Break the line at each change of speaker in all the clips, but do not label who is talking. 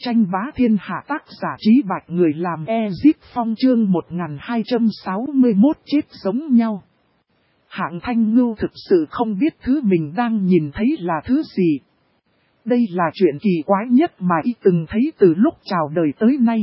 Tranh bá thiên hạ tác giả Trí Bạch người làm Ezip Phong chương 1261 chết giống nhau. Hạng Thanh Ngưu thực sự không biết thứ mình đang nhìn thấy là thứ gì. Đây là chuyện kỳ quái nhất mà y từng thấy từ lúc chào đời tới nay.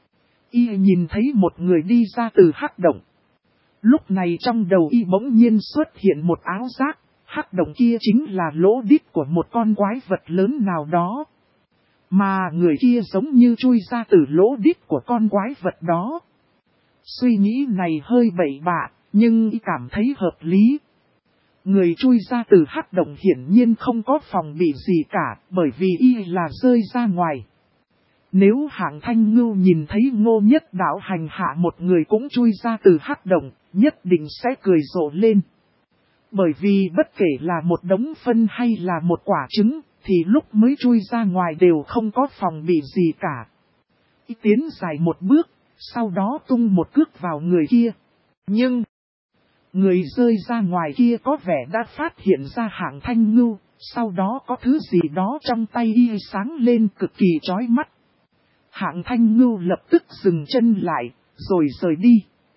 Y nhìn thấy một người đi ra từ hắc động. Lúc này trong đầu y bỗng nhiên xuất hiện một áo giáp, hắc động kia chính là lỗ đít của một con quái vật lớn nào đó. Mà người kia giống như chui ra từ lỗ đít của con quái vật đó. Suy nghĩ này hơi bậy bạ, nhưng y cảm thấy hợp lý. Người chui ra từ hắc động hiển nhiên không có phòng bị gì cả, bởi vì y là rơi ra ngoài. Nếu Hạng Thanh Ngưu nhìn thấy Ngô Nhất Đạo hành hạ một người cũng chui ra từ hắc động, nhất định sẽ cười rộ lên. Bởi vì bất kể là một đống phân hay là một quả trứng, thì lúc mới chui ra ngoài đều không có phòng bị gì cả. Y tiến dài một bước, sau đó tung một cước vào người kia. Nhưng, người rơi ra ngoài kia có vẻ đã phát hiện ra Hạng Thanh Ngưu, sau đó có thứ gì đó trong tay y sáng lên cực kỳ chói mắt. Hạng Thanh Ngưu lập tức dừng chân lại, rồi rời đi.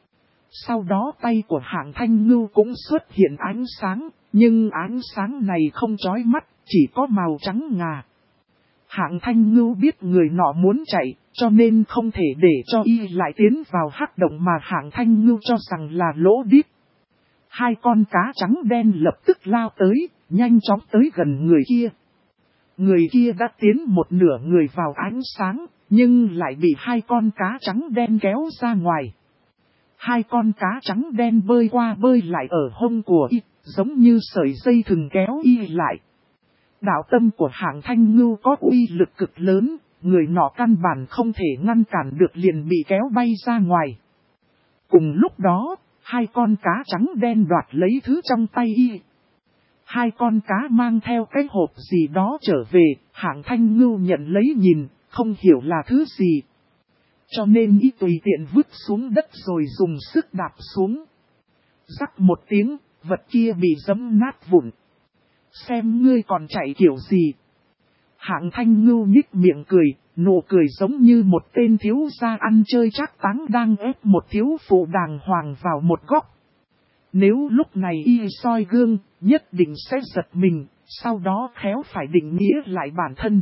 Sau đó tay của Hạng Thanh Ngưu cũng xuất hiện ánh sáng, nhưng ánh sáng này không chói mắt, chỉ có màu trắng ngà. Hạng Thanh Ngưu biết người nọ muốn chạy, cho nên không thể để cho y lại tiến vào hắc động mà Hạng Thanh Ngưu cho rằng là lỗ đít. Hai con cá trắng đen lập tức lao tới, nhanh chóng tới gần người kia. Người kia đã tiến một nửa người vào ánh sáng, nhưng lại bị hai con cá trắng đen kéo ra ngoài. Hai con cá trắng đen bơi qua bơi lại ở hông của y, giống như sợi dây thừng kéo y lại. Đạo tâm của Hạng Thanh Ngưu có uy lực cực lớn, người nọ căn bản không thể ngăn cản được liền bị kéo bay ra ngoài. Cùng lúc đó, hai con cá trắng đen đoạt lấy thứ trong tay y. Hai con cá mang theo cái hộp gì đó trở về, Hạng Thanh Ngưu nhận lấy nhìn, không hiểu là thứ gì. Cho nên y tùy tiện vứt xuống đất rồi dùng sức đạp xuống. Rắc một tiếng, vật kia bị giẫm nát vụn. Xem ngươi còn chạy kiểu gì. Hạng Thanh Ngưu nhích miệng cười, nụ cười giống như một tên thiếu gia ăn chơi trác táng đang ép một thiếu phụ đàng hoàng vào một góc. Nếu lúc này y soi gương, nhất định sẽ giật mình, sau đó khéo phải định nghĩa lại bản thân.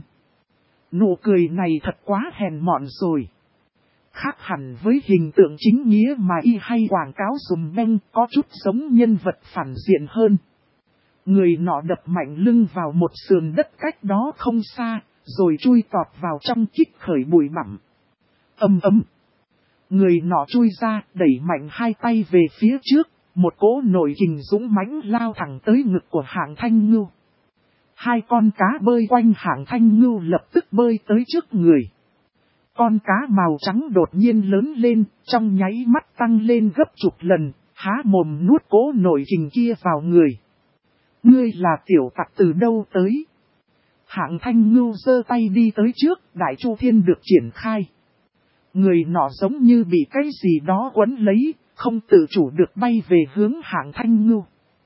Nụ cười này thật quá hèn mọn rồi. Khác hẳn với hình tượng chính nghĩa mà y hay quảng cáo dùm beng, có chút giống nhân vật phản diện hơn. Người nọ đập mạnh lưng vào một sườn đất cách đó không xa, rồi chui tọt vào trong kích khởi bụi bặm. Ầm ầm. Người nọ chui ra, đẩy mạnh hai tay về phía trước, một cỗ nội kình dũng mãnh lao thẳng tới ngực của Hạng Thanh Ngưu. Hai con cá bơi quanh Hạng Thanh Ngưu lập tức bơi tới trước người. Con cá màu trắng đột nhiên lớn lên, trong nháy mắt tăng lên gấp chục lần, há mồm nuốt cỗ nội kình kia vào người. Ngươi là tiểu tặc từ đâu tới? Hạng Thanh Ngưu giơ tay đi tới trước, Đại Chu Thiên được triển khai. Người nọ giống như bị cái gì đó quấn lấy, không tự chủ được bay về hướng Hạng Thanh Ngưu.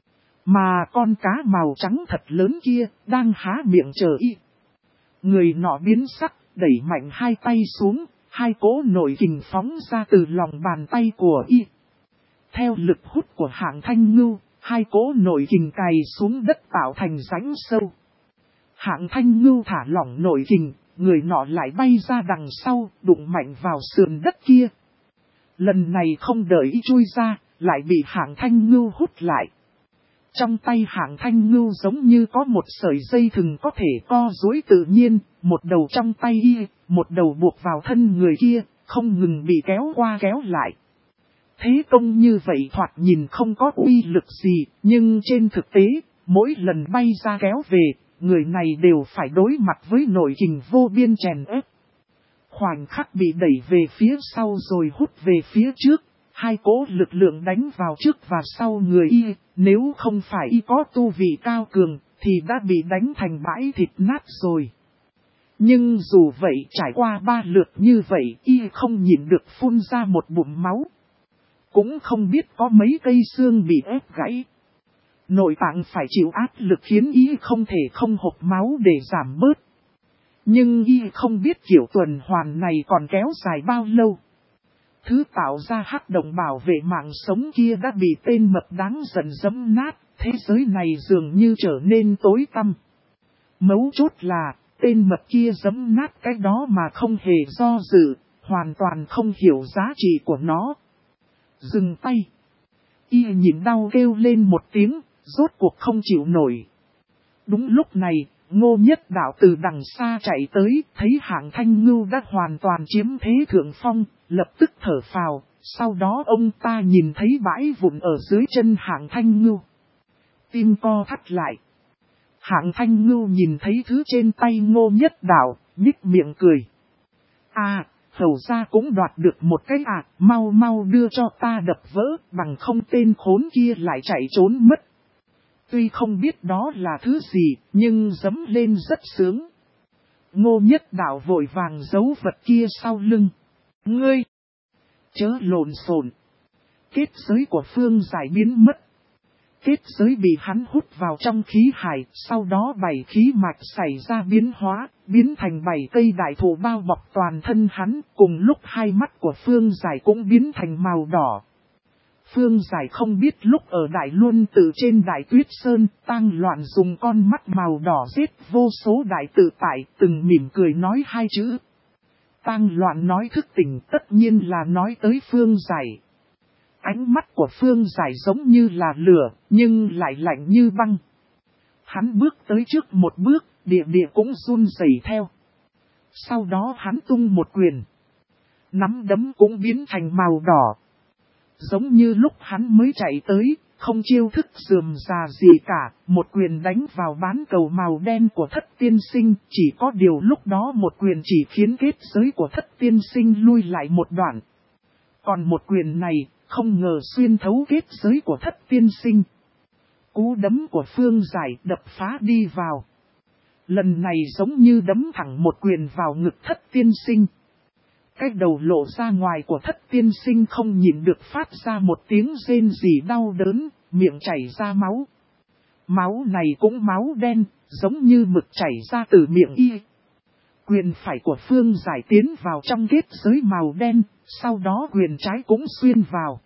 Mà con cá màu trắng thật lớn kia, đang há miệng chờ y. Người nọ biến sắc, đẩy mạnh hai tay xuống, hai cỗ nội kình phóng ra từ lòng bàn tay của y. Theo lực hút của Hạng Thanh Ngưu, hai cỗ nội kình cày xuống đất tạo thành rãnh sâu. Hạng Thanh Ngưu thả lỏng nội kình, người nọ lại bay ra đằng sau, đụng mạnh vào sườn đất kia. Lần này không đợi y chui ra, lại bị Hạng Thanh Ngưu hút lại. Trong tay Hạng Thanh Ngưu giống như có một sợi dây thừng có thể co duỗi tự nhiên, một đầu trong tay y, một đầu buộc vào thân người kia, không ngừng bị kéo qua kéo lại. Thế công như vậy thoạt nhìn không có uy lực gì, nhưng trên thực tế, mỗi lần bay ra kéo về, người này đều phải đối mặt với nội kình vô biên chèn ép. Khoảnh khắc bị đẩy về phía sau rồi hút về phía trước, hai cỗ lực lượng đánh vào trước và sau người y, nếu không phải y có tu vị cao cường, thì đã bị đánh thành bãi thịt nát rồi. Nhưng dù vậy trải qua 3 lượt như vậy y không nhịn được phun ra một bụng máu. Cũng không biết có mấy cây xương bị ép gãy. Nội tạng phải chịu áp lực khiến y không thể không hộc máu để giảm bớt. Nhưng y không biết kiểu tuần hoàn này còn kéo dài bao lâu. Thứ tạo ra hắc động bảo vệ mạng sống kia đã bị tên mập đáng giận giẫm nát, thế giới này dường như trở nên tối tăm. Mấu chốt là, tên mập kia giẫm nát cái đó mà không hề do dự, hoàn toàn không hiểu giá trị của nó. Dừng tay. Y nhìn đau kêu lên một tiếng, rốt cuộc không chịu nổi. Đúng lúc này, Ngô Nhất Đạo từ đằng xa chạy tới, thấy Hạng Thanh Ngưu đã hoàn toàn chiếm thế thượng phong, lập tức thở phào, sau đó ông ta nhìn thấy bãi vụn ở dưới chân Hạng Thanh Ngưu. Tim co thắt lại. Hạng Thanh Ngưu nhìn thấy thứ trên tay Ngô Nhất Đạo, nhích miệng cười. À, hầu ra cũng đoạt được một cái mau mau đưa cho ta đập vỡ, bằng không tên khốn kia lại chạy trốn mất. Tuy không biết đó là thứ gì, nhưng giẫm lên rất sướng. Ngô Nhất Đạo vội vàng giấu vật kia sau lưng. Ngươi! Chớ lộn xộn. Kết giới của Phương Giải biến mất. Kết giới bị hắn hút vào trong khí hải, sau đó 7 khí mạch xảy ra biến hóa, biến thành 7 cây đại thụ bao bọc toàn thân hắn, cùng lúc hai mắt của Phương Giải cũng biến thành màu đỏ. Phương Giải không biết lúc ở Đại Luân Tự trên Đại Tuyết Sơn, Tang Loạn dùng con mắt màu đỏ giết vô số đại tự tại, từng mỉm cười nói hai chữ. Tang Loạn nói thức tỉnh, tất nhiên là nói tới Phương Giải. Ánh mắt của Phương Giải giống như là lửa, nhưng lại lạnh như băng. Hắn bước tới trước một bước, địa cũng run rẩy theo. Sau đó hắn tung một quyền. Nắm đấm cũng biến thành màu đỏ. Giống như lúc hắn mới chạy tới, không chiêu thức rườm rà gì cả, một quyền đánh vào bán cầu màu đen của Thất Tiên Sinh, chỉ có điều lúc đó một quyền chỉ khiến kết giới của Thất Tiên Sinh lui lại một đoạn. Còn một quyền này, không ngờ xuyên thấu kết giới của Thất Tiên Sinh. Cú đấm của Phương Giải đập phá đi vào. Lần này giống như đấm thẳng một quyền vào ngực Thất Tiên Sinh. Cái đầu lộ ra ngoài của Thất Tiên Sinh không nhịn được phát ra một tiếng rên rỉ đau đớn, miệng chảy ra máu. Máu này cũng máu đen, giống như mực chảy ra từ miệng y. Quyền phải của Phương Giải tiến vào trong kết giới màu đen, sau đó quyền trái cũng xuyên vào.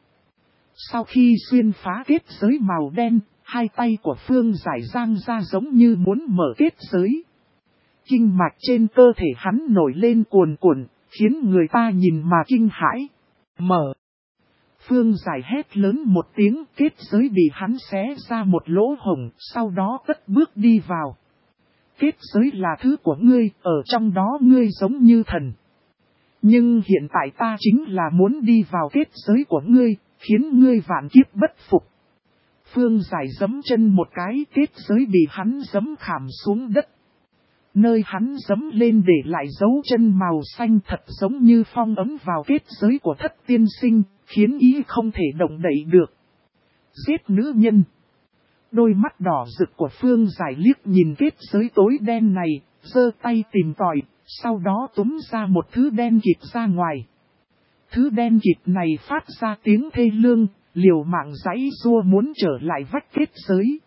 Sau khi xuyên phá kết giới màu đen, hai tay của Phương Giải giang ra giống như muốn mở kết giới. Kinh mạch trên cơ thể hắn nổi lên cuồn cuộn, khiến người ta nhìn mà kinh hãi. Mở. Phương Giải hét lớn một tiếng, kết giới bị hắn xé ra một lỗ hổng, sau đó cất bước đi vào. Kết giới là thứ của ngươi, ở trong đó ngươi giống như thần. Nhưng hiện tại ta chính là muốn đi vào kết giới của ngươi, khiến ngươi vạn kiếp bất phục. Phương Giải giẫm chân một cái, kết giới bị hắn giẫm khảm xuống đất. Nơi hắn giẫm lên để lại dấu chân màu xanh thật giống như phong ấm vào kết giới của Thất Tiên Sinh, khiến ý không thể động đậy được. Giết nữ nhân. Đôi mắt đỏ rực của Phương Giải liếc nhìn kết giới tối đen này, giơ tay tìm tòi, sau đó túm ra một thứ đen kịt ra ngoài. Thứ đen kịt này phát ra tiếng thê lương, liều mạng giãy giụa muốn trở lại vách kết giới.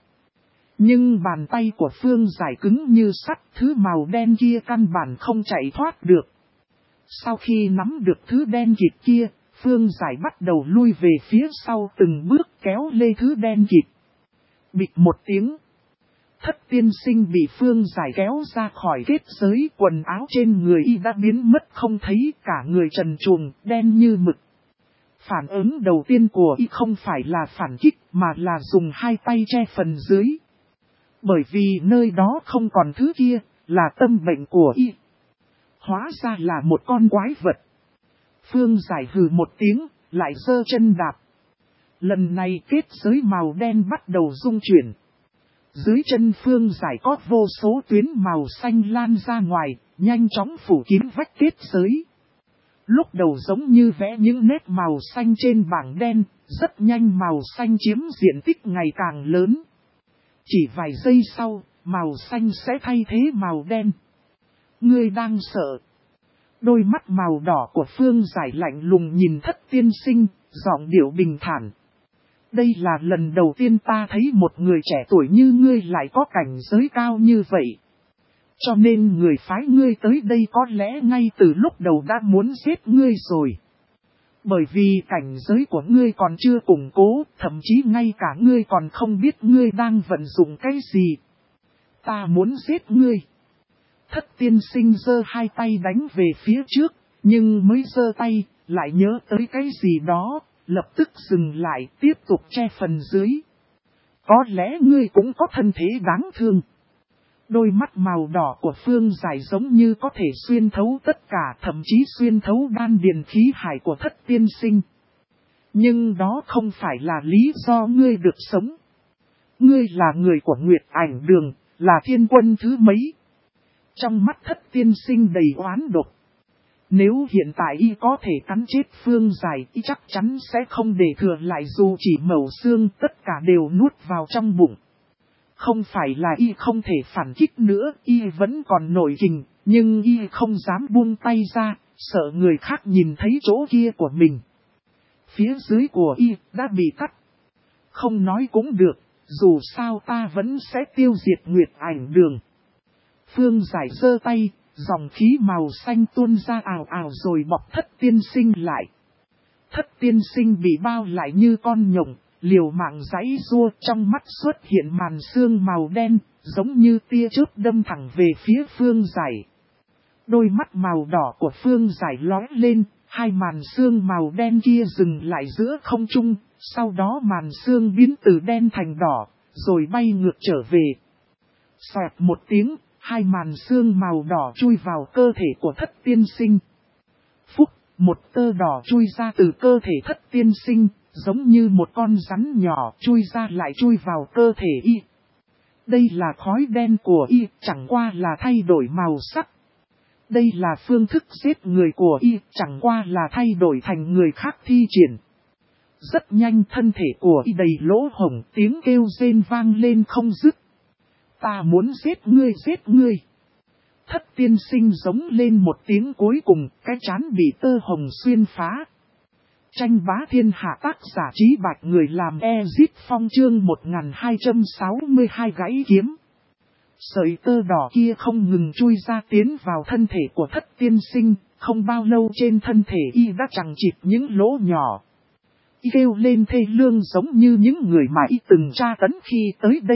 Nhưng bàn tay của Phương Giải cứng như sắt, thứ màu đen kia căn bản không chạy thoát được. Sau khi nắm được thứ đen kịt kia, Phương Giải bắt đầu lui về phía sau từng bước kéo lê thứ đen kịt. Bịch một tiếng. Thất Tiên Sinh bị Phương Giải kéo ra khỏi kết giới, quần áo trên người y đã biến mất không thấy, cả người trần truồng, đen như mực. Phản ứng đầu tiên của y không phải là phản kích, mà là dùng hai tay che phần dưới. Bởi vì nơi đó không còn thứ kia, là tâm bệnh của y. Hóa ra là một con quái vật. Phương Giải hừ một tiếng, lại giơ chân đạp. Lần này kết giới màu đen bắt đầu rung chuyển. Dưới chân Phương Giải có vô số tuyến màu xanh lan ra ngoài, nhanh chóng phủ kín vách kết giới. Lúc đầu giống như vẽ những nét màu xanh trên bảng đen, rất nhanh màu xanh chiếm diện tích ngày càng lớn. Chỉ vài giây sau, màu xanh sẽ thay thế màu đen. Ngươi đang sợ. Đôi mắt màu đỏ của Phương Giải lạnh lùng nhìn Thất Tiên Sinh, giọng điệu bình thản. Đây là lần đầu tiên ta thấy một người trẻ tuổi như ngươi lại có cảnh giới cao như vậy. Cho nên người phái ngươi tới đây có lẽ ngay từ lúc đầu đã muốn giết ngươi rồi. Bởi vì cảnh giới của ngươi còn chưa củng cố, thậm chí ngay cả ngươi còn không biết ngươi đang vận dụng cái gì. Ta muốn giết ngươi. Thất tiên sinh giơ hai tay đánh về phía trước, nhưng mới giơ tay, lại nhớ tới cái gì đó, lập tức dừng lại tiếp tục che phần dưới. Có lẽ ngươi cũng có thân thế đáng thương. Đôi mắt màu đỏ của Phương Giải giống như có thể xuyên thấu tất cả, thậm chí xuyên thấu đan điền khí hải của thất tiên sinh. Nhưng đó không phải là lý do ngươi được sống. Ngươi là người của Nguyệt Ảnh Đường, là thiên quân thứ mấy. Trong mắt thất tiên sinh đầy oán độc. Nếu hiện tại y có thể cắn chết Phương Giải, y chắc chắn sẽ không để thừa lại dù chỉ mẩu xương, tất cả đều nuốt vào trong bụng. Không phải là y không thể phản kích nữa, y vẫn còn nổi kình, nhưng y không dám buông tay ra, sợ người khác nhìn thấy chỗ kia của mình. Phía dưới của y đã bị cắt. Không nói cũng được, dù sao ta vẫn sẽ tiêu diệt Nguyệt Ảnh Đường. Phương Giải giơ tay, dòng khí màu xanh tuôn ra ào ào rồi bọc thất tiên sinh lại. Thất tiên sinh bị bao lại như con nhộng, liều mạng giãy giụa, trong mắt xuất hiện màn sương màu đen, giống như tia chớp đâm thẳng về phía Phương Giải. Đôi mắt màu đỏ của Phương Giải lóe lên, hai màn sương màu đen kia dừng lại giữa không trung, sau đó màn sương biến từ đen thành đỏ, rồi bay ngược trở về. Xoẹt một tiếng, hai màn sương màu đỏ chui vào cơ thể của thất tiên sinh. Phúc, một tơ đỏ chui ra từ cơ thể thất tiên sinh, giống như một con rắn nhỏ chui ra lại chui vào cơ thể y. Đây là khói đen của y, chẳng qua là thay đổi màu sắc. Đây là phương thức giết người của y, chẳng qua là thay đổi thành người khác thi triển. Rất nhanh thân thể của y đầy lỗ hổng, tiếng kêu rên vang lên không dứt. Ta muốn giết ngươi giết ngươi. Thất tiên sinh giống lên một tiếng cuối cùng, cái trán bị tơ hồng xuyên phá. Tranh bá thiên hạ tác giả Trí Bạch người làm Ezit Phong chương 1262 gãy kiếm. Sợi tơ đỏ kia không ngừng chui ra tiến vào thân thể của thất tiên sinh, không bao lâu trên thân thể y đã chằng chịt những lỗ nhỏ. Y kêu lên thê lương giống như những người mà y từng tra tấn khi tới đây.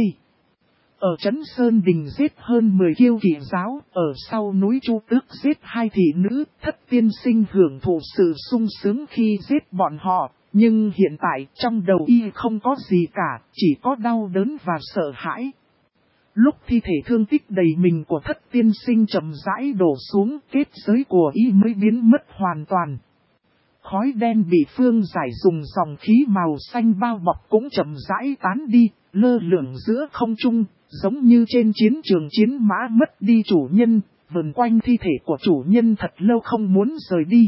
Ở Trấn Sơn Đình giết hơn 10 kiêu kỵ giáo, ở sau núi Chu Tước giết 2 thị nữ, thất tiên sinh hưởng thụ sự sung sướng khi giết bọn họ, nhưng hiện tại trong đầu y không có gì cả, chỉ có đau đớn và sợ hãi. Lúc thi thể thương tích đầy mình của thất tiên sinh chậm rãi đổ xuống, kết giới của y mới biến mất hoàn toàn. Khói đen bị Phương Giải dùng dòng khí màu xanh bao bọc cũng chậm rãi tán đi, lơ lửng giữa không trung, giống như trên chiến trường chiến mã mất đi chủ nhân, vần quanh thi thể của chủ nhân thật lâu không muốn rời đi.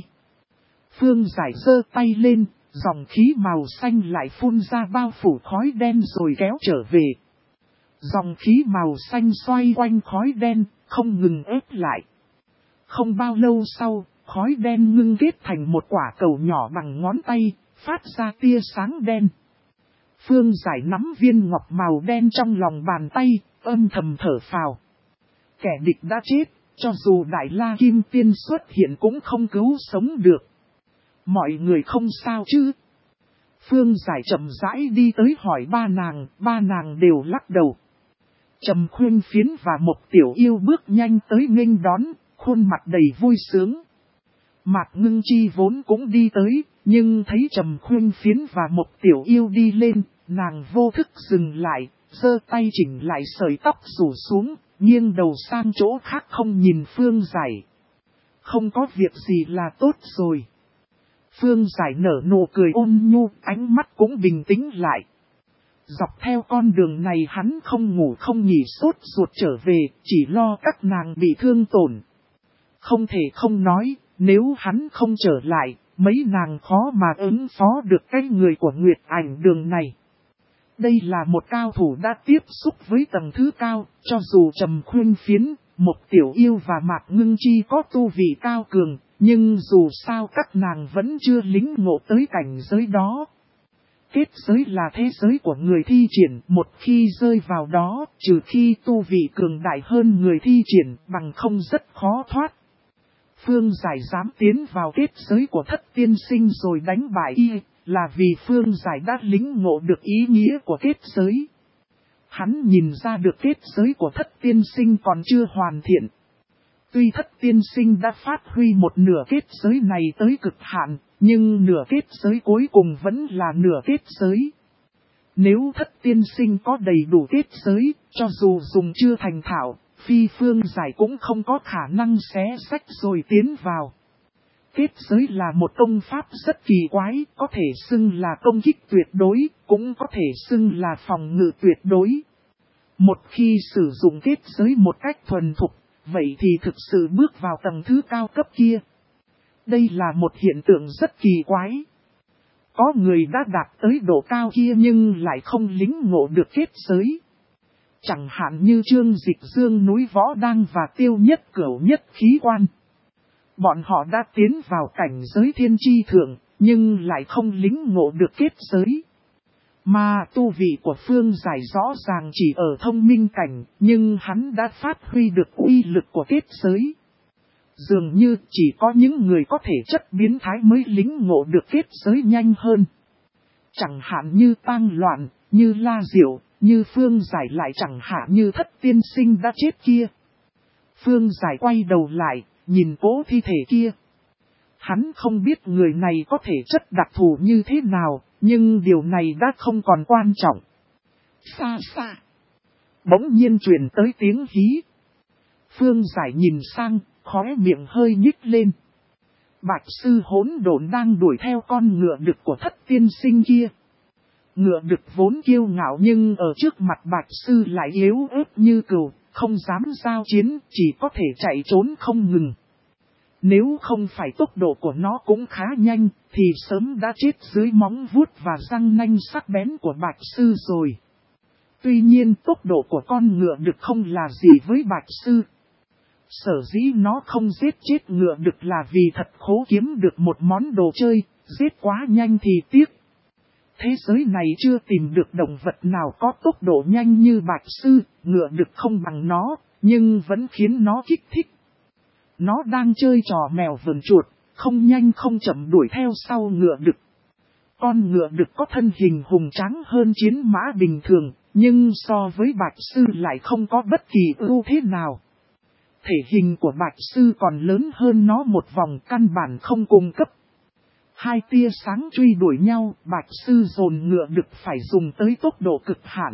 Phương Giải giơ tay lên, dòng khí màu xanh lại phun ra bao phủ khói đen rồi kéo trở về. Dòng khí màu xanh xoay quanh khói đen, không ngừng ép lại. Không bao lâu sau, khói đen ngưng kết thành một quả cầu nhỏ bằng ngón tay, phát ra tia sáng đen. Phương Giải nắm viên ngọc màu đen trong lòng bàn tay, âm thầm thở phào. Kẻ địch đã chết, cho dù Đại La Kim Tiên xuất hiện cũng không cứu sống được. Mọi người không sao chứ? Phương Giải chậm rãi đi tới hỏi ba nàng đều lắc đầu. Trầm Khuyên Phiến và một tiểu yêu bước nhanh tới nghênh đón, khuôn mặt đầy vui sướng. Mạc Ngưng Chi vốn cũng đi tới, nhưng thấy Trầm Khuyên Phiến và một tiểu yêu đi lên, nàng vô thức dừng lại, giơ tay chỉnh lại sợi tóc rủ xuống, nghiêng đầu sang chỗ khác không nhìn Phương Giải. Không có việc gì là tốt rồi. Phương Giải nở nụ cười ôn nhu, ánh mắt cũng bình tĩnh lại. Dọc theo con đường này hắn không ngủ không nghỉ sốt ruột trở về, chỉ lo các nàng bị thương tổn. Không thể không nói, nếu hắn không trở lại, mấy nàng khó mà ứng phó được cái người của Nguyệt Ảnh Đường này. Đây là một cao thủ đã tiếp xúc với tầng thứ cao, cho dù Trầm Khuyên Phiến, một tiểu yêu và Mạc Ngưng Chi có tu vị cao cường, nhưng dù sao các nàng vẫn chưa lính ngộ tới cảnh giới đó. Kết giới là thế giới của người thi triển, một khi rơi vào đó, trừ khi tu vị cường đại hơn người thi triển, bằng không rất khó thoát. Phương Giải dám tiến vào kết giới của Thất Tiên Sinh rồi đánh bại y, là vì Phương Giải đã lĩnh ngộ được ý nghĩa của kết giới. Hắn nhìn ra được kết giới của Thất Tiên Sinh còn chưa hoàn thiện. Tuy Thất Tiên Sinh đã phát huy một nửa kết giới này tới cực hạn, nhưng nửa kết giới cuối cùng vẫn là nửa kết giới. Nếu Thất Tiên Sinh có đầy đủ kết giới, cho dù dùng chưa thành thạo, Phi Phương Giải cũng không có khả năng xé sách rồi tiến vào. Kết giới là một công pháp rất kỳ quái, có thể xưng là công kích tuyệt đối, cũng có thể xưng là phòng ngự tuyệt đối. Một khi sử dụng kết giới một cách thuần thục, vậy thì thực sự bước vào tầng thứ cao cấp kia. Đây là một hiện tượng rất kỳ quái. Có người đã đạt tới độ cao kia nhưng lại không lĩnh ngộ được kết giới. Chẳng hạn như Trương Dịch Dương núi Võ Đăng và Tiêu Nhất Cửu Nhất Khí Quan. Bọn họ đã tiến vào cảnh giới thiên chi thượng, nhưng lại không lĩnh ngộ được kết giới. Mà tu vị của Phương Giải rõ ràng chỉ ở thông minh cảnh, nhưng hắn đã phát huy được uy lực của kết giới. Dường như chỉ có những người có thể chất biến thái mới lĩnh ngộ được kết giới nhanh hơn. Chẳng hạn như Tang Loạn, như La Diệu, như Phương Giải lại chẳng hạn như Thất Tiên Sinh đã chết kia. Phương Giải quay đầu lại, nhìn cố thi thể kia. Hắn không biết người này có thể chất đặc thù như thế nào, nhưng điều này đã không còn quan trọng. Xa xa. Bỗng nhiên truyền tới tiếng hí. Phương Giải nhìn sang, khóe miệng hơi nhích lên. Bạch sư hỗn độn đang đuổi theo con ngựa đực của Thất Tiên Sinh kia. Ngựa đực vốn kiêu ngạo nhưng ở trước mặt Bạch sư lại yếu ớt như cừu, không dám giao chiến, chỉ có thể chạy trốn không ngừng. Nếu không phải tốc độ của nó cũng khá nhanh, thì sớm đã chết dưới móng vuốt và răng nanh sắc bén của Bạch sư rồi. Tuy nhiên tốc độ của con ngựa đực không là gì với Bạch sư. Sở dĩ nó không giết chết ngựa đực là vì thật khố kiếm được một món đồ chơi, giết quá nhanh thì tiếc. Thế giới này chưa tìm được động vật nào có tốc độ nhanh như Bạch sư, ngựa đực không bằng nó, nhưng vẫn khiến nó kích thích. Nó đang chơi trò mèo vờn chuột, không nhanh không chậm đuổi theo sau ngựa đực. Con ngựa đực có thân hình hùng tráng hơn chiến mã bình thường, nhưng so với Bạch sư lại không có bất kỳ ưu thế nào. Thể hình của Bạch sư còn lớn hơn nó một vòng, căn bản không cung cấp. Hai tia sáng truy đuổi nhau, Bạch sư dồn ngựa đực phải dùng tới tốc độ cực hạn.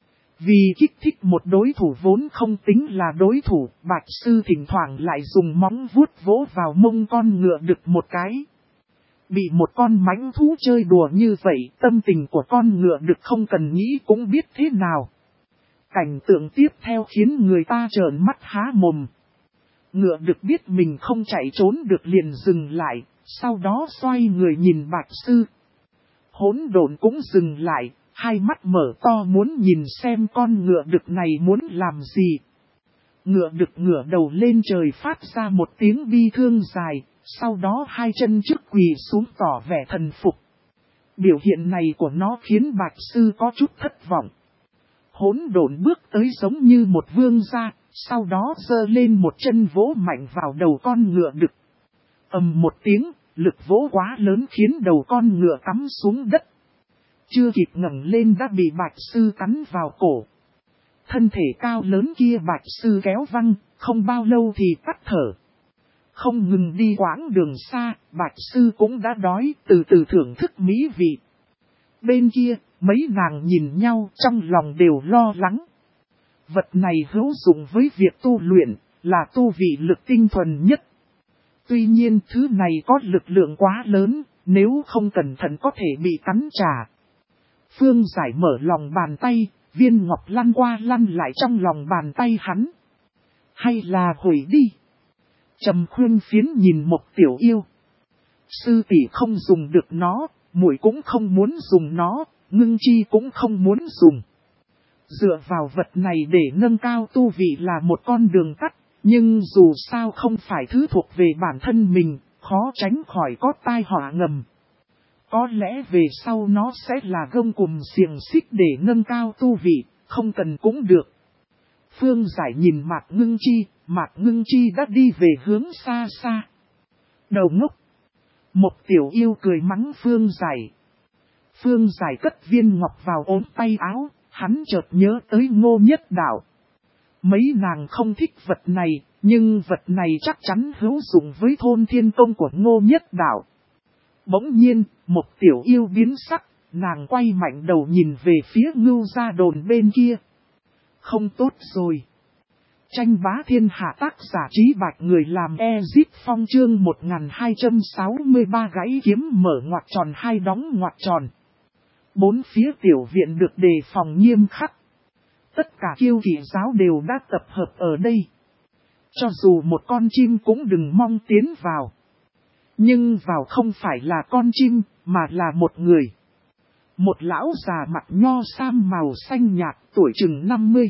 Vì kích thích một đối thủ vốn không tính là đối thủ, Bạch sư thỉnh thoảng lại dùng móng vuốt vỗ vào mông con ngựa đực một cái. Bị một con mãnh thú chơi đùa như vậy, tâm tình của con ngựa đực không cần nghĩ cũng biết thế nào. Cảnh tượng tiếp theo khiến người ta trợn mắt há mồm. Ngựa đực biết mình không chạy trốn được liền dừng lại, sau đó xoay người nhìn Bạch sư. Hỗn độn cũng dừng lại, hai mắt mở to muốn nhìn xem con ngựa đực này muốn làm gì. Ngựa đực ngửa đầu lên trời phát ra một tiếng bi thương dài, sau đó hai chân trước quỳ xuống tỏ vẻ thần phục. Biểu hiện này của nó khiến Bạch sư có chút thất vọng. Hỗn độn bước tới giống như một vương gia, sau đó giơ lên một chân vỗ mạnh vào đầu con ngựa đực. Ầm một tiếng, lực vỗ quá lớn khiến đầu con ngựa cắm xuống đất. Chưa kịp ngẩng lên đã bị Bạch sư cắn vào cổ. Thân thể cao lớn kia Bạch sư kéo văng, không bao lâu thì tắt thở. Không ngừng đi quãng đường xa, Bạch sư cũng đã đói, từ từ thưởng thức mỹ vị. Bên kia, mấy nàng nhìn nhau trong lòng đều lo lắng. Vật này hữu dụng với việc tu luyện, là tu vị lực tinh thuần nhất. Tuy nhiên thứ này có lực lượng quá lớn, nếu không cẩn thận có thể bị cắn trả. Phương Giải mở lòng bàn tay, viên ngọc lăn qua lăn lại trong lòng bàn tay hắn. Hay là hủy đi? Trầm Khuyên Phiến nhìn một tiểu yêu. Sư tỷ không dùng được nó, muội cũng không muốn dùng nó, Ngưng Chi cũng không muốn dùng. Dựa vào vật này để nâng cao tu vị là một con đường tắt, nhưng dù sao không phải thứ thuộc về bản thân mình, khó tránh khỏi có tai họa ngầm. Có lẽ về sau nó sẽ là gông cùm xiềng xích để nâng cao tu vị, không cần cũng được. Phương Giải nhìn Mạc Ngưng Chi đã đi về hướng xa xa. Đầu ngốc! Một tiểu yêu cười mắng Phương Giải. Phương Giải cất viên ngọc vào ốm tay áo, hắn chợt nhớ tới Ngô Nhất Đạo. Mấy nàng không thích vật này, nhưng vật này chắc chắn hữu dụng với thôn thiên công của Ngô Nhất Đạo. Bỗng nhiên, một tiểu yêu biến sắc, nàng quay mạnh đầu nhìn về phía Ngưu Gia Đồn bên kia. Không tốt rồi. Tranh bá thiên hạ tác giả Trí Bạch người làm Ezip Phong chương 1263 gãy kiếm mở ngoặc tròn hai đóng ngoặc tròn. Bốn phía tiểu viện được đề phòng nghiêm khắc. Tất cả kiêu kỵ giáo đều đã tập hợp ở đây. Cho dù một con chim cũng đừng mong tiến vào. Nhưng vào không phải là con chim, mà là một người. Một lão già mặt nho sam màu xanh nhạt tuổi chừng 50.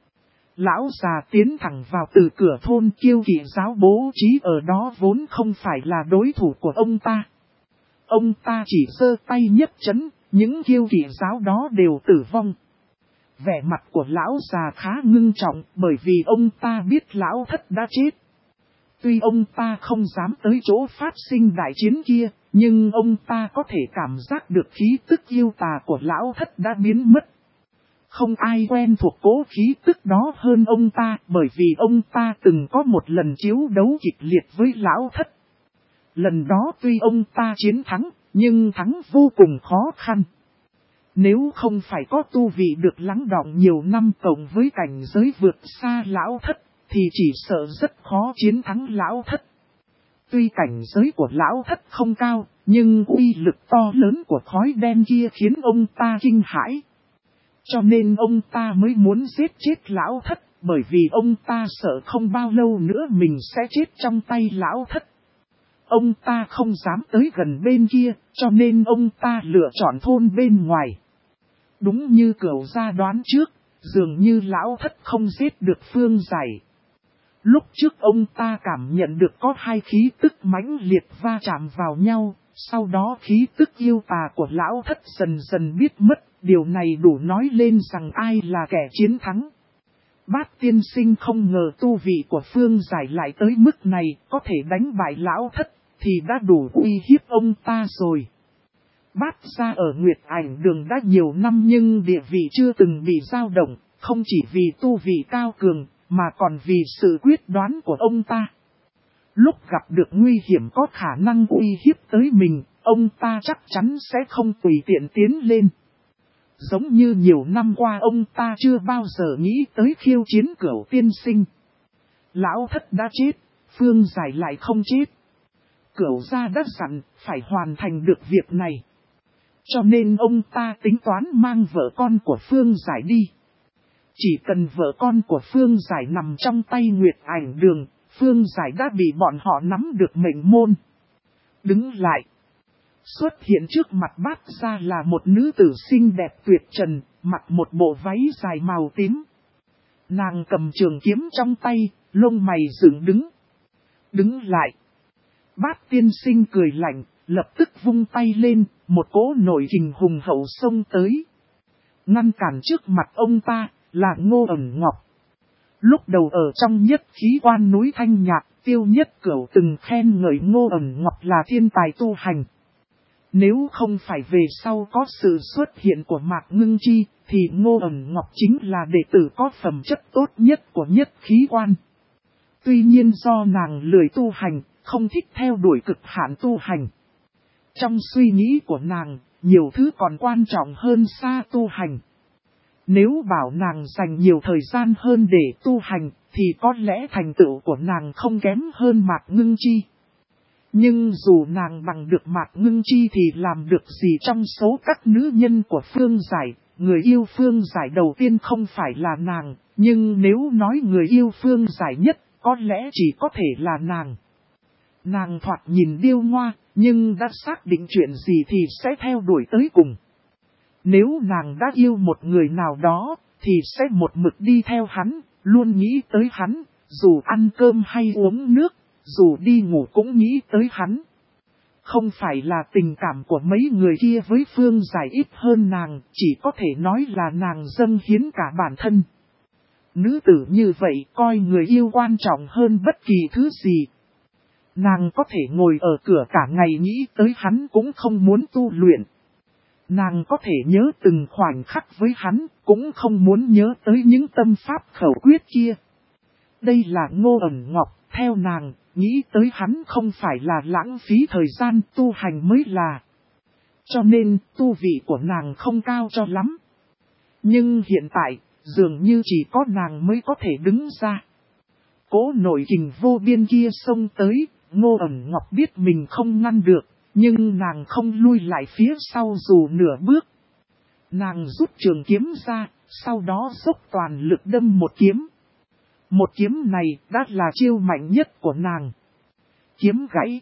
Lão già tiến thẳng vào từ cửa thôn kiêu kỵ giáo bố trí ở đó vốn không phải là đối thủ của ông ta. Ông ta chỉ giơ tay nhất chấn, những kiêu kỵ giáo đó đều tử vong. Vẻ mặt của lão già khá ngưng trọng bởi vì ông ta biết lão thất đã chết. Tuy ông ta không dám tới chỗ phát sinh đại chiến kia, nhưng ông ta có thể cảm giác được khí tức yêu tà của lão thất đã biến mất. Không ai quen thuộc cố khí tức đó hơn ông ta bởi vì ông ta từng có một lần chiến đấu kịch liệt với lão thất. Lần đó tuy ông ta chiến thắng, nhưng thắng vô cùng khó khăn. Nếu không phải có tu vị được lắng đọng nhiều năm cộng với cảnh giới vượt xa lão thất, thì chỉ sợ rất khó chiến thắng lão thất. Tuy cảnh giới của lão thất không cao, nhưng uy lực to lớn của khói đen kia khiến ông ta kinh hãi. Cho nên ông ta mới muốn giết chết lão thất, bởi vì ông ta sợ không bao lâu nữa mình sẽ chết trong tay lão thất. Ông ta không dám tới gần bên kia, cho nên ông ta lựa chọn thôn bên ngoài. Đúng như Cửu Gia đoán trước, dường như lão thất không giết được Phương Giải. Lúc trước ông ta cảm nhận được có hai khí tức mãnh liệt va chạm vào nhau, sau đó khí tức yêu tà của lão thất dần dần biết mất, điều này đủ nói lên rằng ai là kẻ chiến thắng. Bát tiên sinh không ngờ tu vị của Phương Giải lại tới mức này, có thể đánh bại lão thất, thì đã đủ uy hiếp ông ta rồi. Bát gia ở Nguyệt Ảnh Đường đã nhiều năm nhưng địa vị chưa từng bị dao động, không chỉ vì tu vị cao cường, mà còn vì sự quyết đoán của ông ta. Lúc gặp được nguy hiểm có khả năng uy hiếp tới mình, ông ta chắc chắn sẽ không tùy tiện tiến lên. Giống như nhiều năm qua ông ta chưa bao giờ nghĩ tới khiêu chiến Cửu tiên sinh. Lão thất đã chết, Phương Giải lại không chết. Cửu gia đã dặn phải hoàn thành được việc này. Cho nên ông ta tính toán mang vợ con của Phương Giải đi. Chỉ cần vợ con của Phương Giải nằm trong tay Nguyệt Ảnh Đường, Phương Giải đã bị bọn họ nắm được mệnh môn. Đứng lại. Xuất hiện trước mặt Bát gia là một nữ tử xinh đẹp tuyệt trần, mặc một bộ váy dài màu tím. Nàng cầm trường kiếm trong tay, lông mày dựng đứng. Đứng lại. Bát tiên sinh cười lạnh, lập tức vung tay lên, một cỗ nội kình hùng hậu xông tới. Ngăn cản trước mặt ông ta là Ngô Ẩn Ngọc. Lúc đầu ở trong Nhất Khí Quan núi Thanh Nhạc, Tiêu Nhất Cửu từng khen ngợi Ngô Ẩn Ngọc là thiên tài tu hành. Nếu không phải về sau có sự xuất hiện của Mạc Ngưng Chi, thì Ngô Ẩn Ngọc chính là đệ tử có phẩm chất tốt nhất của Nhất Khí Quan. Tuy nhiên do nàng lười tu hành, không thích theo đuổi cực hạn tu hành. Trong suy nghĩ của nàng, nhiều thứ còn quan trọng hơn xa tu hành. Nếu bảo nàng dành nhiều thời gian hơn để tu hành, thì có lẽ thành tựu của nàng không kém hơn Mạc Ngưng Chi. Nhưng dù nàng bằng được Mạc Ngưng Chi thì làm được gì trong số các nữ nhân của Phương Giải, người yêu Phương Giải đầu tiên không phải là nàng, nhưng nếu nói người yêu Phương Giải nhất, có lẽ chỉ có thể là nàng. Nàng thoạt nhìn điêu ngoa, nhưng đã xác định chuyện gì thì sẽ theo đuổi tới cùng. Nếu nàng đã yêu một người nào đó, thì sẽ một mực đi theo hắn, luôn nghĩ tới hắn, dù ăn cơm hay uống nước, dù đi ngủ cũng nghĩ tới hắn. Không phải là tình cảm của mấy người kia với Phương Giải ít hơn nàng, chỉ có thể nói là nàng dâng hiến cả bản thân. Nữ tử như vậy coi người yêu quan trọng hơn bất kỳ thứ gì. Nàng có thể ngồi ở cửa cả ngày nghĩ tới hắn cũng không muốn tu luyện. Nàng có thể nhớ từng khoảnh khắc với hắn, cũng không muốn nhớ tới những tâm pháp khẩu quyết kia. Đây là Ngô Ẩn Ngọc, theo nàng, nghĩ tới hắn không phải là lãng phí thời gian, tu hành mới là. Cho nên, tu vị của nàng không cao cho lắm. Nhưng hiện tại, dường như chỉ có nàng mới có thể đứng ra. Cố nội kình vô biên kia xông tới, Ngô Ẩn Ngọc biết mình không ngăn được, nhưng nàng không lui lại phía sau dù nửa bước. Nàng rút trường kiếm ra, sau đó dốc toàn lực đâm một kiếm. Một kiếm này đã là chiêu mạnh nhất của nàng. Kiếm gãy.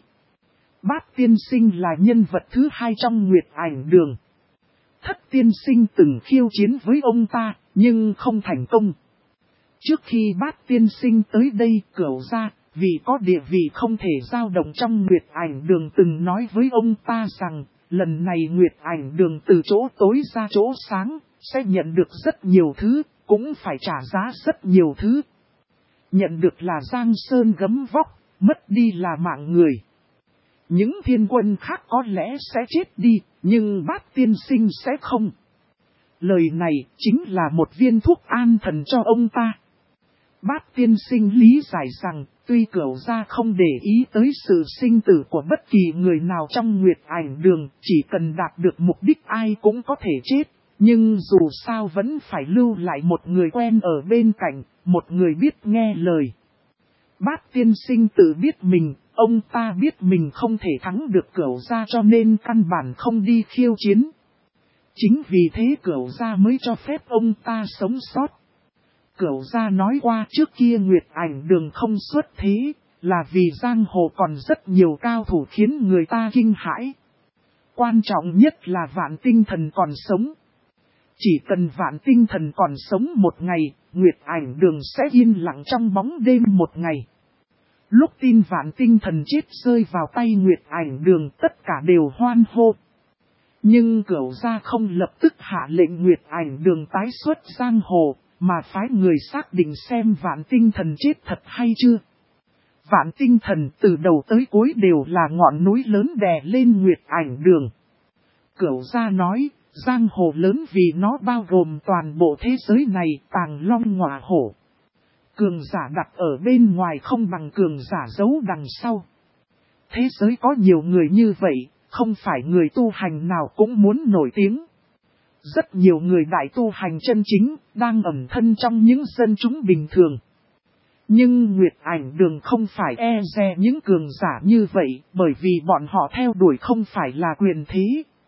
Bát tiên sinh là nhân vật thứ hai trong Nguyệt Ảnh Đường. Thất tiên sinh từng khiêu chiến với ông ta, nhưng không thành công. Trước khi Bát tiên sinh tới đây Cửu gia, vì có địa vị không thể dao động trong Nguyệt Ảnh Đường từng nói với ông ta rằng, lần này Nguyệt Ảnh Đường từ chỗ tối ra chỗ sáng, sẽ nhận được rất nhiều thứ, cũng phải trả giá rất nhiều thứ. Nhận được là Giang Sơn gấm vóc, mất đi là mạng người. Những thiên quân khác có lẽ sẽ chết đi, nhưng Bát tiên sinh sẽ không. Lời này chính là một viên thuốc an thần cho ông ta. Bát tiên sinh lý giải rằng, tuy Cửu gia không để ý tới sự sinh tử của bất kỳ người nào trong Nguyệt Ảnh Đường, chỉ cần đạt được mục đích ai cũng có thể chết, nhưng dù sao vẫn phải lưu lại một người quen ở bên cạnh, một người biết nghe lời. Bát tiên sinh tự biết mình, ông ta biết mình không thể thắng được Cửu gia cho nên căn bản không đi khiêu chiến. Chính vì thế Cửu gia mới cho phép ông ta sống sót. Cửu gia nói qua trước kia Nguyệt Ảnh Đường không xuất thế, là vì giang hồ còn rất nhiều cao thủ khiến người ta kinh hãi. Quan trọng nhất là Vạn Tinh Thần còn sống. Chỉ cần Vạn Tinh Thần còn sống một ngày, Nguyệt Ảnh Đường sẽ yên lặng trong bóng đêm một ngày. Lúc tin Vạn Tinh Thần chết rơi vào tay Nguyệt Ảnh Đường tất cả đều hoan hô. Nhưng Cửu gia không lập tức hạ lệnh Nguyệt Ảnh Đường tái xuất giang hồ, mà phái người xác định xem Vạn Tinh Thần chết thật hay chưa. Vạn Tinh Thần từ đầu tới cuối đều là ngọn núi lớn đè lên Nguyệt Ảnh Đường. Cửu gia nói, giang hồ lớn vì nó bao gồm toàn bộ thế giới này, tàng long ngọa hổ. Cường giả đặt ở bên ngoài không bằng cường giả giấu đằng sau. Thế giới có nhiều người như vậy, không phải người tu hành nào cũng muốn nổi tiếng. Rất nhiều người đại tu hành chân chính, đang ẩn thân trong những dân chúng bình thường. Nhưng Nguyệt Ảnh Đường không phải e dè những cường giả như vậy, bởi vì bọn họ theo đuổi không phải là quyền thế.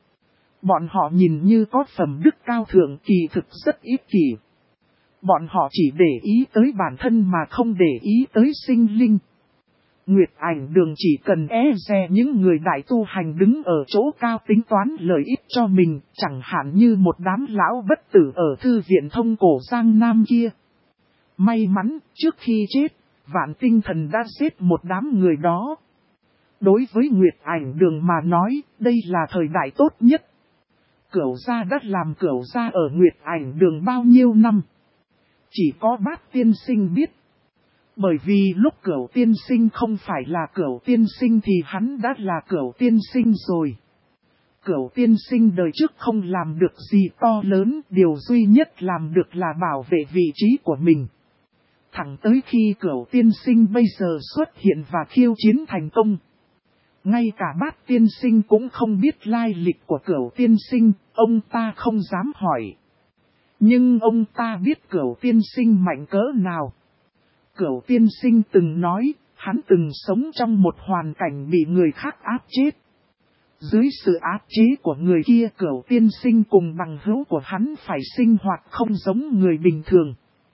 Bọn họ nhìn như có phẩm đức cao thượng kỳ thực rất ích kỷ. Bọn họ chỉ để ý tới bản thân mà không để ý tới sinh linh. Nguyệt Ảnh Đường chỉ cần e dè những người đại tu hành đứng ở chỗ cao tính toán lợi ích cho mình, chẳng hạn như một đám lão bất tử ở thư viện thông cổ Giang Nam kia. May mắn, trước khi chết, Vạn Tinh Thần đã giết một đám người đó. Đối với Nguyệt Ảnh Đường mà nói, đây là thời đại tốt nhất. Cửu gia đã làm Cửu gia ở Nguyệt Ảnh Đường bao nhiêu năm. Chỉ có Bát tiên sinh biết. Bởi vì lúc Cửu tiên sinh không phải là Cửu tiên sinh thì hắn đã là Cửu tiên sinh rồi. Cửu tiên sinh đời trước không làm được gì to lớn, điều duy nhất làm được là bảo vệ vị trí của mình. Thẳng tới khi Cửu tiên sinh bây giờ xuất hiện và khiêu chiến thành công. Ngay cả Bát tiên sinh cũng không biết lai lịch của Cửu tiên sinh, ông ta không dám hỏi. Nhưng ông ta biết Cửu tiên sinh mạnh cỡ nào. Cửu tiên sinh từng nói, hắn từng sống trong một hoàn cảnh bị người khác áp chết. Dưới sự áp chế của người kia Cửu tiên sinh cùng bằng hữu của hắn phải sinh hoạt không giống người bình thường.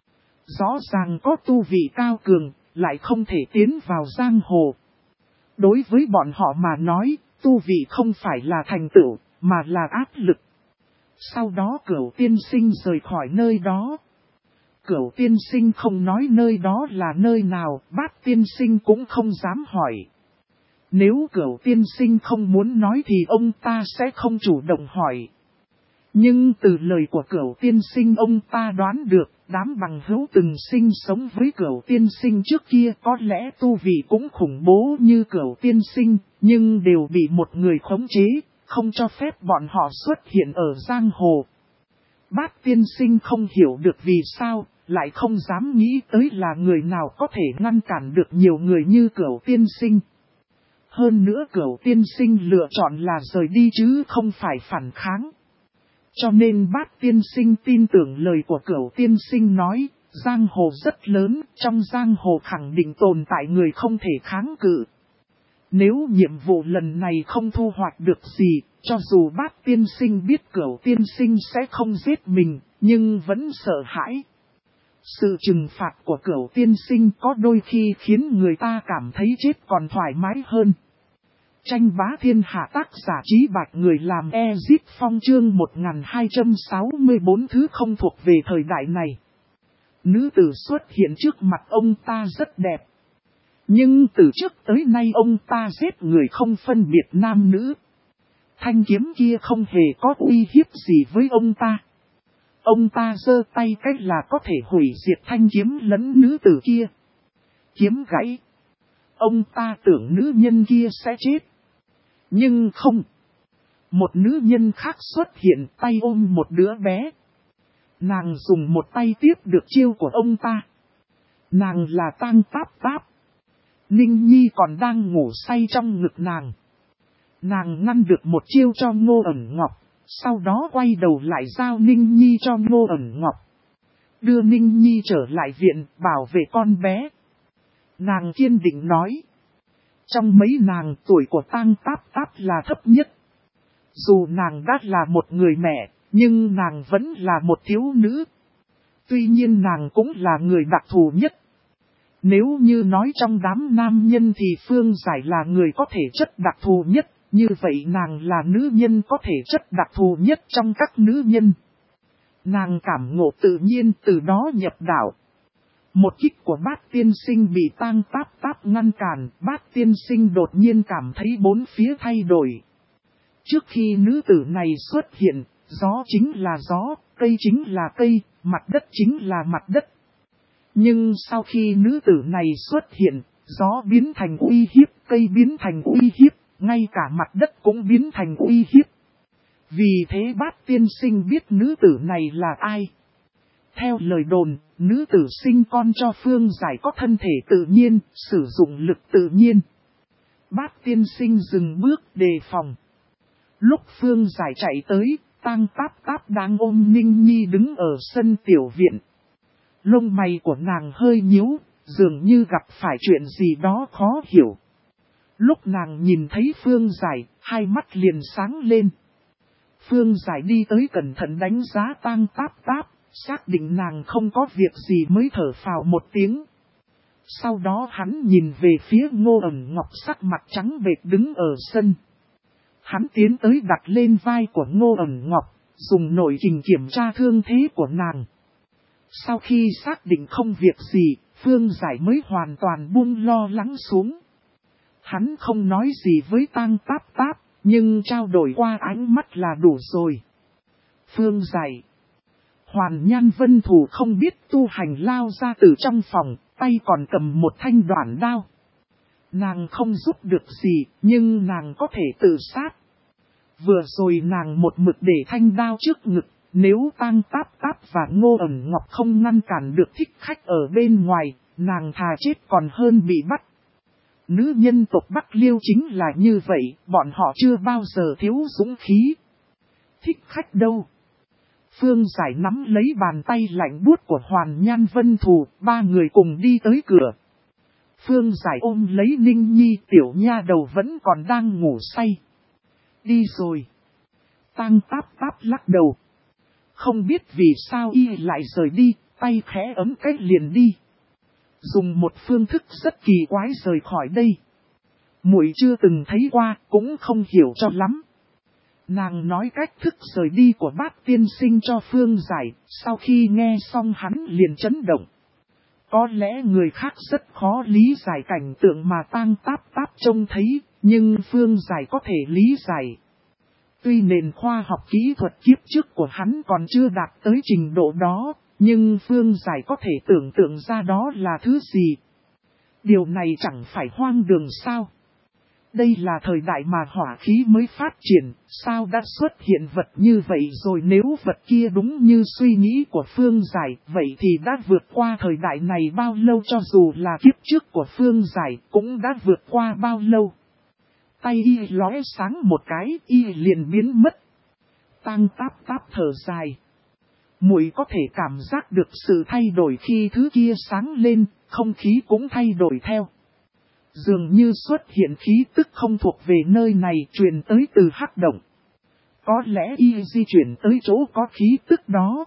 Rõ ràng có tu vị cao cường, lại không thể tiến vào giang hồ. Đối với bọn họ mà nói, tu vị không phải là thành tựu, mà là áp lực. Sau đó Cửu tiên sinh rời khỏi nơi đó. Cửu tiên sinh không nói nơi đó là nơi nào, Bát tiên sinh cũng không dám hỏi. Nếu Cửu tiên sinh không muốn nói thì ông ta sẽ không chủ động hỏi. Nhưng từ lời của Cửu tiên sinh ông ta đoán được, đám bằng hữu từng sinh sống với Cửu tiên sinh trước kia có lẽ tu vị cũng khủng bố như Cửu tiên sinh, nhưng đều bị một người khống chế, không cho phép bọn họ xuất hiện ở giang hồ. Bát tiên sinh không hiểu được vì sao, lại không dám nghĩ tới là người nào có thể ngăn cản được nhiều người như Cửu tiên sinh. Hơn nữa Cửu tiên sinh lựa chọn là rời đi chứ không phải phản kháng. Cho nên Bát tiên sinh tin tưởng lời của Cửu tiên sinh nói, giang hồ rất lớn, trong giang hồ khẳng định tồn tại người không thể kháng cự. Nếu nhiệm vụ lần này không thu hoạch được gì, cho dù Bát tiên sinh biết Cửu tiên sinh sẽ không giết mình, nhưng vẫn sợ hãi. Sự trừng phạt của Cửu tiên sinh có đôi khi khiến người ta cảm thấy chết còn thoải mái hơn. Tranh bá thiên hạ tác giả Trí Bạch người làm Ezip Phong chương 1264 thứ không thuộc về thời đại này. Nữ tử xuất hiện trước mặt ông ta rất đẹp. Nhưng từ trước tới nay ông ta giết người không phân biệt nam nữ. Thanh kiếm kia không hề có uy hiếp gì với ông ta. Ông ta giơ tay cách là có thể hủy diệt thanh kiếm lẫn nữ tử kia. Kiếm gãy. Ông ta tưởng nữ nhân kia sẽ chết. Nhưng không. Một nữ nhân khác xuất hiện tay ôm một đứa bé. Nàng dùng một tay tiếp được chiêu của ông ta. Nàng là Tang Táp Táp. Ninh Nhi còn đang ngủ say trong ngực nàng. Nàng ngăn được một chiêu cho Ngô Ẩn Ngọc. Sau đó quay đầu lại giao Ninh Nhi cho Ngô Ẩn Ngọc. Đưa Ninh Nhi trở lại viện bảo vệ con bé. Nàng kiên định nói. Trong mấy nàng tuổi của Tang Táp Táp là thấp nhất. Dù nàng đã là một người mẹ, nhưng nàng vẫn là một thiếu nữ. Tuy nhiên nàng cũng là người đặc thù nhất. Nếu như nói trong đám nam nhân thì Phương Giải là người có thể chất đặc thù nhất, như vậy nàng là nữ nhân có thể chất đặc thù nhất trong các nữ nhân. Nàng cảm ngộ tự nhiên từ đó nhập đạo. Một kích của Bát tiên sinh bị Tang Táp Táp ngăn cản, Bát tiên sinh đột nhiên cảm thấy bốn phía thay đổi. Trước khi nữ tử này xuất hiện, gió chính là gió, cây chính là cây, mặt đất chính là mặt đất. Nhưng sau khi nữ tử này xuất hiện, gió biến thành uy hiếp, cây biến thành uy hiếp, ngay cả mặt đất cũng biến thành uy hiếp. Vì thế Bát tiên sinh biết nữ tử này là ai. Theo lời đồn, nữ tử sinh con cho Phương Giải có thân thể tự nhiên, sử dụng lực tự nhiên. Bát tiên sinh dừng bước đề phòng. Lúc Phương Giải chạy tới, Tang Táp Táp đang ôm Ninh Nhi đứng ở sân tiểu viện. Lông mày của nàng hơi nhíu, dường như gặp phải chuyện gì đó khó hiểu. Lúc nàng nhìn thấy Phương Giải, hai mắt liền sáng lên. Phương Giải đi tới cẩn thận đánh giá Tang Táp Táp, xác định nàng không có việc gì mới thở phào một tiếng. Sau đó hắn nhìn về phía Ngô Ẩn Ngọc sắc mặt trắng bệch đứng ở sân. Hắn tiến tới đặt lên vai của Ngô Ẩn Ngọc, dùng nội kình kiểm tra thương thế của nàng. Sau khi xác định không việc gì, Phương Giải mới hoàn toàn buông lo lắng xuống. Hắn không nói gì với Tang Táp Táp, nhưng trao đổi qua ánh mắt là đủ rồi. Phương Giải. Hoàn Nhan Vân Thủ không biết tu hành lao ra từ trong phòng, tay còn cầm một thanh đoản đao. Nàng không giúp được gì, nhưng nàng có thể tự sát. Vừa rồi nàng một mực để thanh đao trước ngực, nếu Tang Táp Táp và Ngô Ẩn Ngọc không ngăn cản được thích khách ở bên ngoài, nàng thà chết còn hơn bị bắt. Nữ nhân tộc Bắc Liêu chính là như vậy, bọn họ chưa bao giờ thiếu dũng khí. Thích khách đâu? Phương Giải nắm lấy bàn tay lạnh buốt của Hoàn Nhan Vân Thù, ba người cùng đi tới cửa. Phương Giải ôm lấy Ninh Nhi, tiểu nha đầu vẫn còn đang ngủ say. Đi rồi. Tang Táp Táp lắc đầu. Không biết vì sao y lại rời đi, tay khẽ ấm cách liền đi. Dùng một phương thức rất kỳ quái rời khỏi đây. Muội chưa từng thấy qua, cũng không hiểu cho lắm. Nàng nói cách thức rời đi của Bát tiên sinh cho Phương Giải, sau khi nghe xong hắn liền chấn động. Có lẽ người khác rất khó lý giải cảnh tượng mà Tang Táp Táp trông thấy, nhưng Phương Giải có thể lý giải. Tuy nền khoa học kỹ thuật kiếp trước của hắn còn chưa đạt tới trình độ đó, nhưng Phương Giải có thể tưởng tượng ra đó là thứ gì. Điều này chẳng phải hoang đường sao? Đây là thời đại mà hỏa khí mới phát triển, sao đã xuất hiện vật như vậy rồi, nếu vật kia đúng như suy nghĩ của Phương Giải, vậy thì đã vượt qua thời đại này bao lâu, cho dù là kiếp trước của Phương Giải cũng đã vượt qua bao lâu. Tay y lóe sáng một cái, y liền biến mất. Tang Táp Táp thở dài. Muội có thể cảm giác được sự thay đổi khi thứ kia sáng lên, không khí cũng thay đổi theo. Dường như xuất hiện khí tức không thuộc về nơi này truyền tới từ hắc động. Có lẽ y di chuyển tới chỗ có khí tức đó.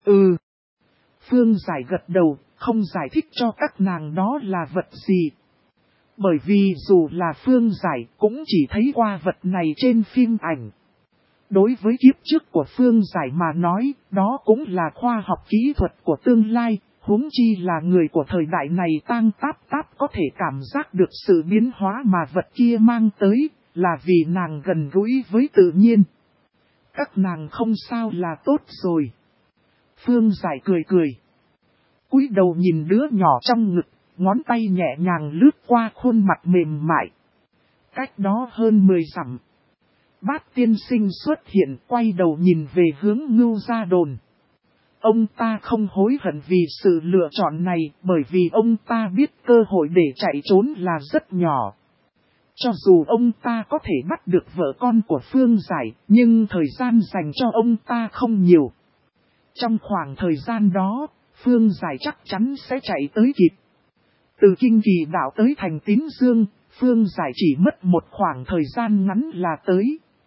Phương Giải gật đầu, không giải thích cho các nàng đó là vật gì. Bởi vì dù là Phương Giải cũng chỉ thấy qua vật này trên phim ảnh. Đối với kiếp trước của Phương Giải mà nói, đó cũng là khoa học kỹ thuật của tương lai, huống chi là người của thời đại này. Tang Táp Táp có thể cảm giác được sự biến hóa mà vật kia mang tới, là vì nàng gần gũi với tự nhiên. Các nàng không sao là tốt rồi. Phương Giải cười cười. Cúi đầu nhìn đứa nhỏ trong ngực, ngón tay nhẹ nhàng lướt qua khuôn mặt mềm mại. Cách đó hơn 10 dặm. Bát tiên sinh xuất hiện, quay đầu nhìn về hướng Ngưu Gia Đồn. Ông ta không hối hận vì sự lựa chọn này, bởi vì ông ta biết cơ hội để chạy trốn là rất nhỏ. Cho dù ông ta có thể bắt được vợ con của Phương Giải, nhưng thời gian dành cho ông ta không nhiều. Trong khoảng thời gian đó, Phương Giải chắc chắn sẽ chạy tới kịp. Từ Kinh Kỳ Đạo tới thành Tín Dương, Phương Giải chỉ mất một khoảng thời gian ngắn là tới.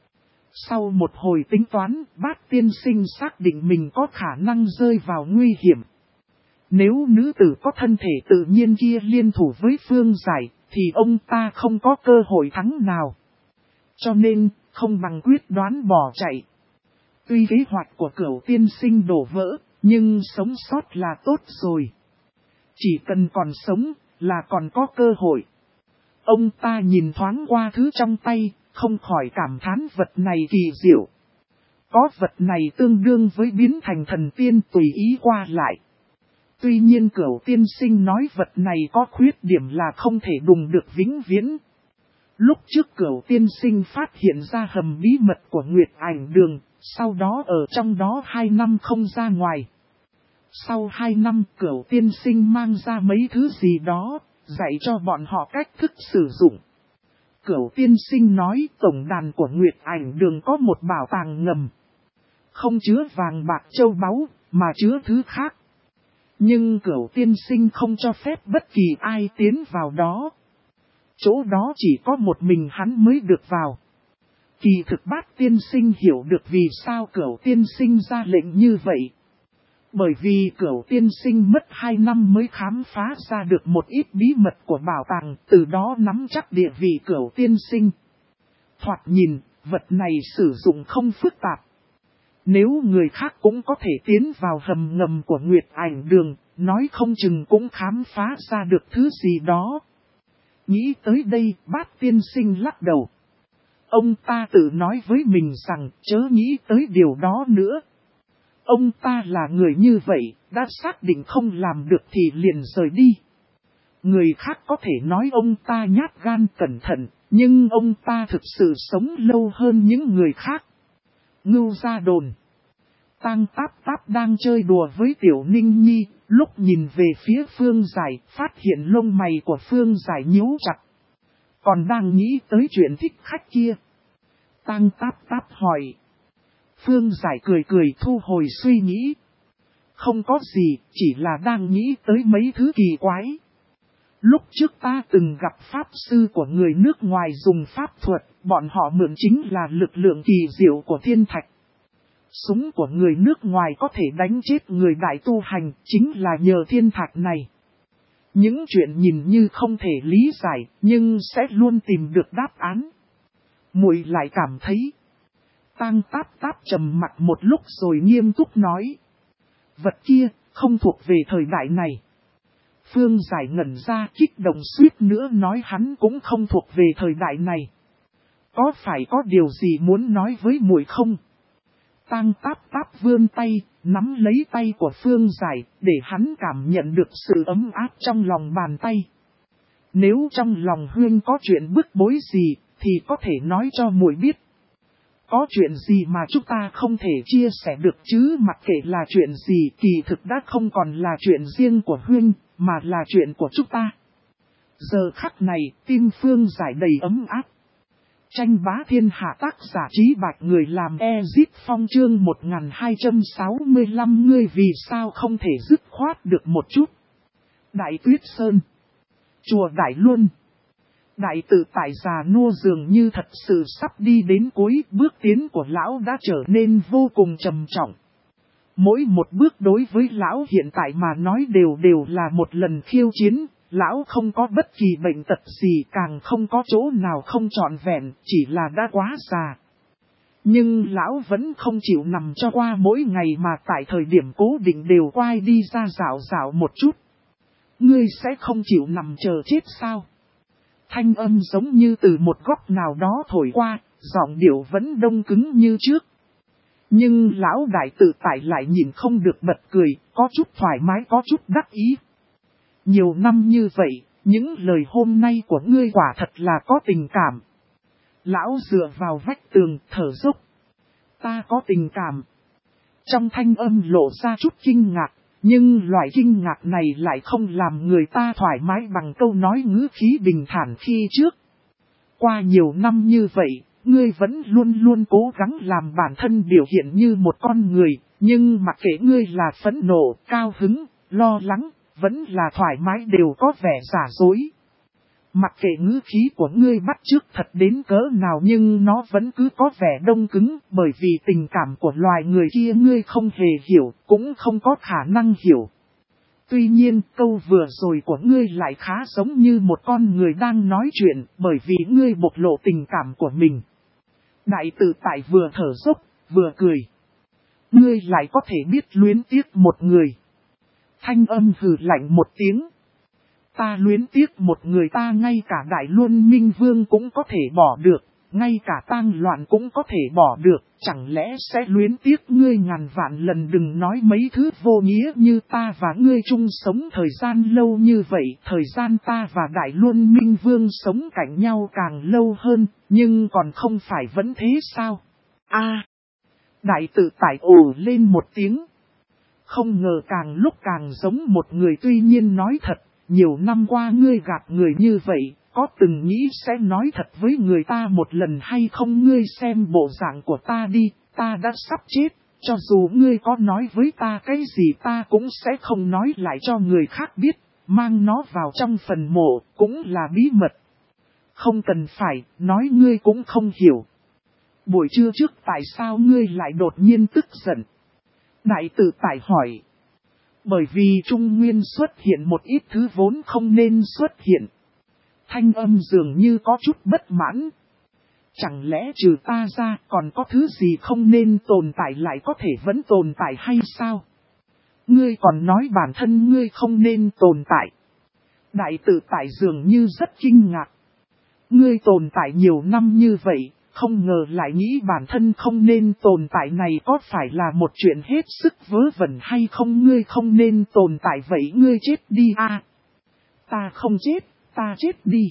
Sau một hồi tính toán, Bát tiên sinh xác định mình có khả năng rơi vào nguy hiểm. Nếu nữ tử có thân thể tự nhiên kia liên thủ với Phương Giải, thì ông ta không có cơ hội thắng nào. Cho nên, không bằng quyết đoán bỏ chạy. Tuy kế hoạch của Cửu tiên sinh đổ vỡ, nhưng sống sót là tốt rồi. Chỉ cần còn sống, là còn có cơ hội. Ông ta nhìn thoáng qua thứ trong tay, không khỏi cảm thán vật này kỳ diệu. Có vật này tương đương với biến thành thần tiên tùy ý qua lại. Tuy nhiên Cửu tiên sinh nói vật này có khuyết điểm là không thể đùng được vĩnh viễn. Lúc trước Cửu tiên sinh phát hiện ra hầm bí mật của Nguyệt Ảnh Đường, sau đó ở trong đó 2 năm không ra ngoài. Sau 2 năm Cửu tiên sinh mang ra mấy thứ gì đó, dạy cho bọn họ cách thức sử dụng. Cửu tiên sinh nói tổng đàn của Nguyệt Ảnh Đường có một bảo tàng ngầm. Không chứa vàng bạc châu báu, mà chứa thứ khác. Nhưng Cửu tiên sinh không cho phép bất kỳ ai tiến vào đó. Chỗ đó chỉ có một mình hắn mới được vào. Kỳ thực Bát tiên sinh hiểu được vì sao Cửu tiên sinh ra lệnh như vậy. Bởi vì Cửu tiên sinh mất 2 năm mới khám phá ra được một ít bí mật của bảo tàng, từ đó nắm chắc địa vị Cửu tiên sinh. Thoạt nhìn, vật này sử dụng không phức tạp. Nếu người khác cũng có thể tiến vào hầm ngầm của Nguyệt Ảnh Đường, nói không chừng cũng khám phá ra được thứ gì đó. Nghĩ tới đây, Bát tiên sinh lắc đầu. Ông ta tự nói với mình rằng chớ nghĩ tới điều đó nữa. Ông ta là người như vậy, đã xác định không làm được thì liền rời đi. Người khác có thể nói ông ta nhát gan cẩn thận, nhưng ông ta thực sự sống lâu hơn những người khác. Ngưu Gia Đồn. Tang Táp Táp đang chơi đùa với Tiểu Ninh Nhi, lúc nhìn về phía Phương Giải, phát hiện lông mày của Phương Giải nhíu chặt. Còn đang nghĩ tới chuyện thích khách kia. Tang Táp Táp hỏi. Phương Giải cười cười thu hồi suy nghĩ. Không có gì, chỉ là đang nghĩ tới mấy thứ kỳ quái. Lúc trước ta từng gặp pháp sư của người nước ngoài dùng pháp thuật, bọn họ mượn chính là lực lượng kỳ diệu của thiên thạch. Súng của người nước ngoài có thể đánh chết người đại tu hành, chính là nhờ thiên thạch này. Những chuyện nhìn như không thể lý giải, nhưng sẽ luôn tìm được đáp án. Muội lại cảm thấy. Tang Táp Táp trầm mặt một lúc rồi nghiêm túc nói. Vật kia, không thuộc về thời đại này. Phương Giải ngẩn ra kích động suýt nữa nói hắn cũng không thuộc về thời đại này. Có phải có điều gì muốn nói với muội không? Tang Táp Táp vươn tay, nắm lấy tay của Phương Giải, để hắn cảm nhận được sự ấm áp trong lòng bàn tay. Nếu trong lòng Huyên có chuyện bức bối gì, thì có thể nói cho muội biết. Có chuyện gì mà chúng ta không thể chia sẻ được chứ, mặc kệ là chuyện gì kỳ thực đã không còn là chuyện riêng của Huyên, mà là chuyện của chúng ta. Giờ khắc này, tim Phương Giải đầy ấm áp. Tranh bá thiên hạ tác giả Trí Bạch, người làm Ezip Phong chương 1265. Ngươi vì sao không thể dứt khoát được một chút? Đại Tuyết Sơn, Chùa Đại Luân. Đại tự tại già nua dường như thật sự sắp đi đến cuối, bước tiến của lão đã trở nên vô cùng trầm trọng. Mỗi một bước đối với lão hiện tại mà nói đều là một lần khiêu chiến. Lão không có bất kỳ bệnh tật gì, càng không có chỗ nào không trọn vẹn, chỉ là đã quá già. Nhưng lão vẫn không chịu nằm cho qua mỗi ngày, mà tại thời điểm cố định đều quay đi ra dạo một chút. Ngươi sẽ không chịu nằm chờ chết sao? Thanh âm giống như từ một góc nào đó thổi qua, giọng điệu vẫn đông cứng như trước. Nhưng lão đại tự tại lại nhìn không được bật cười, có chút thoải mái có chút đắc ý. Nhiều năm như vậy, những lời hôm nay của ngươi quả thật là có tình cảm. Lão dựa vào vách tường thở dốc. Ta có tình cảm. Trong thanh âm lộ ra chút kinh ngạc, nhưng loại kinh ngạc này lại không làm người ta thoải mái bằng câu nói ngữ khí bình thản khi trước. Qua nhiều năm như vậy, ngươi vẫn luôn luôn cố gắng làm bản thân biểu hiện như một con người, nhưng mặc kệ ngươi là phẫn nộ, cao hứng, lo lắng, vẫn là thoải mái đều có vẻ giả dối. Mặc kệ ngữ khí của ngươi bắt chước thật đến cỡ nào, nhưng nó vẫn cứ có vẻ đông cứng, bởi vì tình cảm của loài người kia ngươi không hề hiểu, cũng không có khả năng hiểu. Tuy nhiên, câu vừa rồi của ngươi lại khá giống như một con người đang nói chuyện, bởi vì ngươi bộc lộ tình cảm của mình. Đại tự tại vừa thở dốc, vừa cười. Ngươi lại có thể biết luyến tiếc một người. Thanh âm hừ lạnh một tiếng. Ta luyến tiếc một người, ta ngay cả Đại Luân Minh Vương cũng có thể bỏ được, ngay cả tang loạn cũng có thể bỏ được, chẳng lẽ sẽ luyến tiếc ngươi ngàn vạn lần? Đừng nói mấy thứ vô nghĩa như ta và ngươi chung sống thời gian lâu như vậy, thời gian ta và Đại Luân Minh Vương sống cạnh nhau càng lâu hơn, nhưng còn không phải vẫn thế sao? Đại tự tại ồ lên một tiếng. Không ngờ càng lúc càng giống một người, tuy nhiên nói thật. Nhiều năm qua ngươi gạt người như vậy, có từng nghĩ sẽ nói thật với người ta một lần hay không? Ngươi xem bộ dạng của ta đi, ta đã sắp chết, cho dù ngươi có nói với ta cái gì ta cũng sẽ không nói lại cho người khác biết, mang nó vào trong phần mộ, cũng là bí mật. Không cần phải, nói ngươi cũng không hiểu. Buổi trưa trước tại sao ngươi lại đột nhiên tức giận? Đại tự tại hỏi. Bởi vì Trung Nguyên xuất hiện một ít thứ vốn không nên xuất hiện. Thanh âm dường như có chút bất mãn. Chẳng lẽ trừ ta ra còn có thứ gì không nên tồn tại lại có thể vẫn tồn tại hay sao? Ngươi còn nói bản thân ngươi không nên tồn tại. Đại tự tại dường như rất kinh ngạc. Ngươi tồn tại nhiều năm như vậy. Không ngờ lại nghĩ bản thân không nên tồn tại này có phải là một chuyện hết sức vớ vẩn hay không? Ngươi không nên tồn tại vậy ngươi chết đi à? Ta không chết, ta chết đi.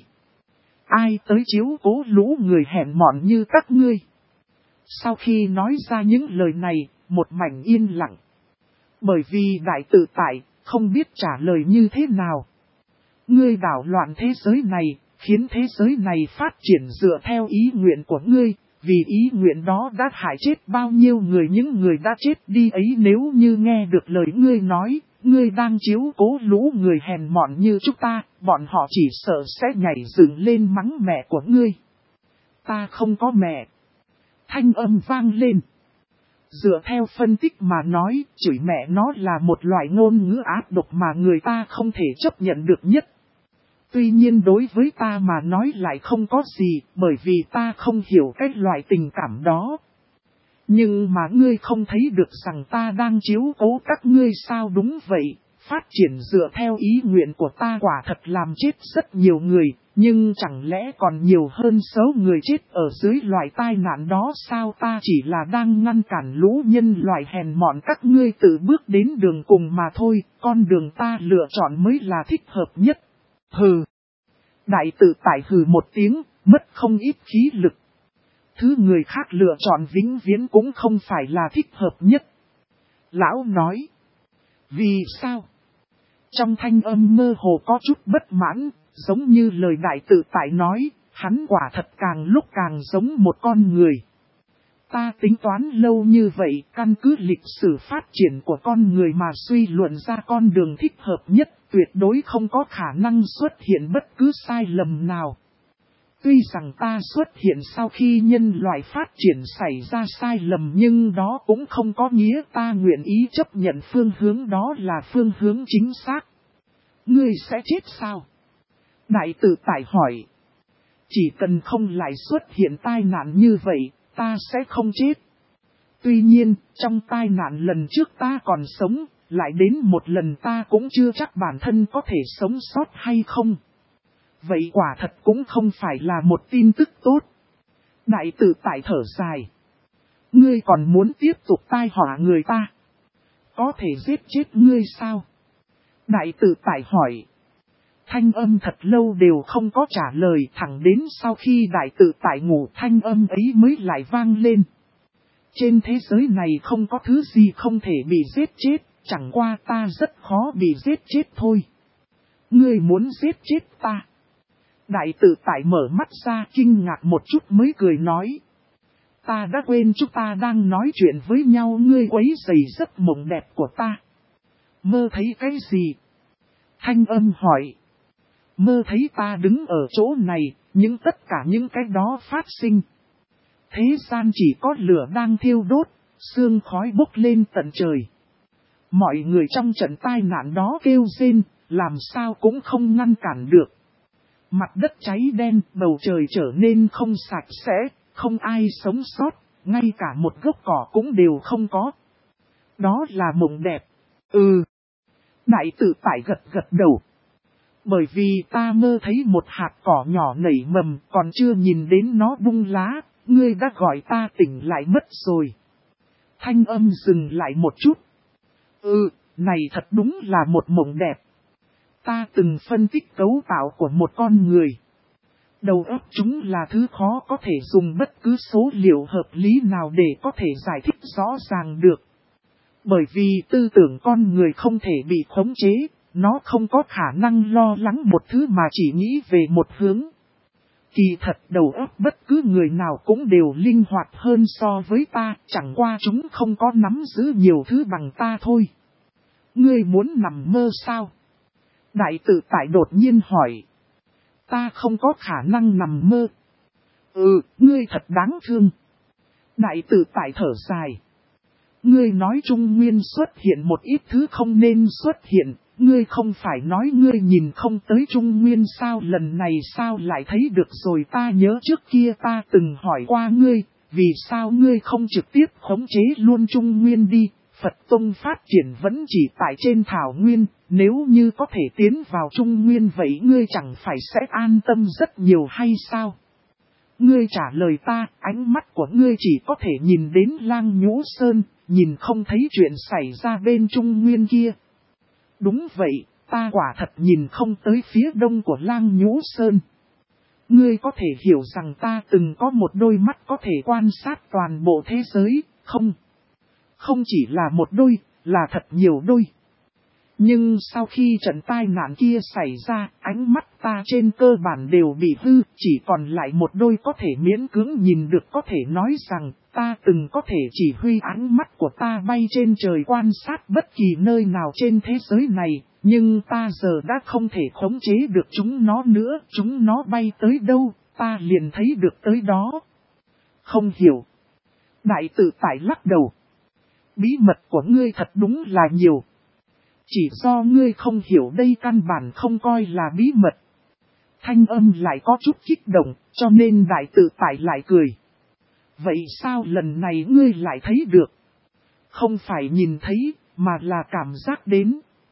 Ai tới chiếu cố lũ người hèn mọn như các ngươi? Sau khi nói ra những lời này, một mảnh yên lặng. Bởi vì đại tự tại, không biết trả lời như thế nào. Ngươi đảo loạn thế giới này. Khiến thế giới này phát triển dựa theo ý nguyện của ngươi, vì ý nguyện đó đã hại chết bao nhiêu người, những người đã chết đi ấy nếu như nghe được lời ngươi nói, ngươi đang chiếu cố lũ người hèn mọn như chúng ta, bọn họ chỉ sợ sẽ nhảy dựng lên mắng mẹ của ngươi. Ta không có mẹ. Thanh âm vang lên. Dựa theo phân tích mà nói, chửi mẹ nó là một loại ngôn ngữ ác độc mà người ta không thể chấp nhận được nhất. Tuy nhiên đối với ta mà nói lại không có gì, bởi vì ta không hiểu cái loại tình cảm đó. Nhưng mà ngươi không thấy được rằng ta đang chiếu cố các ngươi sao? Đúng vậy, phát triển dựa theo ý nguyện của ta quả thật làm chết rất nhiều người, nhưng chẳng lẽ còn nhiều hơn số người chết ở dưới loại tai nạn đó sao? Ta chỉ là đang ngăn cản lũ nhân loại hèn mọn các ngươi tự bước đến đường cùng mà thôi, con đường ta lựa chọn mới là thích hợp nhất. Hừ. Đại tự tại hừ một tiếng, mất không ít khí lực. Thứ người khác lựa chọn vĩnh viễn cũng không phải là thích hợp nhất. Lão nói. Vì sao? Trong thanh âm mơ hồ có chút bất mãn, giống như lời đại tự tại nói, hắn quả thật càng lúc càng giống một con người. Ta tính toán lâu như vậy, căn cứ lịch sử phát triển của con người mà suy luận ra con đường thích hợp nhất, tuyệt đối không có khả năng xuất hiện bất cứ sai lầm nào. Tuy rằng ta xuất hiện sau khi nhân loại phát triển xảy ra sai lầm, nhưng đó cũng không có nghĩa ta nguyện ý chấp nhận phương hướng đó là phương hướng chính xác. Ngươi sẽ chết sao? Đại tự tại hỏi. Chỉ cần không lại xuất hiện tai nạn như vậy, ta sẽ không chết. Tuy nhiên, trong tai nạn lần trước ta còn sống, lại đến một lần ta cũng chưa chắc bản thân có thể sống sót hay không. Vậy quả thật cũng không phải là một tin tức tốt. Đại tự tại thở dài. Ngươi còn muốn tiếp tục tai họa người ta? Có thể giết chết ngươi sao? Đại tự tại hỏi. Thanh âm thật lâu đều không có trả lời, thẳng đến sau khi đại tự tại ngủ thanh âm ấy mới lại vang lên. Trên thế giới này không có thứ gì không thể bị giết chết, chẳng qua ta rất khó bị giết chết thôi. Ngươi muốn giết chết ta? Đại tự tại mở mắt ra kinh ngạc một chút mới cười nói. Ta đã quên chúng ta đang nói chuyện với nhau, ngươi quấy rầy giấc mộng đẹp của ta. Mơ thấy cái gì? Thanh âm hỏi. Mơ thấy ta đứng ở chỗ này, nhưng tất cả những cái đó phát sinh. Thế gian chỉ có lửa đang thiêu đốt, sương khói bốc lên tận trời. Mọi người trong trận tai nạn đó kêu rên, làm sao cũng không ngăn cản được. Mặt đất cháy đen, bầu trời trở nên không sạch sẽ, không ai sống sót, ngay cả một gốc cỏ cũng đều không có. Đó là mộng đẹp. Ừ. Đại tự tại gật gật đầu. Bởi vì ta mơ thấy một hạt cỏ nhỏ nảy mầm, còn chưa nhìn đến nó bung lá, ngươi đã gọi ta tỉnh lại mất rồi. Thanh âm dừng lại một chút. Ừ, này thật đúng là một mộng đẹp. Ta từng phân tích cấu tạo của một con người. Đầu óc chúng là thứ khó có thể dùng bất cứ số liệu hợp lý nào để có thể giải thích rõ ràng được. Bởi vì tư tưởng con người không thể bị khống chế, nó không có khả năng lo lắng một thứ mà chỉ nghĩ về một hướng. Kỳ thật đầu óc bất cứ người nào cũng đều linh hoạt hơn so với ta, chẳng qua chúng không có nắm giữ nhiều thứ bằng ta thôi. Ngươi muốn nằm mơ sao? Đại tự tại đột nhiên hỏi. Ta không có khả năng nằm mơ. Ừ, ngươi thật đáng thương. Đại tự tại thở dài. Ngươi nói Trung Nguyên xuất hiện một ít thứ không nên xuất hiện, ngươi không phải nói ngươi nhìn không tới Trung Nguyên sao, lần này sao lại thấy được rồi? Ta nhớ trước kia ta từng hỏi qua ngươi, vì sao ngươi không trực tiếp khống chế luôn Trung Nguyên đi? Phật Tông phát triển vẫn chỉ tại trên thảo nguyên, nếu như có thể tiến vào Trung Nguyên vậy ngươi chẳng phải sẽ an tâm rất nhiều hay sao? Ngươi trả lời ta, ánh mắt của ngươi chỉ có thể nhìn đến Lang Nhũ Sơn, nhìn không thấy chuyện xảy ra bên Trung Nguyên kia. Đúng vậy, ta quả thật nhìn không tới phía đông của Lang Nhũ Sơn. Ngươi có thể hiểu rằng ta từng có một đôi mắt có thể quan sát toàn bộ thế giới, không? Không chỉ là một đôi, là thật nhiều đôi. Nhưng sau khi trận tai nạn kia xảy ra, ánh mắt ta trên cơ bản đều bị hư, chỉ còn lại một đôi có thể miễn cưỡng nhìn được. Có thể nói rằng, ta từng có thể chỉ huy ánh mắt của ta bay trên trời quan sát bất kỳ nơi nào trên thế giới này, nhưng ta giờ đã không thể khống chế được chúng nó nữa. Chúng nó bay tới đâu, ta liền thấy được tới đó. Không hiểu. Đại tự tại lắc đầu. Bí mật của ngươi thật đúng là nhiều. Chỉ do ngươi không hiểu đây căn bản không coi là bí mật. Thanh âm lại có chút kích động, cho nên đại tự tại lại cười. Vậy sao lần này ngươi lại thấy được? Không phải nhìn thấy, mà là cảm giác đến.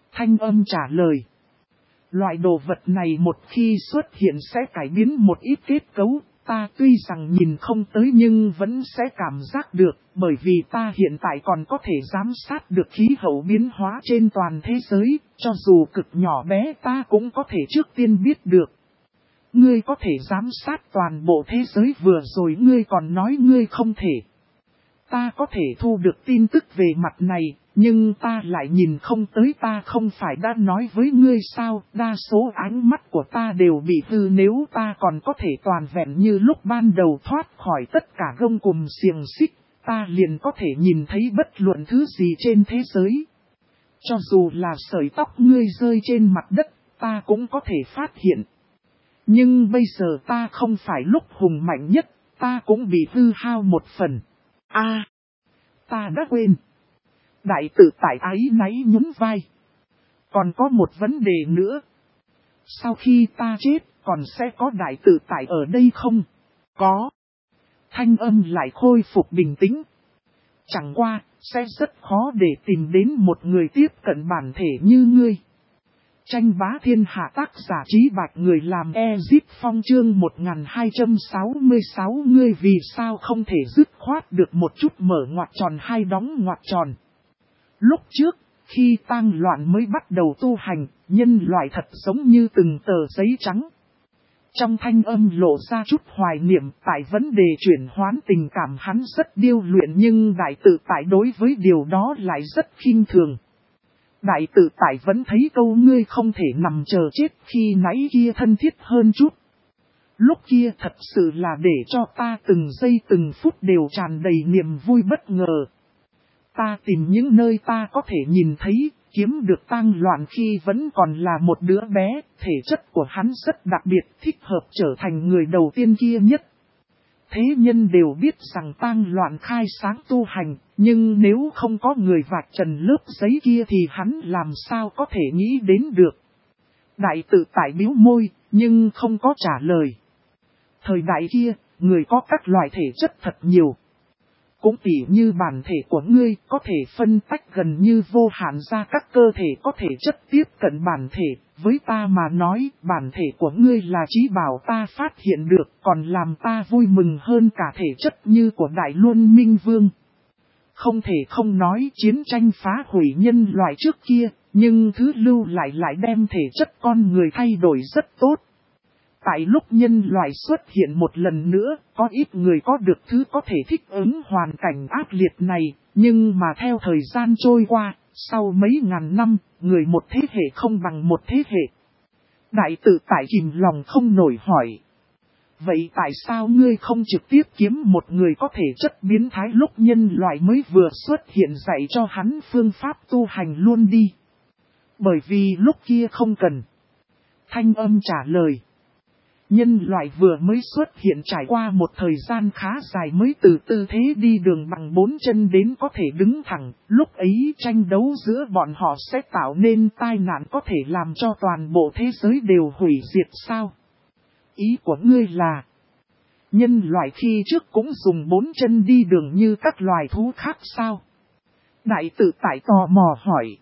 Thanh âm trả lời. Loại đồ vật này một khi xuất hiện sẽ cải biến một ít kết cấu, ta tuy rằng nhìn không tới nhưng vẫn sẽ cảm giác được, bởi vì ta hiện tại còn có thể giám sát được khí hậu biến hóa trên toàn thế giới, cho dù cực nhỏ bé ta cũng có thể trước tiên biết được. Ngươi có thể giám sát toàn bộ thế giới, vừa rồi ngươi còn nói ngươi không thể. Ta có thể thu được tin tức về mặt này, nhưng ta lại nhìn không tới, ta không phải đã nói với ngươi sao, đa số ánh mắt của ta đều bị hư, nếu ta còn có thể toàn vẹn như lúc ban đầu thoát khỏi tất cả gông cùm xiềng xích, ta liền có thể nhìn thấy bất luận thứ gì trên thế giới. Cho dù là sợi tóc ngươi rơi trên mặt đất, ta cũng có thể phát hiện. Nhưng bây giờ ta không phải lúc hùng mạnh nhất, ta cũng bị hư hao một phần. Ta đã quên. Đại tự tại áy náy nhún vai. Còn có một vấn đề nữa. Sau khi ta chết, còn sẽ có đại tự tại ở đây không? Có. Thanh âm lại khôi phục bình tĩnh. Chẳng qua, sẽ rất khó để tìm đến một người tiếp cận bản thể như ngươi. Tranh bá thiên hạ, tác giả Trí Bạch, người làm Ezip Phong, chương 1266. Ngươi vì sao không thể dứt khoát được một chút mở ngoặc tròn hay đóng ngoặc tròn? Lúc trước, khi tang loạn mới bắt đầu tu hành, nhân loại thật giống như từng tờ giấy trắng. Trong thanh âm lộ ra chút hoài niệm, tại vấn đề chuyển hoán tình cảm hắn rất điêu luyện, nhưng đại tự tại đối với điều đó lại rất khinh thường. Đại tự tại vẫn thấy câu ngươi không thể nằm chờ chết khi nãy kia thân thiết hơn chút. Lúc kia thật sự là để cho ta từng giây từng phút đều tràn đầy niềm vui bất ngờ. Ta tìm những nơi ta có thể nhìn thấy, kiếm được tang loạn khi vẫn còn là một đứa bé, thể chất của hắn rất đặc biệt, thích hợp trở thành người đầu tiên kia nhất. Thế nhân đều biết rằng tang loạn khai sáng tu hành, nhưng nếu không có người vạch trần lớp giấy kia thì hắn làm sao có thể nghĩ đến được. Đại tự tại bĩu môi, nhưng không có trả lời. Thời đại kia, người có các loại thể chất thật nhiều. Cũng tỉ như bản thể của ngươi có thể phân tách gần như vô hạn ra các cơ thể có thể chất tiếp cận bản thể. Với ta mà nói, bản thể của ngươi là trí bảo ta phát hiện được, còn làm ta vui mừng hơn cả thể chất như của Đại Luân Minh Vương. Không thể không nói chiến tranh phá hủy nhân loại trước kia, nhưng thứ lưu lại đem thể chất con người thay đổi rất tốt. Tại lúc nhân loại xuất hiện một lần nữa, có ít người có được thứ có thể thích ứng hoàn cảnh ác liệt này, nhưng mà theo thời gian trôi qua, sau mấy ngàn năm, người một thế hệ không bằng một thế hệ. Đại tự tại kìm lòng không nổi hỏi. Vậy tại sao ngươi không trực tiếp kiếm một người có thể chất biến thái lúc nhân loại mới vừa xuất hiện dạy cho hắn phương pháp tu hành luôn đi? Bởi vì lúc kia không cần. Thanh âm trả lời. Nhân loại vừa mới xuất hiện trải qua một thời gian khá dài mới từ tư thế đi đường bằng 4 chân đến có thể đứng thẳng, lúc ấy tranh đấu giữa bọn họ sẽ tạo nên tai nạn có thể làm cho toàn bộ thế giới đều hủy diệt sao? Ý của ngươi là, nhân loại khi trước cũng dùng 4 chân đi đường như các loài thú khác sao? Đại tự tại tò mò hỏi.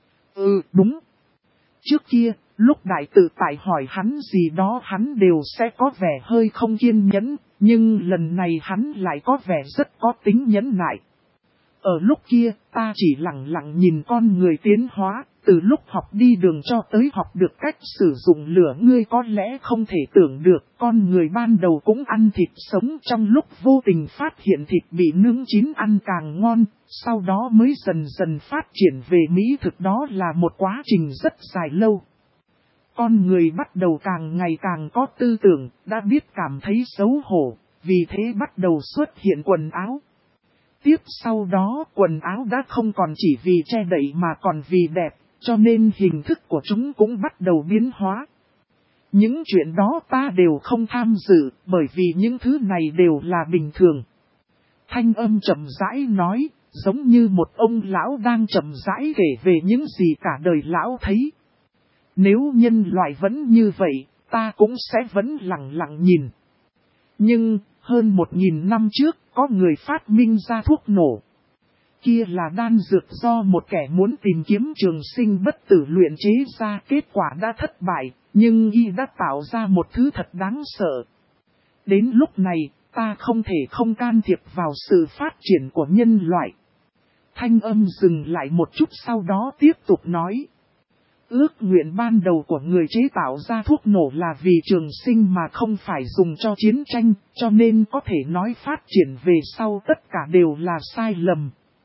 Đúng. Trước kia, lúc đại tự tại hỏi hắn gì đó hắn đều sẽ có vẻ hơi không kiên nhẫn, nhưng lần này hắn lại có vẻ rất có tính nhẫn nại. Ở lúc kia, ta chỉ lặng lặng nhìn con người tiến hóa, từ lúc học đi đường cho tới học được cách sử dụng lửa. Ngươi có lẽ không thể tưởng được, con người ban đầu cũng ăn thịt sống, trong lúc vô tình phát hiện thịt bị nướng chín ăn càng ngon, sau đó mới dần dần phát triển về mỹ thực, đó là một quá trình rất dài lâu. Con người bắt đầu càng ngày càng có tư tưởng, đã biết cảm thấy xấu hổ, vì thế bắt đầu xuất hiện quần áo. Tiếp sau đó quần áo đã không còn chỉ vì che đậy mà còn vì đẹp, cho nên hình thức của chúng cũng bắt đầu biến hóa. Những chuyện đó ta đều không tham dự, bởi vì những thứ này đều là bình thường. Thanh âm chậm rãi nói, giống như một ông lão đang chậm rãi kể về những gì cả đời lão thấy. Nếu nhân loại vẫn như vậy, ta cũng sẽ vẫn lặng lặng nhìn. Nhưng, hơn 1000 năm trước, có người phát minh ra thuốc nổ. Kia là đan dược do một kẻ muốn tìm kiếm trường sinh bất tử luyện chế ra, kết quả đã thất bại, nhưng y đã tạo ra một thứ thật đáng sợ. Đến lúc này, ta không thể không can thiệp vào sự phát triển của nhân loại. Thanh âm dừng lại một chút sau đó tiếp tục nói. Ước nguyện ban đầu của người chế tạo ra thuốc nổ là vì trường sinh mà không phải dùng cho chiến tranh, cho nên có thể nói phát triển về sau tất cả đều là sai lầm.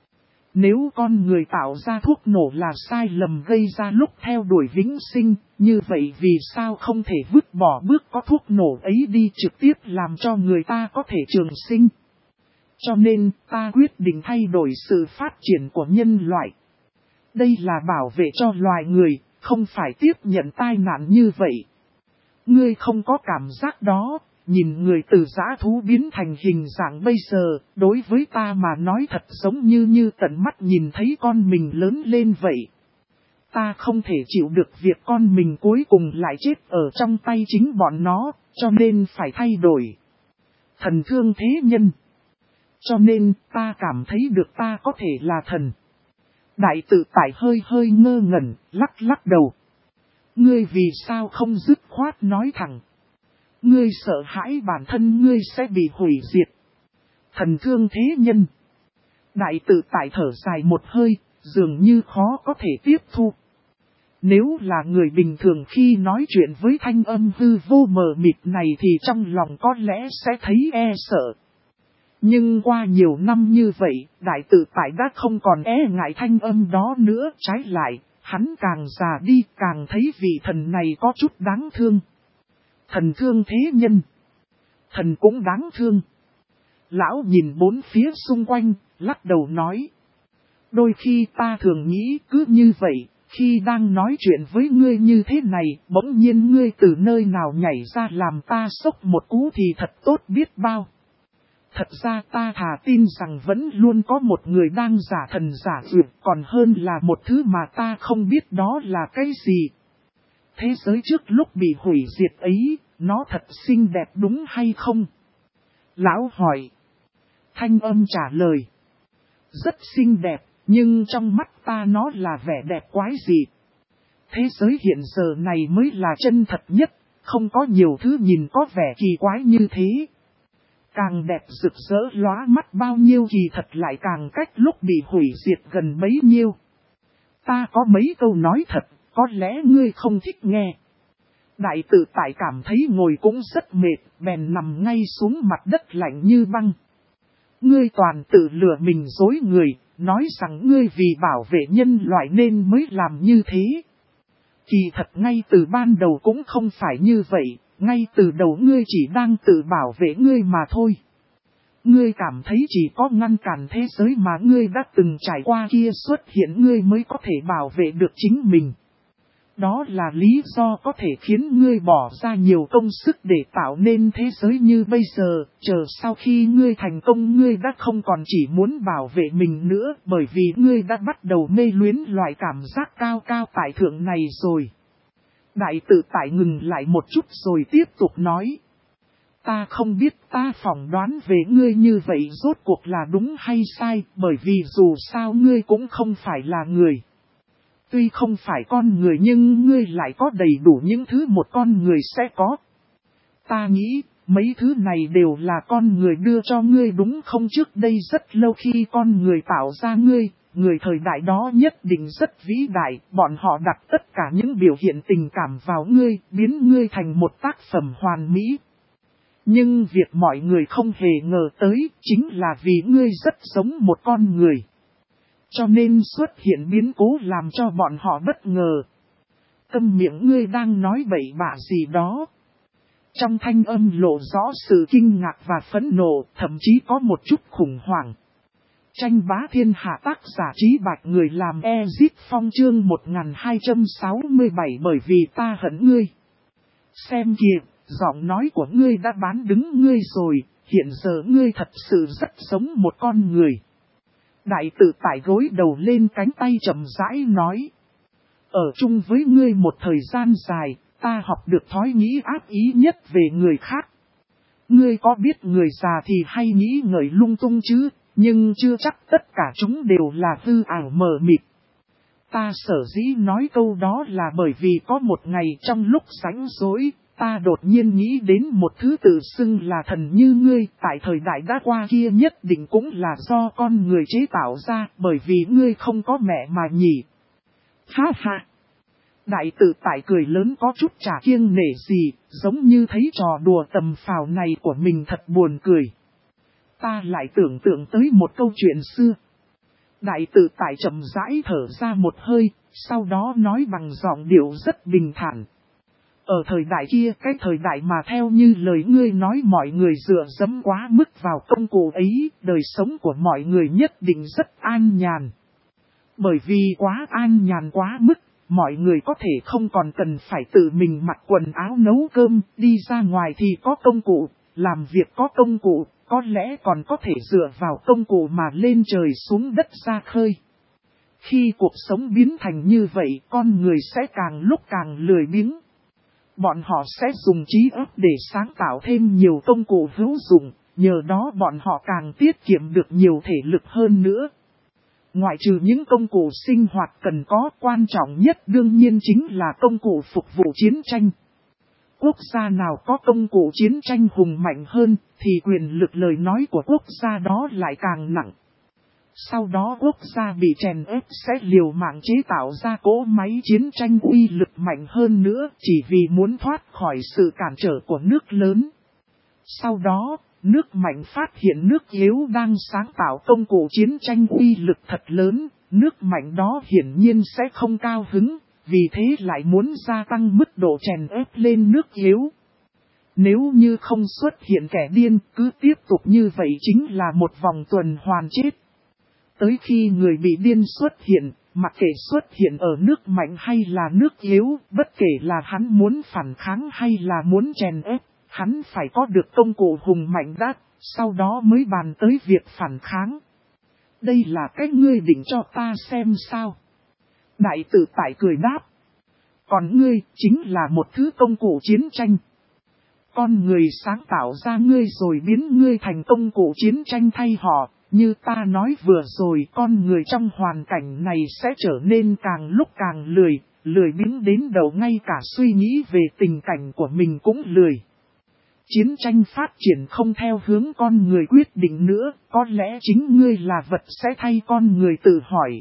Nếu con người tạo ra thuốc nổ là sai lầm gây ra lúc theo đuổi vĩnh sinh, như vậy vì sao không thể vứt bỏ bước có thuốc nổ ấy đi trực tiếp làm cho người ta có thể trường sinh? Cho nên ta quyết định thay đổi sự phát triển của nhân loại. Đây là bảo vệ cho loài người, không phải tiếp nhận tai nạn như vậy. Ngươi không có cảm giác đó, nhìn người từ dã thú biến thành hình dạng bây giờ, đối với ta mà nói thật giống như tận mắt nhìn thấy con mình lớn lên vậy. Ta không thể chịu được việc con mình cuối cùng lại chết ở trong tay chính bọn nó, cho nên phải thay đổi. Thần thương thế nhân. Cho nên ta cảm thấy được ta có thể là thần. Đại tự tại hơi ngơ ngẩn, lắc đầu. Ngươi vì sao không dứt khoát nói thẳng? Ngươi sợ hãi bản thân ngươi sẽ bị hủy diệt. Thần thương thế nhân. Đại tự tại thở dài một hơi, dường như khó có thể tiếp thu. Nếu là người bình thường khi nói chuyện với thanh âm hư vô mờ mịt này thì trong lòng có lẽ sẽ thấy e sợ. Nhưng qua nhiều năm như vậy, đại tự tại đã không còn e ngại thanh âm đó nữa. Trái lại, hắn càng già đi càng thấy vị thần này có chút đáng thương. Thần thương thế nhân. Thần cũng đáng thương. Lão nhìn bốn phía xung quanh, lắc đầu nói. Đôi khi ta thường nghĩ cứ như vậy, khi đang nói chuyện với ngươi như thế này, bỗng nhiên ngươi từ nơi nào nhảy ra làm ta sốc một cú thì thật tốt biết bao. Thật ra ta thà tin rằng vẫn luôn có một người đang giả thần giả dược còn hơn là một thứ mà ta không biết đó là cái gì. Thế giới trước lúc bị hủy diệt ấy, nó thật xinh đẹp đúng hay không? Lão hỏi. Thanh âm trả lời. Rất xinh đẹp, nhưng trong mắt ta nó là vẻ đẹp quái dị. Thế giới hiện giờ này mới là chân thật nhất, không có nhiều thứ nhìn có vẻ kỳ quái như thế. Càng đẹp rực rỡ lóa mắt bao nhiêu kỳ thật lại càng cách lúc bị hủy diệt gần bấy nhiêu. Ta có mấy câu nói thật, có lẽ ngươi không thích nghe. Đại tự tại cảm thấy ngồi cũng rất mệt, bèn nằm ngay xuống mặt đất lạnh như băng. Ngươi toàn tự lừa mình dối người, nói rằng ngươi vì bảo vệ nhân loại nên mới làm như thế. Kỳ thật ngay từ ban đầu cũng không phải như vậy, ngay từ đầu ngươi chỉ đang tự bảo vệ ngươi mà thôi. Ngươi cảm thấy chỉ có ngăn cản thế giới mà ngươi đã từng trải qua kia xuất hiện ngươi mới có thể bảo vệ được chính mình. Đó là lý do có thể khiến ngươi bỏ ra nhiều công sức để tạo nên thế giới như bây giờ, chờ sau khi ngươi thành công ngươi đã không còn chỉ muốn bảo vệ mình nữa bởi vì ngươi đã bắt đầu mê luyến loại cảm giác cao cao tại thượng này rồi. Đại tự tại ngừng lại một chút rồi tiếp tục nói. Ta không biết ta phỏng đoán về ngươi như vậy rốt cuộc là đúng hay sai bởi vì dù sao ngươi cũng không phải là người. Tuy không phải con người nhưng ngươi lại có đầy đủ những thứ một con người sẽ có. Ta nghĩ, mấy thứ này đều là con người đưa cho ngươi đúng không? Trước đây rất lâu khi con người tạo ra ngươi, người thời đại đó nhất định rất vĩ đại, bọn họ đặt tất cả những biểu hiện tình cảm vào ngươi, biến ngươi thành một tác phẩm hoàn mỹ. Nhưng việc mọi người không hề ngờ tới, chính là vì ngươi rất giống một con người. Cho nên xuất hiện biến cố làm cho bọn họ bất ngờ. Câm miệng, ngươi đang nói bậy bạ gì đó. Trong thanh âm lộ rõ sự kinh ngạc và phẫn nộ, thậm chí có một chút khủng hoảng. Tranh bá thiên hạ tác giả Trí Bạch người làm Ezit Phong chương 1267 bởi vì ta hận ngươi. Xem kìa, giọng nói của ngươi đã bán đứng ngươi rồi, hiện giờ ngươi thật sự rất giống một con người. Đại tự tại gối đầu lên cánh tay chậm rãi nói. Ở chung với ngươi một thời gian dài, ta học được thói nghĩ ác ý nhất về người khác. Ngươi có biết người già thì hay nghĩ ngợi lung tung chứ, Nhưng chưa chắc tất cả chúng đều là hư ảo mờ mịt. Ta sở dĩ nói câu đó là bởi vì có một ngày trong lúc rảnh rỗi, ta đột nhiên nghĩ đến một thứ tự xưng là thần như ngươi, tại thời đại đã qua kia nhất định cũng là do con người chế tạo ra, bởi vì ngươi không có mẹ mà nhỉ. Ha ha! Đại tự tại cười lớn có chút chả kiêng nể gì, giống như thấy trò đùa tầm phào này của mình thật buồn cười. Ta lại tưởng tượng tới một câu chuyện xưa. Đại tự tại chậm rãi thở ra một hơi, sau đó nói bằng giọng điệu rất bình thản. Ở thời đại kia, cái thời đại mà theo như lời ngươi nói mọi người dựa dẫm quá mức vào công cụ ấy, đời sống của mọi người nhất định rất an nhàn. Bởi vì quá an nhàn quá mức, mọi người có thể không còn cần phải tự mình mặc quần áo nấu cơm, đi ra ngoài thì có công cụ, làm việc có công cụ, có lẽ còn có thể dựa vào công cụ mà lên trời xuống đất ra khơi. Khi cuộc sống biến thành như vậy, con người sẽ càng lúc càng lười biếng. Bọn họ sẽ dùng trí óc để sáng tạo thêm nhiều công cụ hữu dụng, nhờ đó bọn họ càng tiết kiệm được nhiều thể lực hơn nữa. Ngoại trừ những công cụ sinh hoạt cần có, quan trọng nhất đương nhiên chính là công cụ phục vụ chiến tranh. Quốc gia nào có công cụ chiến tranh hùng mạnh hơn, thì quyền lực lời nói của quốc gia đó lại càng nặng. Sau đó quốc gia bị chèn ép sẽ liều mạng chế tạo ra cỗ máy chiến tranh uy lực mạnh hơn nữa, chỉ vì muốn thoát khỏi sự cản trở của nước lớn. Sau đó, nước mạnh phát hiện nước yếu đang sáng tạo công cụ chiến tranh uy lực thật lớn, nước mạnh đó hiển nhiên sẽ không cao hứng, vì thế lại muốn gia tăng mức độ chèn ép lên nước yếu. Nếu như không xuất hiện kẻ điên, cứ tiếp tục như vậy chính là một vòng tuần hoàn chết. Tới khi người bị điên xuất hiện, mặc kệ xuất hiện ở nước mạnh hay là nước yếu, bất kể là hắn muốn phản kháng hay là muốn chèn ép, hắn phải có được công cụ hùng mạnh đã, sau đó mới bàn tới việc phản kháng. Đây là cách ngươi định cho ta xem sao? Đại tự tại cười đáp. Còn ngươi chính là một thứ công cụ chiến tranh. Con người sáng tạo ra ngươi rồi biến ngươi thành công cụ chiến tranh thay họ. Như ta nói vừa rồi, con người trong hoàn cảnh này sẽ trở nên càng lúc càng lười biếng đến đầu ngay cả suy nghĩ về tình cảnh của mình cũng lười. Chiến tranh phát triển không theo hướng con người quyết định nữa, có lẽ chính ngươi là vật sẽ thay con người tự hỏi.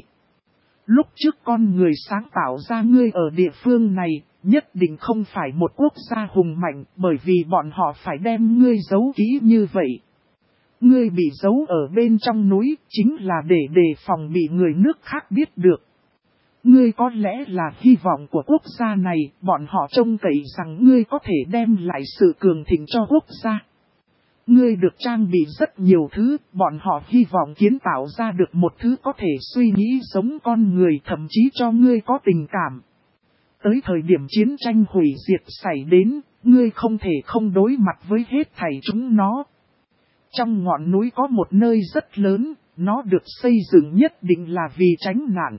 Lúc trước con người sáng tạo ra ngươi ở địa phương này, nhất định không phải một quốc gia hùng mạnh, bởi vì bọn họ phải đem ngươi giấu kỹ như vậy. Ngươi bị giấu ở bên trong núi, chính là để đề phòng bị người nước khác biết được. Ngươi có lẽ là hy vọng của quốc gia này, bọn họ trông cậy rằng ngươi có thể đem lại sự cường thịnh cho quốc gia. Ngươi được trang bị rất nhiều thứ, bọn họ hy vọng kiến tạo ra được một thứ có thể suy nghĩ giống con người, thậm chí cho ngươi có tình cảm. Tới thời điểm chiến tranh hủy diệt xảy đến, ngươi không thể không đối mặt với hết thảy chúng nó. Trong ngọn núi có một nơi rất lớn, nó được xây dựng nhất định là vì tránh nạn.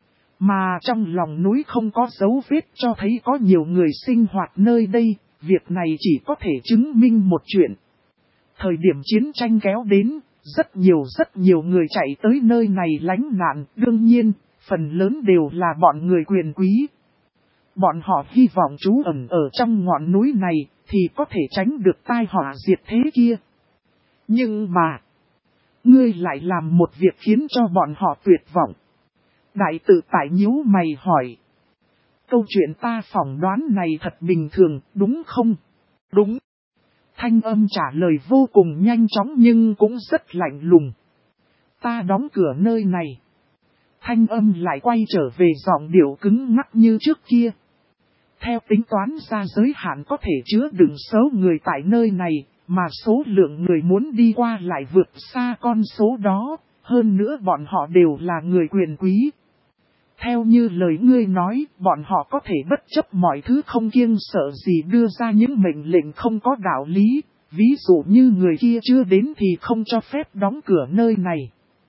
Mà trong lòng núi không có dấu vết cho thấy có nhiều người sinh hoạt nơi đây, việc này chỉ có thể chứng minh một chuyện. Thời điểm chiến tranh kéo đến, rất nhiều người chạy tới nơi này lánh nạn, đương nhiên, phần lớn đều là bọn người quyền quý. Bọn họ hy vọng trú ẩn ở trong ngọn núi này, thì có thể tránh được tai họa diệt thế kia. Nhưng mà, ngươi lại làm một việc khiến cho bọn họ tuyệt vọng. Đại tự tại nhíu mày hỏi. Câu chuyện ta phỏng đoán này thật bình thường, đúng không? Đúng. Thanh âm trả lời vô cùng nhanh chóng nhưng cũng rất lạnh lùng. Ta đóng cửa nơi này. Thanh âm lại quay trở về giọng điệu cứng ngắc như trước kia. Theo tính toán ra giới hạn có thể chứa đựng số người tại nơi này, mà số lượng người muốn đi qua lại vượt xa con số đó, hơn nữa bọn họ đều là người quyền quý. Theo như lời ngươi nói, bọn họ có thể bất chấp mọi thứ không kiêng sợ gì đưa ra những mệnh lệnh không có đạo lý, ví dụ như người kia chưa đến thì không cho phép đóng cửa nơi này.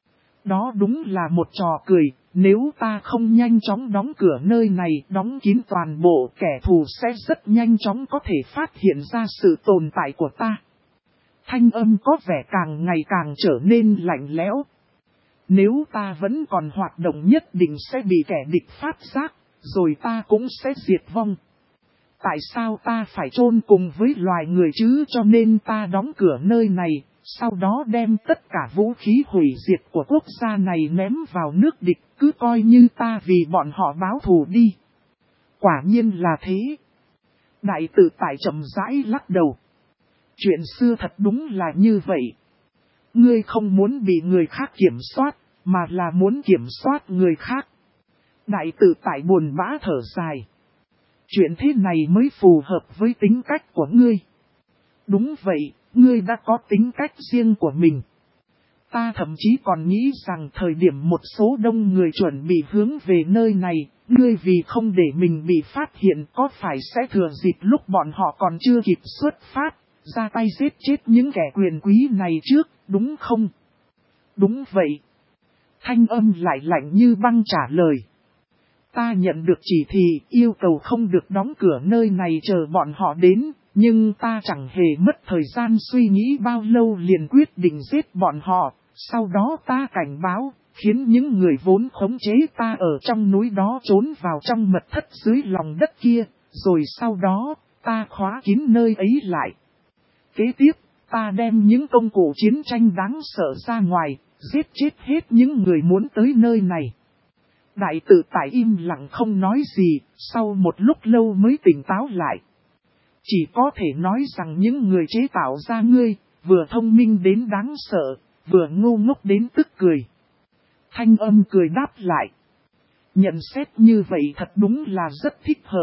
Đó đúng là một trò cười, nếu ta không nhanh chóng đóng cửa nơi này, đóng kín toàn bộ, kẻ thù sẽ rất nhanh chóng có thể phát hiện ra sự tồn tại của ta. Thanh âm có vẻ càng ngày càng trở nên lạnh lẽo. Nếu ta vẫn còn hoạt động nhất định sẽ bị kẻ địch phát giác, rồi ta cũng sẽ diệt vong. Tại sao ta phải chôn cùng với loài người chứ, cho nên ta đóng cửa nơi này, sau đó đem tất cả vũ khí hủy diệt của quốc gia này ném vào nước địch, cứ coi như ta vì bọn họ báo thù đi. Quả nhiên là thế. Đại tự tại chậm rãi lắc đầu. Chuyện xưa thật đúng là như vậy. Ngươi không muốn bị người khác kiểm soát, mà là muốn kiểm soát người khác. Đại tự tại buồn bã thở dài. Chuyện thế này mới phù hợp với tính cách của ngươi. Đúng vậy, ngươi đã có tính cách riêng của mình. Ta thậm chí còn nghĩ rằng thời điểm một số đông người chuẩn bị hướng về nơi này, ngươi vì không để mình bị phát hiện có phải sẽ thừa dịp lúc bọn họ còn chưa kịp xuất phát, ra tay giết chết những kẻ quyền quý này trước, đúng không? Đúng vậy. Thanh âm lại lạnh như băng trả lời. Ta nhận được chỉ thị yêu cầu không được đóng cửa nơi này chờ bọn họ đến, nhưng ta chẳng hề mất thời gian suy nghĩ bao lâu liền quyết định giết bọn họ, sau đó ta cảnh báo, khiến những người vốn khống chế ta ở trong núi đó trốn vào trong mật thất dưới lòng đất kia, rồi sau đó, ta khóa kín nơi ấy lại. Kế tiếp, ta đem những công cụ chiến tranh đáng sợ ra ngoài, giết chết hết những người muốn tới nơi này. Đại tự tại im lặng không nói gì, sau một lúc lâu mới tỉnh táo lại. Chỉ có thể nói rằng những người chế tạo ra ngươi, vừa thông minh đến đáng sợ, vừa ngu ngốc đến tức cười. Thanh âm cười đáp lại. Nhận xét như vậy thật đúng là rất thích hợp.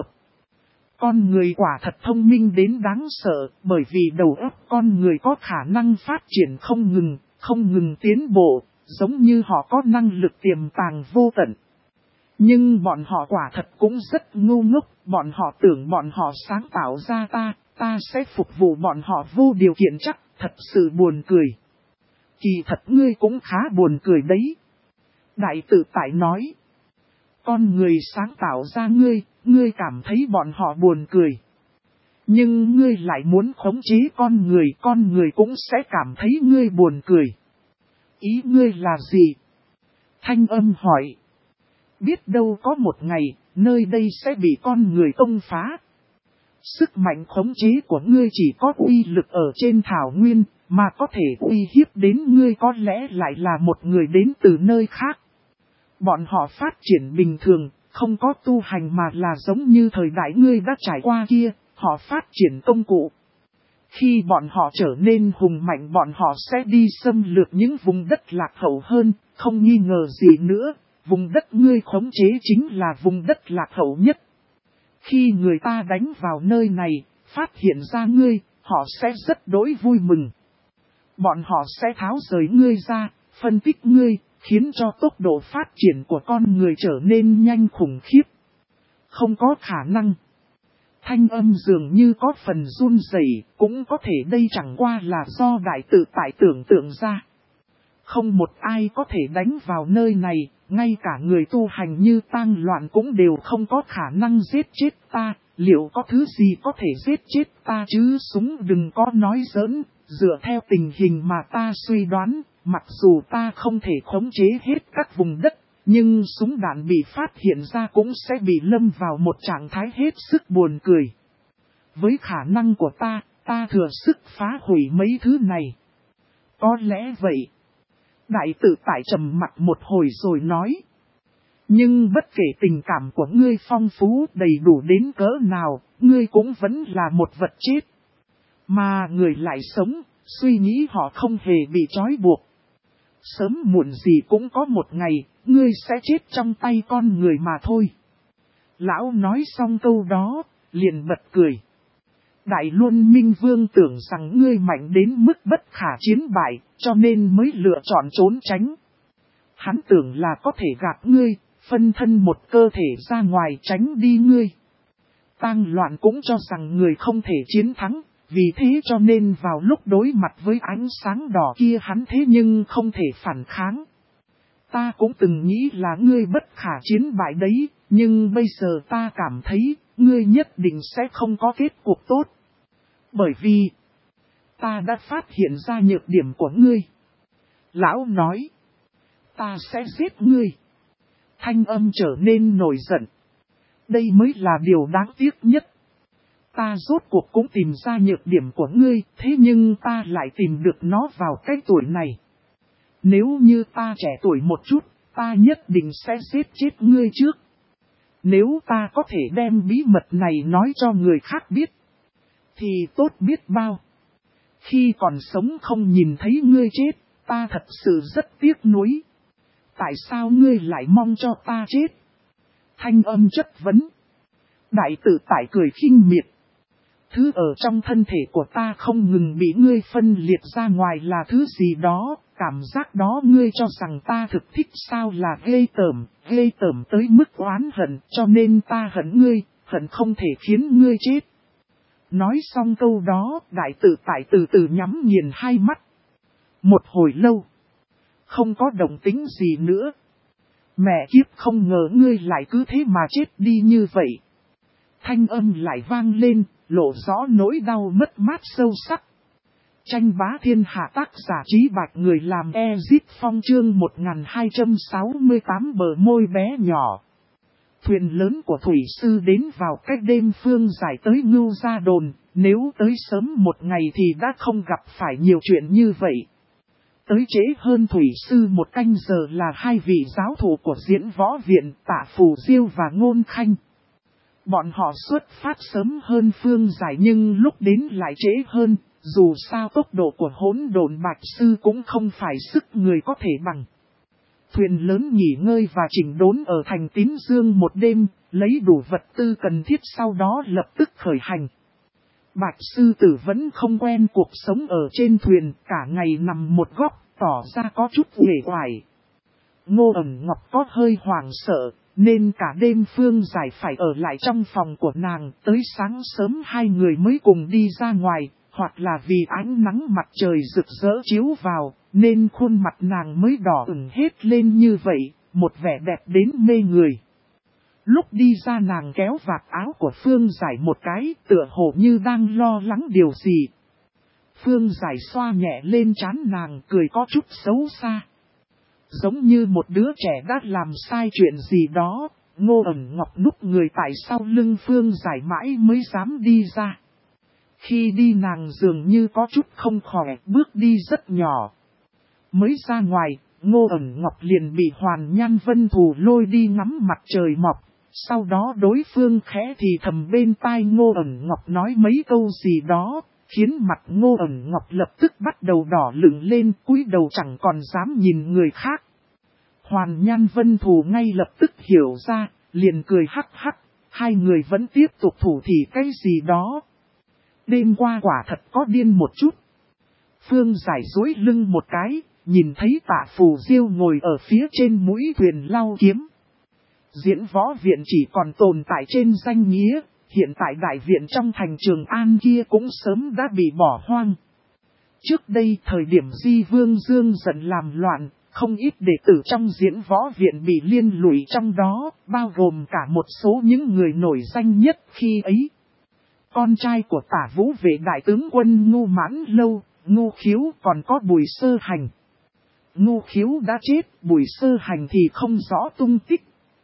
Con người quả thật thông minh đến đáng sợ, bởi vì đầu óc con người có khả năng phát triển không ngừng tiến bộ, giống như họ có năng lực tiềm tàng vô tận. Nhưng bọn họ quả thật cũng rất ngu ngốc, bọn họ tưởng bọn họ sáng tạo ra ta sẽ phục vụ bọn họ vô điều kiện chắc, thật sự buồn cười. Kỳ thật ngươi cũng khá buồn cười đấy. Đại tự tại nói. Con người sáng tạo ra ngươi cảm thấy bọn họ buồn cười. Nhưng ngươi lại muốn khống chế con người cũng sẽ cảm thấy ngươi buồn cười. Ý ngươi là gì? Thanh âm hỏi. Biết đâu có một ngày, nơi đây sẽ bị con người công phá. Sức mạnh khống chế của ngươi chỉ có uy lực ở trên thảo nguyên, mà có thể uy hiếp đến ngươi có lẽ lại là một người đến từ nơi khác. Bọn họ phát triển bình thường, không có tu hành mà là giống như thời đại ngươi đã trải qua kia, họ phát triển công cụ. Khi bọn họ trở nên hùng mạnh bọn họ sẽ đi xâm lược những vùng đất lạc hậu hơn, không nghi ngờ gì nữa. Vùng đất ngươi khống chế chính là vùng đất lạc hậu nhất. Khi người ta đánh vào nơi này, phát hiện ra ngươi, họ sẽ rất đối vui mừng. Bọn họ sẽ tháo rời ngươi ra, phân tích ngươi, khiến cho tốc độ phát triển của con người trở nên nhanh khủng khiếp. Không có khả năng. Thanh âm dường như có phần run rẩy, cũng có thể đây chẳng qua là do đại tự tại tưởng tượng ra. Không một ai có thể đánh vào nơi này, ngay cả người tu hành như tang loạn cũng đều không có khả năng giết chết ta, liệu có thứ gì có thể giết chết ta chứ? Súng đừng có nói giỡn, dựa theo tình hình mà ta suy đoán, mặc dù ta không thể khống chế hết các vùng đất, nhưng súng đạn bị phát hiện ra cũng sẽ bị lâm vào một trạng thái hết sức buồn cười. Với khả năng của ta thừa sức phá hủy mấy thứ này. Có lẽ vậy. Đại tự tại trầm mặc một hồi rồi nói. Nhưng bất kể tình cảm của ngươi phong phú đầy đủ đến cỡ nào, ngươi cũng vẫn là một vật chết. Mà người lại sống, suy nghĩ họ không hề bị trói buộc. Sớm muộn gì cũng có một ngày, ngươi sẽ chết trong tay con người mà thôi. Lão nói xong câu đó, liền bật cười. Đại Luân Minh Vương tưởng rằng ngươi mạnh đến mức bất khả chiến bại, cho nên mới lựa chọn trốn tránh. Hắn tưởng là có thể gạt ngươi, phân thân một cơ thể ra ngoài tránh đi ngươi. Tang Loạn cũng cho rằng người không thể chiến thắng, vì thế cho nên vào lúc đối mặt với ánh sáng đỏ kia hắn thế nhưng không thể phản kháng. Ta cũng từng nghĩ là ngươi bất khả chiến bại đấy, nhưng bây giờ ta cảm thấy, ngươi nhất định sẽ không có kết cục tốt. Bởi vì, Ta đã phát hiện ra nhược điểm của ngươi. Lão nói, ta sẽ giết ngươi. Thanh âm trở nên nổi giận. Đây mới là điều đáng tiếc nhất. Ta rốt cuộc cũng tìm ra nhược điểm của ngươi, thế nhưng ta lại tìm được nó vào cái tuổi này. Nếu như ta trẻ tuổi một chút, ta nhất định sẽ giết chết ngươi trước. Nếu ta có thể đem bí mật này nói cho người khác biết, thì tốt biết bao. Khi còn sống không nhìn thấy ngươi chết, ta thật sự rất tiếc nuối. Tại sao ngươi lại mong cho ta chết? Thanh âm chất vấn. Đại tử tại cười khinh miệt. Thứ ở trong thân thể của ta không ngừng bị ngươi phân liệt ra ngoài là thứ gì đó, cảm giác đó ngươi cho rằng ta thực thích sao là ghê tởm tới mức oán hận, cho nên ta hận ngươi, hận không thể khiến ngươi chết. Nói xong câu đó, đại tử tại từ từ nhắm nghiền hai mắt. Một hồi lâu, không có động tính gì nữa. Mẹ kiếp, không ngờ ngươi lại cứ thế mà chết đi như vậy. Thanh âm lại vang lên, lộ rõ nỗi đau mất mát sâu sắc. Tranh bá thiên hạ, tác giả Trí Bạch, người làm Ezip Phong, chương 1268, bờ môi bé nhỏ. Thuyền lớn của thủy sư đến vào cách đêm Phương Giải tới Ngưu Gia Đồn, nếu tới sớm một ngày thì đã không gặp phải nhiều chuyện như vậy. Tới trễ hơn thủy sư một canh giờ là hai vị giáo thủ của Diễn Võ Viện, Tạ Phù Diêu và Ngôn Khanh. Bọn họ xuất phát sớm hơn Phương Giải nhưng lúc đến lại trễ hơn, dù sao tốc độ của Hỗn Độn Bạch Sư cũng không phải sức người có thể bằng. Thuyền lớn nghỉ ngơi và chỉnh đốn ở thành Tín Dương một đêm, lấy đủ vật tư cần thiết, sau đó lập tức khởi hành. Bạch Sư Tử vẫn không quen cuộc sống ở trên thuyền, cả ngày nằm một góc, tỏ ra có chút uể oải. Ngô Ẩn Ngọc có hơi hoảng sợ, nên cả đêm Phương Giải phải ở lại trong phòng của nàng, tới sáng sớm hai người mới cùng đi ra ngoài, hoặc là vì ánh nắng mặt trời rực rỡ chiếu vào, nên khuôn mặt nàng mới đỏ ửng hết lên như vậy, một vẻ đẹp đến mê người. Lúc đi ra nàng kéo vạt áo của Phương Giải một cái, tựa hồ như đang lo lắng điều gì. Phương Giải xoa nhẹ lên trán nàng, cười có chút xấu xa. Giống như một đứa trẻ đã làm sai chuyện gì đó, Ngô Ẩn Ngọc núp người tại sau lưng Phương Giải mãi mới dám đi ra. Khi đi nàng dường như có chút không khỏe, bước đi rất nhỏ. Mới ra ngoài, Ngô Ẩn Ngọc liền bị Hoàn Nhan Vân Thù lôi đi ngắm mặt trời mọc. Sau đó đối phương khẽ thì thầm bên tai Ngô Ẩn Ngọc nói mấy câu gì đó, khiến mặt Ngô Ẩn Ngọc lập tức bắt đầu đỏ lửng lên, cúi đầu chẳng còn dám nhìn người khác. Hoàn Nhan Vân Thù ngay lập tức hiểu ra, liền cười hắc hắc, hai người vẫn tiếp tục thủ thỉ cái gì đó. Đêm qua quả thật có điên một chút. Phương Giải duỗi lưng một cái, nhìn thấy Tạ Phù Diêu ngồi ở phía trên mũi thuyền lau kiếm. Diễn Võ Viện chỉ còn tồn tại trên danh nghĩa, hiện tại đại viện trong thành Trường An kia cũng sớm đã bị bỏ hoang. Trước đây thời điểm Di Vương Dương giận làm loạn, không ít đệ tử trong Diễn Võ Viện bị liên lụy trong đó, bao gồm cả một số những người nổi danh nhất khi ấy. Con trai của Tả Vũ Vệ đại tướng quân Ngô Mãn Lâu, Ngô Khiếu, còn có Bùi Sơ Hành. Ngô Khiếu đã chết, Bùi Sơ Hành thì không rõ tung tích.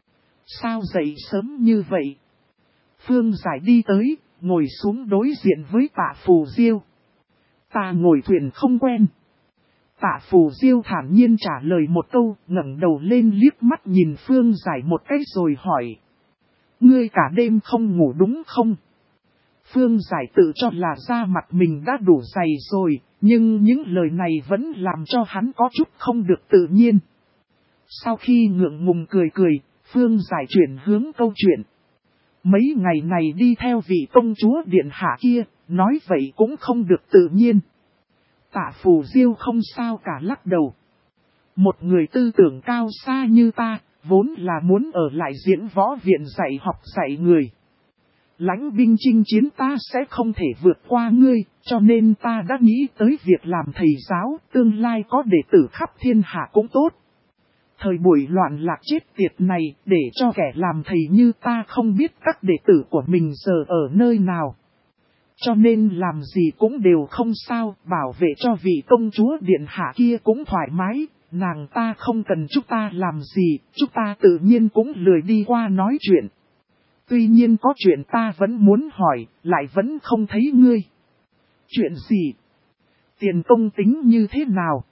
Sao dậy sớm như vậy? Phương Giải đi tới, ngồi xuống đối diện với Tạ Phù Diêu. Ta ngồi thuyền không quen. Tạ Phù Diêu thản nhiên trả lời một câu, ngẩng đầu lên liếc mắt nhìn Phương Giải một cái rồi hỏi. Ngươi cả đêm không ngủ đúng không? Phương Giải tự cho là da mặt mình đã đủ dày rồi, nhưng những lời này vẫn làm cho hắn có chút không được tự nhiên. Sau khi ngượng ngùng cười, Phương Giải chuyển hướng câu chuyện. Mấy ngày này đi theo vị công chúa điện hạ kia, nói vậy cũng không được tự nhiên. Tạ Phù Diêu không sao cả lắc đầu. Một người tư tưởng cao xa như ta, vốn là muốn ở lại Diễn Võ Viện dạy học dạy người. Lãnh binh chinh chiến ta sẽ không thể vượt qua ngươi, cho nên ta đã nghĩ tới việc làm thầy giáo, tương lai có đệ tử khắp thiên hạ cũng tốt. Thời buổi loạn lạc chết tiệt này, để cho kẻ làm thầy như ta không biết các đệ tử của mình giờ ở nơi nào. cho nên làm gì cũng đều không sao, bảo vệ cho vị công chúa điện hạ kia cũng thoải mái, nàng ta không cần chúng ta làm gì, chúng ta tự nhiên cũng lười đi qua nói chuyện. Tuy nhiên có chuyện ta vẫn muốn hỏi, lại vẫn không thấy ngươi. Chuyện gì? Tiền công tính như thế nào?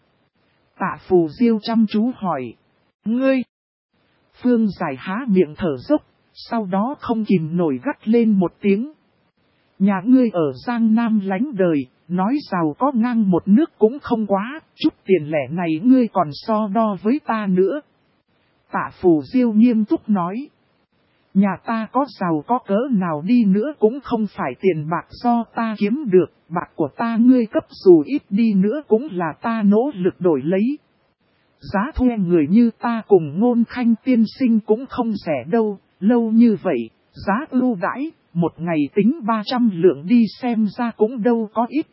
Tạ Phù Diêu chăm chú hỏi. Ngươi! Phương Giải há miệng thở dốc, sau đó không kìm nổi gắt lên một tiếng. Nhà ngươi ở Giang Nam lánh đời, nói giàu có ngang một nước cũng không quá, chút tiền lẻ này ngươi còn so đo với ta nữa. Tạ Phù Diêu nghiêm túc nói. Nhà ta có giàu có cỡ nào đi nữa cũng không phải tiền bạc do ta kiếm được, bạc của ta ngươi cấp dù ít đi nữa cũng là ta nỗ lực đổi lấy. Giá thuê người như ta cùng Ngôn Khanh tiên sinh cũng không rẻ đâu, lâu như vậy, giá ưu đãi, một ngày tính 300 lượng đi xem ra cũng đâu có ít.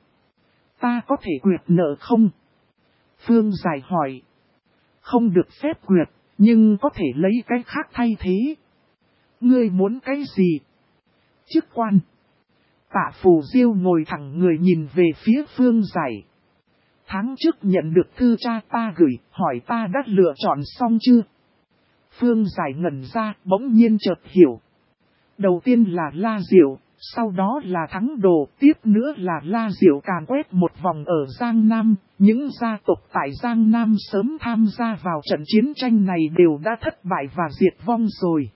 Ta có thể quyệt nợ không? Phương Giải hỏi. Không được phép quyệt, nhưng có thể lấy cái khác thay thế. Ngươi muốn cái gì? Chức quan. Tạ Phù Diêu ngồi thẳng người nhìn về phía Phương Giải. Tháng trước nhận được thư cha ta gửi, hỏi ta đã lựa chọn xong chưa? Phương Giải ngẩn ra, bỗng nhiên chợt hiểu. Đầu tiên là La Diệu, sau đó là Thắng Đồ, tiếp nữa là La Diệu càn quét một vòng ở Giang Nam. Những gia tộc tại Giang Nam sớm tham gia vào trận chiến tranh này đều đã thất bại và diệt vong rồi.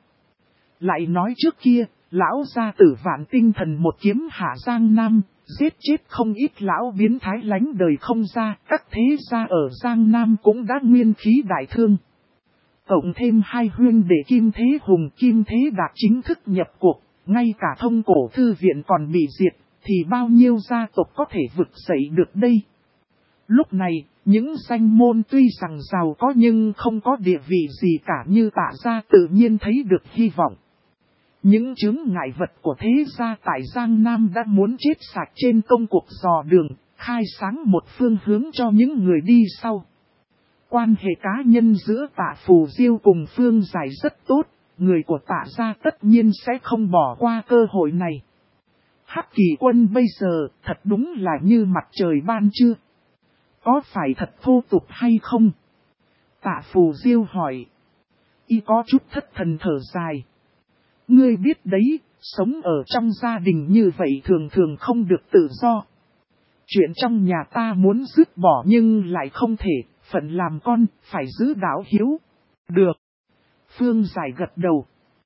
Lại nói trước kia, lão gia tử Vạn Tinh Thần một kiếm hạ Giang Nam, giết chết không ít lão biến thái lánh đời không ra, các thế gia ở Giang Nam cũng đã nguyên khí đại thương. Cộng thêm hai huynh đệ Kim Thế Hùng Kim Thế Đạt chính thức nhập cuộc, ngay cả Thông Cổ Thư Viện còn bị diệt, thì bao nhiêu gia tộc có thể vực dậy được đây? Lúc này, những danh môn tuy rằng giàu có nhưng không có địa vị gì cả như Tạ gia tự nhiên thấy được hy vọng. Những chướng ngại vật của thế gia tại Giang Nam đã muốn chết sạch trên công cuộc dò đường, khai sáng một phương hướng cho những người đi sau. Quan hệ cá nhân giữa Tạ Phù Diêu cùng Phương Giải rất tốt, người của Tạ gia tất nhiên sẽ không bỏ qua cơ hội này. Hắc Kỳ Quân bây giờ thật đúng là như mặt trời ban trưa. Có phải thật thô tục hay không? Tạ Phù Diêu hỏi. Y có chút thất thần thở dài. Ngươi biết đấy, sống ở trong gia đình như vậy thường thường không được tự do. Chuyện trong nhà ta muốn dứt bỏ nhưng lại không thể, phận làm con, phải giữ đạo hiếu. Được. Phương Giải gật đầu.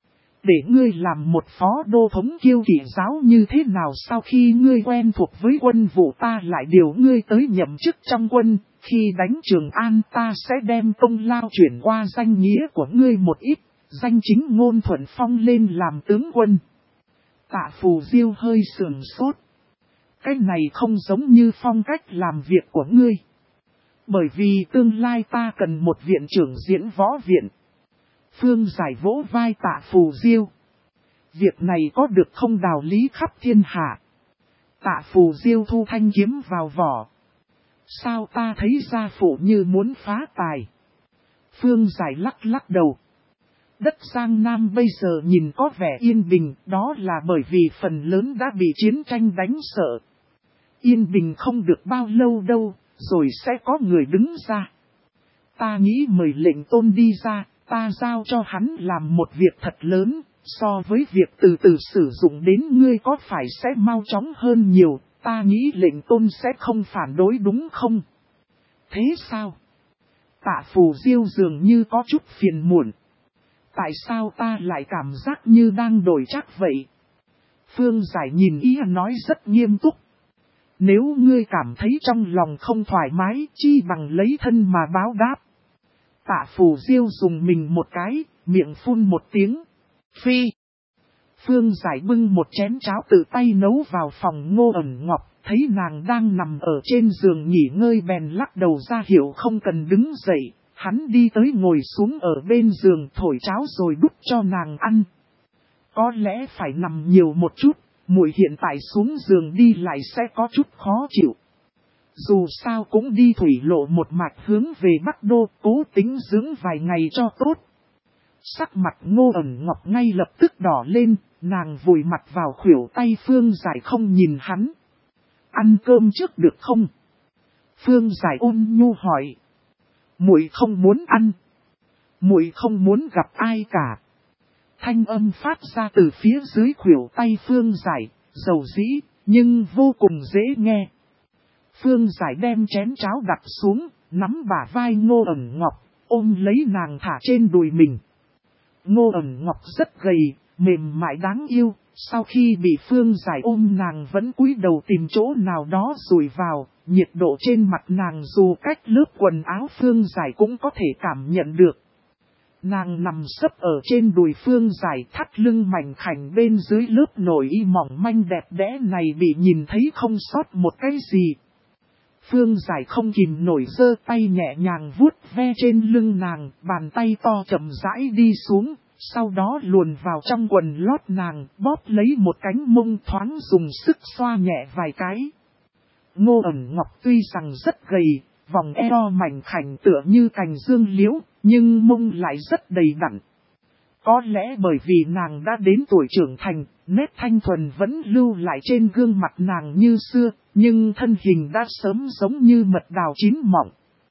Để ngươi làm một phó đô thống kiêu kỵ giáo như thế nào sau khi ngươi quen thuộc với quân vụ ta lại điều ngươi tới nhậm chức trong quân, khi đánh Trường An ta sẽ đem công lao chuyển qua danh nghĩa của ngươi một ít, danh chính ngôn thuận phong lên làm tướng quân. Tạ Phù Diêu hơi sườn sốt. Cái này không giống như phong cách làm việc của ngươi. Bởi vì tương lai ta cần một viện trưởng diễn võ viện. Phương Giải vỗ vai Tạ Phù Diêu. Việc này có được không đạo lý khắp thiên hạ. Tạ Phù Diêu thu thanh kiếm vào vỏ. Sao ta thấy gia phụ như muốn phá tài? Phương Giải lắc lắc đầu. Đất Giang Nam bây giờ nhìn có vẻ yên bình, đó là bởi vì phần lớn đã bị chiến tranh đánh sợ. Yên bình không được bao lâu đâu, rồi sẽ có người đứng ra. Ta nghĩ mời lệnh tôn đi ra, ta giao cho hắn làm một việc thật lớn, so với việc từ từ sử dụng đến ngươi có phải sẽ mau chóng hơn nhiều, ta nghĩ lệnh tôn sẽ không phản đối đúng không? Thế sao? Tạ Phù Diêu dường như có chút phiền muộn. Tại sao ta lại cảm giác như đang đổi chắc vậy? Phương Giải nhìn ý nói rất nghiêm túc. Nếu ngươi cảm thấy trong lòng không thoải mái, chi bằng lấy thân mà báo đáp. Tạ Phù Diêu dùng mình một cái, miệng phun một tiếng. Phi. Phương Giải bưng một chén cháo tự tay nấu vào phòng Ngô Ẩn Ngọc, thấy nàng đang nằm ở trên giường nghỉ ngơi bèn lắc đầu ra hiệu không cần đứng dậy. Hắn đi tới ngồi xuống ở bên giường thổi cháo rồi đút cho nàng ăn. Có lẽ phải nằm nhiều một chút, muội hiện tại xuống giường đi lại sẽ có chút khó chịu. Dù sao cũng đi thủy lộ một mạch hướng về Bắc Đô, cố tính dưỡng vài ngày cho tốt. Sắc mặt Ngô Ẩn Ngọc ngay lập tức đỏ lên, nàng vùi mặt vào khuỷu tay Phương Giải không nhìn hắn. Ăn cơm trước được không? Phương Giải ôn nhu hỏi. Muội không muốn ăn. Muội không muốn gặp ai cả. Thanh âm phát ra từ phía dưới khuỷu tay Phương Giải, dầu dĩ, nhưng vô cùng dễ nghe. Phương Giải đem chén cháo đặt xuống, nắm bả vai Ngô Ẩn Ngọc, ôm lấy nàng thả trên đùi mình. Ngô Ẩn Ngọc rất gầy, mềm mại đáng yêu, sau khi bị Phương Giải ôm nàng vẫn cúi đầu tìm chỗ nào đó rùi vào, nhiệt độ trên mặt nàng dù cách lớp quần áo Phương Giải cũng có thể cảm nhận được. Nàng nằm sấp ở trên đùi Phương Giải, thắt lưng mảnh khảnh bên dưới lớp nội y mỏng manh đẹp đẽ này bị nhìn thấy không sót một cái gì. Phương Giải không kìm nổi giơ tay nhẹ nhàng vuốt ve trên lưng nàng, bàn tay to chậm rãi đi xuống, sau đó luồn vào trong quần lót nàng, bóp lấy một cánh mông thoáng dùng sức xoa nhẹ vài cái. Ngô Ẩn Ngọc tuy rằng rất gầy, vòng eo mảnh khảnh tựa như cành dương liễu, nhưng mông lại rất đầy đặn. Có lẽ bởi vì nàng đã đến tuổi trưởng thành, nét thanh thuần vẫn lưu lại trên gương mặt nàng như xưa, nhưng thân hình đã sớm giống như mật đào chín mọng.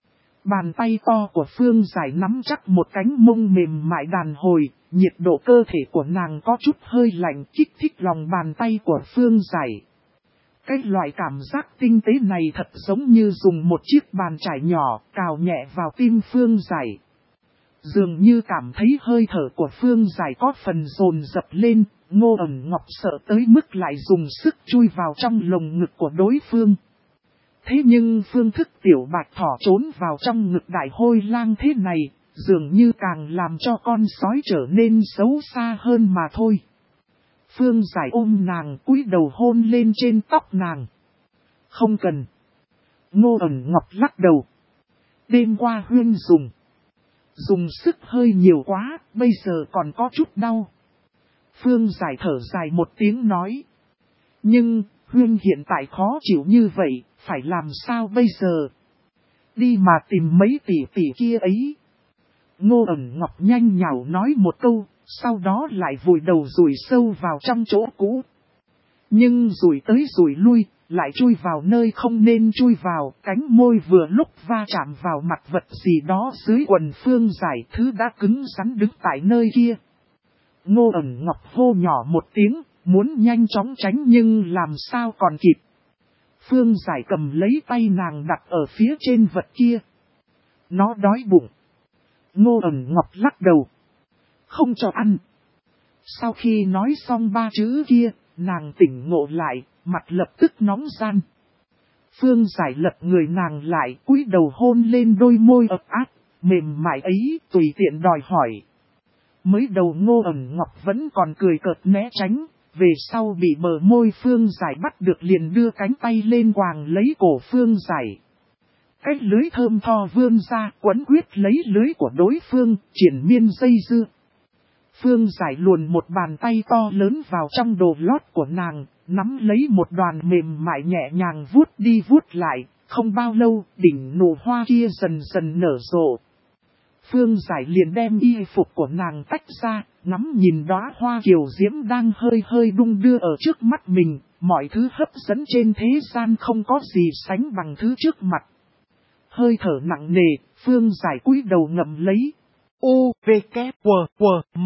Bàn tay to của Phương Giải nắm chắc một cánh mông mềm mại đàn hồi, nhiệt độ cơ thể của nàng có chút hơi lạnh kích thích lòng bàn tay của Phương Giải. Cái loại cảm giác tinh tế này thật giống như dùng một chiếc bàn chải nhỏ cào nhẹ vào tim Phương Giải. Dường như cảm thấy hơi thở của Phương Giải có phần dồn dập lên, Ngô Ẩn Ngọc sợ tới mức lại dùng sức chui vào trong lồng ngực của đối phương. Thế nhưng phương thức tiểu bạch thỏ trốn vào trong ngực đại hôi lang thế này, dường như càng làm cho con sói trở nên xấu xa hơn mà thôi. Phương Giải ôm nàng cúi đầu hôn lên trên tóc nàng. Không cần. Ngô Ẩn Ngọc lắc đầu. Đêm qua Huyên dùng sức hơi nhiều quá, bây giờ còn có chút đau. Phương Giải thở dài một tiếng nói. Nhưng, Huyên hiện tại khó chịu như vậy, phải làm sao bây giờ? Đi mà tìm mấy tỷ kia ấy. Ngô Ẩn Ngọc nhanh nhảu nói một câu, sau đó lại vùi đầu rủi sâu vào trong chỗ cũ. Nhưng rủi tới rủi lui, lại chui vào nơi không nên chui vào, cánh môi vừa lúc va chạm vào mặt vật gì đó dưới quần Phương Giải, thứ đã cứng rắn đứng tại nơi kia. Ngô Ẩn Ngọc hô nhỏ một tiếng, muốn nhanh chóng tránh nhưng làm sao còn kịp. Phương Giải cầm lấy tay nàng đặt ở phía trên vật kia. Nó đói bụng. Ngô Ẩn Ngọc lắc đầu. Không cho ăn. Sau khi nói xong ba chữ kia, nàng tỉnh ngộ lại, mặt lập tức nóng gian. Phương Giải lật người nàng lại, cúi đầu hôn lên đôi môi ấm áp, mềm mại ấy, tùy tiện đòi hỏi. Mới đầu Ngô Ẩn Ngọc vẫn còn cười cợt né tránh, về sau bị bờ môi Phương Giải bắt được liền đưa cánh tay lên quàng lấy cổ Phương Giải. Cái lưới thơm tho vươn ra quấn quyết lấy lưới của đối phương, triển miên dây dưa. Phương Giải luồn một bàn tay to lớn vào trong đồ lót của nàng, nắm lấy một đoàn mềm mại nhẹ nhàng vuốt đi vuốt lại, không bao lâu đỉnh nụ hoa kia dần dần nở rộ. Phương Giải liền đem y phục của nàng tách ra, ngắm nhìn đóa hoa kiều diễm đang hơi hơi đung đưa ở trước mắt mình, mọi thứ hấp dẫn trên thế gian không có gì sánh bằng thứ trước mặt. Hơi thở nặng nề, Phương Giải cúi đầu ngậm lấy. U, V, K, W, W, M.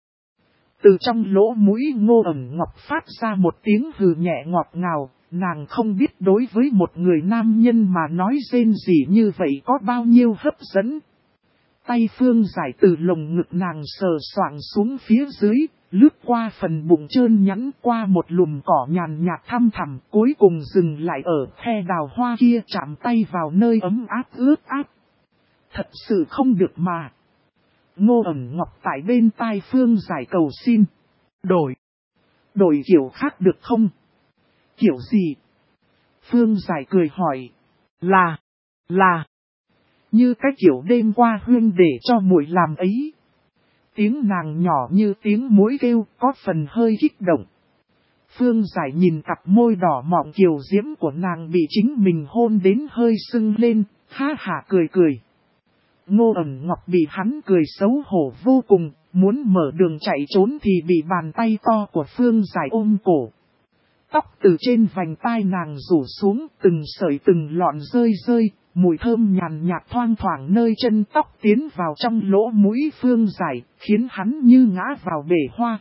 Từ trong lỗ mũi Ngô Ẩn Ngọc phát ra một tiếng hừ nhẹ ngọt ngào, nàng không biết đối với một người nam nhân mà nói rên rỉ như vậy có bao nhiêu hấp dẫn. Tay Phương Giải từ lồng ngực nàng sờ soạng xuống phía dưới, lướt qua phần bụng trơn nhẵn qua một lùm cỏ nhàn nhạt thăm thẳm, cuối cùng dừng lại ở khe đào hoa kia chạm tay vào nơi ấm áp ướt át. Thật sự không được mà. Ngô Ẩn Ngọc tại bên tai Phương Giải cầu xin. Đổi kiểu khác được không? Kiểu gì? Phương Giải cười hỏi. Là. Như cái kiểu đêm qua Huyên để cho muội làm ấy. Tiếng nàng nhỏ như tiếng muỗi kêu, có phần hơi kích động. Phương Giải nhìn cặp môi đỏ mọng kiều diễm của nàng bị chính mình hôn đến hơi sưng lên, ha hả cười cười. Ngô Ẩn Ngọc bị hắn cười xấu hổ vô cùng, muốn mở đường chạy trốn thì bị bàn tay to của Phương Giải ôm cổ. Tóc từ trên vành tai nàng rủ xuống, từng sợi từng lọn rơi rơi, mùi thơm nhàn nhạt thoang thoảng nơi chân tóc tiến vào trong lỗ mũi Phương Giải, khiến hắn như ngã vào bể hoa.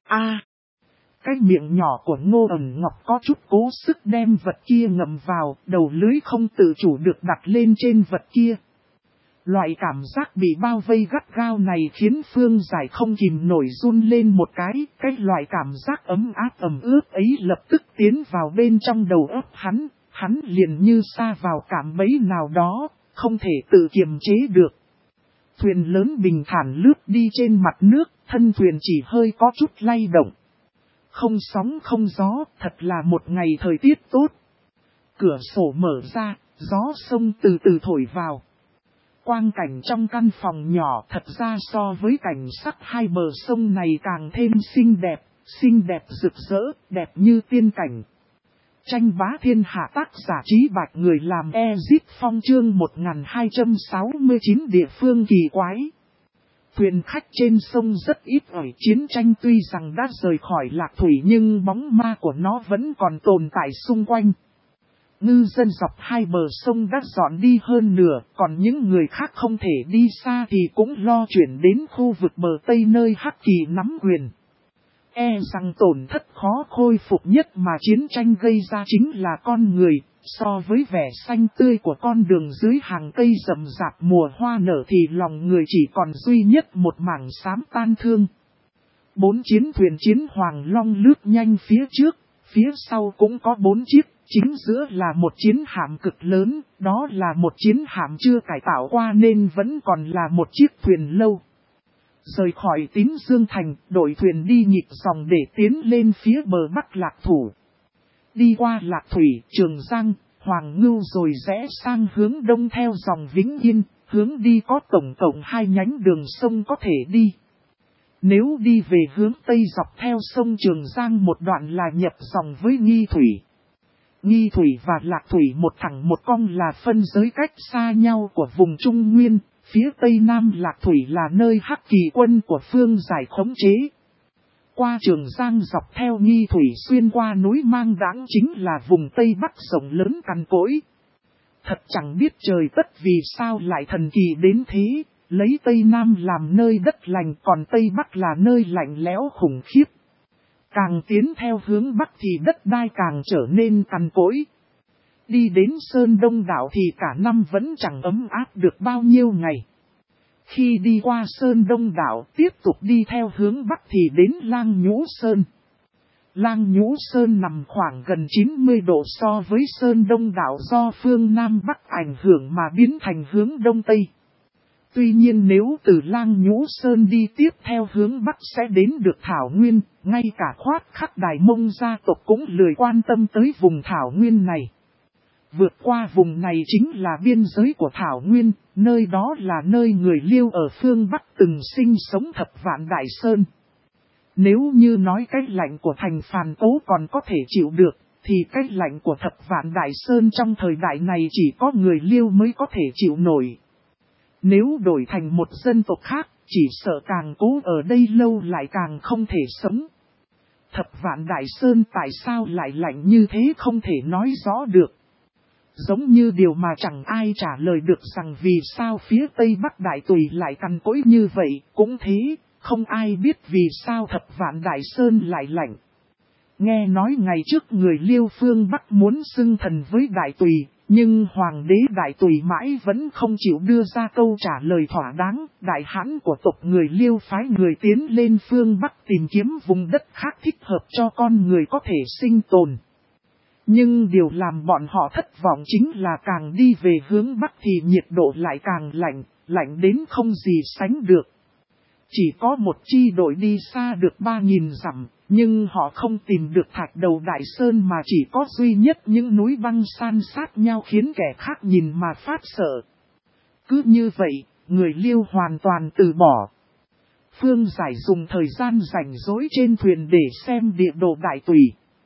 Cái miệng nhỏ của Ngô Ẩn Ngọc có chút cố sức đem vật kia ngậm vào, đầu lưới không tự chủ được đặt lên trên vật kia. Loại cảm giác bị bao vây gắt gao này khiến Phương Giải không kìm nổi run lên một cái loại cảm giác ấm áp ẩm ướt ấy lập tức tiến vào bên trong đầu óc hắn liền như sa vào cạm bẫy nào đó, không thể tự kiềm chế được. Thuyền lớn bình thản lướt đi trên mặt nước, thân thuyền chỉ hơi có chút lay động. Không sóng không gió, thật là một ngày thời tiết tốt. Cửa sổ mở ra, gió sông từ từ thổi vào. Quang cảnh trong căn phòng nhỏ thật ra so với cảnh sắc hai bờ sông này càng thêm xinh đẹp rực rỡ, đẹp như tiên cảnh. Tranh bá thiên hạ tác giả Trí Bạch người làm Ezip Phong chương 1269 địa phương kỳ quái. Thuyền khách trên sông rất ít ỏi, chiến tranh tuy rằng đã rời khỏi Lạc Thủy nhưng bóng ma của nó vẫn còn tồn tại xung quanh. Ngư dân dọc hai bờ sông đã dọn đi hơn nửa, còn những người khác không thể đi xa thì cũng lo chuyển đến khu vực bờ Tây nơi Hắc Kỳ nắm quyền. E rằng tổn thất khó khôi phục nhất mà chiến tranh gây ra chính là con người, so với vẻ xanh tươi của con đường dưới hàng cây rậm rạp mùa hoa nở thì lòng người chỉ còn duy nhất một mảng xám tan thương. 4 chiến thuyền chiến Hoàng Long lướt nhanh phía trước, phía sau cũng có 4 chiếc, chính giữa là một chiến hạm cực lớn, đó là một chiến hạm chưa cải tạo qua nên vẫn còn là một chiếc thuyền lâu. Rời khỏi Tín Dương Thành, đội thuyền đi nhịp dòng để tiến lên phía bờ Bắc Lạc Thủ. Đi qua Lạc Thủy, Trường Giang, Hoàng Ngưu rồi rẽ sang hướng đông theo dòng Vĩnh Yên, hướng đi có tổng cộng 2 nhánh đường sông có thể đi. Nếu đi về hướng Tây dọc theo sông Trường Giang một đoạn là nhập dòng với Nghi Thủy. Nghi Thủy và Lạc Thủy một thẳng một cong là phân giới cách xa nhau của vùng Trung Nguyên, phía Tây Nam Lạc Thủy là nơi Hắc Kỳ quân của Phương Giải khống chế. Qua Trường Giang dọc theo Nghi Thủy xuyên qua núi Mang Đãng chính là vùng Tây Bắc rộng lớn cằn cỗi. Thật chẳng biết trời tất vì sao lại thần kỳ đến thế, lấy Tây Nam làm nơi đất lành còn Tây Bắc là nơi lạnh lẽo khủng khiếp. Càng tiến theo hướng Bắc thì đất đai càng trở nên cằn cỗi. Đi đến Sơn Đông Đảo thì cả năm vẫn chẳng ấm áp được bao nhiêu ngày. Khi đi qua Sơn Đông Đảo tiếp tục đi theo hướng Bắc thì đến Lang Nhũ Sơn. Lang Nhũ Sơn nằm khoảng gần 90 độ so với Sơn Đông Đảo do phương Nam Bắc ảnh hưởng mà biến thành hướng Đông Tây. Tuy nhiên nếu từ Lang Nhũ Sơn đi tiếp theo hướng Bắc sẽ đến được Thảo Nguyên, ngay cả Khoát Khắc Đài Mông gia tộc cũng lười quan tâm tới vùng Thảo Nguyên này. Vượt qua vùng này chính là biên giới của Thảo Nguyên, nơi đó là nơi người Liêu ở phương Bắc từng sinh sống thập vạn Đại Sơn. Nếu như nói cái lạnh của thành Phàn Tố còn có thể chịu được, thì cái lạnh của thập vạn Đại Sơn trong thời đại này chỉ có người Liêu mới có thể chịu nổi. Nếu đổi thành một dân tộc khác, chỉ sợ càng cố ở đây lâu lại càng không thể sống. Thập vạn Đại Sơn tại sao lại lạnh như thế không thể nói rõ được. Giống như điều mà chẳng ai trả lời được rằng vì sao phía Tây Bắc Đại Tùy lại cằn cỗi như vậy, cũng thế, không ai biết vì sao thập vạn Đại Sơn lại lạnh. Nghe nói ngày trước người Liêu phương Bắc muốn xưng thần với Đại Tùy, nhưng Hoàng đế Đại Tùy mãi vẫn không chịu đưa ra câu trả lời thỏa đáng. Đại hãn của tộc người Liêu phái người tiến lên phương Bắc tìm kiếm vùng đất khác thích hợp cho con người có thể sinh tồn. Nhưng điều làm bọn họ thất vọng chính là càng đi về hướng Bắc thì nhiệt độ lại càng lạnh, lạnh đến không gì sánh được. Chỉ có một chi đội đi xa được 3.000 dặm, nhưng họ không tìm được thạch đầu Đại Sơn mà chỉ có duy nhất những núi băng san sát nhau khiến kẻ khác nhìn mà phát sợ. Cứ như vậy, người Liêu hoàn toàn từ bỏ. Phương Giải dùng thời gian rảnh rỗi trên thuyền để xem địa đồ Đại Tùy.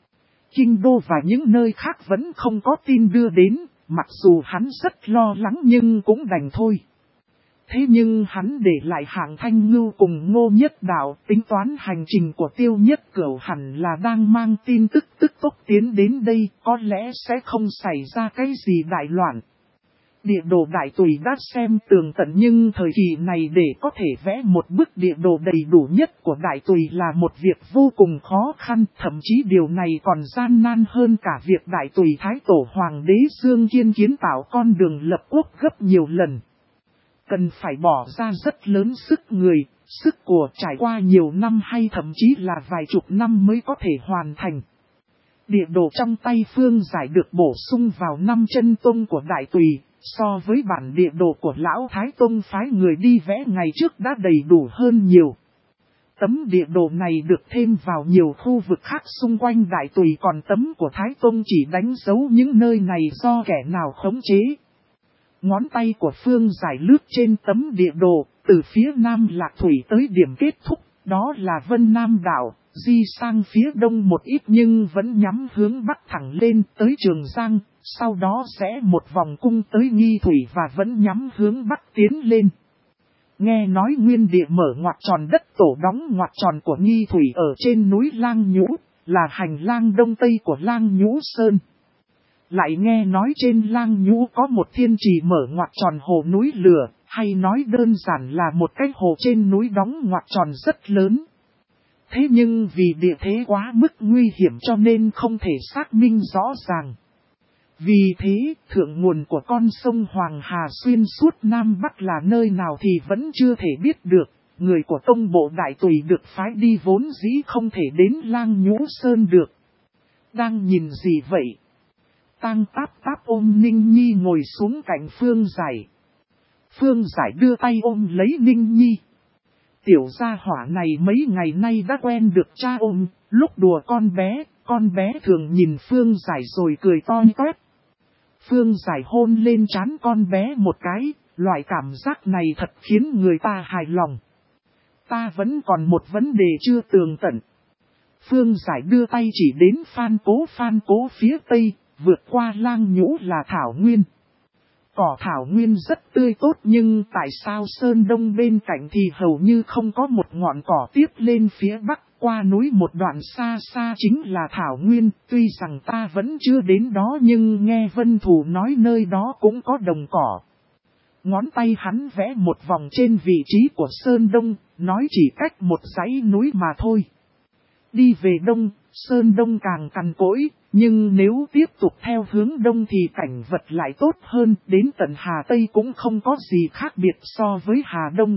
Kinh đô và những nơi khác vẫn không có tin đưa đến, mặc dù hắn rất lo lắng nhưng cũng đành thôi. Thế nhưng hắn để lại Hạng Thanh Ngưu cùng Ngô Nhất Đạo, tính toán hành trình của Tiêu Nhất Cửu hẳn là đang mang tin tức tức tốc tiến đến đây, có lẽ sẽ không xảy ra cái gì đại loạn. Địa đồ đại tùy đã xem tường tận, nhưng thời kỳ này để có thể vẽ một bức địa đồ đầy đủ nhất của đại tùy là một việc vô cùng khó khăn, thậm chí điều này còn gian nan hơn cả việc đại tùy Thái Tổ Hoàng đế Dương Kiên kiến tạo con đường lập quốc gấp nhiều lần. Cần phải bỏ ra rất lớn sức người, sức của, trải qua nhiều năm hay thậm chí là vài chục năm mới có thể hoàn thành. Địa đồ trong tay Phương Giải được bổ sung vào 5 chân tông của đại tùy. So với bản địa đồ của Lão Thái Tông phái người đi vẽ ngày trước đã đầy đủ hơn nhiều. Tấm địa đồ này được thêm vào nhiều khu vực khác xung quanh đại tùy, còn tấm của Thái Tông chỉ đánh dấu những nơi này do kẻ nào khống chế. Ngón tay của Phương Giải lướt trên tấm địa đồ, từ phía Nam Lạc Thủy tới điểm kết thúc, đó là Vân Nam Đảo, di sang phía đông một ít nhưng vẫn nhắm hướng bắc thẳng lên tới Trường Giang. Sau đó sẽ một vòng cung tới Nghi Thủy và vẫn nhắm hướng bắc tiến lên. Nghe nói nguyên địa mở ngoặc tròn đất tổ đóng ngoặc tròn của Nghi Thủy ở trên núi Lang Nhũ, là hành lang đông tây của Lang Nhũ Sơn. Lại nghe nói trên Lang Nhũ có một thiên trì mở ngoặc tròn hồ núi lửa, hay nói đơn giản là một cái hồ trên núi đóng ngoặc tròn rất lớn. Thế nhưng vì địa thế quá mức nguy hiểm cho nên không thể xác minh rõ ràng. Vì thế, thượng nguồn của con sông Hoàng Hà xuyên suốt Nam Bắc là nơi nào thì vẫn chưa thể biết được. Người của tông bộ đại tùy được phái đi vốn dĩ không thể đến Lang Nhũ Sơn được. Đang nhìn gì vậy? Tang Táp Táp ôm Ninh Nhi ngồi xuống cạnh Phương Giải. Phương Giải đưa tay ôm lấy Ninh Nhi. Tiểu gia hỏa này mấy ngày nay đã quen được cha ôm, lúc đùa con bé thường nhìn Phương Giải rồi cười to toét. Phương Giải hôn lên trán con bé một cái, loại cảm giác này thật khiến người ta hài lòng. Ta vẫn còn một vấn đề chưa tường tận. Phương Giải đưa tay chỉ đến Phan Cố phía tây, vượt qua Lang Nhũ là Thảo Nguyên. Cỏ Thảo Nguyên rất tươi tốt nhưng tại sao Sơn Đông bên cạnh thì hầu như không có một ngọn cỏ tiếp lên phía Bắc, qua núi một đoạn xa xa chính là Thảo Nguyên. Tuy rằng ta vẫn chưa đến đó nhưng nghe Vân Thù nói nơi đó cũng có đồng cỏ. Ngón tay hắn vẽ một vòng trên vị trí của Sơn Đông, nói chỉ cách một dãy núi mà thôi. Đi về đông, Sơn Đông càng cằn cỗi, nhưng nếu tiếp tục theo hướng đông thì cảnh vật lại tốt hơn, đến tận Hà Tây cũng không có gì khác biệt so với Hà Đông.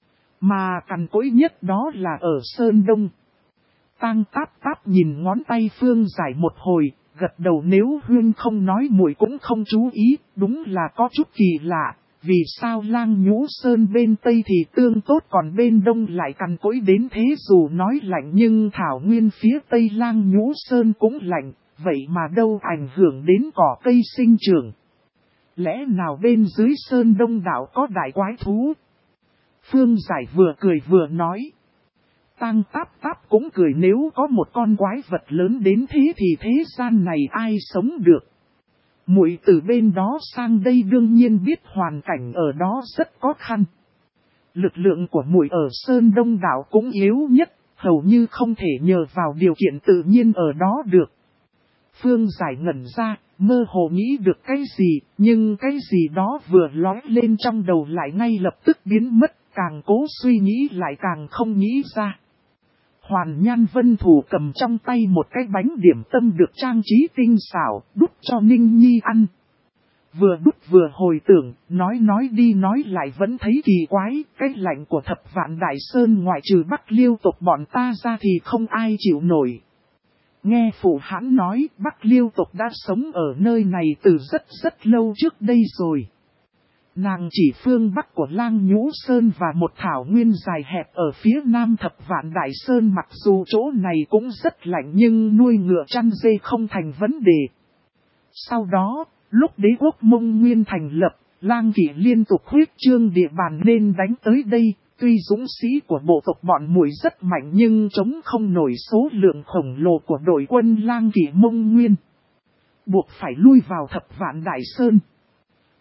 Mà cằn cỗi nhất đó là ở Sơn Đông. Tang Táp Táp nhìn ngón tay Phương Giải một hồi, gật đầu, nếu Huyên không nói muội cũng không chú ý, đúng là có chút kỳ lạ. Vì sao Lang Nhũ Sơn bên Tây thì tương tốt còn bên Đông lại cằn cỗi đến thế? Dù nói lạnh nhưng Thảo Nguyên phía Tây Lang Nhũ Sơn cũng lạnh, vậy mà đâu ảnh hưởng đến cỏ cây sinh trưởng. Lẽ nào bên dưới Sơn Đông đảo có đại quái thú? Phương Giải vừa cười vừa nói. Tang Táp Táp cũng cười, nếu có một con quái vật lớn đến thế thì thế gian này ai sống được. Muội từ bên đó sang đây đương nhiên biết hoàn cảnh ở đó rất khó khăn. Lực lượng của muội ở Sơn Đông đảo cũng yếu nhất, hầu như không thể nhờ vào điều kiện tự nhiên ở đó được. Phương Giải ngẩn ra, mơ hồ nghĩ được cái gì, nhưng cái gì đó vừa lóe lên trong đầu lại ngay lập tức biến mất, càng cố suy nghĩ lại càng không nghĩ ra. Hoàn Nhan Vân Thù cầm trong tay một cái bánh điểm tâm được trang trí tinh xảo, đút cho Ninh Nhi ăn. Vừa đút vừa hồi tưởng, nói đi nói lại vẫn thấy kỳ quái, cái lạnh của Thập Vạn Đại Sơn ngoại trừ Bắc Liêu tộc bọn ta ra thì không ai chịu nổi. Nghe phụ hãn nói, Bắc Liêu tộc đã sống ở nơi này từ rất lâu trước đây rồi. Nàng chỉ phương Bắc của Lang Nhũ Sơn và một thảo nguyên dài hẹp ở phía Nam Thập Vạn Đại Sơn, mặc dù chỗ này cũng rất lạnh nhưng nuôi ngựa chăn dê không thành vấn đề. Sau đó, lúc đế quốc Mông Nguyên thành lập, Lang Kỷ liên tục huyết trương địa bàn nên đánh tới đây. Tuy dũng sĩ của bộ tộc bọn muội rất mạnh nhưng chống không nổi số lượng khổng lồ của đội quân Lang Kỷ Mông Nguyên, buộc phải lui vào Thập Vạn Đại Sơn.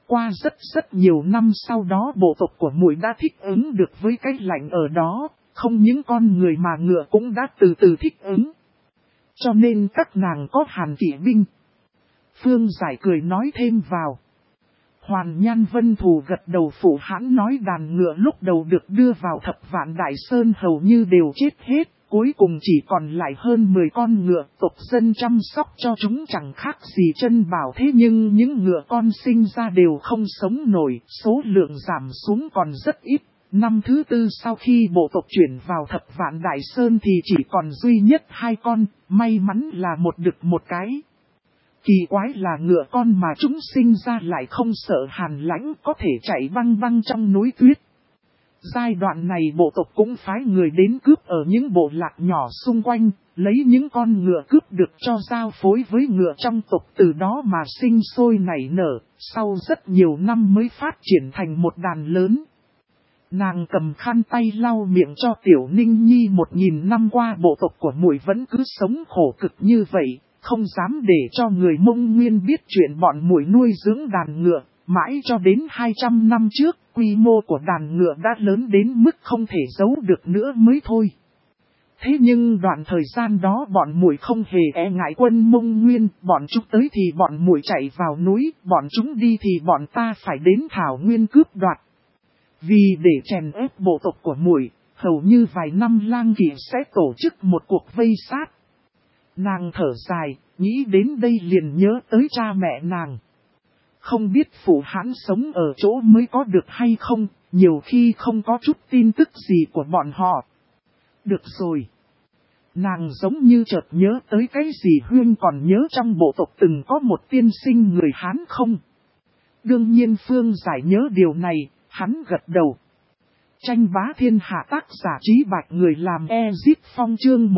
Qua rất nhiều năm sau đó bộ tộc của muội đã thích ứng được với cái lạnh ở đó, không những con người mà ngựa cũng đã từ từ thích ứng. Cho nên các nàng có hàn kỵ binh. Phương Giải cười nói thêm vào. Hoàn Nhan Vân Thù gật đầu phụ hãn nói đàn ngựa lúc đầu được đưa vào Thập Vạn Đại Sơn hầu như đều chết hết, cuối cùng chỉ còn lại hơn 10 con ngựa, tộc dân chăm sóc cho chúng chẳng khác gì chân bảo, thế nhưng những ngựa con sinh ra đều không sống nổi, số lượng giảm xuống còn rất ít. Năm thứ tư sau khi bộ tộc chuyển vào Thập Vạn Đại Sơn thì chỉ còn duy nhất 2 con, may mắn là một đực một cái. Kỳ quái là ngựa con mà chúng sinh ra lại không sợ hàn lãnh, có thể chạy băng băng trong núi tuyết. Giai đoạn này bộ tộc cũng phái người đến cướp ở những bộ lạc nhỏ xung quanh, lấy những con ngựa cướp được cho giao phối với ngựa trong tộc, từ đó mà sinh sôi nảy nở, sau rất nhiều năm mới phát triển thành một đàn lớn. Nàng cầm khăn tay lau miệng cho Tiểu Ninh Nhi. 1000 năm qua bộ tộc của muội vẫn cứ sống khổ cực như vậy, không dám để cho người Mông Nguyên biết chuyện bọn muội nuôi dưỡng đàn ngựa. Mãi cho đến 200 năm trước, quy mô của đàn ngựa đã lớn đến mức không thể giấu được nữa mới thôi. Thế nhưng đoạn thời gian đó bọn muội không hề e ngại quân Mông Nguyên, bọn chúng tới thì bọn muội chạy vào núi, bọn chúng đi thì bọn ta phải đến Thảo Nguyên cướp đoạt. Vì để chèn ép bộ tộc của muội, hầu như vài năm Lang Kỵ sẽ tổ chức một cuộc vây sát. Nàng thở dài, nghĩ đến đây liền nhớ tới cha mẹ nàng. Không biết phụ hãn sống ở chỗ mới có được hay không, nhiều khi không có chút tin tức gì của bọn họ. Được rồi. Nàng giống như chợt nhớ tới cái gì. Huyên còn nhớ trong bộ tộc từng có một tiên sinh người Hán không? Đương nhiên Phương Giải nhớ điều này, hắn gật đầu. Tranh bá thiên hạ tác giả Trí Bạch người làm Ezip Phong chương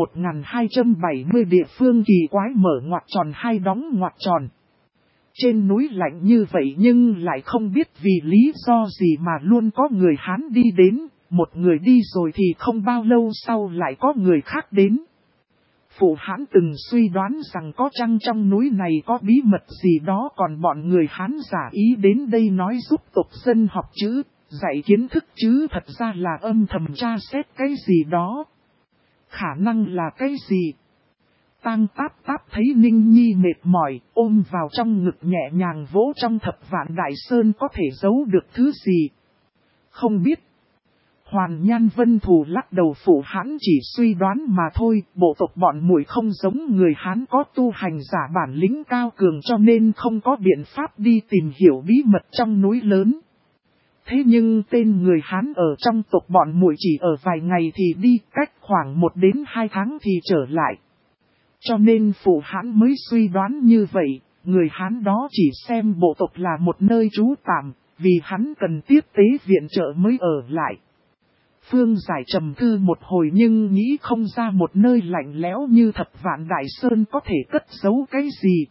1270 địa phương kỳ quái mở ngoặc tròn hay đóng ngoặc tròn. Trên núi lạnh như vậy nhưng lại không biết vì lý do gì mà luôn có người Hán đi đến, một người đi rồi thì không bao lâu sau lại có người khác đến. Phụ Hán từng suy đoán rằng có chăng trong núi này có bí mật gì đó, còn bọn người Hán giả ý đến đây nói giúp tộc dân học chữ, dạy kiến thức chứ thật ra là âm thầm tra xét cái gì đó. Khả năng là cái gì? Tang Táp Táp thấy Ninh Nhi mệt mỏi, ôm vào trong ngực nhẹ nhàng vỗ. Trong Thập Vạn Đại Sơn có thể giấu được thứ gì? Không biết. Hoàn Nhan Vân Thù lắc đầu phụ hãn chỉ suy đoán mà thôi, bộ tộc bọn muội không giống người Hán có tu hành giả bản lĩnh cao cường cho nên không có biện pháp đi tìm hiểu bí mật trong núi lớn. Thế nhưng tên người Hán ở trong tộc bọn muội chỉ ở vài ngày thì đi, cách khoảng 1 đến 2 tháng thì trở lại. Cho nên phụ hãn mới suy đoán như vậy, người Hán đó chỉ xem bộ tộc là một nơi trú tạm, vì hắn cần tiếp tế viện trợ mới ở lại. Phương Giải trầm tư một hồi nhưng nghĩ không ra một nơi lạnh lẽo như Thập Vạn Đại Sơn có thể cất giấu cái gì.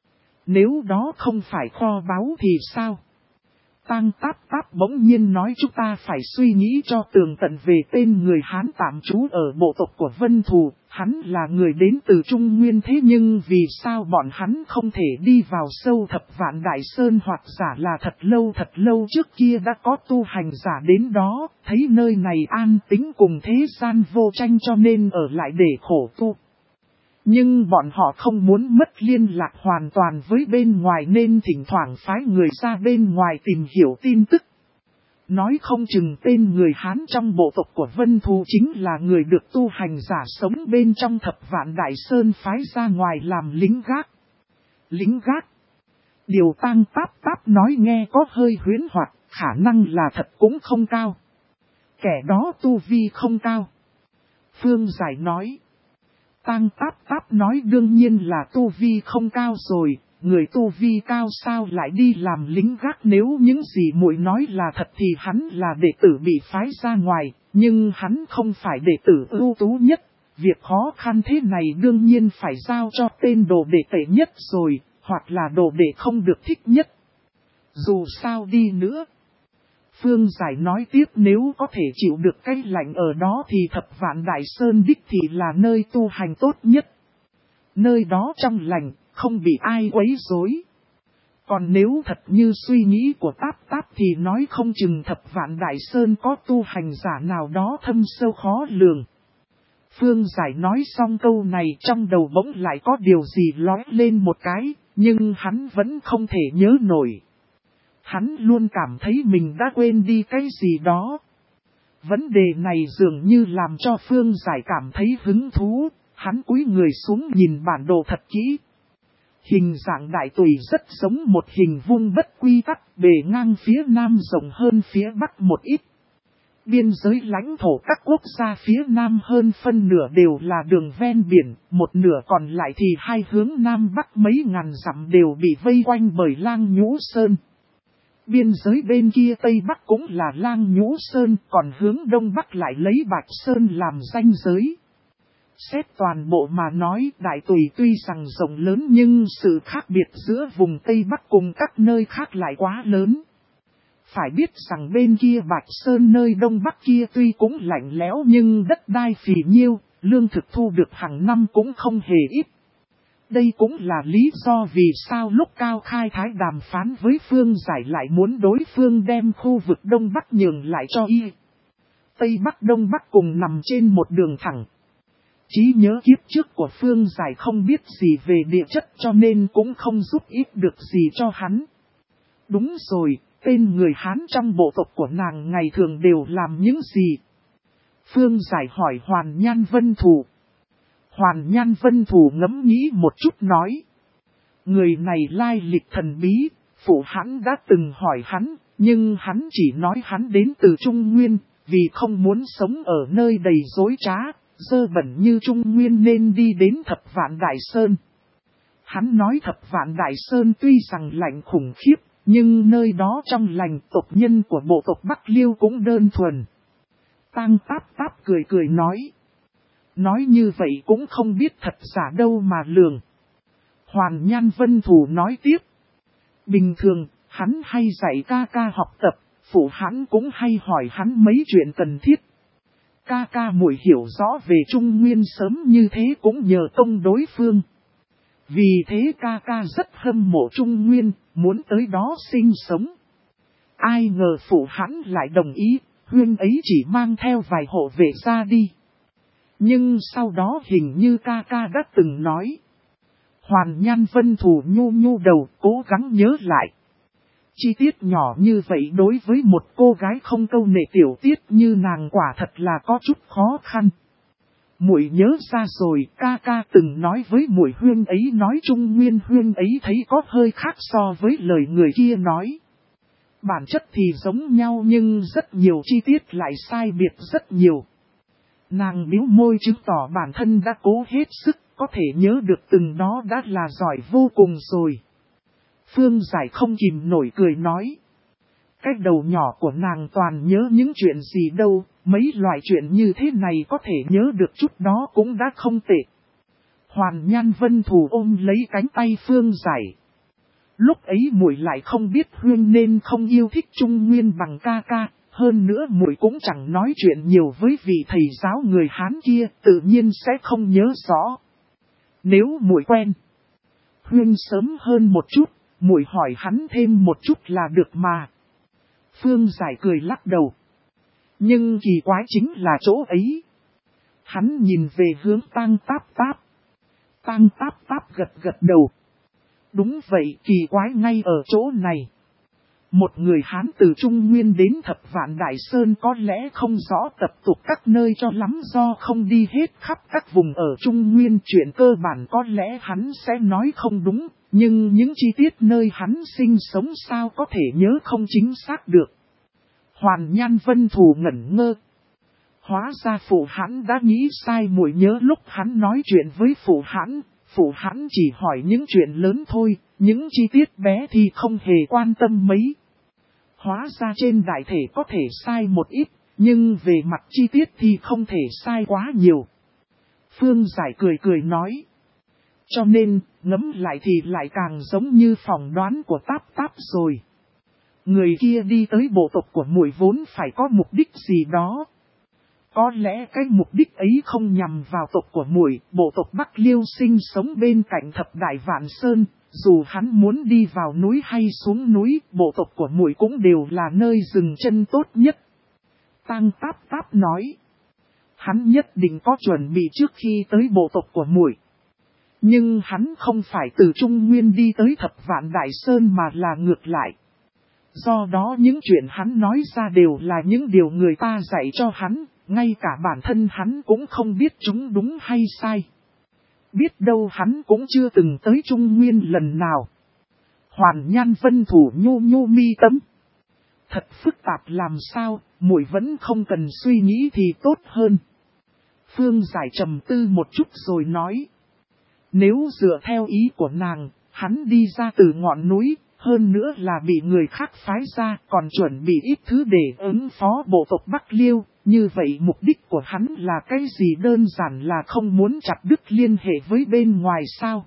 Nếu đó không phải kho báu thì sao? Tang Táp Táp bỗng nhiên nói chúng ta phải suy nghĩ cho tường tận về tên người Hán tạm trú ở bộ tộc của Vân Thù. Hắn là người đến từ Trung Nguyên, thế nhưng vì sao bọn hắn không thể đi vào sâu Thập Vạn Đại Sơn, hoặc giả là thật lâu trước kia đã có tu hành giả đến đó, thấy nơi này an tĩnh cùng thế gian vô tranh cho nên ở lại để khổ tu. Nhưng bọn họ không muốn mất liên lạc hoàn toàn với bên ngoài nên thỉnh thoảng phái người ra bên ngoài tìm hiểu tin tức. Nói không chừng tên người Hán trong bộ tộc của Vân Thù chính là người được tu hành giả sống bên trong Thập Vạn Đại Sơn phái ra ngoài làm lính gác. Lính gác? Điều Tang Táp Táp nói nghe có hơi huyễn hoặc, khả năng là thật cũng không cao. Kẻ đó tu vi không cao. Phương Giải nói. Tang Táp Táp nói đương nhiên là tu vi không cao rồi, người tu vi cao sao lại đi làm lính gác, nếu những gì muội nói là thật thì hắn là đệ tử bị phái ra ngoài, nhưng hắn không phải đệ tử ưu tú nhất, việc khó khăn thế này đương nhiên phải giao cho tên đồ đệ tệ nhất rồi, hoặc là đồ đệ không được thích nhất. Dù sao đi nữa. Phương Giải nói tiếp, nếu có thể chịu được cái lạnh ở đó thì Thập Vạn Đại Sơn đích thị là nơi tu hành tốt nhất. Nơi đó trong lành, không bị ai quấy rối. Còn nếu thật như suy nghĩ của Táp Táp thì nói không chừng Thập Vạn Đại Sơn có tu hành giả nào đó thâm sâu khó lường. Phương Giải nói xong câu này trong đầu bỗng lại có điều gì lóe lên một cái, nhưng hắn vẫn không thể nhớ nổi. Hắn luôn cảm thấy mình đã quên đi cái gì đó. Vấn đề này dường như làm cho Phương Giải cảm thấy hứng thú, hắn cúi người xuống nhìn bản đồ thật kỹ. Hình dạng đại tùy rất giống một hình vuông bất quy tắc, bề ngang phía nam rộng hơn phía bắc một ít. Biên giới lãnh thổ các quốc gia phía nam hơn phân nửa đều là đường ven biển, một nửa còn lại thì hai hướng nam bắc mấy ngàn dặm đều bị vây quanh bởi Lang Nhũ Sơn. Biên giới bên kia tây bắc cũng là Lang Nhũ Sơn, còn hướng đông bắc lại lấy Bạch Sơn làm ranh giới. Xét toàn bộ mà nói, đại tùy tuy rằng rộng lớn nhưng sự khác biệt giữa vùng Tây Bắc cùng các nơi khác lại quá lớn. Phải biết rằng bên kia Bạch Sơn nơi đông bắc kia tuy cũng lạnh lẽo nhưng đất đai phì nhiêu, lương thực thu được hàng năm cũng không hề ít. Đây cũng là lý do vì sao lúc Cao Khai Thái đàm phán với Phương Giải lại muốn đối phương đem khu vực đông bắc nhường lại cho y. Tây Bắc đông bắc cùng nằm trên một đường thẳng. Trí nhớ kiếp trước của Phương Giải không biết gì về địa chất cho nên cũng không giúp ích được gì cho hắn. Đúng rồi, tên người Hán trong bộ tộc của nàng ngày thường đều làm những gì? Phương Giải hỏi Hoàn Nhan Vân Thù. Hoàn Nhan Vân Thù ngẫm nghĩ một chút nói. Người này lai lịch thần bí, phụ hắn đã từng hỏi hắn, nhưng hắn chỉ nói hắn đến từ Trung Nguyên, vì không muốn sống ở nơi đầy dối trá, dơ bẩn như Trung Nguyên nên đi đến Thập Vạn Đại Sơn. Hắn nói Thập Vạn Đại Sơn tuy rằng lạnh khủng khiếp, nhưng nơi đó trong lành tộc nhân của bộ tộc Bắc Liêu cũng đơn thuần. Tang Táp Táp cười cười nói. Nói như vậy cũng không biết thật giả đâu mà lường. Hoàn Nhan Vân Thù nói tiếp. Bình thường, hắn hay dạy ca ca học tập, phụ hắn cũng hay hỏi hắn mấy chuyện cần thiết. Ca ca muội hiểu rõ về Trung Nguyên sớm như thế cũng nhờ công đối phương. Vì thế ca ca rất hâm mộ Trung Nguyên, muốn tới đó sinh sống. Ai ngờ phụ hắn lại đồng ý, huyên ấy chỉ mang theo vài hộ vệ ra đi. Nhưng sau đó hình như ca ca đã từng nói. Hoàn Nhan Vân Thù nhu đầu cố gắng nhớ lại. Chi tiết nhỏ như vậy đối với một cô gái không câu nệ tiểu tiết như nàng quả thật là có chút khó khăn. Muội nhớ ra rồi, ca ca từng nói với muội huyên ấy nói Trung Nguyên huyên ấy thấy có hơi khác so với lời người kia nói. Bản chất thì giống nhau nhưng rất nhiều chi tiết lại sai biệt rất nhiều. Nàng bĩu môi chứng tỏ bản thân đã cố hết sức, có thể nhớ được từng đó đã là giỏi vô cùng rồi. Phương Giải không kìm nổi cười nói. Cái đầu nhỏ của nàng toàn nhớ những chuyện gì đâu, mấy loại chuyện như thế này có thể nhớ được chút đó cũng đã không tệ. Hoàn Nhan Vân Thù ôm lấy cánh tay Phương Giải. Lúc ấy muội lại không biết huyên nên không yêu thích Trung Nguyên bằng ca ca, hơn nữa muội cũng chẳng nói chuyện nhiều với vị thầy giáo người Hán kia, tự nhiên sẽ không nhớ rõ. Nếu muội quen huyên sớm hơn một chút, muội hỏi hắn thêm một chút là được mà. Phương Giải cười lắc đầu. Nhưng kỳ quái chính là chỗ ấy. Hắn nhìn về hướng Tang Táp Táp. Tang Táp Táp gật đầu. Đúng vậy, kỳ quái ngay ở chỗ này. Một người Hán từ Trung Nguyên đến Thập Vạn Đại Sơn có lẽ không rõ tập tục các nơi cho lắm do không đi hết khắp các vùng ở Trung Nguyên. Chuyện cơ bản có lẽ hắn sẽ nói không đúng, nhưng những chi tiết nơi hắn sinh sống sao có thể nhớ không chính xác được. Hoàn Nhan Vân Thù ngẩn ngơ. Hóa ra phụ hắn đã nghĩ sai muội nhớ lúc hắn nói chuyện với phụ hắn chỉ hỏi những chuyện lớn thôi, những chi tiết bé thì không hề quan tâm mấy. Hóa ra trên đại thể có thể sai một ít, nhưng về mặt chi tiết thì không thể sai quá nhiều. Phương Giải cười nói. Cho nên, ngẫm lại thì lại càng giống như phỏng đoán của Táp Táp rồi. Người kia đi tới bộ tộc của muội vốn phải có mục đích gì đó. Có lẽ cái mục đích ấy không nhằm vào tộc của muội, bộ tộc Bắc Liêu sinh sống bên cạnh Thập Đại Vạn Sơn, Dù hắn muốn đi vào núi hay xuống núi, bộ tộc của muội cũng đều là nơi dừng chân tốt nhất. Tang Táp Táp nói. Hắn nhất định có chuẩn bị trước khi tới bộ tộc của muội. Nhưng hắn không phải từ Trung Nguyên đi tới Thập Vạn Đại Sơn mà là ngược lại. Do đó những chuyện hắn nói ra đều là những điều người ta dạy cho hắn, ngay cả bản thân hắn cũng không biết chúng đúng hay sai. Biết đâu hắn cũng chưa từng tới Trung Nguyên lần nào. Hoàn Nhan Vân Thủ nhô nhô mi tâm. Thật phức tạp làm sao, muội vẫn không cần suy nghĩ thì tốt hơn. Phương Giải trầm tư một chút rồi nói. Nếu dựa theo ý của nàng, hắn đi ra từ ngọn núi, hơn nữa là bị người khác phái ra, còn chuẩn bị ít thứ để ứng phó bộ tộc Bắc Liêu. Như vậy mục đích của hắn là cái gì, đơn giản là không muốn chặt đứt liên hệ với bên ngoài sao?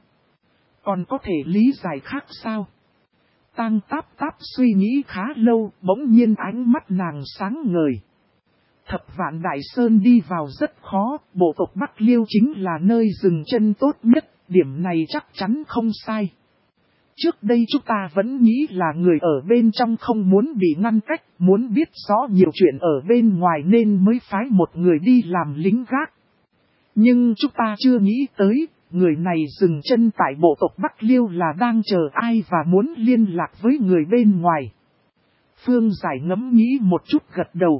Còn có thể lý giải khác sao? Tang Táp Táp suy nghĩ khá lâu, bỗng nhiên ánh mắt nàng sáng ngời. Thập Vạn Đại Sơn đi vào rất khó, bộ tộc Bắc Liêu chính là nơi dừng chân tốt nhất, điểm này chắc chắn không sai. Trước đây chúng ta vẫn nghĩ là người ở bên trong không muốn bị ngăn cách, muốn biết rõ nhiều chuyện ở bên ngoài nên mới phái một người đi làm lính gác. Nhưng chúng ta chưa nghĩ tới, người này dừng chân tại bộ tộc Bắc Liêu là đang chờ ai và muốn liên lạc với người bên ngoài. Phương Giải ngẫm nghĩ một chút gật đầu.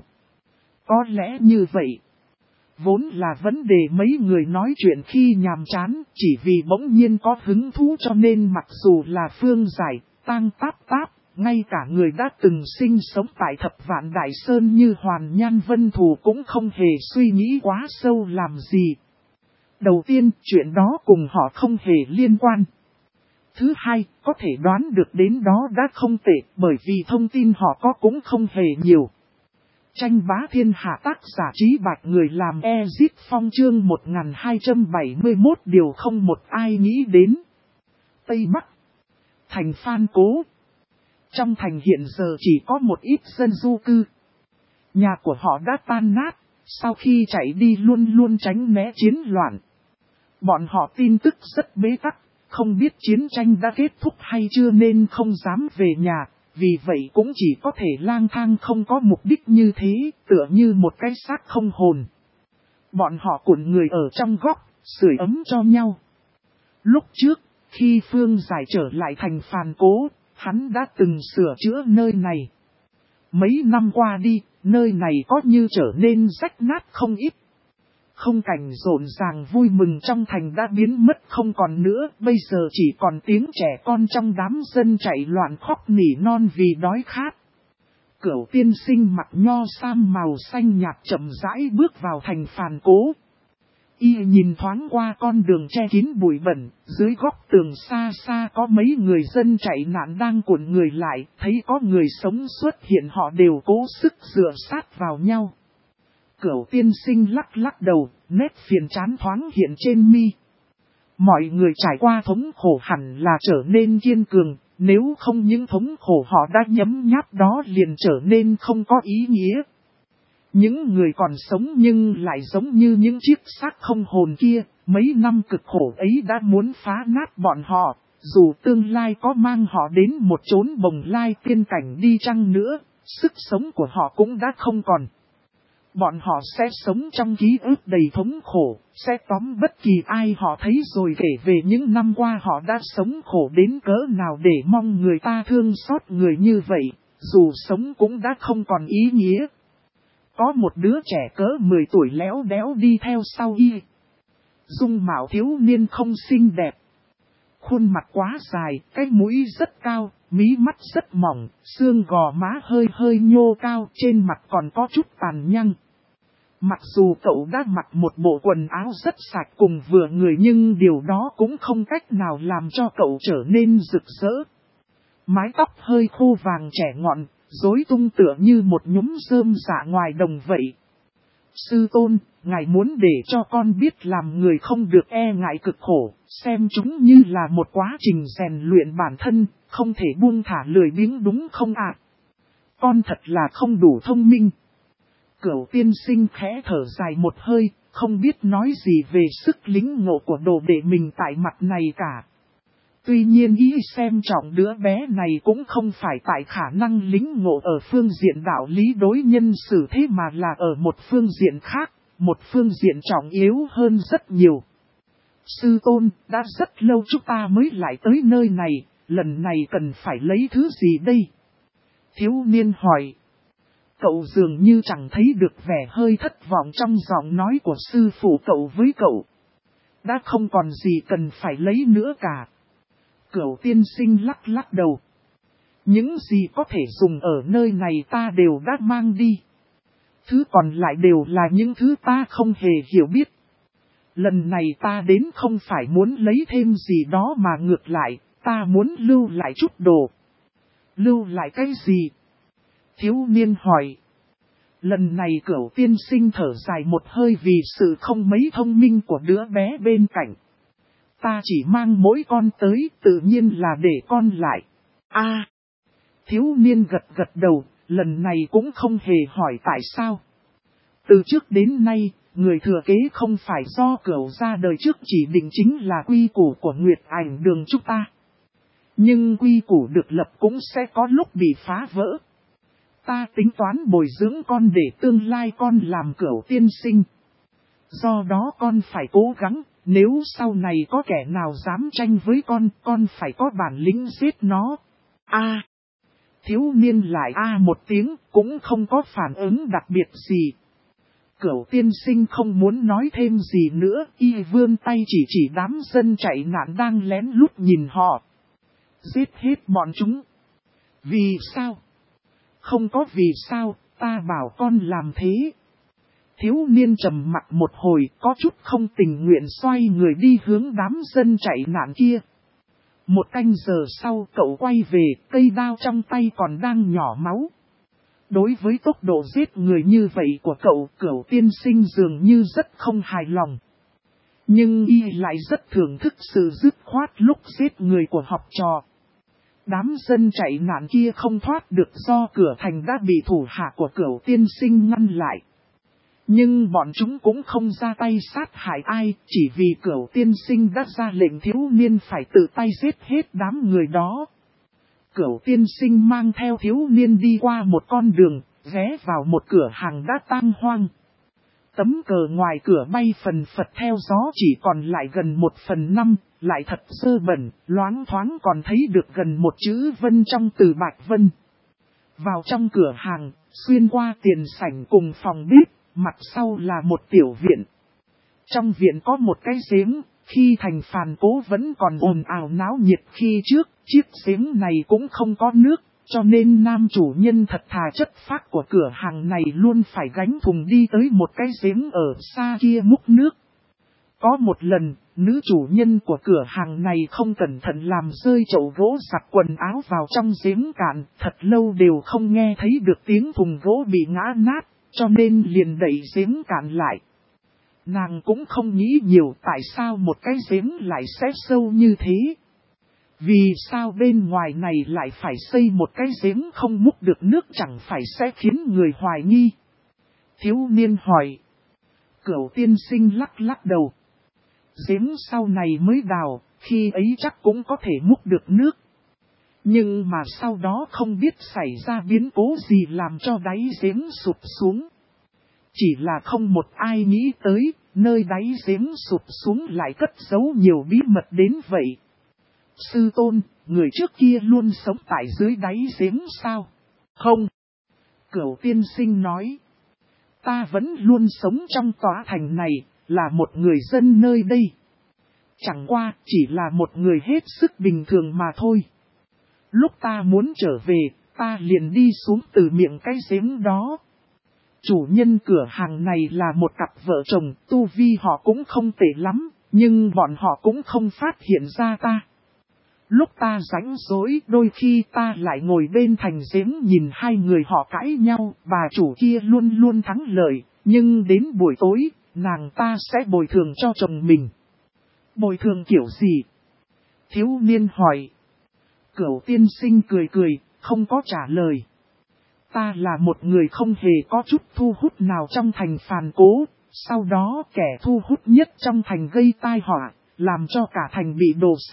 Có lẽ như vậy. Vốn là vấn đề mấy người nói chuyện khi nhàm chán, chỉ vì bỗng nhiên có hứng thú cho nên mặc dù là Phương Giải, Tang Táp Táp, ngay cả người đã từng sinh sống tại Thập Vạn Đại Sơn như Hoàn Nhan Vân Thù cũng không hề suy nghĩ quá sâu làm gì. Đầu tiên, chuyện đó cùng họ không hề liên quan. Thứ hai, có thể đoán được đến đó đã không tệ bởi vì thông tin họ có cũng không hề nhiều. Tranh bá thiên hạ tác giả Trí Bạch, người làm Ezit Phong chương 1271 điều không một ai nghĩ đến. Tây Bắc, thành Phan Cố. Trong thành hiện giờ chỉ có một ít dân du cư. Nhà của họ đã tan nát, sau khi chạy đi luôn luôn tránh né chiến loạn. Bọn họ tin tức rất bế tắc, không biết chiến tranh đã kết thúc hay chưa nên không dám về nhà. Vì vậy cũng chỉ có thể lang thang không có mục đích như thế, tựa như một cái xác không hồn. Bọn họ cuộn người ở trong góc, sưởi ấm cho nhau. Lúc trước, khi Phương Giải trở lại thành Phàn Cố, hắn đã từng sửa chữa nơi này. Mấy năm qua đi, nơi này có như trở nên rách nát không ít. Không cảnh rộn ràng vui mừng trong thành đã biến mất không còn nữa, bây giờ chỉ còn tiếng trẻ con trong đám dân chạy loạn khóc nỉ non vì đói khát. Cửu tiên sinh mặc nho sam màu xanh nhạt chậm rãi bước vào thành Phàn Cố. Y nhìn thoáng qua con đường che kín bụi bẩn, dưới góc tường xa xa có mấy người dân chạy nạn đang cuộn người lại, thấy có người sống xuất hiện họ đều cố sức dựa sát vào nhau. Cửu tiên sinh lắc lắc đầu, nét phiền chán thoáng hiện trên mi. Mọi người trải qua thống khổ hẳn là trở nên kiên cường, nếu không những thống khổ họ đã nhấm nháp đó liền trở nên không có ý nghĩa. Những người còn sống nhưng lại giống như những chiếc xác không hồn kia, mấy năm cực khổ ấy đã muốn phá nát bọn họ, dù tương lai có mang họ đến một chốn bồng lai tiên cảnh đi chăng nữa, sức sống của họ cũng đã không còn. Bọn họ sẽ sống trong ký ức đầy thống khổ, sẽ tóm bất kỳ ai họ thấy rồi kể về những năm qua họ đã sống khổ đến cỡ nào để mong người ta thương xót người như vậy, dù sống cũng đã không còn ý nghĩa. Có một đứa trẻ cỡ 10 tuổi léo đéo đi theo sau y. Dung mạo thiếu niên không xinh đẹp. Khuôn mặt quá dài, cái mũi rất cao, mí mắt rất mỏng, xương gò má hơi hơi nhô cao, trên mặt còn có chút tàn nhang. Mặc dù cậu đã mặc một bộ quần áo rất sạch cùng vừa người nhưng điều đó cũng không cách nào làm cho cậu trở nên rực rỡ. Mái tóc hơi khô vàng trẻ ngọn, rối tung tựa như một nhúm rơm rạ ngoài đồng vậy. Sư tôn, ngài muốn để cho con biết làm người không được e ngại cực khổ, xem chúng như là một quá trình rèn luyện bản thân, không thể buông thả lười biếng đúng không ạ? Con thật là không đủ thông minh. Cửu tiên sinh khẽ thở dài một hơi, không biết nói gì về sức lính ngộ của đồ đệ mình tại mặt này cả. Tuy nhiên ý xem trọng đứa bé này cũng không phải tại khả năng lĩnh ngộ ở phương diện đạo lý đối nhân xử thế mà là ở một phương diện khác, một phương diện trọng yếu hơn rất nhiều. Sư tôn, đã rất lâu chúng ta mới lại tới nơi này, lần này cần phải lấy thứ gì đây? Thiếu niên hỏi. Cậu dường như chẳng thấy được vẻ hơi thất vọng trong giọng nói của sư phụ cậu với cậu. Đã không còn gì cần phải lấy nữa cả. Cửu tiên sinh lắc lắc đầu. Những gì có thể dùng ở nơi này ta đều đã mang đi. Thứ còn lại đều là những thứ ta không hề hiểu biết. Lần này ta đến không phải muốn lấy thêm gì đó mà ngược lại, ta muốn lưu lại chút đồ. Lưu lại cái gì? Thiếu niên hỏi. Lần này Cửu tiên sinh thở dài một hơi vì sự không mấy thông minh của đứa bé bên cạnh. Ta chỉ mang mỗi con tới, tự nhiên là để con lại. Thiếu niên gật gật đầu, lần này cũng không hề hỏi tại sao. Từ trước đến nay, người thừa kế không phải do Cửu ra đời trước chỉ định chính là quy củ của Nguyệt Ảnh Đường chúng ta. Nhưng quy củ được lập cũng sẽ có lúc bị phá vỡ. Ta tính toán bồi dưỡng con để tương lai con làm Cửu tiên sinh. Do đó con phải cố gắng, nếu sau này có kẻ nào dám tranh với con phải có bản lĩnh giết nó. Thiếu niên lại một tiếng, cũng không có phản ứng đặc biệt gì. Cửu tiên sinh không muốn nói thêm gì nữa, y vươn tay chỉ đám dân chạy nạn đang lén lút nhìn họ. Giết hết bọn chúng. Vì sao? Không có vì sao, ta bảo con làm thế. Thiếu niên trầm mặc một hồi, có chút không tình nguyện xoay người đi hướng đám dân chạy nạn kia. Một canh giờ sau cậu quay về, cây đao trong tay còn đang nhỏ máu. Đối với tốc độ giết người như vậy của cậu, Cửu tiên sinh dường như rất không hài lòng. Nhưng y lại rất thưởng thức sự dứt khoát lúc giết người của học trò. Đám dân chạy nạn kia không thoát được do cửa thành đã bị thủ hạ của Cửu tiên sinh ngăn lại. Nhưng bọn chúng cũng không ra tay sát hại ai, chỉ vì Cửu tiên sinh đã ra lệnh thiếu niên phải tự tay giết hết đám người đó. Cửu tiên sinh mang theo thiếu niên đi qua một con đường, ghé vào một cửa hàng đã tang hoang. Tấm cờ ngoài cửa bay phần phật theo gió chỉ còn lại gần 1/5, lại thật dơ bẩn, loáng thoáng còn thấy được gần một chữ vân trong từ Bạch Vân. Vào trong cửa hàng, xuyên qua tiền sảnh cùng phòng bếp, mặt sau là một tiểu viện. Trong viện có một cái giếng, khi thành phàn cố vẫn còn ồn ào náo nhiệt khi trước, chiếc giếng này cũng không có nước, cho nên nam chủ nhân thật thà chất phác của cửa hàng này luôn phải gánh thùng đi tới một cái giếng ở xa kia múc nước. Có một lần, nữ chủ nhân của cửa hàng này không cẩn thận làm rơi chậu gỗ giặt quần áo vào trong giếng cạn, thật lâu đều không nghe thấy được tiếng thùng gỗ bị ngã nát, cho nên liền đẩy giếng cạn lại. Nàng cũng không nghĩ nhiều tại sao một cái giếng lại sẽ sâu như thế. Vì sao bên ngoài này lại phải xây một cái giếng không múc được nước chẳng phải sẽ khiến người hoài nghi. Thiếu niên hỏi. Cửu tiên sinh lắc lắc đầu. Giếng sau này mới đào, khi ấy chắc cũng có thể múc được nước. Nhưng mà sau đó không biết xảy ra biến cố gì làm cho đáy giếng sụp xuống. Chỉ là không một ai nghĩ tới, nơi đáy giếng sụp xuống lại cất giấu nhiều bí mật đến vậy. Sư tôn, người trước kia luôn sống tại dưới đáy giếng sao? Không. Cửu tiên sinh nói. Ta vẫn luôn sống trong tòa thành này, là một người dân nơi đây. Chẳng qua, chỉ là một người hết sức bình thường mà thôi. Lúc ta muốn trở về, ta liền đi xuống từ miệng cái giếng đó. Chủ nhân cửa hàng này là một cặp vợ chồng, tu vi họ cũng không tệ lắm, nhưng bọn họ cũng không phát hiện ra ta. Lúc ta rảnh rỗi, đôi khi ta lại ngồi bên thành giếng nhìn hai người họ cãi nhau, bà chủ kia luôn luôn thắng lợi, nhưng đến buổi tối, nàng ta sẽ bồi thường cho chồng mình. Bồi thường kiểu gì? Thiếu niên hỏi. Cửu tiên sinh cười cười, không có trả lời. Ta là một người không hề có chút thu hút nào trong thành phàn cố, sau đó kẻ thu hút nhất trong thành gây tai họa, làm cho cả thành bị đổ sát,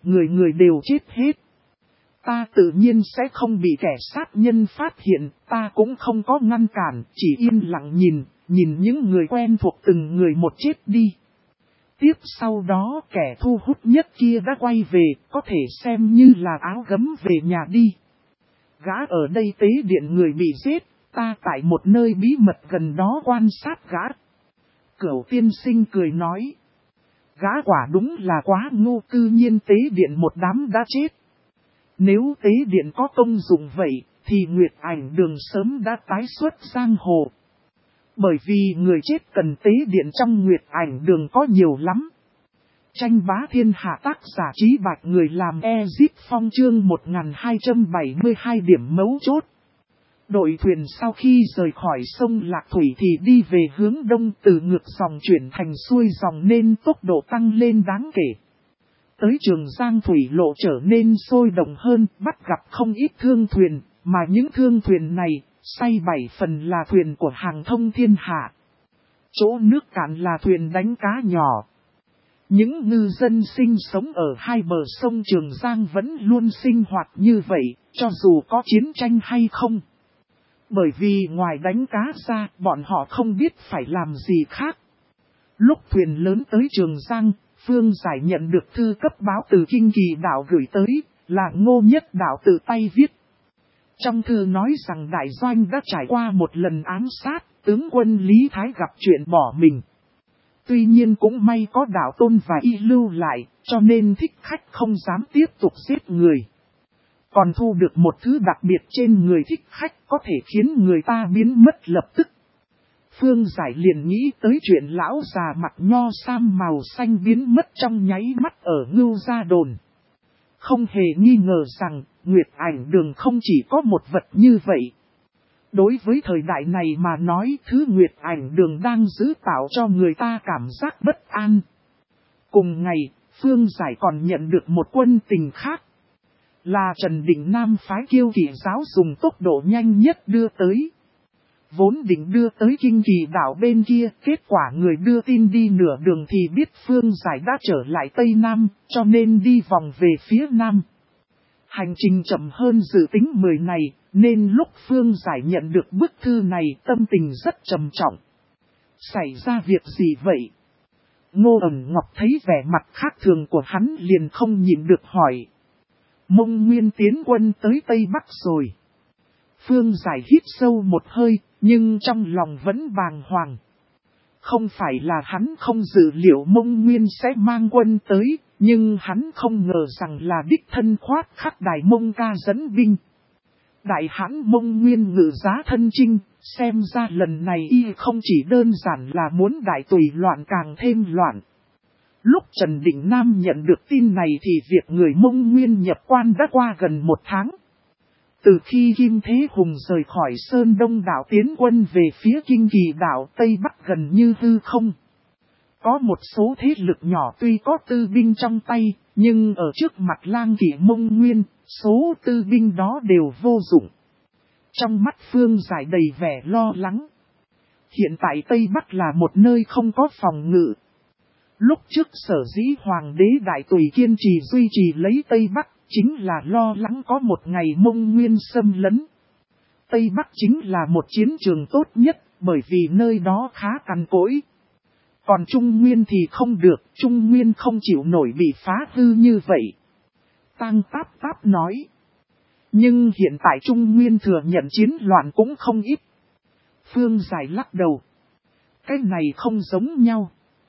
người người đều chết hết. Ta tự nhiên sẽ không bị kẻ sát nhân phát hiện, ta cũng không có ngăn cản, chỉ yên lặng nhìn những người quen thuộc từng người một chết đi. Tiếp sau đó kẻ thu hút nhất kia đã quay về, có thể xem như là áo gấm về nhà đi. Gã ở đây tế điện người bị giết, ta tại một nơi bí mật gần đó quan sát gã. Cửu tiên sinh cười nói. Gã quả đúng là quá ngu, cư nhiên tế điện một đám đã chết. Nếu tế điện có công dụng vậy, thì Nguyệt Ảnh Đường sớm đã tái xuất giang hồ. Bởi vì người chết cần tế điện trong Nguyệt Ảnh Đường có nhiều lắm. Tranh bá thiên hạ tác giả Trí Bạch người làm Ezip Phong chương 1272 điểm mấu chốt. Đội thuyền sau khi rời khỏi sông Lạc Thủy thì đi về hướng đông, từ ngược dòng chuyển thành xuôi dòng nên tốc độ tăng lên đáng kể. Tới Trường Giang thủy lộ trở nên sôi động hơn, bắt gặp không ít thương thuyền, mà những thương thuyền này, say 7 phần là thuyền của hàng thông thiên hạ. Chỗ nước cạn là thuyền đánh cá nhỏ. Những ngư dân sinh sống ở hai bờ sông Trường Giang vẫn luôn sinh hoạt như vậy, cho dù có chiến tranh hay không. Bởi vì ngoài đánh cá ra, bọn họ không biết phải làm gì khác. Lúc thuyền lớn tới Trường Giang, Phương Giải nhận được thư cấp báo từ Kinh Kỳ Đạo gửi tới, là Ngô Nhất Đạo tự tay viết. Trong thư nói rằng đại doanh đã trải qua một lần ám sát, tướng quân Lý Thái gặp chuyện bỏ mình. Tuy nhiên cũng may có Đạo Tôn và Y lưu lại, cho nên thích khách không dám tiếp tục giết người. Còn thu được một thứ đặc biệt trên người thích khách có thể khiến người ta biến mất lập tức. Phương Giải liền nghĩ tới chuyện lão già mặc nho sam màu xanh biến mất trong nháy mắt ở Ngưu Gia Đồn. Không hề nghi ngờ rằng Nguyệt Ảnh Đường không chỉ có một vật như vậy. Đối với thời đại này mà nói, thứ Nguyệt Ảnh Đường đang giữ tạo cho người ta cảm giác bất an. Cùng ngày, Phương Giải còn nhận được một quân tình khác. Là Trần Định Nam phái Kiêu Kỵ giáo dùng tốc độ nhanh nhất đưa tới. Vốn định đưa tới Kinh Kỳ Đạo bên kia, kết quả người đưa tin đi nửa đường thì biết Phương Giải đã trở lại Tây Nam, cho nên đi vòng về phía Nam. Hành trình chậm hơn dự tính 10 ngày, nên lúc Phương Giải nhận được bức thư này tâm tình rất trầm trọng. Xảy ra việc gì vậy? Ngô Ẩn Ngọc thấy vẻ mặt khác thường của hắn liền không nhịn được hỏi. Mông Nguyên tiến quân tới Tây Bắc rồi. Phương Giải hít sâu một hơi, nhưng trong lòng vẫn bàng hoàng. Không phải là hắn không dự liệu Mông Nguyên sẽ mang quân tới, nhưng hắn không ngờ rằng là đích thân khoát khắc Đại Mông Ca dẫn binh. Đại hãn Mông Nguyên ngự giá thân chinh, xem ra lần này y không chỉ đơn giản là muốn đại tùy loạn càng thêm loạn. Lúc Trần Định Nam nhận được tin này thì việc người Mông Nguyên nhập quan đã qua gần 1 tháng. Từ khi Kim Thế Hùng rời khỏi Sơn Đông đảo tiến quân về phía Kinh Kỳ Đảo Tây Bắc gần như hư không. Có một số thế lực nhỏ tuy có tư binh trong tay, nhưng ở trước mặt Lang Kỵ Mông Nguyên, số tư binh đó đều vô dụng. Trong mắt Phương Giải đầy vẻ lo lắng. Hiện tại Tây Bắc là một nơi không có phòng ngự. Lúc trước sở dĩ Hoàng đế Đại Tùy kiên trì duy trì lấy Tây Bắc, chính là lo lắng có một ngày Mông Nguyên xâm lấn. Tây Bắc chính là một chiến trường tốt nhất, bởi vì nơi đó khá cằn cỗi. Còn Trung Nguyên thì không được, Trung Nguyên không chịu nổi bị phá hư như vậy. Tang Táp Táp nói. Nhưng hiện tại Trung Nguyên thừa nhận chiến loạn cũng không ít. Phương Giải lắc đầu. Cái này không giống nhau.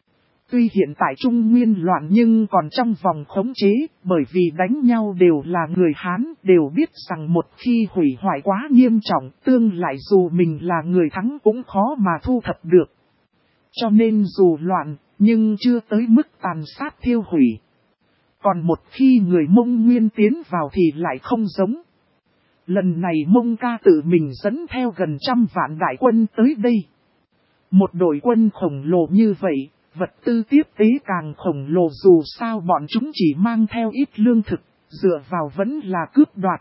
Tuy hiện tại Trung Nguyên loạn nhưng còn trong vòng khống chế, bởi vì đánh nhau đều là người Hán, đều biết rằng một khi hủy hoại quá nghiêm trọng, tương lại dù mình là người thắng cũng khó mà thu thập được. Cho nên dù loạn, nhưng chưa tới mức tàn sát thiêu hủy. Còn một khi người Mông Nguyên tiến vào thì lại không giống. Lần này Mông Ca tự mình dẫn theo gần 100 vạn đại quân tới đây. Một đội quân khổng lồ như vậy, vật tư tiếp tế càng khổng lồ, dù sao bọn chúng chỉ mang theo ít lương thực, dựa vào vẫn là cướp đoạt.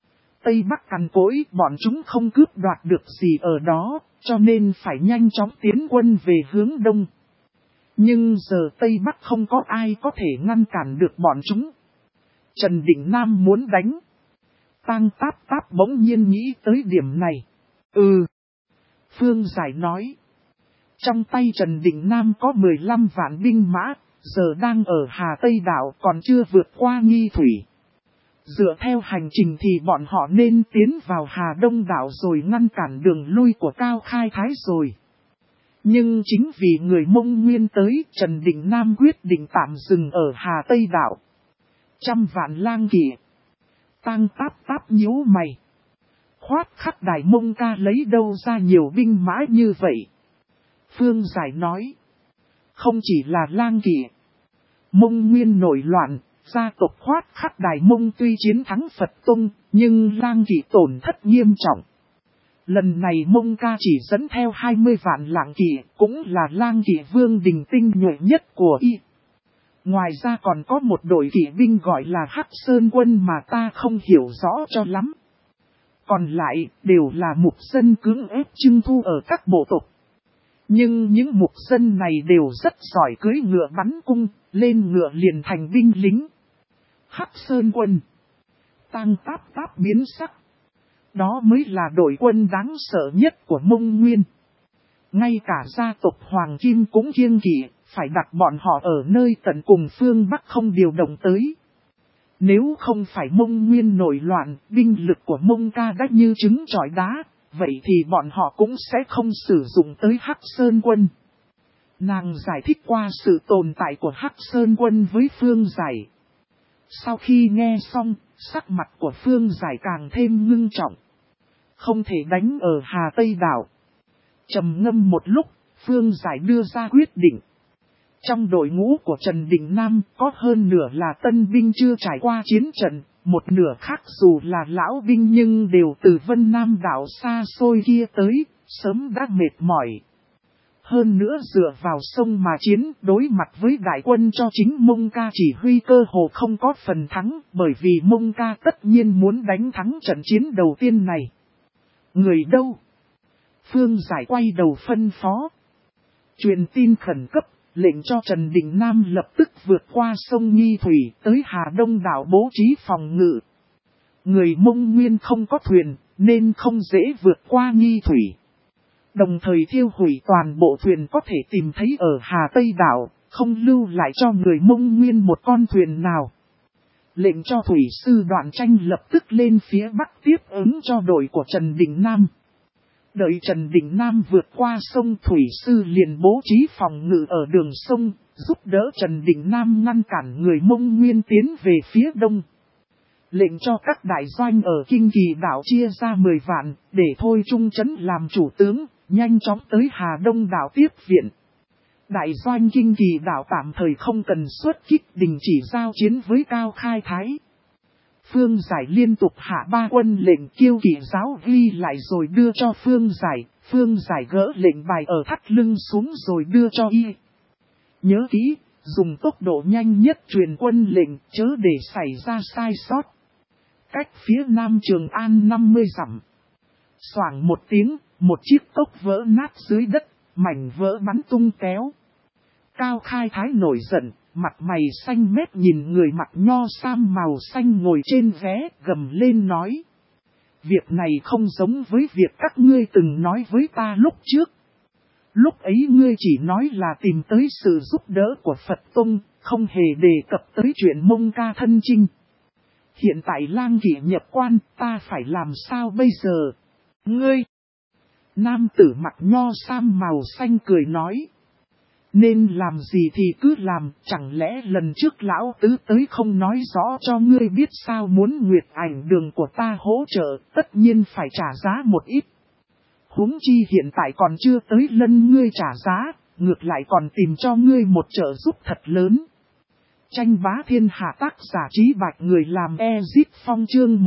Tây Bắc cằn cỗi, bọn chúng không cướp đoạt được gì ở đó, cho nên phải nhanh chóng tiến quân về hướng đông. Nhưng giờ Tây Bắc không có ai có thể ngăn cản được bọn chúng. Trần Định Nam muốn đánh. Tang Táp Táp bỗng nhiên nghĩ tới điểm này. Phương Giải nói. Trong tay Trần Định Nam có 15 vạn binh mã, giờ đang ở Hà Tây Đảo còn chưa vượt qua Nghi Thủy. Dựa theo hành trình thì bọn họ nên tiến vào Hà Đông Đảo rồi ngăn cản đường lui của Cao Khai Thái rồi. Nhưng chính vì người Mông Nguyên tới, Trần Định Nam quyết định tạm dừng ở Hà Tây Đảo. 100 vạn lang kỵ. Tang Táp Táp nhíu mày. Khoát Khắc Đài Mông Ca lấy đâu ra nhiều binh mã như vậy? Phương Giải nói. Không chỉ là lang kỵ. Mông Nguyên nổi loạn, gia tộc Khoát Khắc Đài Mông tuy chiến thắng Phật Tông, nhưng lang kỵ tổn thất nghiêm trọng. Lần này Mông Ca chỉ dẫn theo 20 vạn lang kỵ, cũng là lang kỵ vương đình tinh nhuệ nhất của y. Ngoài ra còn có một đội kỵ binh gọi là Hắc Sơn Quân mà ta không hiểu rõ cho lắm. Còn lại đều là mục dân cưỡng ép trưng thu ở các bộ tộc. Nhưng những mục dân này đều rất giỏi cưỡi ngựa bắn cung, lên ngựa liền thành binh lính. Hắc Sơn Quân. Tang Táp Táp biến sắc. Đó mới là đội quân đáng sợ nhất của Mông Nguyên. Ngay cả gia tộc Hoàng Kim cũng kiêng kỵ, phải đặt bọn họ ở nơi tận cùng phương Bắc không điều động tới. Nếu không phải Mông Nguyên nổi loạn, binh lực của Mông Ca đã như trứng trọi đá, vậy thì bọn họ cũng sẽ không sử dụng tới Hắc Sơn Quân. Nàng giải thích qua sự tồn tại của Hắc Sơn Quân với Phương Giải. Sau khi nghe xong, sắc mặt của Phương Giải càng thêm ngưng trọng. Không thể đánh ở Hà Tây Đảo. Trầm ngâm một lúc, Phương Giải đưa ra quyết định. Trong đội ngũ của Trần Định Nam có hơn nửa là tân binh chưa trải qua chiến trận, một nửa khác dù là lão binh nhưng đều từ Vân Nam đảo xa xôi kia tới, sớm đã mệt mỏi. Hơn nữa dựa vào sông mà chiến đối mặt với đại quân cho chính Mông Ca chỉ huy cơ hồ không có phần thắng, bởi vì Mông Ca tất nhiên muốn đánh thắng trận chiến đầu tiên này. Người đâu? Phương Giải quay đầu phân phó. Truyền tin khẩn cấp. Lệnh cho Trần Định Nam lập tức vượt qua sông Nghi Thủy tới Hà Đông đảo bố trí phòng ngự. Người Mông Nguyên không có thuyền nên không dễ vượt qua Nghi Thủy. Đồng thời thiêu hủy toàn bộ thuyền có thể tìm thấy ở Hà Tây đảo, không lưu lại cho người Mông Nguyên một con thuyền nào. Lệnh cho thủy sư Đoạn Tranh lập tức lên phía Bắc tiếp ứng cho đội của Trần Định Nam. Đợi Trần Định Nam vượt qua sông thủy sư liền bố trí phòng ngự ở đường sông, giúp đỡ Trần Định Nam ngăn cản người Mông Nguyên tiến về phía đông. Lệnh cho các đại doanh ở Kinh Kỳ đảo chia ra 10 vạn, để Thôi Trung Chấn làm chủ tướng, nhanh chóng tới Hà Đông đảo tiếp viện. Đại doanh Kinh Kỳ đảo tạm thời không cần xuất kích, đình chỉ giao chiến với Cao Khai Thái. Phương Giải liên tục hạ 3 quân lệnh Kiêu Kỵ giáo ghi lại rồi đưa cho Phương Giải gỡ lệnh bài ở thắt lưng xuống rồi đưa cho y. Nhớ kỹ, dùng tốc độ nhanh nhất truyền quân lệnh chớ để xảy ra sai sót. Cách phía nam Trường An 50 dặm. Xoảng một tiếng, một chiếc cốc vỡ nát dưới đất, mảnh vỡ bắn tung téo. Cao Khai Thái nổi giận, mặt mày xanh mét nhìn người mặc nho sam màu xanh ngồi trên vé, gầm lên nói. Việc này không giống với việc các ngươi từng nói với ta lúc trước. Lúc ấy ngươi chỉ nói là tìm tới sự giúp đỡ của Phật Tông, không hề đề cập tới chuyện Mông Ca thân chinh. Hiện tại lang kỵ nhập quan, ta phải làm sao bây giờ? Ngươi! Nam tử mặc nho sam màu xanh cười nói. Nên làm gì thì cứ làm, chẳng lẽ lần trước lão tứ tới không nói rõ cho ngươi biết sao? Muốn Nguyệt Ảnh Đường của ta hỗ trợ, tất nhiên phải trả giá một ít. Huống chi hiện tại còn chưa tới lân ngươi trả giá, ngược lại còn tìm cho ngươi một trợ giúp thật lớn. Tranh bá thiên hạ tác giả Trí Bạch người làm Ezip Phong chương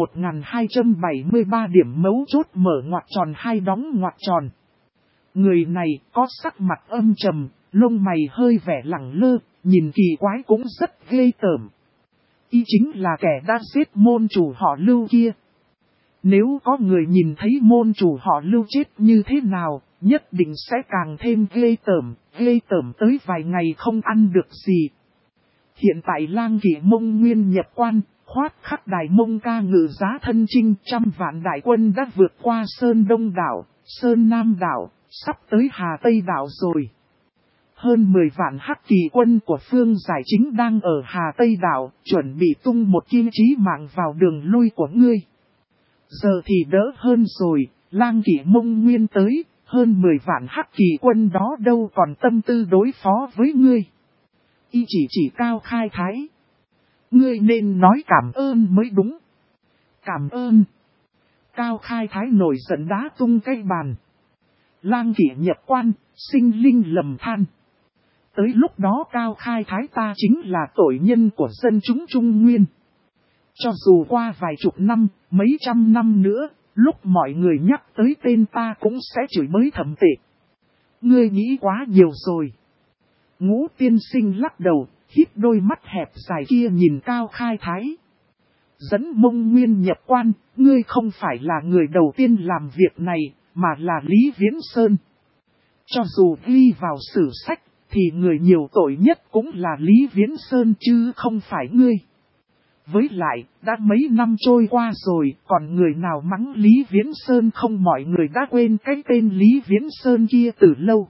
1273 điểm mấu chốt mở ngoặc tròn hai đóng ngoặc tròn. Người này có sắc mặt âm trầm, lông mày hơi vẻ lẳng lơ, nhìn kỳ quái cũng rất ghê tởm. Y chính là kẻ đã giết môn chủ họ Lưu kia. Nếu có người nhìn thấy môn chủ họ Lưu chết như thế nào, nhất định sẽ càng thêm ghê tởm tới vài ngày không ăn được gì. Hiện tại lang kỵ Mông Nguyên nhập quan, khoát khắc Đài Mông ca ngự giá thân chinh, 100 vạn đại quân đã vượt qua Sơn Đông đảo, Sơn Nam đảo, sắp tới Hà Tây đảo rồi. Hơn 10 vạn hắc kỳ quân của Phương Giải Chính đang ở Hà Tây đảo, chuẩn bị tung một kim chí mạng vào đường lui của ngươi. Giờ thì đỡ hơn rồi, Lang Kỷ Mông Nguyên tới, hơn 10 vạn hắc kỳ quân đó đâu còn tâm tư đối phó với ngươi. Y chỉ Cao Khai Thái. Ngươi nên nói cảm ơn mới đúng. Cảm ơn. Cao Khai Thái nổi giận đá tung cái bàn. Lang Kỷ nhập quan, sinh linh lầm than. Tới lúc đó Cao Khai Thái ta chính là tội nhân của dân chúng Trung Nguyên. Cho dù qua vài chục năm, mấy trăm năm nữa, lúc mọi người nhắc tới tên ta cũng sẽ chửi bới thậm tệ. Ngươi nghĩ quá nhiều rồi. Ngũ tiên sinh lắc đầu, híp đôi mắt hẹp dài kia nhìn Cao Khai Thái. Dẫn Mông Nguyên nhập quan, ngươi không phải là người đầu tiên làm việc này, mà là Lý Viễn Sơn. Cho dù ghi vào sử sách, thì người nhiều tội nhất cũng là Lý Viễn Sơn chứ không phải ngươi. Với lại, đã mấy năm trôi qua rồi, còn người nào mắng Lý Viễn Sơn không, mọi người đã quên cái tên Lý Viễn Sơn kia từ lâu.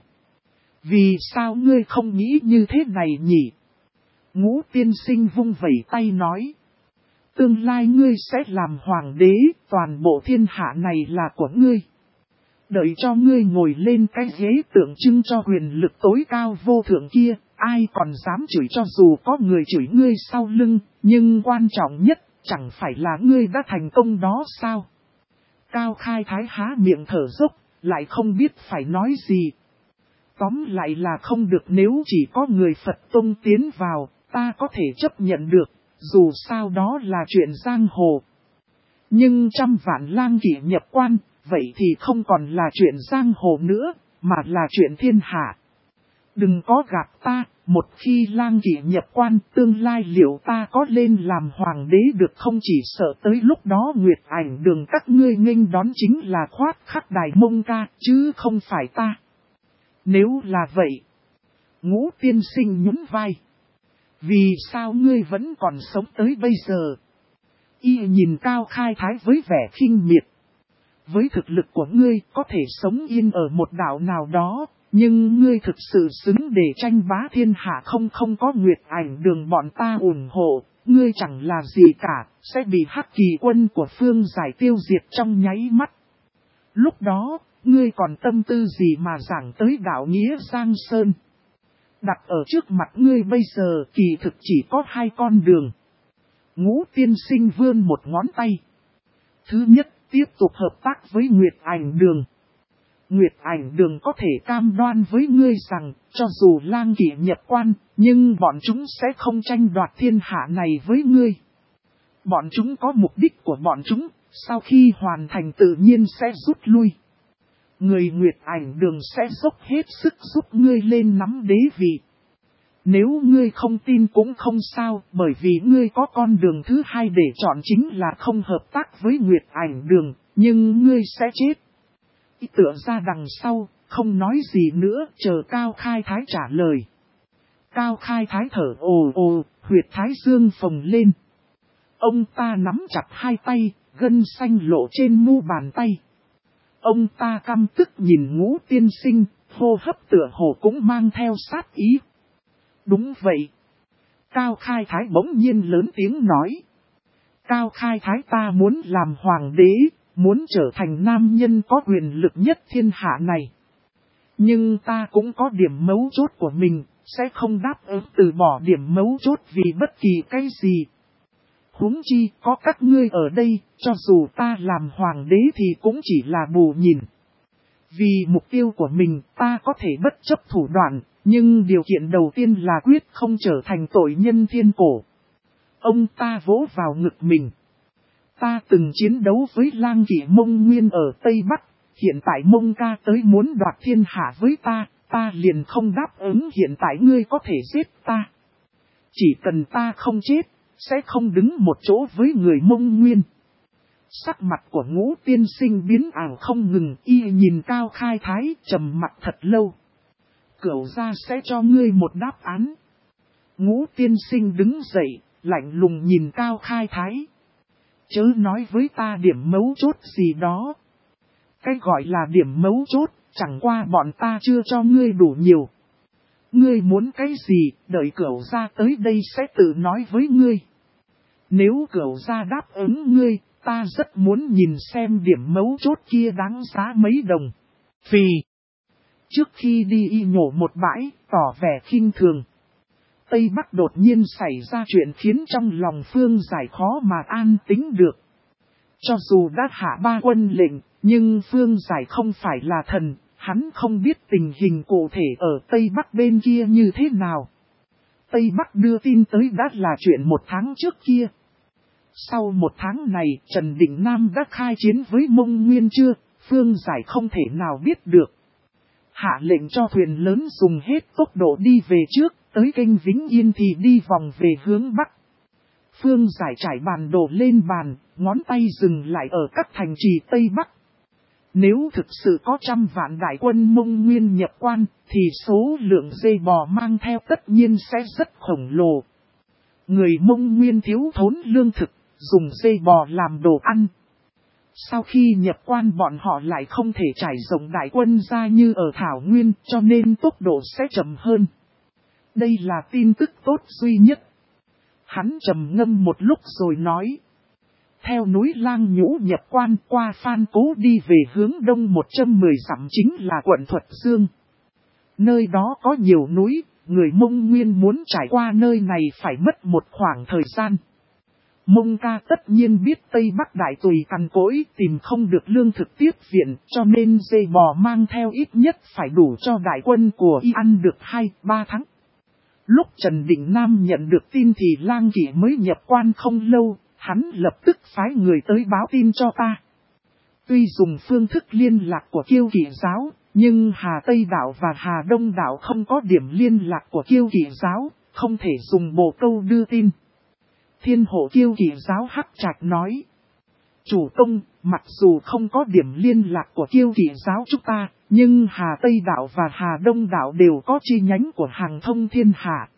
Vì sao ngươi không nghĩ như thế này nhỉ? Ngũ tiên sinh vung vẩy tay nói. Tương lai ngươi sẽ làm hoàng đế, toàn bộ thiên hạ này là của ngươi. Đợi cho ngươi ngồi lên cái ghế tượng trưng cho quyền lực tối cao vô thượng kia, ai còn dám chửi cho dù có người chửi ngươi sau lưng, nhưng quan trọng nhất, chẳng phải là ngươi đã thành công đó sao? Cao Khai Thái há miệng thở dốc, lại không biết phải nói gì. Tóm lại là không được, nếu chỉ có người Phật tông tiến vào, ta có thể chấp nhận được, dù sao đó là chuyện giang hồ. Nhưng 100 vạn Lang Kỷ nhập quan, vậy thì không còn là chuyện giang hồ nữa, mà là chuyện thiên hạ. Đừng có gạt ta, một khi Lang Kỷ nhập quan, tương lai liệu ta có lên làm hoàng đế được không, chỉ sợ tới lúc đó Nguyệt Ảnh Đường các ngươi nghênh đón chính là khoát khắc Đài Mông ca, chứ không phải ta. Nếu là vậy, Ngũ tiên sinh nhún vai. Vì sao ngươi vẫn còn sống tới bây giờ? Y nhìn Cao Khai Thái với vẻ khinh miệt. Với thực lực của ngươi có thể sống yên ở một đảo nào đó, nhưng ngươi thực sự xứng để tranh bá thiên hạ không? Không có Nguyệt Ảnh Đường bọn ta ủng hộ, ngươi chẳng là gì cả, sẽ bị hắc kỳ quân của Phương Giải tiêu diệt trong nháy mắt. Lúc đó, ngươi còn tâm tư gì mà giảng tới đạo nghĩa Giang Sơn? Đặt ở trước mặt ngươi bây giờ kỳ thực chỉ có hai con đường. Ngũ tiên sinh vươn một ngón tay. Thứ nhất, tiếp tục hợp tác với Nguyệt Ảnh Đường. Nguyệt Ảnh Đường có thể cam đoan với ngươi rằng, cho dù Lang Kỷ nhập quan, nhưng bọn chúng sẽ không tranh đoạt thiên hạ này với ngươi. Bọn chúng có mục đích của bọn chúng, sau khi hoàn thành tự nhiên sẽ rút lui. Người Nguyệt Ảnh Đường sẽ dốc hết sức giúp ngươi lên nắm đế vị. Nếu ngươi không tin cũng không sao, bởi vì ngươi có con đường thứ hai để chọn, chính là không hợp tác với Nguyệt Ảnh Đường, nhưng ngươi sẽ chết. Tựa ra đằng sau, không nói gì nữa, chờ Cao Khai Thái trả lời. Cao Khai Thái thở ồ ồ, huyệt thái dương phồng lên. Ông ta nắm chặt hai tay, gân xanh lộ trên mu bàn tay. Ông ta căm tức nhìn Ngũ tiên sinh, hô hấp tựa hồ cũng mang theo sát ý. Đúng vậy. Cao Khai Thái bỗng nhiên lớn tiếng nói. Cao Khai Thái ta muốn làm hoàng đế, muốn trở thành nam nhân có quyền lực nhất thiên hạ này. Nhưng ta cũng có điểm mấu chốt của mình, sẽ không đáp ứng từ bỏ điểm mấu chốt vì bất kỳ cái gì. Huống chi có các ngươi ở đây, cho dù ta làm hoàng đế thì cũng chỉ là bù nhìn. Vì mục tiêu của mình ta có thể bất chấp thủ đoạn, nhưng điều kiện đầu tiên là quyết không trở thành tội nhân thiên cổ. Ông ta vỗ vào ngực mình. Ta từng chiến đấu với Lang Kỷ Mông Nguyên ở Tây Bắc, hiện tại Mông ca tới muốn đoạt thiên hạ với ta liền không đáp ứng. Hiện tại ngươi có thể giết ta. Chỉ cần ta không chết, sẽ không đứng một chỗ với người Mông Nguyên. Sắc mặt của Ngũ tiên sinh biến ảo không ngừng, y nhìn Cao Khai Thái trầm mặt thật lâu. Cửu gia sẽ cho ngươi một đáp án. Ngũ tiên sinh đứng dậy, lạnh lùng nhìn Cao Khai Thái. Chớ nói với ta điểm mấu chốt gì đó. Cái gọi là điểm mấu chốt, chẳng qua bọn ta chưa cho ngươi đủ nhiều. Ngươi muốn cái gì, đợi Cửu gia tới đây sẽ tự nói với ngươi. Nếu Cửu gia đáp ứng ngươi, ta rất muốn nhìn xem điểm mấu chốt kia đáng giá mấy đồng. Phì. Trước khi đi y nhổ một bãi, tỏ vẻ khinh thường. Tây Bắc đột nhiên xảy ra chuyện khiến trong lòng Phương Giải khó mà an tĩnh được. Cho dù đã hạ 3 quân lệnh, nhưng Phương Giải không phải là thần, hắn không biết tình hình cụ thể ở Tây Bắc bên kia như thế nào. Tây Bắc đưa tin tới đã là chuyện 1 tháng trước kia. Sau 1 tháng này, Trần Định Nam đã khai chiến với Mông Nguyên chưa, Phương Giải không thể nào biết được. Hạ lệnh cho thuyền lớn dùng hết tốc độ đi về trước, tới kênh Vĩnh Yên thì đi vòng về hướng Bắc. Phương Giải trải bản đồ lên bàn, ngón tay dừng lại ở các thành trì Tây Bắc. Nếu thực sự có 100 vạn đại quân Mông Nguyên nhập quan, thì số lượng dê bò mang theo tất nhiên sẽ rất khổng lồ. Người Mông Nguyên thiếu thốn lương thực, dùng dê bò làm đồ ăn. Sau khi nhập quan bọn họ lại không thể trải rộng đại quân ra như ở Thảo Nguyên, cho nên tốc độ sẽ chậm hơn. Đây là tin tức tốt duy nhất. Hắn trầm ngâm một lúc rồi nói. Theo núi Lang Nhũ nhập quan qua Phan Cố đi về hướng đông 110 dặm chính là quận Thuật Dương. Nơi đó có nhiều núi, người Mông Nguyên muốn trải qua nơi này phải mất một khoảng thời gian. Mông ca tất nhiên biết Tây Bắc đại tùy cằn cỗi tìm không được lương thực tiếp viện, cho nên dê bò mang theo ít nhất phải đủ cho đại quân của y ăn được 2-3 tháng. Lúc Trần Định Nam nhận được tin thì Lang Kỵ mới nhập quan không lâu, hắn lập tức phái người tới báo tin cho ta. Tuy dùng phương thức liên lạc của Kiêu Kỵ giáo, nhưng Hà Tây đảo và Hà Đông đảo không có điểm liên lạc của Kiêu Kỵ giáo, không thể dùng bộ câu đưa tin. Thiên hộ Kiêu Kỵ giáo Hắc Trạch nói. Chủ công, mặc dù không có điểm liên lạc của Kiêu Kỵ giáo chúng ta, nhưng Hà Tây đảo và Hà Đông đảo đều có chi nhánh của Hàng Thông Thiên Hạ.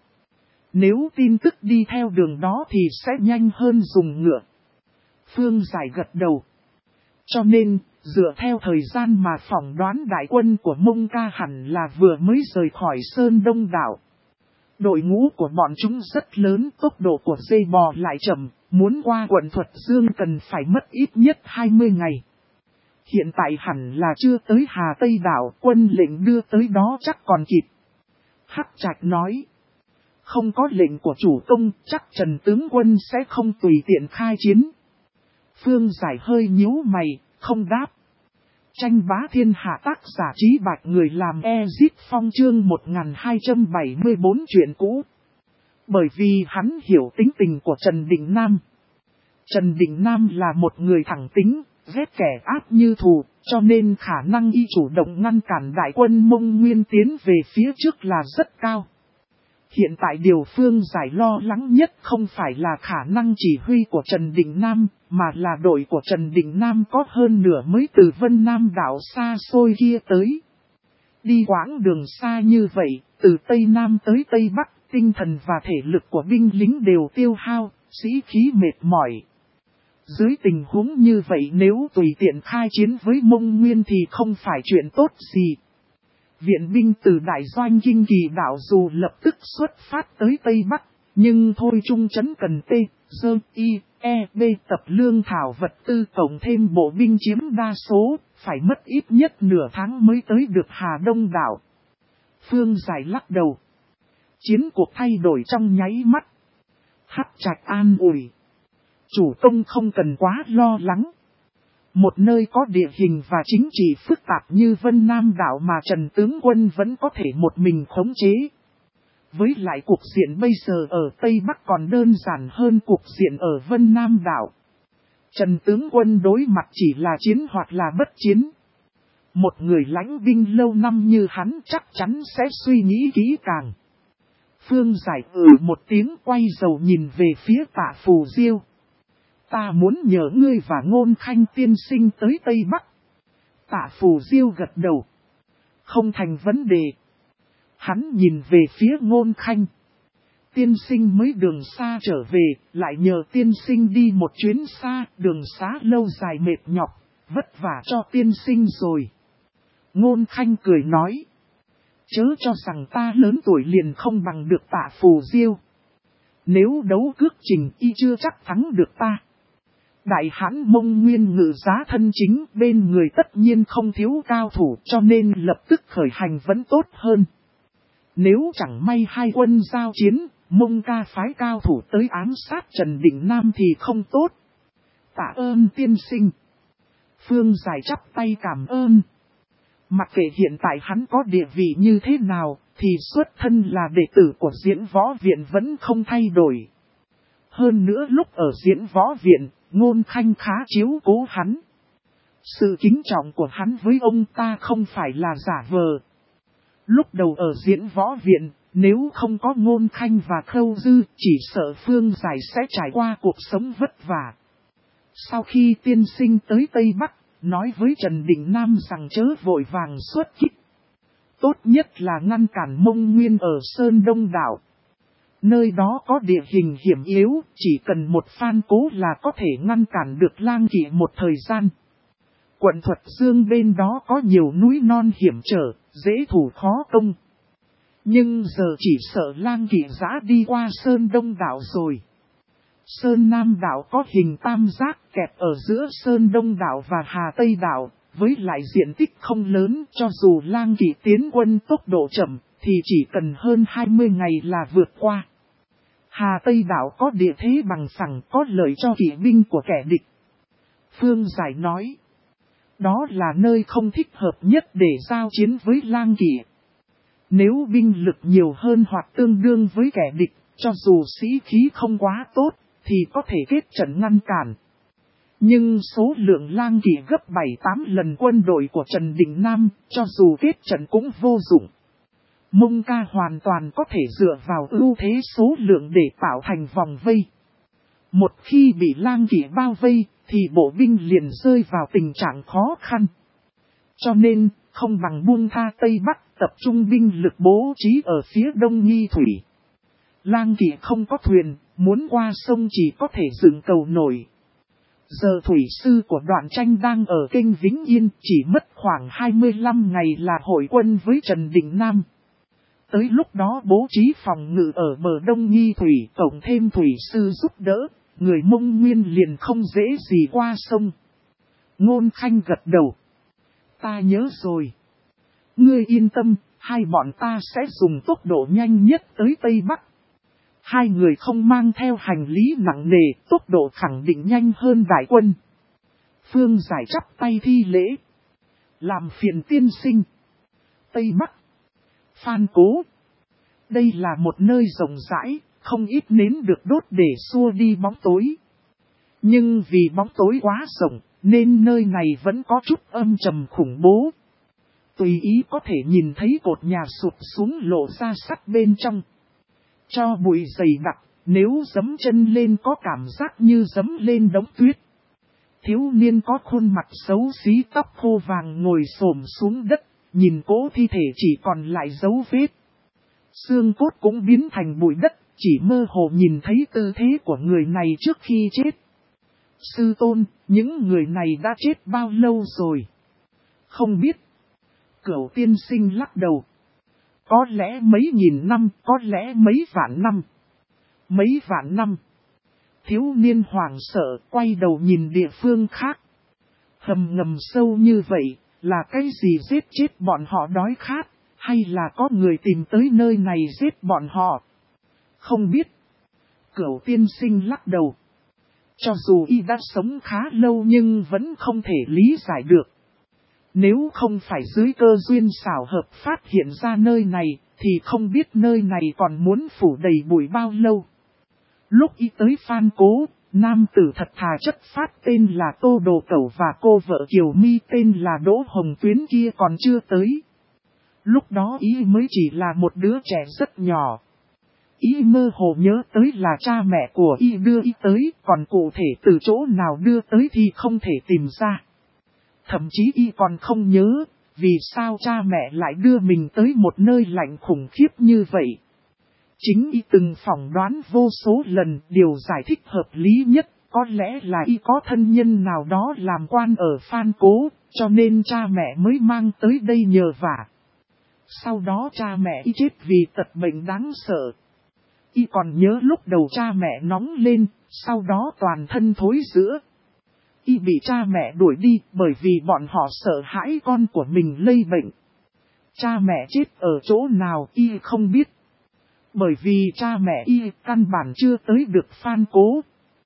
Nếu tin tức đi theo đường đó thì sẽ nhanh hơn dùng ngựa. Phương Giải gật đầu. Cho nên, dựa theo thời gian mà phỏng đoán đại quân của Mông ca hẳn là vừa mới rời khỏi Sơn Đông đảo. Đội ngũ của bọn chúng rất lớn, tốc độ của dê bò lại chậm, muốn qua quận Thuật Dương cần phải mất ít nhất 20 ngày. Hiện tại hẳn là chưa tới Hà Tây đảo, quân lệnh đưa tới đó chắc còn kịp. Hắc Trạch nói. Không có lệnh của chủ công, chắc Trần tướng quân sẽ không tùy tiện khai chiến. Phương Giải hơi nhíu mày, không đáp. Tranh bá thiên hạ tác giả Trí Bạch người làm Ezip Phong chương 1274 chuyện cũ. Bởi vì hắn hiểu tính tình của Trần Định Nam. Trần Định Nam là một người thẳng tính, ghét kẻ ác như thù, cho nên khả năng y chủ động ngăn cản đại quân Mông Nguyên tiến về phía trước là rất cao. Hiện tại điều Phương Giải lo lắng nhất không phải là khả năng chỉ huy của Trần Định Nam, mà là đội của Trần Định Nam có hơn nửa mới từ Vân Nam đảo xa xôi kia tới. Đi quãng đường xa như vậy, từ Tây Nam tới Tây Bắc, tinh thần và thể lực của binh lính đều tiêu hao, sĩ khí mệt mỏi. Dưới tình huống như vậy nếu tùy tiện khai chiến với Mông Nguyên thì không phải chuyện tốt gì. Viện binh từ đại doanh Kinh Kỳ đảo dù lập tức xuất phát tới Tây Bắc, nhưng thôi trung trấn cần T, Dơ, Y, E, B tập lương thảo vật tư cộng thêm bộ binh chiếm đa số, phải mất ít nhất nửa tháng mới tới được Hà Đông đảo. Phương Giải lắc đầu. Chiến cuộc thay đổi trong nháy mắt. Hắc Trạch an ủi. Chủ công không cần quá lo lắng. Một nơi có địa hình và chính trị phức tạp như Vân Nam đảo mà Trần tướng quân vẫn có thể một mình khống chế. Với lại cuộc diện bây giờ ở Tây Bắc còn đơn giản hơn cuộc diện ở Vân Nam đảo. Trần tướng quân đối mặt chỉ là chiến hoặc là bất chiến. Một người lãnh binh lâu năm như hắn chắc chắn sẽ suy nghĩ kỹ càng. Phương Giải một tiếng quay đầu nhìn về phía Tạ Phù Diêu. Ta muốn nhờ ngươi và Ngôn Khanh tiên sinh tới Tây Bắc. Tạ Phù Diêu gật đầu. Không thành vấn đề. Hắn nhìn về phía Ngôn Khanh. tiên sinh mới đường xa trở về, lại nhờ tiên sinh đi một chuyến xa, đường xá lâu dài mệt nhọc, vất vả cho tiên sinh rồi. Ngôn Khanh cười nói. Chớ cho rằng ta lớn tuổi liền không bằng được Tạ Phù Diêu. Nếu đấu cước trình y chưa chắc thắng được ta. Đại hãn Mông Nguyên ngự giá thân chính, bên người tất nhiên không thiếu cao thủ, cho nên lập tức khởi hành vẫn tốt hơn. Nếu chẳng may hai quân giao chiến, Mông ca phái cao thủ tới ám sát Trần Định Nam thì không tốt. Tạ ơn tiên sinh. Phương Giải chắp tay cảm ơn. Mặc kệ hiện tại hắn có địa vị như thế nào, thì xuất thân là đệ tử của Diễn Võ Viện vẫn không thay đổi. Hơn nữa lúc ở Diễn Võ Viện, Ngôn Khanh khá chiếu cố hắn. Sự kính trọng của hắn với ông ta không phải là giả vờ. Lúc đầu ở Diễn Võ Viện, nếu không có Ngôn Khanh và Khâu Dư, chỉ sợ Phương Giải sẽ trải qua cuộc sống vất vả. Sau khi tiên sinh tới Tây Bắc, nói với Trần Định Nam rằng chớ vội vàng xuất kích. Tốt nhất là ngăn cản Mông Nguyên ở Sơn Đông Đảo. Nơi đó có địa hình hiểm yếu, chỉ cần một phan cố là có thể ngăn cản được Lang Kỵ một thời gian. Quận Thuật Dương bên đó có nhiều núi non hiểm trở, dễ thủ khó công. Nhưng giờ chỉ sợ Lang Kỵ giã đi qua Sơn Đông Đảo rồi. Sơn Nam Đảo có hình tam giác kẹp ở giữa Sơn Đông Đảo và Hà Tây Đảo, với lại diện tích không lớn, cho dù Lang Kỵ tiến quân tốc độ chậm, thì chỉ cần hơn 20 ngày là vượt qua. Hà Tây Đảo có địa thế bằng phẳng, có lợi cho kỵ binh của kẻ địch. Phương Giải nói, đó là nơi không thích hợp nhất để giao chiến với Lang Kỵ. Nếu binh lực nhiều hơn hoặc tương đương với kẻ địch, cho dù sĩ khí không quá tốt, thì có thể kết trận ngăn cản. Nhưng số lượng Lang Kỵ gấp 7-8 lần quân đội của Trần Định Nam, cho dù kết trận cũng vô dụng. Mông ca hoàn toàn có thể dựa vào ưu thế số lượng để tạo thành vòng vây. Một khi bị Lang Kỵ bao vây, thì bộ binh liền rơi vào tình trạng khó khăn. Cho nên, không bằng buông tha Tây Bắc, tập trung binh lực bố trí ở phía đông nghi thủy. Lang Kỵ không có thuyền, muốn qua sông chỉ có thể dựng cầu nổi. Giờ thủy sư của Đoạn Tranh đang ở kênh Vĩnh Yên, chỉ mất khoảng 25 ngày là hội quân với Trần Định Nam. Tới lúc đó bố trí phòng ngự ở bờ đông nghi thủy, cộng thêm thủy sư giúp đỡ, người Mông Nguyên liền không dễ gì qua sông. Ngôn Khanh gật đầu. Ta nhớ rồi. Ngươi yên tâm, hai bọn ta sẽ dùng tốc độ nhanh nhất tới Tây Bắc. Hai người không mang theo hành lý nặng nề, tốc độ khẳng định nhanh hơn đại quân. Phương Giải chắp tay thi lễ. Làm phiền tiên sinh. Tây Bắc. Phan Cố. Đây là một nơi rộng rãi, không ít nến được đốt để xua đi bóng tối. Nhưng vì bóng tối quá rộng, nên nơi này vẫn có chút âm trầm khủng bố. Tùy ý có thể nhìn thấy cột nhà sụp xuống lộ ra sắt bên trong. Cho bụi dày đặc, nếu giẫm chân lên có cảm giác như giẫm lên đống tuyết. Thiếu niên có khuôn mặt xấu xí tóc khô vàng ngồi xổm xuống đất, nhìn cỗ thi thể chỉ còn lại dấu vết. Xương cốt cũng biến thành bụi đất, chỉ mơ hồ nhìn thấy tư thế của người này trước khi chết. Sư tôn, những người này đã chết bao lâu rồi? Không biết. Cửu tiên sinh lắc đầu. Có lẽ mấy nghìn năm, có lẽ mấy vạn năm. Mấy vạn năm. Thiếu niên hoảng sợ, quay đầu nhìn địa phương khác. Hầm ngầm sâu như vậy, là cái gì giết chết bọn họ đói khát, hay là có người tìm tới nơi này giết bọn họ? Không biết. Cửu tiên sinh lắc đầu. Cho dù y đã sống khá lâu nhưng vẫn không thể lý giải được. Nếu không phải dưới cơ duyên xảo hợp phát hiện ra nơi này, thì không biết nơi này còn muốn phủ đầy bụi bao lâu. Lúc y tới Phan Cố, nam tử thật thà chất phát tên là Tô Đồ Cẩu và cô vợ Kiều My tên là Đỗ Hồng Tuyến kia còn chưa tới. Lúc đó y mới chỉ là một đứa trẻ rất nhỏ. Y mơ hồ nhớ tới là cha mẹ của y đưa y tới, còn cụ thể từ chỗ nào đưa tới thì không thể tìm ra. Thậm chí y còn không nhớ, vì sao cha mẹ lại đưa mình tới một nơi lạnh khủng khiếp như vậy. Chính y từng phỏng đoán vô số lần điều giải thích hợp lý nhất, có lẽ là y có thân nhân nào đó làm quan ở Phan Cố, cho nên cha mẹ mới mang tới đây nhờ vả. Sau đó cha mẹ y chết vì tật bệnh đáng sợ. Y còn nhớ lúc đầu cha mẹ nóng lên, sau đó toàn thân thối rữa. Y bị cha mẹ đuổi đi bởi vì bọn họ sợ hãi con của mình lây bệnh. Cha mẹ chết ở chỗ nào y không biết. Bởi vì cha mẹ y căn bản chưa tới được Phan Cố.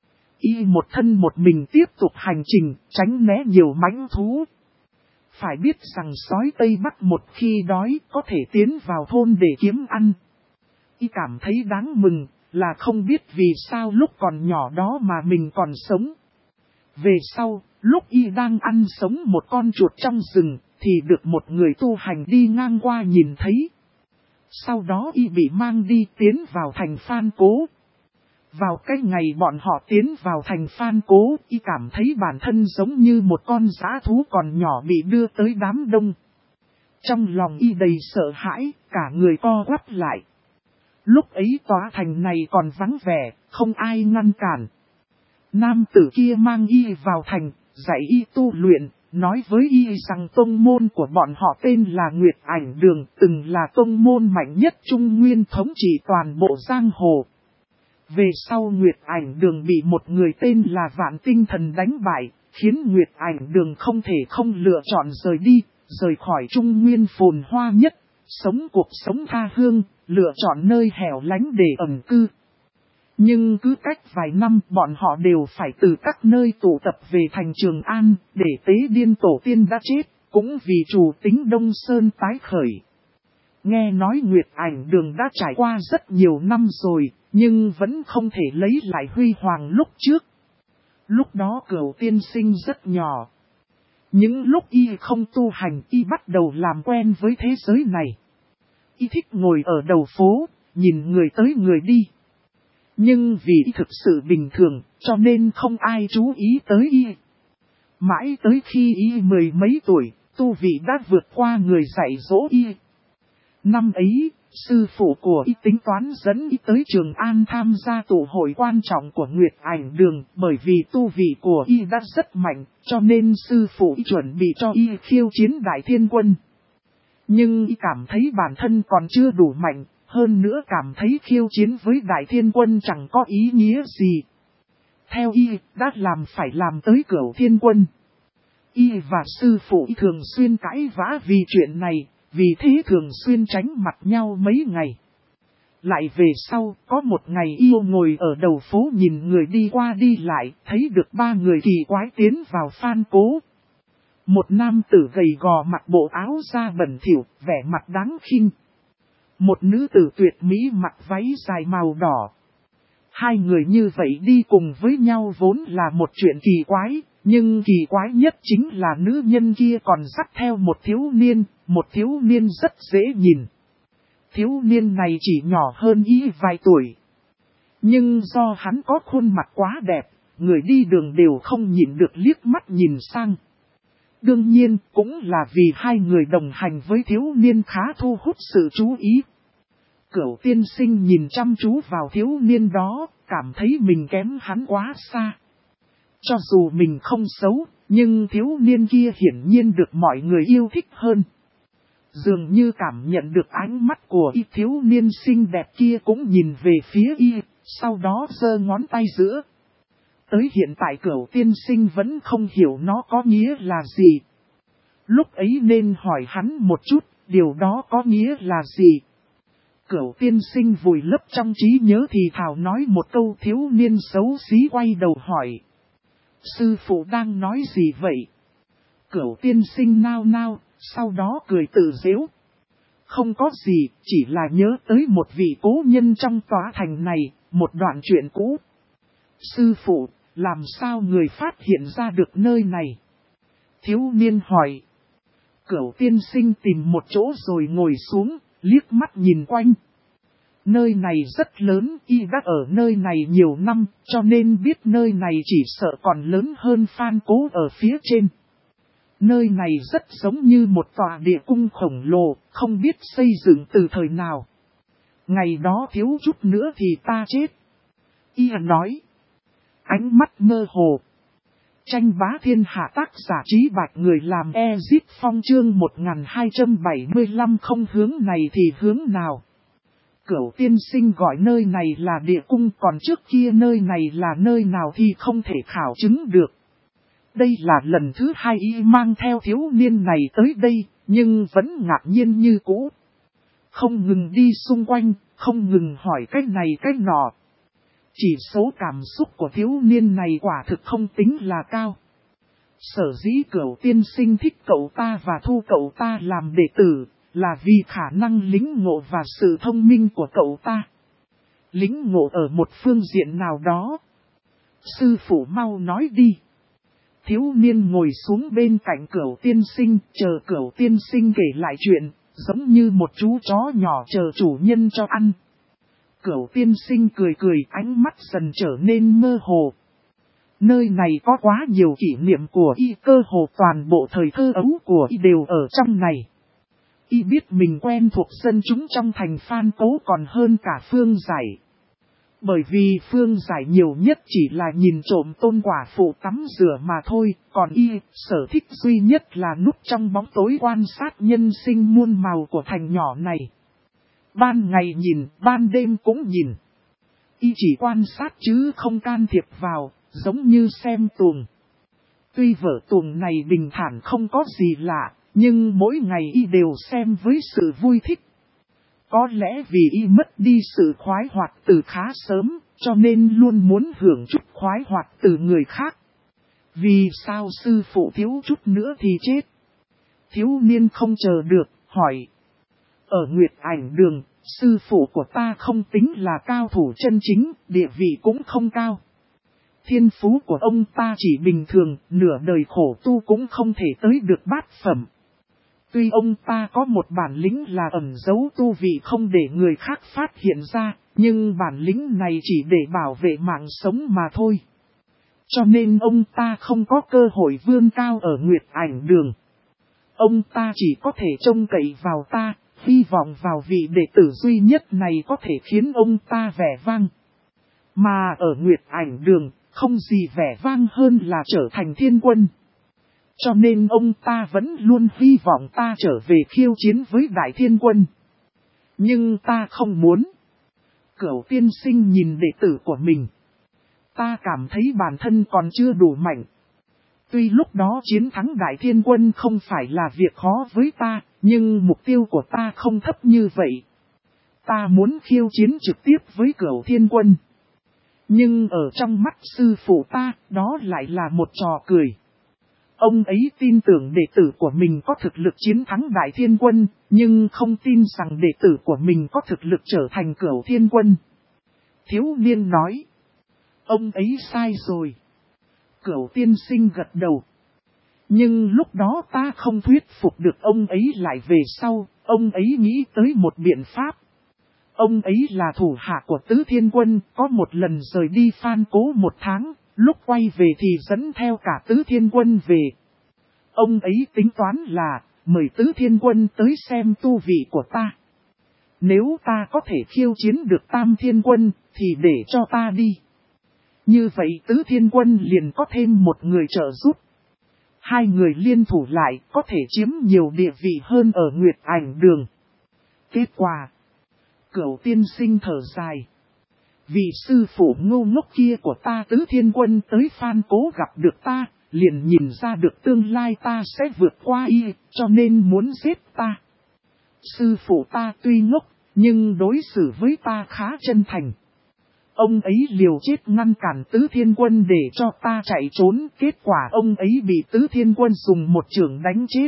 Y một thân một mình tiếp tục hành trình, tránh né nhiều mãnh thú. Phải biết rằng sói Tây Bắc một khi đói có thể tiến vào thôn để kiếm ăn. Y cảm thấy đáng mừng là không biết vì sao lúc còn nhỏ đó mà mình còn sống. Về sau, lúc y đang ăn sống một con chuột trong rừng, thì được một người tu hành đi ngang qua nhìn thấy. Sau đó y bị mang đi tiến vào thành Phan Cố. Vào cái ngày bọn họ tiến vào thành Phan Cố, y cảm thấy bản thân giống như một con dã thú còn nhỏ bị đưa tới đám đông. Trong lòng y đầy sợ hãi, cả người co quắp lại. Lúc ấy tòa thành này còn vắng vẻ, không ai ngăn cản. Nam tử kia mang y vào thành, dạy y tu luyện, nói với y rằng tông môn của bọn họ tên là Nguyệt Ảnh Đường, từng là tông môn mạnh nhất Trung Nguyên thống trị toàn bộ giang hồ. Về sau Nguyệt Ảnh Đường bị một người tên là Vạn Tinh Thần đánh bại, khiến Nguyệt Ảnh Đường không thể không lựa chọn rời đi, rời khỏi Trung Nguyên phồn hoa nhất, sống cuộc sống tha hương, lựa chọn nơi hẻo lánh để ẩn cư. Nhưng cứ cách vài năm bọn họ đều phải từ các nơi tụ tập về thành Trường An để tế điên tổ tiên đã chết, cũng vì chủ tính Đông Sơn tái khởi. Nghe nói Nguyệt Ảnh Đường đã trải qua rất nhiều năm rồi, nhưng vẫn không thể lấy lại huy hoàng lúc trước. Lúc đó Cửu tiên sinh rất nhỏ. Những lúc y không tu hành y bắt đầu làm quen với thế giới này. Y thích ngồi ở đầu phố, nhìn người tới người đi. Nhưng vì y thực sự bình thường, cho nên không ai chú ý tới y. Mãi tới khi y 10 mấy tuổi, tu vị đã vượt qua người dạy dỗ y. Năm ấy, sư phụ của y tính toán dẫn y tới Trường An tham gia tụ hội quan trọng của Nguyệt Ảnh Đường, bởi vì tu vị của y đã rất mạnh, cho nên sư phụ y chuẩn bị cho y khiêu chiến Đại Thiên Quân. Nhưng y cảm thấy bản thân còn chưa đủ mạnh, hơn nữa cảm thấy khiêu chiến với Đại Thiên Quân chẳng có ý nghĩa gì. Theo y, đã phải làm tới Cửu Thiên Quân. Y và sư phụ y thường xuyên cãi vã vì chuyện này, vì thế thường xuyên tránh mặt nhau mấy ngày. Lại về sau, có một ngày yêu ngồi ở đầu phố nhìn người đi qua đi lại, thấy được 3 người kỳ quái tiến vào Phan Cố. Một nam tử gầy gò mặc bộ áo da bẩn thỉu, vẻ mặt đáng khinh. Một nữ tử tuyệt mỹ mặc váy dài màu đỏ. Hai người như vậy đi cùng với nhau vốn là một chuyện kỳ quái, nhưng kỳ quái nhất chính là nữ nhân kia còn dắt theo một thiếu niên rất dễ nhìn. Thiếu niên này chỉ nhỏ hơn y vài tuổi. Nhưng do hắn có khuôn mặt quá đẹp, người đi đường đều không nhịn được liếc mắt nhìn sang. Đương nhiên, cũng là vì hai người đồng hành với thiếu niên khá thu hút sự chú ý. Cửu tiên sinh nhìn chăm chú vào thiếu niên đó, cảm thấy mình kém hắn quá xa. Cho dù mình không xấu, nhưng thiếu niên kia hiển nhiên được mọi người yêu thích hơn. Dường như cảm nhận được ánh mắt của y, thiếu niên xinh đẹp kia cũng nhìn về phía y, sau đó giơ ngón tay giữa. Tới hiện tại Cửu tiên sinh vẫn không hiểu nó có nghĩa là gì. Lúc ấy nên hỏi hắn một chút, điều đó có nghĩa là gì. Cửu tiên sinh vùi lấp trong trí nhớ thì thảo nói một câu, thiếu niên xấu xí quay đầu hỏi. Sư phụ đang nói gì vậy? Cửu tiên sinh nao nao, sau đó cười tự giễu. Không có gì, chỉ là nhớ tới một vị cố nhân trong tòa thành này, một đoạn chuyện cũ. Sư phụ, làm sao người phát hiện ra được nơi này? Thiếu niên hỏi. Cửu tiên sinh tìm một chỗ rồi ngồi xuống, liếc mắt nhìn quanh. Nơi này rất lớn, y đã ở nơi này nhiều năm, cho nên biết nơi này chỉ sợ còn lớn hơn Phan Cố ở phía trên. Nơi này rất giống như một tòa địa cung khổng lồ, không biết xây dựng từ thời nào. Ngày đó thiếu chút nữa thì ta chết. Y nói. Ánh mắt mơ hồ. Tranh bá thiên hạ tác giả Trí Bạch người làm Exit Phong chương 1275 không hướng này thì hướng nào. Cửu tiên sinh gọi nơi này là địa cung, còn trước kia nơi này là nơi nào thì không thể khảo chứng được. Đây là lần thứ hai y mang theo thiếu niên này tới đây, nhưng vẫn ngạc nhiên như cũ. Không ngừng đi xung quanh, không ngừng hỏi cái này cái nọ. Chỉ số cảm xúc của thiếu niên này quả thực không tính là cao. Sở dĩ Cửu tiên sinh thích cậu ta và thu cậu ta làm đệ tử, là vì khả năng lĩnh ngộ và sự thông minh của cậu ta. Lĩnh ngộ ở một phương diện nào đó. Sư phụ mau nói đi. Thiếu niên ngồi xuống bên cạnh Cửu tiên sinh, chờ Cửu tiên sinh kể lại chuyện, giống như một chú chó nhỏ chờ chủ nhân cho ăn. Cửu tiên sinh cười cười, ánh mắt dần trở nên mơ hồ. Nơi này có quá nhiều kỷ niệm của y, cơ hồ toàn bộ thời thơ ấu của y đều ở trong này. Y biết mình quen thuộc dân chúng trong thành Phan Cố còn hơn cả Phương Giải. Bởi vì Phương Giải nhiều nhất chỉ là nhìn trộm Tôn quả phụ tắm rửa mà thôi, còn y, sở thích duy nhất là núp trong bóng tối quan sát nhân sinh muôn màu của thành nhỏ này. Ban ngày nhìn, ban đêm cũng nhìn. Y chỉ quan sát chứ không can thiệp vào, giống như xem tuồng. Tuy vở tuồng này bình thản không có gì lạ, nhưng mỗi ngày y đều xem với sự vui thích. Có lẽ vì y mất đi sự khoái hoạt từ khá sớm, cho nên luôn muốn hưởng chút khoái hoạt từ người khác. Vì sao sư phụ thiếu chút nữa thì chết? Thiếu niên không chờ được, hỏi. Ở Nguyệt Ảnh Đường, sư phụ của ta không tính là cao thủ chân chính, địa vị cũng không cao. Thiên phú của ông ta chỉ bình thường, nửa đời khổ tu cũng không thể tới được bát phẩm. Tuy ông ta có một bản lĩnh là ẩn giấu tu vị không để người khác phát hiện ra, nhưng bản lĩnh này chỉ để bảo vệ mạng sống mà thôi. Cho nên ông ta không có cơ hội vươn cao ở Nguyệt Ảnh Đường. Ông ta chỉ có thể trông cậy vào ta, hy vọng vào vị đệ tử duy nhất này có thể khiến ông ta vẻ vang. Mà ở Nguyệt Ảnh Đường, không gì vẻ vang hơn là trở thành thiên quân. Cho nên ông ta vẫn luôn hy vọng ta trở về khiêu chiến với Đại Thiên Quân. Nhưng ta không muốn. Cửu tiên sinh nhìn đệ tử của mình. Ta cảm thấy bản thân còn chưa đủ mạnh. Tuy lúc đó chiến thắng Đại Thiên Quân không phải là việc khó với ta, nhưng mục tiêu của ta không thấp như vậy. Ta muốn khiêu chiến trực tiếp với Cửu Thiên Quân. Nhưng ở trong mắt sư phụ ta, đó lại là một trò cười. Ông ấy tin tưởng đệ tử của mình có thực lực chiến thắng Đại Thiên Quân, nhưng không tin rằng đệ tử của mình có thực lực trở thành Cửu Thiên Quân. Thiếu niên nói. Ông ấy sai rồi. Cửu tiên sinh gật đầu. Nhưng lúc đó ta không thuyết phục được ông ấy lại về sau, ông ấy nghĩ tới một biện pháp. Ông ấy là thủ hạ của Tứ Thiên Quân, có một lần rời đi Phan Cố 1 tháng, lúc quay về thì dẫn theo cả Tứ Thiên Quân về. Ông ấy tính toán là, mời Tứ Thiên Quân tới xem tu vị của ta. Nếu ta có thể khiêu chiến được Tam Thiên Quân, thì để cho ta đi. Như vậy Tứ Thiên Quân liền có thêm một người trợ giúp. Hai người liên thủ lại có thể chiếm nhiều địa vị hơn ở Nguyệt Ảnh Đường. Kết quả. Cửu tiên sinh thở dài. Vì sư phụ ngu ngốc kia của ta Tứ Thiên Quân tới Phan Cố gặp được ta, liền nhìn ra được tương lai ta sẽ vượt qua y, cho nên muốn giết ta. Sư phụ ta tuy ngốc, nhưng đối xử với ta khá chân thành. Ông ấy liều chết ngăn cản Tứ Thiên Quân để cho ta chạy trốn, kết quả ông ấy bị Tứ Thiên Quân dùng một chưởng đánh chết.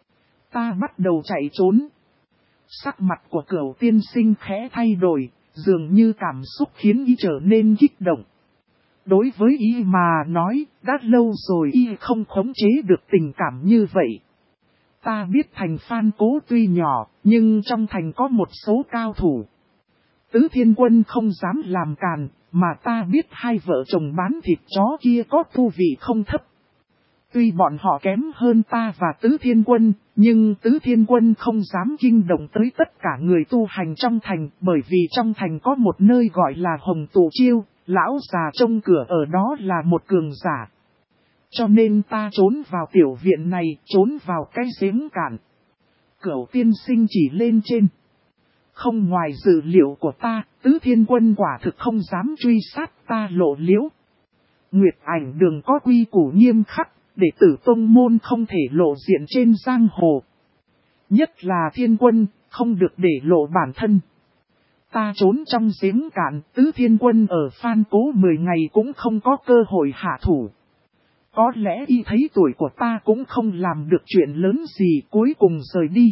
Ta bắt đầu chạy trốn. Sắc mặt của Cửu tiên sinh khẽ thay đổi, dường như cảm xúc khiến y trở nên kích động. Đối với y mà nói, đã lâu rồi y không khống chế được tình cảm như vậy. Ta biết thành Phan Cố tuy nhỏ, nhưng trong thành có một số cao thủ. Tứ Thiên Quân không dám làm càn, mà ta biết hai vợ chồng bán thịt chó kia có tu vị không thấp. Tuy bọn họ kém hơn ta và Tứ Thiên Quân, nhưng Tứ Thiên Quân không dám kinh động tới tất cả người tu hành trong thành, bởi vì trong thành có một nơi gọi là Hồng Tụ Chiêu, lão già trông cửa ở đó là một cường giả. Cho nên ta trốn vào tiểu viện này, trốn vào cái giếng cạn. Cửu tiên sinh chỉ lên trên. Không ngoài dự liệu của ta, Tứ Thiên Quân quả thực không dám truy sát ta lộ liễu. Nguyệt Ảnh Đường có quy củ nghiêm khắc, đệ tử tông môn không thể lộ diện trên giang hồ. Nhất là Thiên Quân, không được để lộ bản thân. Ta trốn trong giếng cạn, Tứ Thiên Quân ở Phan Cố 10 ngày cũng không có cơ hội hạ thủ. Có lẽ y thấy tuổi của ta cũng không làm được chuyện lớn gì, cuối cùng rời đi.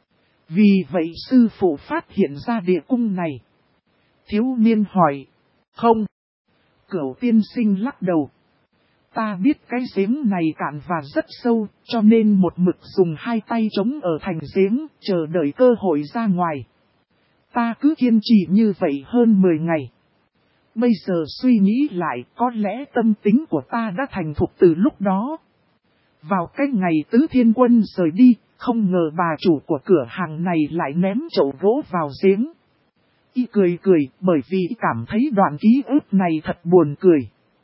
Vì vậy sư phụ phát hiện ra địa cung này. Thiếu niên hỏi. Không. Cửu tiên sinh lắc đầu. Ta biết cái giếng này cạn và rất sâu, cho nên một mực dùng hai tay chống ở thành giếng, chờ đợi cơ hội ra ngoài. Ta cứ kiên trì như vậy hơn 10 ngày. Bây giờ suy nghĩ lại, có lẽ tâm tính của ta đã thành thục từ lúc đó. Vào cái ngày Tứ Thiên Quân rời đi, không ngờ bà chủ của cửa hàng này lại ném chậu gỗ vào giếng. Y cười cười, bởi vì cảm thấy đoạn ký ức này thật buồn cười.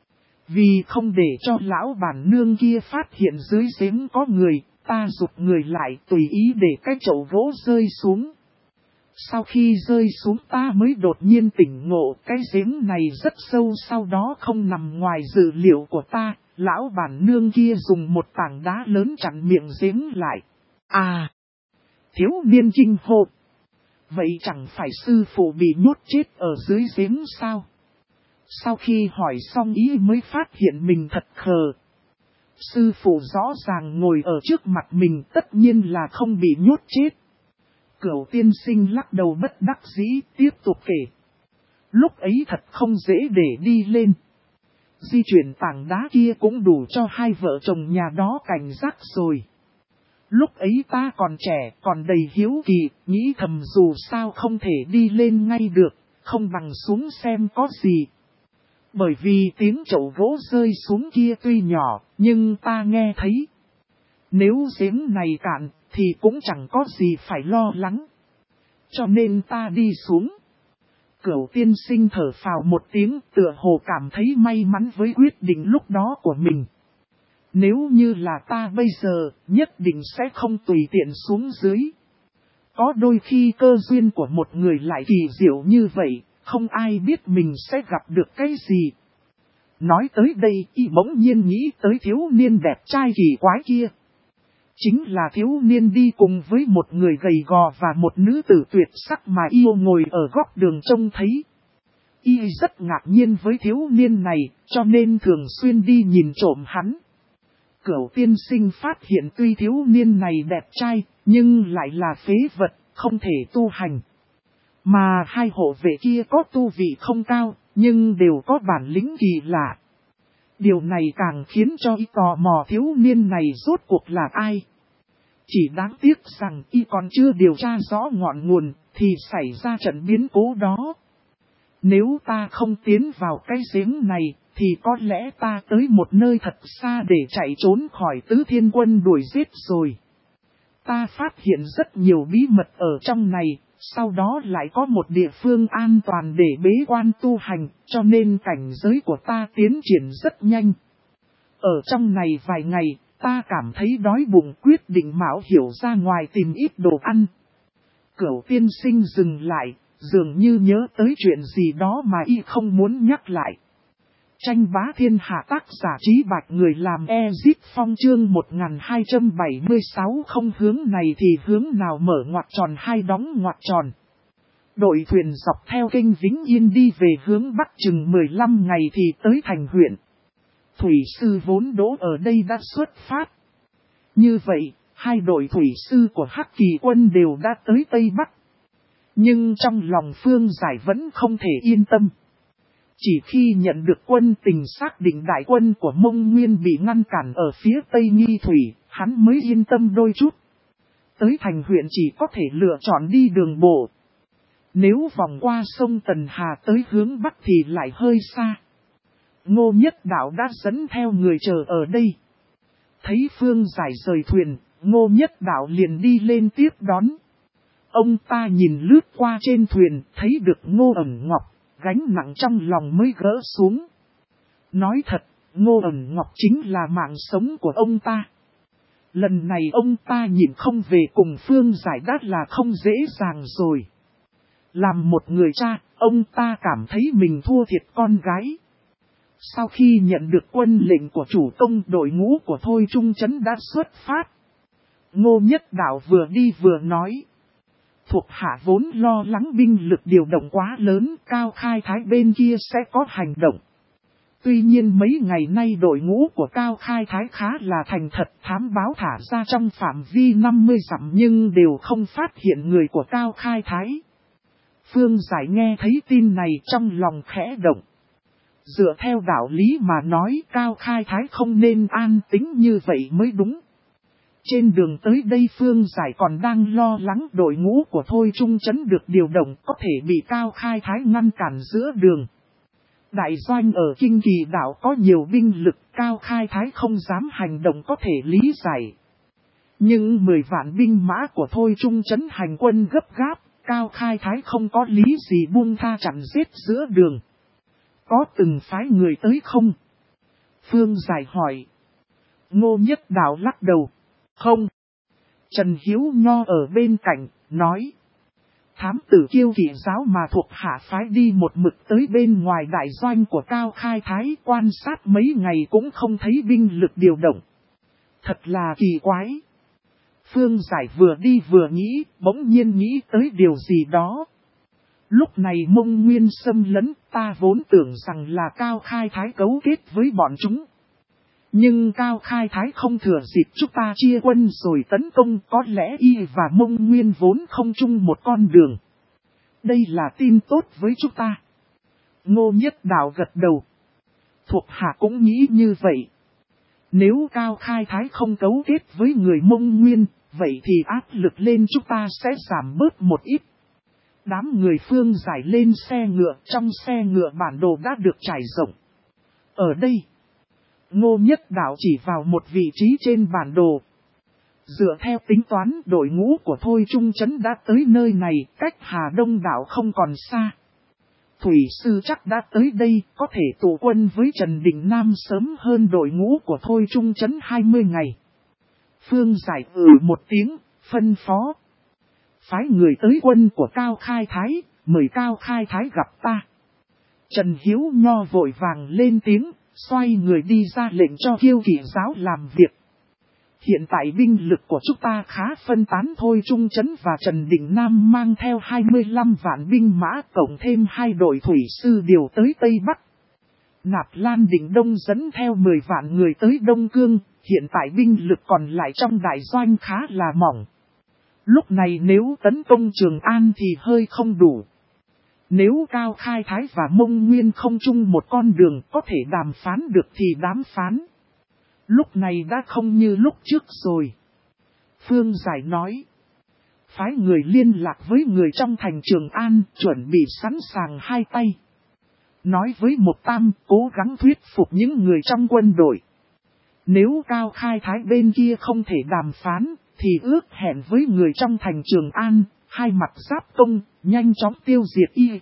Vì không để cho lão bản nương kia phát hiện dưới giếng có người, ta giục người lại tùy ý để cái chậu gỗ rơi xuống. Sau khi rơi xuống ta mới đột nhiên tỉnh ngộ, cái giếng này rất sâu, sau đó không nằm ngoài dự liệu của ta, lão bản nương kia dùng một tảng đá lớn chặn miệng giếng lại. À! Thiếu niên kinh hô. Vậy chẳng phải sư phụ bị nhốt chết ở dưới giếng sao? Sau khi hỏi xong ý mới phát hiện mình thật khờ. Sư phụ rõ ràng ngồi ở trước mặt mình, tất nhiên là không bị nhốt chết. Cửu tiên sinh lắc đầu bất đắc dĩ, tiếp tục kể. Lúc ấy thật không dễ để đi lên. Di chuyển tảng đá kia cũng đủ cho hai vợ chồng nhà đó cảnh giác rồi. Lúc ấy ta còn trẻ, còn đầy hiếu kỳ, nghĩ thầm dù sao không thể đi lên ngay được, không bằng xuống xem có gì. Bởi vì tiếng chậu gỗ rơi xuống kia tuy nhỏ, nhưng ta nghe thấy. Nếu giếng này cạn, thì cũng chẳng có gì phải lo lắng. Cho nên ta đi xuống. Cửu tiên sinh thở phào một tiếng, tựa hồ cảm thấy may mắn với quyết định lúc đó của mình. Nếu như là ta bây giờ, nhất định sẽ không tùy tiện xuống dưới. Có đôi khi cơ duyên của một người lại kỳ diệu như vậy, không ai biết mình sẽ gặp được cái gì. Nói tới đây, y bỗng nhiên nghĩ tới thiếu niên đẹp trai kỳ quái kia. Chính là thiếu niên đi cùng với một người gầy gò và một nữ tử tuyệt sắc mà yêu ngồi ở góc đường trông thấy. Y rất ngạc nhiên với thiếu niên này, cho nên thường xuyên đi nhìn trộm hắn. Cửu tiên sinh phát hiện tuy thiếu niên này đẹp trai, nhưng lại là phế vật, không thể tu hành. Mà hai hộ vệ kia có tu vị không cao, nhưng đều có bản lĩnh kỳ lạ. Điều này càng khiến cho y tò mò thiếu niên này rốt cuộc là ai. Chỉ đáng tiếc rằng y còn chưa điều tra rõ ngọn nguồn, thì xảy ra trận biến cố đó. Nếu ta không tiến vào cái giếng này, thì có lẽ ta tới một nơi thật xa để chạy trốn khỏi Tứ Thiên Quân đuổi giết rồi. Ta phát hiện rất nhiều bí mật ở trong này, sau đó lại có một địa phương an toàn để bế quan tu hành, cho nên cảnh giới của ta tiến triển rất nhanh. Ở trong này vài ngày, ta cảm thấy đói bụng, quyết định mạo hiểm ra ngoài tìm ít đồ ăn. Cửu tiên sinh dừng lại, dường như nhớ tới chuyện gì đó mà y không muốn nhắc lại. Tranh bá thiên hạ tác giả Trí Bạch người làm Ezip Phong chương 1276 không hướng này thì hướng nào mở ngoặc tròn hay đóng ngoặc tròn. Đội thuyền dọc theo kênh Vĩnh Yên đi về hướng Bắc chừng 15 ngày thì tới thành huyện. Thủy sư vốn đỗ ở đây đã xuất phát. Như vậy, hai đội thủy sư của Hắc Kỳ quân đều đã tới Tây Bắc. Nhưng trong lòng Phương Giải vẫn không thể yên tâm. Chỉ khi nhận được quân tình xác định đại quân của Mông Nguyên bị ngăn cản ở phía Tây Nghi Thủy, hắn mới yên tâm đôi chút. Tới thành huyện chỉ có thể lựa chọn đi đường bộ. Nếu vòng qua sông Tần Hà tới hướng Bắc thì lại hơi xa. Ngô Nhất Đạo đã dẫn theo người chờ ở đây. Thấy Phương Giải rời thuyền, Ngô Nhất Đạo liền đi lên tiếp đón. Ông ta nhìn lướt qua trên thuyền, thấy được Ngô Ẩn Ngọc, gánh nặng trong lòng mới gỡ xuống. Nói thật, Ngô Ẩn Ngọc chính là mạng sống của ông ta. Lần này ông ta nhìn không về cùng Phương Giải đát là không dễ dàng rồi. Làm một người cha, ông ta cảm thấy mình thua thiệt con gái. Sau khi nhận được quân lệnh của chủ công, đội ngũ của Thôi Trung Chấn đã xuất phát. Ngô Nhất Đạo vừa đi vừa nói. Thuộc hạ vốn lo lắng binh lực điều động quá lớn, Cao Khai Thái bên kia sẽ có hành động. Tuy nhiên mấy ngày nay đội ngũ của Cao Khai Thái khá là thành thật, thám báo thả ra trong phạm vi 50 dặm nhưng đều không phát hiện người của Cao Khai Thái. Phương Giải nghe thấy tin này trong lòng khẽ động. Dựa theo đạo lý mà nói, Cao Khai Thái không nên an tĩnh như vậy mới đúng. Trên đường tới đây Phương Giải còn đang lo lắng đội ngũ của Thôi Trung Chấn được điều động có thể bị Cao Khai Thái ngăn cản giữa đường. Đại doanh ở Kinh Kỳ đảo có nhiều binh lực, Cao Khai Thái không dám hành động có thể lý giải. Nhưng 10 vạn binh mã của Thôi Trung Chấn hành quân gấp gáp, Cao Khai Thái không có lý gì buông tha chặn giết giữa đường. Có từng phái người tới không? Phương Giải hỏi. Ngô Nhất Đạo lắc đầu. Không. Trần Hiếu Nho ở bên cạnh, nói. Thám tử Kiêu Kỵ giáo mà thuộc hạ phái đi một mực tới bên ngoài đại doanh của Cao Khai Thái quan sát mấy ngày cũng không thấy binh lực điều động. Thật là kỳ quái. Phương Giải vừa đi vừa nghĩ, bỗng nhiên nghĩ tới điều gì đó. Lúc này Mông Nguyên xâm lấn, ta vốn tưởng rằng là Cao Khai Thái cấu kết với bọn chúng. Nhưng Cao Khai Thái không thừa dịp chúng ta chia quân rồi tấn công, có lẽ y và Mông Nguyên vốn không chung một con đường. Đây là tin tốt với chúng ta. Ngô Nhất Đạo gật đầu. Thuộc hạ cũng nghĩ như vậy. Nếu Cao Khai Thái không cấu kết với người Mông Nguyên, vậy thì áp lực lên chúng ta sẽ giảm bớt một ít. Đám người Phương Giải lên xe ngựa, trong xe ngựa bản đồ đã được trải rộng. Ở đây, Ngô Nhất Đạo chỉ vào một vị trí trên bản đồ. Dựa theo tính toán đội ngũ của Thôi Trung Chấn đã tới nơi này, cách Hà Đông Đảo không còn xa. Thủy sư chắc đã tới đây, có thể tụ quân với Trần Đình Nam sớm hơn đội ngũ của Thôi Trung Chấn 20 ngày. Phương Giải một tiếng, phân phó. Phái người tới quân của Cao Khai Thái, mời Cao Khai Thái gặp ta. Trần Hiếu Nho vội vàng lên tiếng, xoay người đi ra lệnh cho Kiêu Kỵ giáo làm việc. Hiện tại binh lực của chúng ta khá phân tán. Thôi Trung Chấn và Trần Đình Nam mang theo 25 vạn binh mã cộng thêm 2 đội thủy sư điều tới Tây Bắc. Nạp Lan Định Đông dẫn theo 10 vạn người tới Đông Cương, hiện tại binh lực còn lại trong đại doanh khá là mỏng. Lúc này nếu tấn công Trường An thì hơi không đủ. Nếu Cao Khai Thái và Mông Nguyên không chung một con đường có thể đàm phán được thì đàm phán. Lúc này đã không như lúc trước rồi. Phương Giải nói. Phái người liên lạc với người trong thành Trường An, chuẩn bị sẵn sàng hai tay. Nói với Mộc Tam, cố gắng thuyết phục những người trong quân đội. Nếu Cao Khai Thái bên kia không thể đàm phán, thì ước hẹn với người trong thành Trường An, hai mặt giáp công, nhanh chóng tiêu diệt y.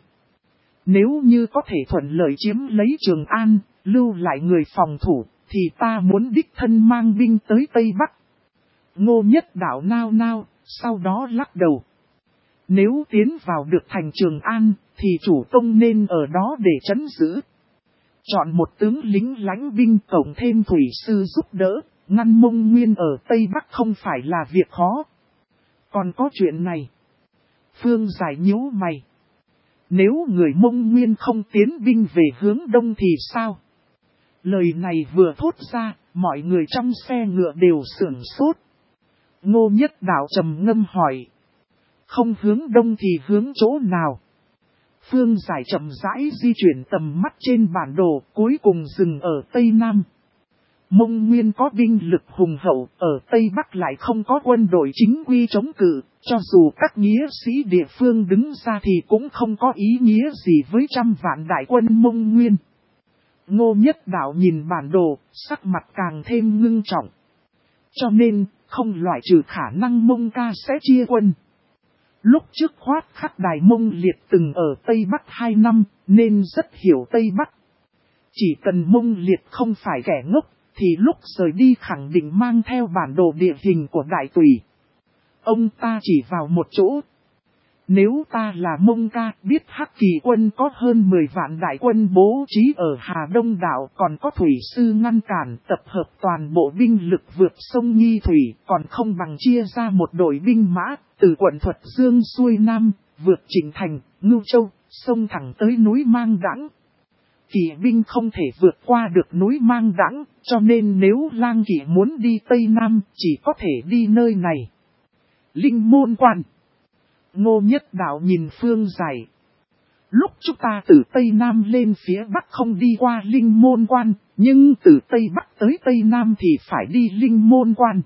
Nếu như có thể thuận lợi chiếm lấy Trường An, lưu lại người phòng thủ, thì ta muốn đích thân mang binh tới Tây Bắc. Ngô Nhất Đạo nao nao, sau đó lắc đầu. Nếu tiến vào được thành Trường An, thì chủ công nên ở đó để trấn giữ. Chọn một tướng lính lãnh binh cộng thêm thủy sư giúp đỡ, ngăn Mông Nguyên ở Tây Bắc không phải là việc khó. Còn có chuyện này. Phương Giải nhíu mày. Nếu người Mông Nguyên không tiến binh về hướng đông thì sao? Lời này vừa thốt ra, mọi người trong xe ngựa đều sửng sốt. Ngô Nhất Đạo trầm ngâm hỏi. Không hướng đông thì hướng chỗ nào? Phương Giải chậm rãi di chuyển tầm mắt trên bản đồ, cuối cùng dừng ở Tây Nam. Mông Nguyên có binh lực hùng hậu, ở Tây Bắc lại không có quân đội chính quy chống cự, cho dù các nghĩa sĩ địa phương đứng ra thì cũng không có ý nghĩa gì với trăm vạn đại quân Mông Nguyên. Ngô Nhất Đạo nhìn bản đồ, sắc mặt càng thêm ngưng trọng. Cho nên, không loại trừ khả năng Mông Ca sẽ chia quân. Lúc trước Khoát Khắc Đài Mông Liệt từng ở Tây Bắc 2 năm, nên rất hiểu Tây Bắc. Chỉ cần Mông Liệt không phải kẻ ngốc, thì lúc rời đi khẳng định mang theo bản đồ địa hình của Đại Tùy. Ông ta chỉ vào một chỗ. Nếu ta là Mông Ca, biết Hắc Kỳ quân có hơn 10 vạn đại quân bố trí ở Hà Đông Đảo, còn có thủy sư ngăn cản, tập hợp toàn bộ binh lực vượt sông Nghi Thủy, còn không bằng chia ra một đội binh mã, từ quận Thuật Dương xuôi Nam, vượt Trịnh Thành, Ngưu Châu, sông thẳng tới núi Mang Đãng. Kỵ binh không thể vượt qua được núi Mang Đãng, cho nên nếu Lang Kỵ muốn đi Tây Nam, chỉ có thể đi nơi này. Linh Môn Quan. Ngô Nhất Đạo nhìn Phương Giải. Lúc chúng ta từ Tây Nam lên phía Bắc không đi qua Linh Môn Quan, nhưng từ Tây Bắc tới Tây Nam thì phải đi Linh Môn Quan.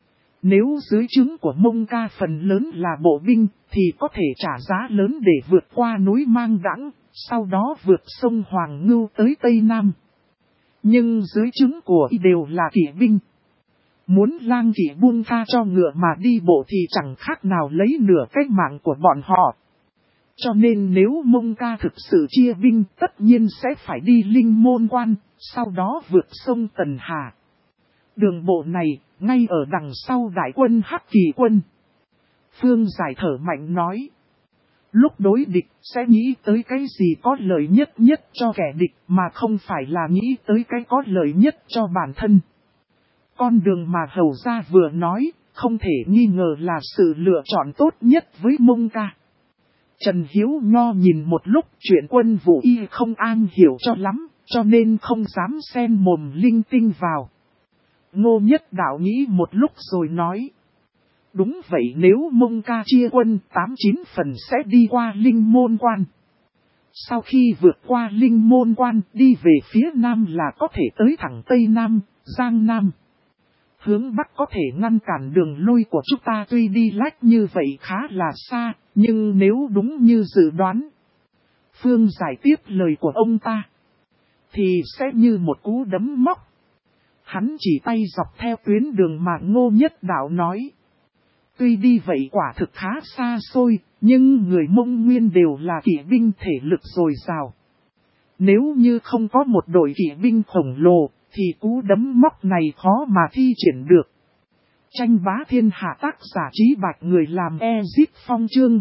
Nếu dưới trướng của Mông Ca phần lớn là bộ binh, thì có thể trả giá lớn để vượt qua núi Mang Đãng, sau đó vượt sông Hoàng Ngưu tới Tây Nam. Nhưng dưới trướng của y đều là kỵ binh. Muốn Lang Kỵ buông tha cho ngựa mà đi bộ thì chẳng khác nào lấy nửa cái mạng của bọn họ. Cho nên nếu Mông Ca thực sự chia binh, tất nhiên sẽ phải đi Linh Môn Quan, sau đó vượt sông Tần Hà. Đường bộ này, ngay ở đằng sau đại quân Hắc Kỳ quân. Phương Giải thở mạnh nói. Lúc đối địch sẽ nghĩ tới cái gì có lợi nhất cho kẻ địch mà không phải là nghĩ tới cái có lợi nhất cho bản thân. Con đường mà Hầu gia vừa nói, không thể nghi ngờ là sự lựa chọn tốt nhất với Mông Ca. Trần Hiếu Nho nhìn một lúc chuyện quân vụ y không an hiểu cho lắm, cho nên không dám xen mồm linh tinh vào. Ngô Nhất Đạo nghĩ một lúc rồi nói. Đúng vậy, nếu Mông Ca chia quân 8-9 phần sẽ đi qua Linh Môn Quan. Sau khi vượt qua Linh Môn Quan đi về phía Nam là có thể tới thẳng Tây Nam, Giang Nam. Hướng Bắc có thể ngăn cản đường lui của chúng ta, tuy đi lách như vậy khá là xa, nhưng nếu đúng như dự đoán. Phương Giải tiếp lời của ông ta, thì sẽ như một cú đấm móc. Hắn chỉ tay dọc theo tuyến đường mà Ngô Nhất Đạo nói. Tuy đi vậy quả thực khá xa xôi, nhưng người Mông Nguyên đều là kỵ binh thể lực dồi dào. Nếu như không có một đội kỵ binh khổng lồ, thì cú đấm móc này khó mà thi triển được. Tranh bá thiên hạ tác giả Trí Bạch người làm Ezip Phong chương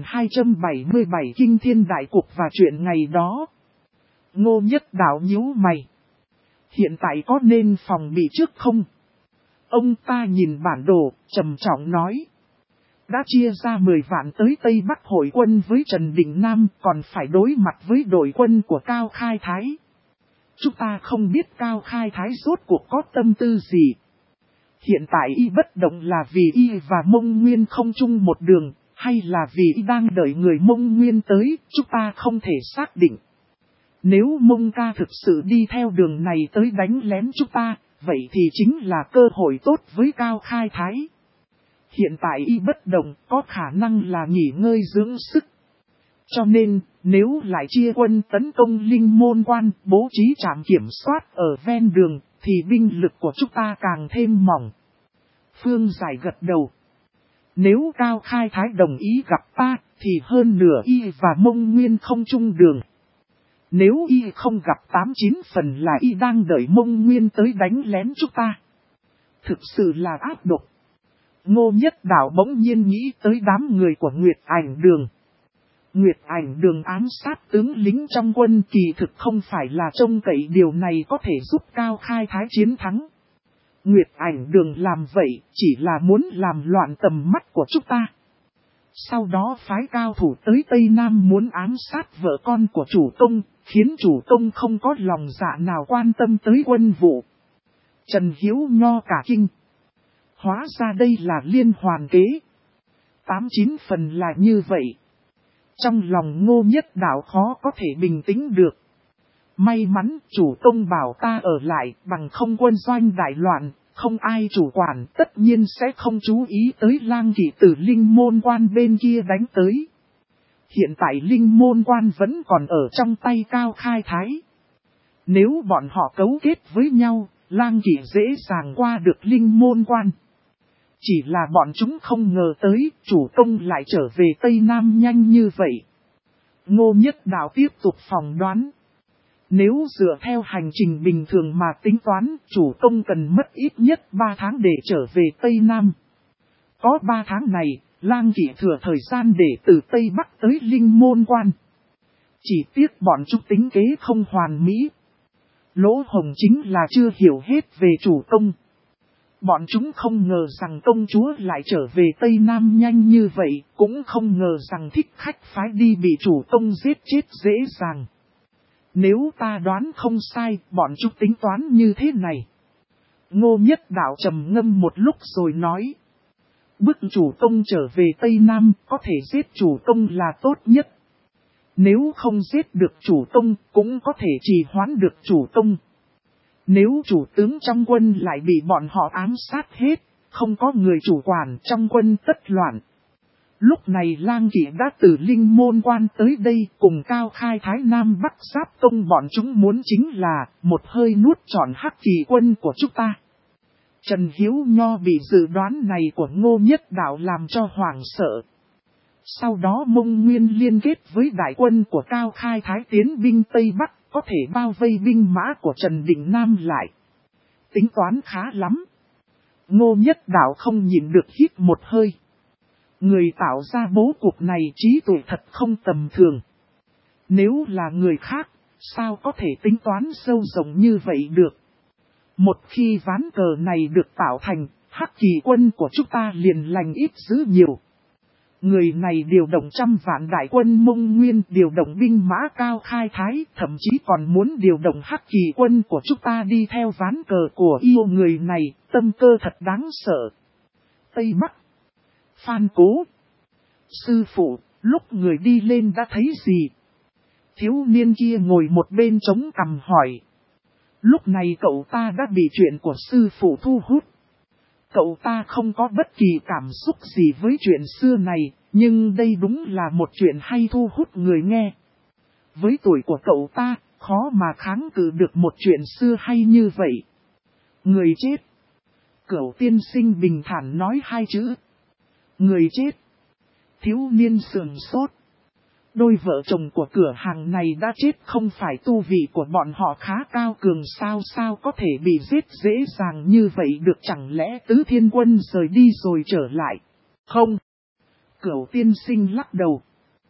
1277 Kinh Thiên Đại Cục và chuyện ngày đó. Ngô Nhất Đạo nhíu mày. Hiện tại có nên phòng bị trước không? Ông ta nhìn bản đồ, trầm trọng nói. Đã chia ra 10 vạn tới Tây Bắc hội quân với Trần Đình Nam, còn phải đối mặt với đội quân của Cao Khai Thái. Chúng ta không biết Cao Khai Thái rốt cuộc có tâm tư gì. Hiện tại y bất động là vì y và Mông Nguyên không chung một đường, hay là vì y đang đợi người Mông Nguyên tới, chúng ta không thể xác định. Nếu Mông Ca thực sự đi theo đường này tới đánh lén chúng ta, vậy thì chính là cơ hội tốt với Cao Khai Thái. Hiện tại y bất động có khả năng là nghỉ ngơi dưỡng sức. Cho nên, nếu lại chia quân tấn công Linh Môn Quan, bố trí trạm kiểm soát ở ven đường, thì binh lực của chúng ta càng thêm mỏng. Phương Giải gật đầu. Nếu Cao Khai Thái đồng ý gặp ta, thì hơn nửa y và Mông Nguyên không chung đường. Nếu y không gặp 8-9 phần là y đang đợi Mông Nguyên tới đánh lén chúng ta. Thực sự là ác độc. Ngô Nhất Đạo bỗng nhiên nghĩ tới đám người của Nguyệt Ảnh Đường. Nguyệt Ảnh Đường ám sát tướng lính trong quân, kỳ thực không phải là trông cậy điều này có thể giúp Cao Khai Thái chiến thắng. Nguyệt Ảnh Đường làm vậy chỉ là muốn làm loạn tầm mắt của chúng ta. Sau đó phái cao thủ tới Tây Nam muốn ám sát vợ con của chủ công, khiến chủ công không có lòng dạ nào quan tâm tới quân vụ. Trần Hiếu Nho cả kinh. Hóa ra đây là liên hoàn kế. 8-9 phần là như vậy. Trong lòng Ngô Nhất Đạo khó có thể bình tĩnh được. May mắn chủ công bảo ta ở lại, bằng không quân doanh đại loạn, không ai chủ quản, tất nhiên sẽ không chú ý tới Lang Kỵ từ Linh Môn Quan bên kia đánh tới. Hiện tại Linh Môn Quan vẫn còn ở trong tay Cao Khai Thái. Nếu bọn họ cấu kết với nhau, Lang Kỵ dễ dàng qua được linh môn quan. Chỉ là bọn chúng không ngờ tới, chủ công lại trở về Tây Nam nhanh như vậy. Ngô Nhất Đạo tiếp tục phỏng đoán. Nếu dựa theo hành trình bình thường mà tính toán, chủ công cần mất ít nhất 3 tháng để trở về Tây Nam. Có 3 tháng này, Lang Kỵ thừa thời gian để từ Tây Bắc tới linh môn quan. Chỉ tiếc bọn chúng tính kế không hoàn mỹ. Lỗ hồng chính là chưa hiểu hết về chủ công. Bọn chúng không ngờ rằng công chúa lại trở về Tây Nam nhanh như vậy, cũng không ngờ rằng thích khách phái đi bị chủ công giết chết dễ dàng. Nếu ta đoán không sai, bọn chúng tính toán như thế này. Ngô Nhất Đạo trầm ngâm một lúc rồi nói. Bức chủ công trở về Tây Nam, có thể giết chủ công là tốt nhất. Nếu không giết được chủ công, cũng có thể trì hoãn được chủ công. Nếu chủ tướng trong quân lại bị bọn họ ám sát hết, không có người chủ quản trong quân tất loạn. Lúc này Lang Kỵ đã từ linh môn quan tới đây cùng Cao Khai Thái Nam Bắc Giáp Tông, bọn chúng muốn chính là một hơi nuốt trọn Hắc Kỳ quân của chúng ta. Trần Hiếu Nho bị dự đoán này của Ngô Nhất Đạo làm cho hoảng sợ. Sau đó Mông Nguyên liên kết với đại quân của Cao Khai Thái tiến binh Tây Bắc, có thể bao vây binh mã của Trần Định Nam lại. Tính toán khá lắm. Ngô Nhất Đạo không nhịn được hít một hơi. Người tạo ra bố cục này trí tuệ thật không tầm thường. Nếu là người khác, sao có thể tính toán sâu rộng như vậy được? Một khi ván cờ này được tạo thành, Hắc Kỳ quân của chúng ta liền lành ít dữ nhiều. Người này điều động 100 vạn đại quân Mông Nguyên, điều động binh mã Cao Khai Thái, thậm chí còn muốn điều động Hắc Kỳ quân của chúng ta đi theo ván cờ của yêu người này, tâm cơ thật đáng sợ. Tây Bắc, Phan Cố. Sư phụ, lúc người đi lên đã thấy gì? Thiếu niên kia ngồi một bên chống cằm hỏi. Lúc này cậu ta đã bị chuyện của sư phụ thu hút. Cậu ta không có bất kỳ cảm xúc gì với chuyện xưa này, nhưng đây đúng là một chuyện hay thu hút người nghe. Với tuổi của cậu ta, khó mà kháng cự được một chuyện xưa hay như vậy. Người chết. Cửu tiên sinh bình thản nói 2 chữ. Người chết. Thiếu niên sườn sốt. Đôi vợ chồng của cửa hàng này đã chết, không phải tu vị của bọn họ khá cao cường sao có thể bị giết dễ dàng như vậy được, chẳng lẽ Tứ Thiên Quân rời đi rồi trở lại? Không. Cửu tiên sinh lắc đầu.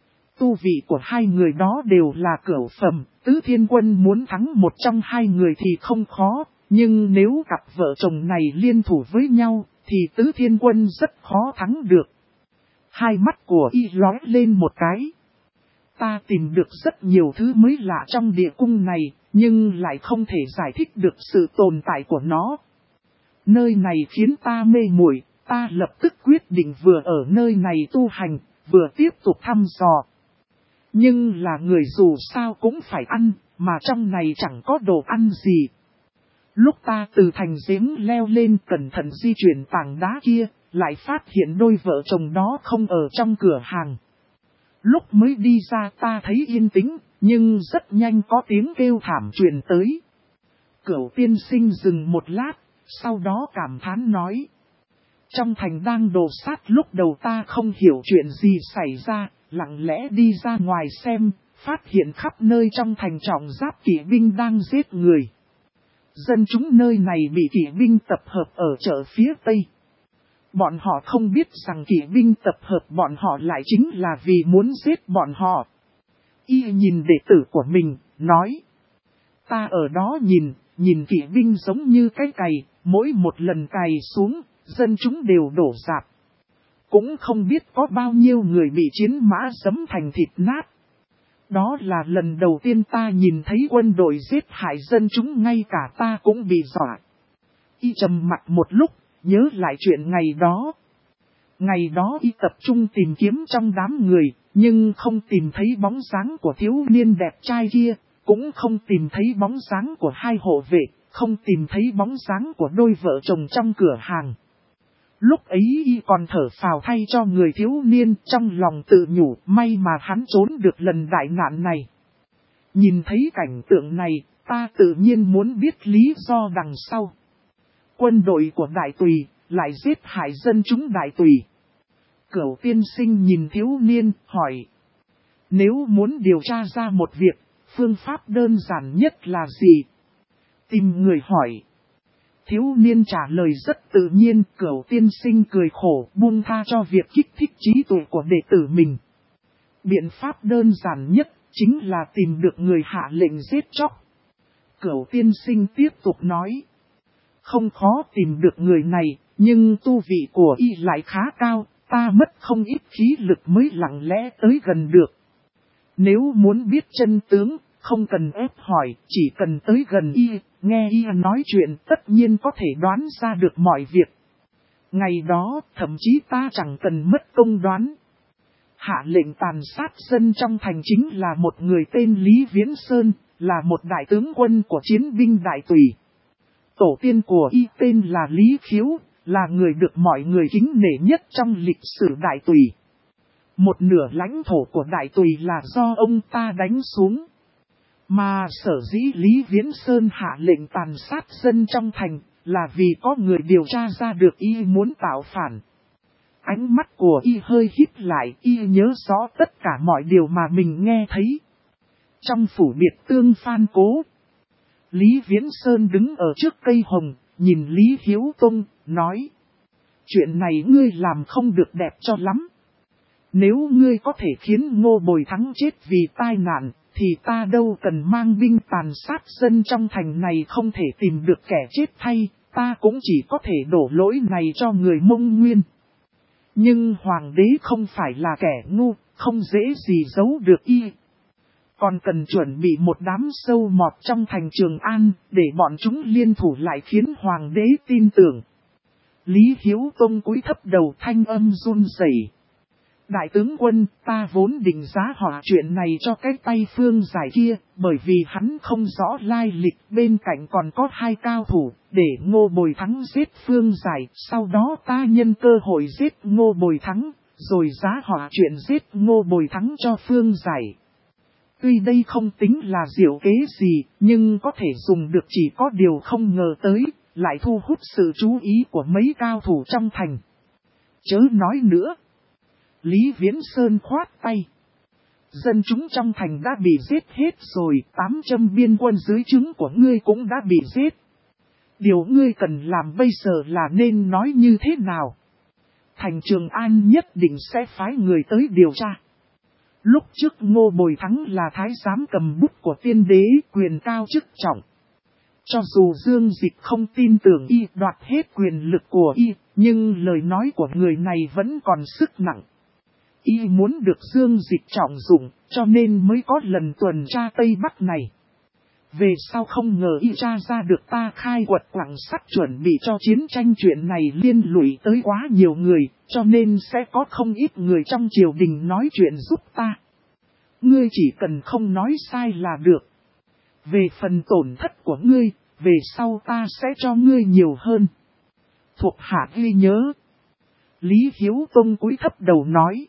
Tu vị của hai người đó đều là cửu phẩm, Tứ Thiên Quân muốn thắng một trong hai người thì không khó, nhưng nếu cặp vợ chồng này liên thủ với nhau, thì Tứ Thiên Quân rất khó thắng được. Hai mắt của y lóe lên một cái. Ta tìm được rất nhiều thứ mới lạ trong địa cung này, nhưng lại không thể giải thích được sự tồn tại của nó. Nơi này khiến ta mê muội, ta lập tức quyết định vừa ở nơi này tu hành, vừa tiếp tục thăm dò. Nhưng là người dù sao cũng phải ăn, mà trong này chẳng có đồ ăn gì. Lúc ta từ thành giếng leo lên cẩn thận di chuyển tảng đá kia, lại phát hiện đôi vợ chồng đó không ở trong cửa hàng. Lúc mới đi ra ta thấy yên tĩnh, nhưng rất nhanh có tiếng kêu thảm truyền tới. Cửu tiên sinh dừng một lát, sau đó cảm thán nói. Trong thành đang đồ sát, lúc đầu ta không hiểu chuyện gì xảy ra, lặng lẽ đi ra ngoài xem, phát hiện khắp nơi trong thành trọng giáp kỵ binh đang giết người. Dân chúng nơi này bị kỵ binh tập hợp ở chợ phía Tây. Bọn họ không biết rằng kỵ binh tập hợp bọn họ lại chính là vì muốn giết bọn họ. Y nhìn đệ tử của mình, nói. Ta ở đó nhìn kỵ binh giống như cái cày, mỗi một lần cày xuống, dân chúng đều đổ rạp. Cũng không biết có bao nhiêu người bị chiến mã giẫm thành thịt nát. Đó là lần đầu tiên ta nhìn thấy quân đội giết hại dân chúng, ngay cả ta cũng bị dọa. Y trầm mặt một lúc, nhớ lại chuyện ngày đó. Ngày đó y tập trung tìm kiếm trong đám người, nhưng không tìm thấy bóng dáng của thiếu niên đẹp trai kia, cũng không tìm thấy bóng dáng của hai hộ vệ, không tìm thấy bóng dáng của đôi vợ chồng trong cửa hàng. Lúc ấy y còn thở phào thay cho người thiếu niên, trong lòng tự nhủ, may mà hắn trốn được lần đại nạn này. Nhìn thấy cảnh tượng này, ta tự nhiên muốn biết lý do đằng sau. Quân đội của Đại Tùy lại giết hại dân chúng Đại Tùy. Cửu tiên sinh nhìn thiếu niên, hỏi. Nếu muốn điều tra ra một việc, phương pháp đơn giản nhất là gì? Tìm người hỏi. Thiếu niên trả lời rất tự nhiên, Cửu tiên sinh cười khổ, buông tha cho việc kích thích trí tuệ của đệ tử mình. Biện pháp đơn giản nhất chính là tìm được người hạ lệnh giết chóc. Cửu tiên sinh tiếp tục nói. Không khó tìm được người này, nhưng tu vị của y lại khá cao, ta mất không ít khí lực mới lặng lẽ tới gần được. Nếu muốn biết chân tướng, không cần ép hỏi, chỉ cần tới gần y, nghe y nói chuyện tất nhiên có thể đoán ra được mọi việc. Ngày đó, thậm chí ta chẳng cần mất công đoán. Hạ lệnh tàn sát dân trong thành chính là một người tên Lý Viễn Sơn, là một đại tướng quân của chiến binh Đại Tùy. Tổ tiên của y tên là Lý Khiếu, là người được mọi người kính nể nhất trong lịch sử Đại Tùy. Một nửa lãnh thổ của Đại Tùy là do ông ta đánh xuống. Mà sở dĩ Lý Viễn Sơn hạ lệnh tàn sát dân trong thành, là vì có người điều tra ra được y muốn tạo phản. Ánh mắt của y hơi híp lại, y nhớ rõ tất cả mọi điều mà mình nghe thấy. Trong phủ biệt tương Phan Cố, Lý Viễn Sơn đứng ở trước cây hồng, nhìn Lý Hiếu Tông, nói. Chuyện này ngươi làm không được đẹp cho lắm. Nếu ngươi có thể khiến Ngô Bồi Thắng chết vì tai nạn, thì ta đâu cần mang binh tàn sát dân trong thành này không thể tìm được kẻ chết thay, ta cũng chỉ có thể đổ lỗi này cho người Mông Nguyên. Nhưng hoàng đế không phải là kẻ ngu, không dễ gì giấu được y. Còn cần chuẩn bị một đám sâu mọt trong thành Trường An, để bọn chúng liên thủ lại khiến hoàng đế tin tưởng. Lý Hiếu Tông cúi thấp đầu, thanh âm run rẩy. Đại tướng quân, ta vốn định giá họa chuyện này cho cái tay Phương Giải kia, bởi vì hắn không rõ lai lịch, bên cạnh còn có hai cao thủ, để Ngô Bồi Thắng giết Phương Giải, sau đó ta nhân cơ hội giết Ngô Bồi Thắng, rồi giá họa chuyện giết Ngô Bồi Thắng cho Phương Giải. Tuy đây không tính là diệu kế gì, nhưng có thể dùng được, chỉ có điều không ngờ tới, lại thu hút sự chú ý của mấy cao thủ trong thành. Chớ nói nữa. Lý Viễn Sơn khoát tay. Dân chúng trong thành đã bị giết hết rồi, 800 biên quân dưới trướng của ngươi cũng đã bị giết. Điều ngươi cần làm bây giờ là nên nói như thế nào? Thành Trường An nhất định sẽ phái người tới điều tra. Lúc trước Ngô Bồi Thắng là thái giám cầm bút của tiên đế, quyền cao chức trọng. Cho dù Dương Dịch không tin tưởng y đoạt hết quyền lực của y, nhưng lời nói của người này vẫn còn sức nặng. Y muốn được Dương Dịch trọng dụng, cho nên mới có lần tuần tra Tây Bắc này. Về sau không ngờ y tra ra được ta khai quật quặng sắt chuẩn bị cho chiến tranh, chuyện này liên lụy tới quá nhiều người, cho nên sẽ có không ít người trong triều đình nói chuyện giúp ta. Ngươi chỉ cần không nói sai là được. Về phần tổn thất của ngươi, về sau ta sẽ cho ngươi nhiều hơn. Thuộc hạ ghi nhớ. Lý Hiếu Tông cúi thấp đầu nói.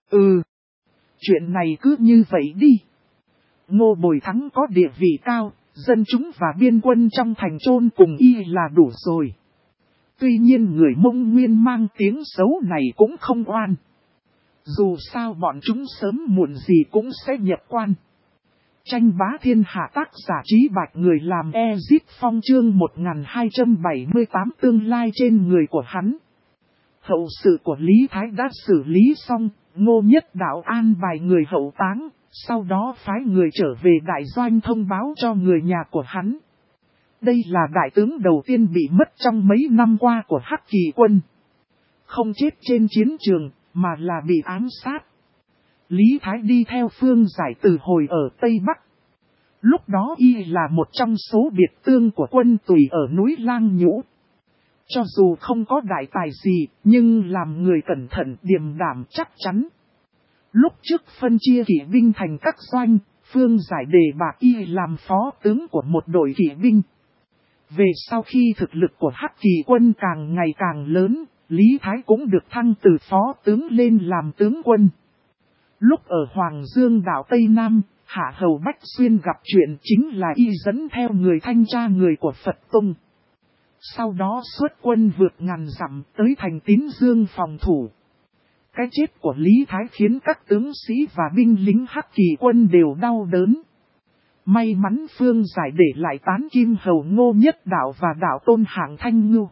Chuyện này cứ như vậy đi. Ngô Bồi Thắng có địa vị cao, dân chúng và biên quân trong thành chôn cùng y là đủ rồi. Tuy nhiên người Mông Nguyên mang tiếng xấu này cũng không oan. Dù sao bọn chúng sớm muộn gì cũng sẽ nhập quan. Tranh bá thiên hạ, tác giả Trí Bạch, người làm Ezit Phong, chương 1278, tương lai trên người của hắn. Hậu sự của Lý Thái đã xử lý xong, Ngô Nhất Đạo an bài người hậu táng, sau đó phái người trở về đại doanh thông báo cho người nhà của hắn. Đây là đại tướng đầu tiên bị mất trong mấy năm qua của Hắc Kỳ quân. Không chết trên chiến trường, mà là bị ám sát. Lý Thái đi theo Phương Giải từ hồi ở Tây Bắc. Lúc đó y là một trong số biệt tương của quân Tùy ở núi Lang Nhũ. Cho dù không có đại tài gì, nhưng làm người cẩn thận, điềm đạm, chắc chắn. Lúc trước phân chia kỵ binh thành các doanh, Phương Giải đề bạt y làm phó tướng của một đội kỵ binh. Về sau khi thực lực của Hắc Kỳ quân càng ngày càng lớn, Lý Thái cũng được thăng từ phó tướng lên làm tướng quân. Lúc ở Hoàng Dương đảo Tây Nam, Hạ hầu Bách Xuyên gặp chuyện chính là y dẫn theo người thanh tra người của Phật Tông. Sau đó xuất quân vượt ngàn dặm tới thành Tín Dương phòng thủ. Cái chết của Lý Thái khiến các tướng sĩ và binh lính Hắc Kỳ quân đều đau đớn. May mắn Phương Giải để lại Tán Kim Hầu Ngô Nhất Đạo và Đạo Tôn Hạng Thanh Ngưu.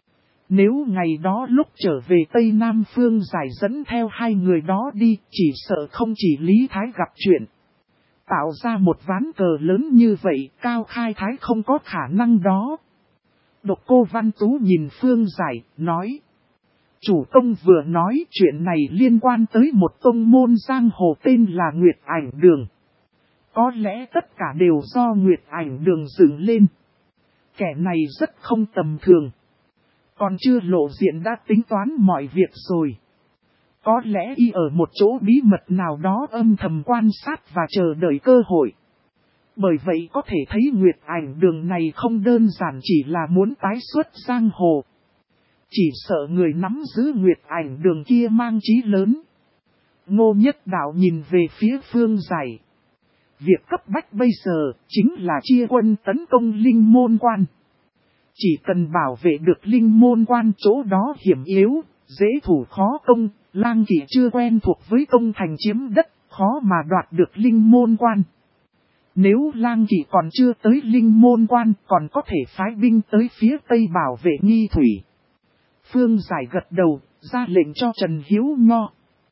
Nếu ngày đó lúc trở về Tây Nam Phương Giải dẫn theo hai người đó đi, chỉ sợ không chỉ Lý Thái gặp chuyện. Tạo ra một ván cờ lớn như vậy, Cao Khai Thái không có khả năng đó. Độc Cô Văn Tú nhìn Phương Giải, nói. Chủ tông vừa nói chuyện này liên quan tới một tông môn giang hồ tên là Nguyệt Ảnh Đường. Có lẽ tất cả đều do Nguyệt Ảnh Đường dựng lên. Kẻ này rất không tầm thường. Còn chưa lộ diện đã tính toán mọi việc rồi. Có lẽ y ở một chỗ bí mật nào đó âm thầm quan sát và chờ đợi cơ hội. Bởi vậy có thể thấy Nguyệt Ảnh Đường này không đơn giản chỉ là muốn tái xuất giang hồ. Chỉ sợ người nắm giữ Nguyệt Ảnh Đường kia mang chí lớn. Ngô Nhất Đạo nhìn về phía Phương Giải. Việc cấp bách bây giờ chính là chia quân tấn công Linh Môn Quan. Chỉ cần bảo vệ được Linh Môn Quan chỗ đó hiểm yếu, dễ thủ khó công, Lang Kỵ chưa quen thuộc với công thành chiếm đất, khó mà đoạt được Linh Môn Quan. Nếu Lang Kỵ còn chưa tới Linh Môn Quan còn có thể phái binh tới phía Tây bảo vệ Nghi Thủy. Phương Giải gật đầu, ra lệnh cho Trần Hiếu Nho.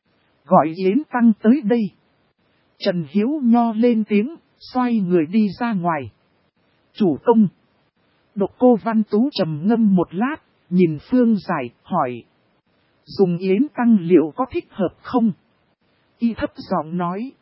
Gọi Yến Tăng tới đây. Trần Hiếu Nho lên tiếng, xoay người đi ra ngoài. Chủ công. Độc Cô Văn Tú trầm ngâm một lát, nhìn Phương Giải, hỏi. Dùng Yến Tăng liệu có thích hợp không? Y thấp giọng nói.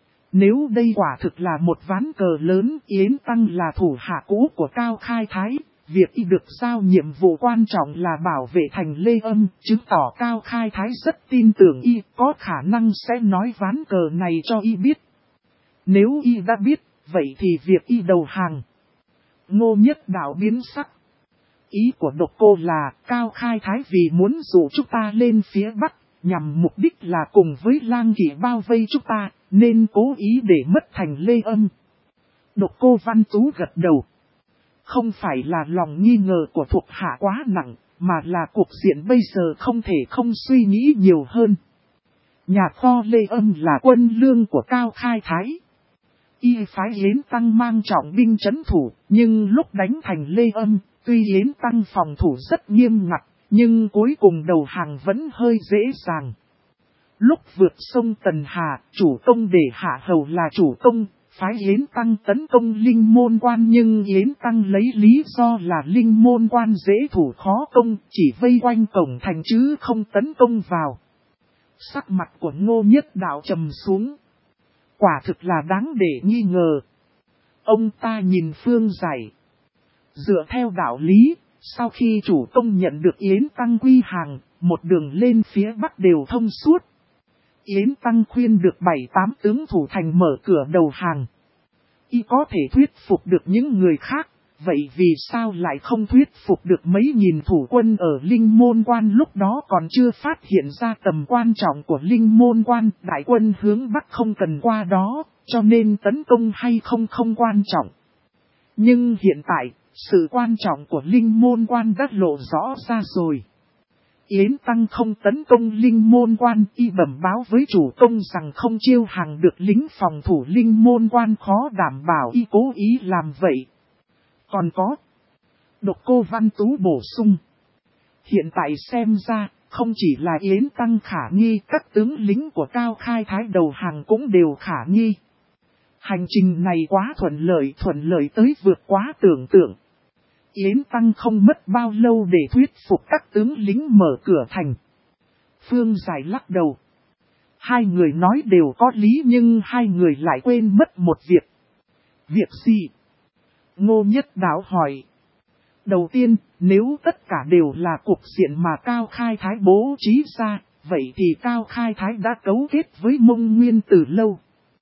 Nếu đây quả thực là một ván cờ lớn, Yến Tăng là thủ hạ cũ của Cao Khai Thái. Việc y được giao nhiệm vụ quan trọng là bảo vệ thành Lê Âm, chứng tỏ Cao Khai Thái rất tin tưởng y, có khả năng sẽ nói ván cờ này cho y biết. Nếu y đã biết, vậy thì việc y đầu hàng. Ngô Nhất Đạo biến sắc. Ý của Độc Cô là Cao Khai Thái vì muốn dụ chúng ta lên phía Bắc, nhằm mục đích là cùng với Lang Kỵ bao vây chúng ta, nên cố ý để mất thành Lê Âm. Độc Cô Văn Tú gật đầu. Không phải là lòng nghi ngờ của thuộc hạ quá nặng, mà là cuộc diện bây giờ không thể không suy nghĩ nhiều hơn. Nhà kho Lê Âm là quân lương của Cao Khai Thái. Y phái Yến Tăng mang trọng binh trấn thủ, nhưng lúc đánh thành Lê Âm, tuy Yến Tăng phòng thủ rất nghiêm ngặt, nhưng cuối cùng đầu hàng vẫn hơi dễ dàng. Lúc vượt sông Tần Hà, chủ công để hạ hầu là chủ công, phái Yến Tăng tấn công Linh Môn Quan nhưng Yến Tăng lấy lý do là Linh Môn Quan dễ thủ khó công, chỉ vây quanh cổng thành chứ không tấn công vào. Sắc mặt của Ngô Nhất Đạo trầm xuống. Quả thực là đáng để nghi ngờ. Ông ta nhìn Phương Giải. Dựa theo đạo lý, sau khi chủ công nhận được Yến Tăng quy hàng, một đường lên phía Bắc đều thông suốt. Yến Tăng khuyên được 7-8 tướng thủ thành mở cửa đầu hàng. Y có thể thuyết phục được những người khác, vậy vì sao lại không thuyết phục được mấy nghìn thủ quân ở Linh Môn Quan lúc đó còn chưa phát hiện ra tầm quan trọng của Linh Môn Quan, đại quân hướng Bắc không cần qua đó, cho nên tấn công hay không quan trọng. Nhưng hiện tại, sự quan trọng của Linh Môn Quan đã lộ rõ ra rồi. Yến Tăng không tấn công Linh Môn Quan, y bẩm báo với chủ công rằng không chiêu hàng được lính phòng thủ Linh Môn Quan, khó đảm bảo y cố ý làm vậy. Còn có, Độc Cô Văn Tú bổ sung. Hiện tại xem ra, không chỉ là Yến Tăng khả nghi, các tướng lính của Cao Khai Thái đầu hàng cũng đều khả nghi. Hành trình này quá thuận lợi tới vượt quá tưởng tượng. Yến Tăng không mất bao lâu để thuyết phục các tướng lính mở cửa thành. Phương Giải lắc đầu. Hai người nói đều có lý nhưng hai người lại quên mất một việc. Việc gì? Ngô Nhất Đạo hỏi. Đầu tiên, nếu tất cả đều là cục diện mà Cao Khai Thái bố trí ra, vậy thì Cao Khai Thái đã cấu kết với Mông Nguyên từ lâu.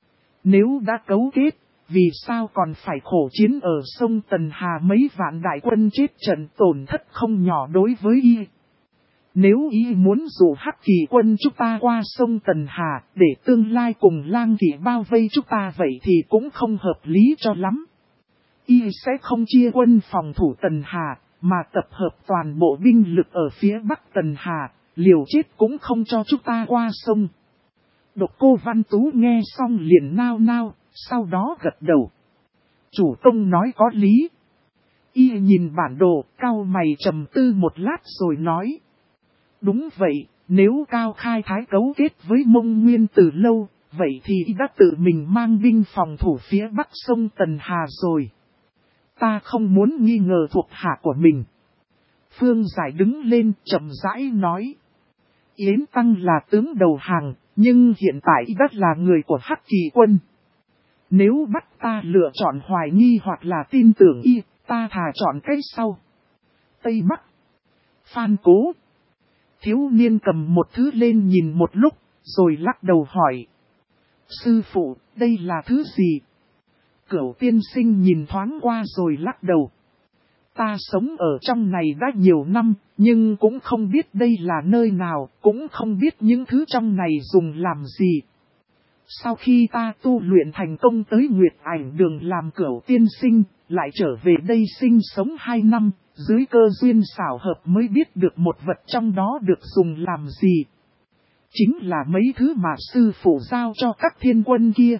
Nếu đã cấu kết, vì sao còn phải khổ chiến ở sông Tần Hà mấy vạn đại quân chết trận tổn thất không nhỏ đối với y. Nếu y muốn dụ Hắc Kỳ quân chúng ta qua sông Tần Hà để tương lai cùng Lang Kỵ bao vây chúng ta vậy thì cũng không hợp lý cho lắm. Y sẽ không chia quân phòng thủ Tần Hà, mà tập hợp toàn bộ binh lực ở phía bắc Tần Hà, liều chết cũng không cho chúng ta qua sông. Độc Cô Văn Tú nghe xong liền nao nao, sau đó gật đầu. Chủ công nói có lý. Y nhìn bản đồ, cau mày trầm tư một lát rồi nói. Đúng vậy, nếu Cao Khai Thái cấu kết với Mông Nguyên từ lâu, vậy thì y đã tự mình mang binh phòng thủ phía bắc sông Tần Hà rồi. Ta không muốn nghi ngờ thuộc hạ của mình. Phương Giải đứng lên chậm rãi nói. Yến Tăng là tướng đầu hàng, nhưng hiện tại y đã là người của Hắc Kỳ quân. Nếu bắt ta lựa chọn hoài nghi hoặc là tin tưởng y, ta thà chọn cái sau. Tây Bắc. Phan Cố. Thiếu niên cầm một thứ lên nhìn một lúc, rồi lắc đầu hỏi. Sư phụ, đây là thứ gì? Cửu tiên sinh nhìn thoáng qua rồi lắc đầu. Ta sống ở trong này đã nhiều năm, nhưng cũng không biết đây là nơi nào, cũng không biết những thứ trong này dùng làm gì. Sau khi ta tu luyện thành công tới Nguyệt Ảnh Đường làm Cửu tiên sinh, lại trở về đây sinh sống 2 năm, dưới cơ duyên xảo hợp mới biết được một vật trong đó được dùng làm gì. Chính là mấy thứ mà sư phụ giao cho các thiên quân kia.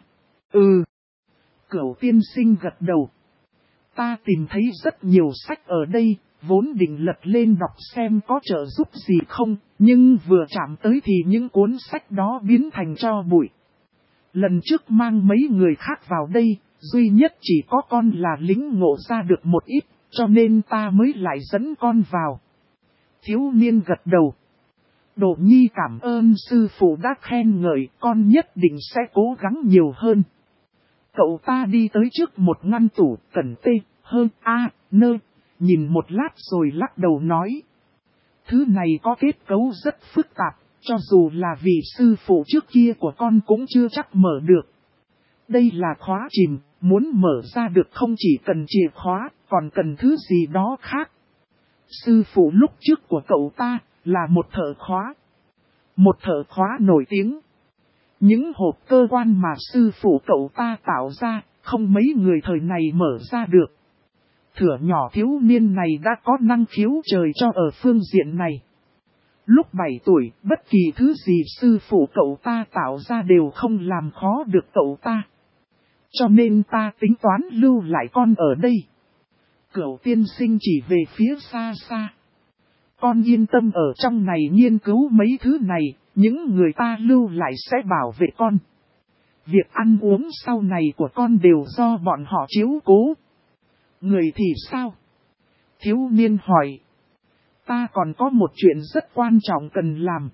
Cửu tiên sinh gật đầu. Ta tìm thấy rất nhiều sách ở đây, vốn định lật lên đọc xem có trợ giúp gì không, nhưng vừa chạm tới thì những cuốn sách đó biến thành tro bụi. Lần trước mang mấy người khác vào đây, duy nhất chỉ có con là lĩnh ngộ ra được một ít, cho nên ta mới lại dẫn con vào. Thiếu niên gật đầu. Đỗ Nhi cảm ơn sư phụ đã khen ngợi, con nhất định sẽ cố gắng nhiều hơn. Cậu ta đi tới trước một ngăn tủ, cẩn tê, hơn a, nơ, nhìn một lát rồi lắc đầu nói. Thứ này có kết cấu rất phức tạp, cho dù là vị sư phụ trước kia của con cũng chưa chắc mở được. Đây là khóa chìm, muốn mở ra được không chỉ cần chìa khóa, còn cần thứ gì đó khác. Sư phụ lúc trước của cậu ta là một thợ khóa. Một thợ khóa nổi tiếng. Những hộp cơ quan mà sư phụ cậu ta tạo ra, không mấy người thời này mở ra được. Thửa nhỏ thiếu niên này đã có năng khiếu trời cho ở phương diện này. Lúc 7 tuổi, bất kỳ thứ gì sư phụ cậu ta tạo ra đều không làm khó được cậu ta. Cho nên ta tính toán lưu lại con ở đây. Cửu tiên sinh chỉ về phía xa xa. Con yên tâm ở trong này nghiên cứu mấy thứ này, những người ta lưu lại sẽ bảo vệ con. Việc ăn uống sau này của con đều do bọn họ chiếu cố. Người thì sao? Thiếu niên hỏi. Ta còn có một chuyện rất quan trọng cần làm.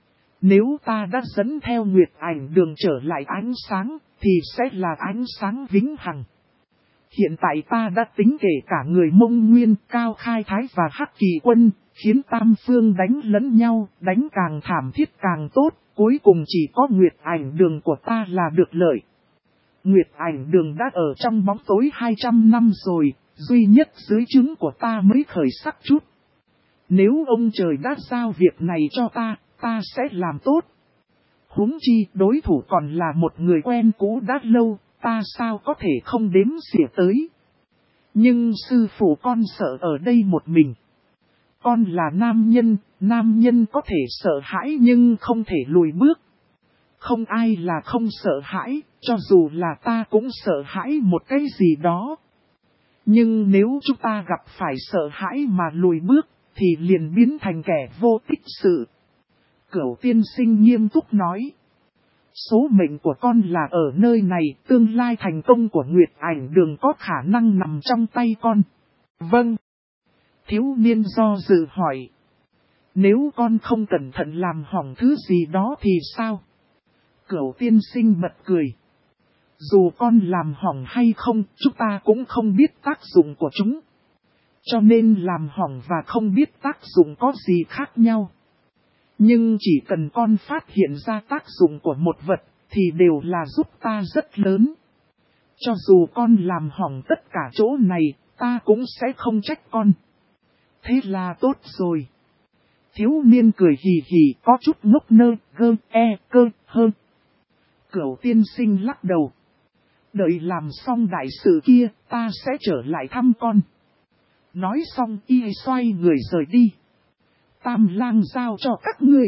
Nếu ta đã dẫn theo Nguyệt Ảnh Đường trở lại ánh sáng, thì sẽ là ánh sáng vĩnh hằng. Hiện tại ta đã tính kể cả người Mông Nguyên, Cao Khai Thái và Hắc Kỳ quân, khiến tam phương đánh lẫn nhau, đánh càng thảm thiết càng tốt, cuối cùng chỉ có Nguyệt Ảnh Đường của ta là được lợi. Nguyệt Ảnh Đường đã ở trong bóng tối 200 năm rồi, duy nhất dưới trướng của ta mới khởi sắc chút. Nếu ông trời đã giao việc này cho ta, ta sẽ làm tốt. Huống chi đối thủ còn là một người quen cũ đã lâu, ta sao có thể không đếm xỉa tới. Nhưng sư phụ con sợ ở đây một mình. Con là nam nhân có thể sợ hãi nhưng không thể lùi bước. Không ai là không sợ hãi, cho dù là ta cũng sợ hãi một cái gì đó. Nhưng nếu chúng ta gặp phải sợ hãi mà lùi bước, thì liền biến thành kẻ vô tích sự. Cửu tiên sinh nghiêm túc nói. Số mệnh của con là ở nơi này, tương lai thành công của Nguyệt Ảnh Đường có khả năng nằm trong tay con. Vâng. Thiếu niên do dự hỏi. Nếu con không cẩn thận làm hỏng thứ gì đó thì sao? Cửu tiên sinh bật cười. Dù con làm hỏng hay không, chúng ta cũng không biết tác dụng của chúng. Cho nên làm hỏng và không biết tác dụng có gì khác nhau. Nhưng chỉ cần con phát hiện ra tác dụng của một vật, thì đều là giúp ta rất lớn. Cho dù con làm hỏng tất cả chỗ này, ta cũng sẽ không trách con. Thế là tốt rồi. Thiếu niên cười hì hì có chút ngốc nơ, gơ, cơ, hơn. Cửu tiên sinh lắc đầu. Đợi làm xong đại sự kia, ta sẽ trở lại thăm con. Nói xong y xoay người rời đi. Tam lang giao cho các ngươi.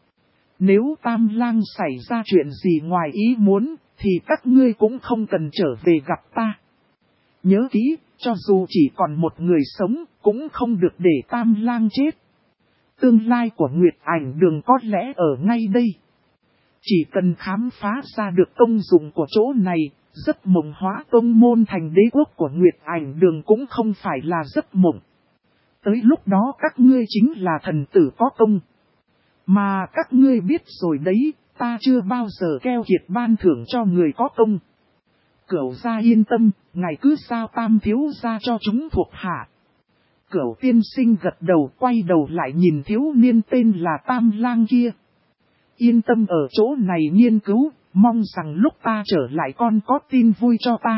Nếu Tam lang xảy ra chuyện gì ngoài ý muốn, thì các ngươi cũng không cần trở về gặp ta. Nhớ kỹ, cho dù chỉ còn một người sống, cũng không được để Tam lang chết. Tương lai của Nguyệt Ảnh Đường có lẽ ở ngay đây. Chỉ cần khám phá ra được công dụng của chỗ này, giấc mộng hóa tông môn thành đế quốc của Nguyệt Ảnh Đường cũng không phải là giấc mộng. Tới lúc đó các ngươi chính là thần tử có công. Mà các ngươi biết rồi đấy, ta chưa bao giờ keo kiệt ban thưởng cho người có công. Cửu gia yên tâm, ngài cứ giao Tam thiếu gia cho chúng thuộc hạ. Cửu tiên sinh gật đầu, quay đầu lại nhìn thiếu niên tên là Tam lang kia. Yên tâm ở chỗ này nghiên cứu, mong rằng lúc ta trở lại con có tin vui cho ta.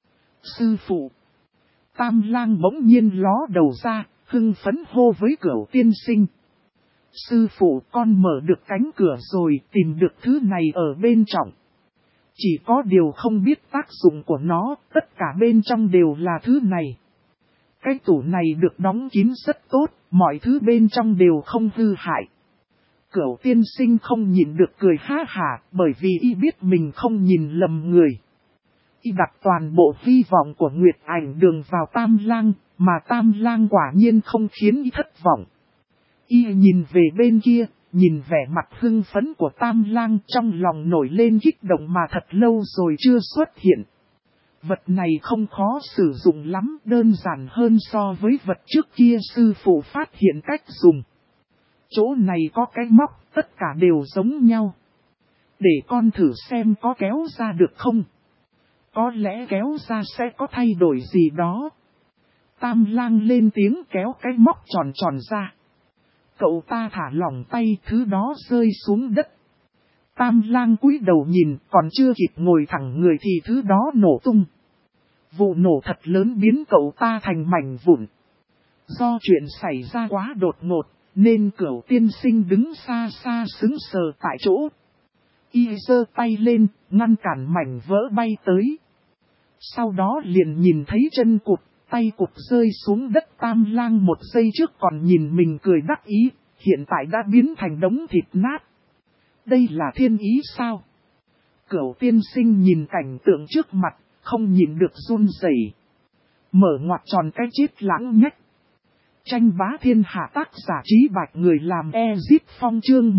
Sư phụ. Tam lang bỗng nhiên ló đầu ra, hưng phấn hô với Cửu tiên sinh. Sư phụ, con mở được cánh cửa rồi, tìm được thứ này ở bên trong. Chỉ có điều không biết tác dụng của nó, tất cả bên trong đều là thứ này. Cái tủ này được đóng kín rất tốt, mọi thứ bên trong đều không hư hại. Cửu tiên sinh không nhìn được cười ha hả, bởi vì y biết mình không nhìn lầm người. Y đặt toàn bộ hy vọng của Nguyệt Ảnh Đường vào Tam lang, mà Tam lang quả nhiên không khiến y thất vọng. Y nhìn về bên kia, nhìn vẻ mặt hưng phấn của Tam lang, trong lòng nổi lên kích động mà thật lâu rồi chưa xuất hiện. Vật này không khó sử dụng lắm, đơn giản hơn so với vật trước kia sư phụ phát hiện cách dùng. Chỗ này có cái móc, tất cả đều giống nhau. Để con thử xem có kéo ra được không? Có lẽ kéo ra sẽ có thay đổi gì đó. Tam lang lên tiếng kéo cái móc tròn tròn ra. Cậu ta thả lỏng tay, thứ đó rơi xuống đất. Tam lang cúi đầu nhìn, còn chưa kịp ngồi thẳng người thì thứ đó nổ tung. Vụ nổ thật lớn biến cậu ta thành mảnh vụn. Do chuyện xảy ra quá đột ngột, nên Cửu tiên sinh đứng xa xa sững sờ tại chỗ. Y giơ tay lên, ngăn cản mảnh vỡ bay tới. Sau đó liền nhìn thấy chân cụt, tay cụt rơi xuống đất. Tam lang một giây trước còn nhìn mình cười đắc ý, hiện tại đã biến thành đống thịt nát. Đây là thiên ý sao? Cửu tiên sinh nhìn cảnh tượng trước mặt, không nhìn được run rẩy. Mở ngoặc tròn cái chết lãng nhách. Tranh bá thiên hạ tác giả Trí Bạch, người làm Ezip Phong chương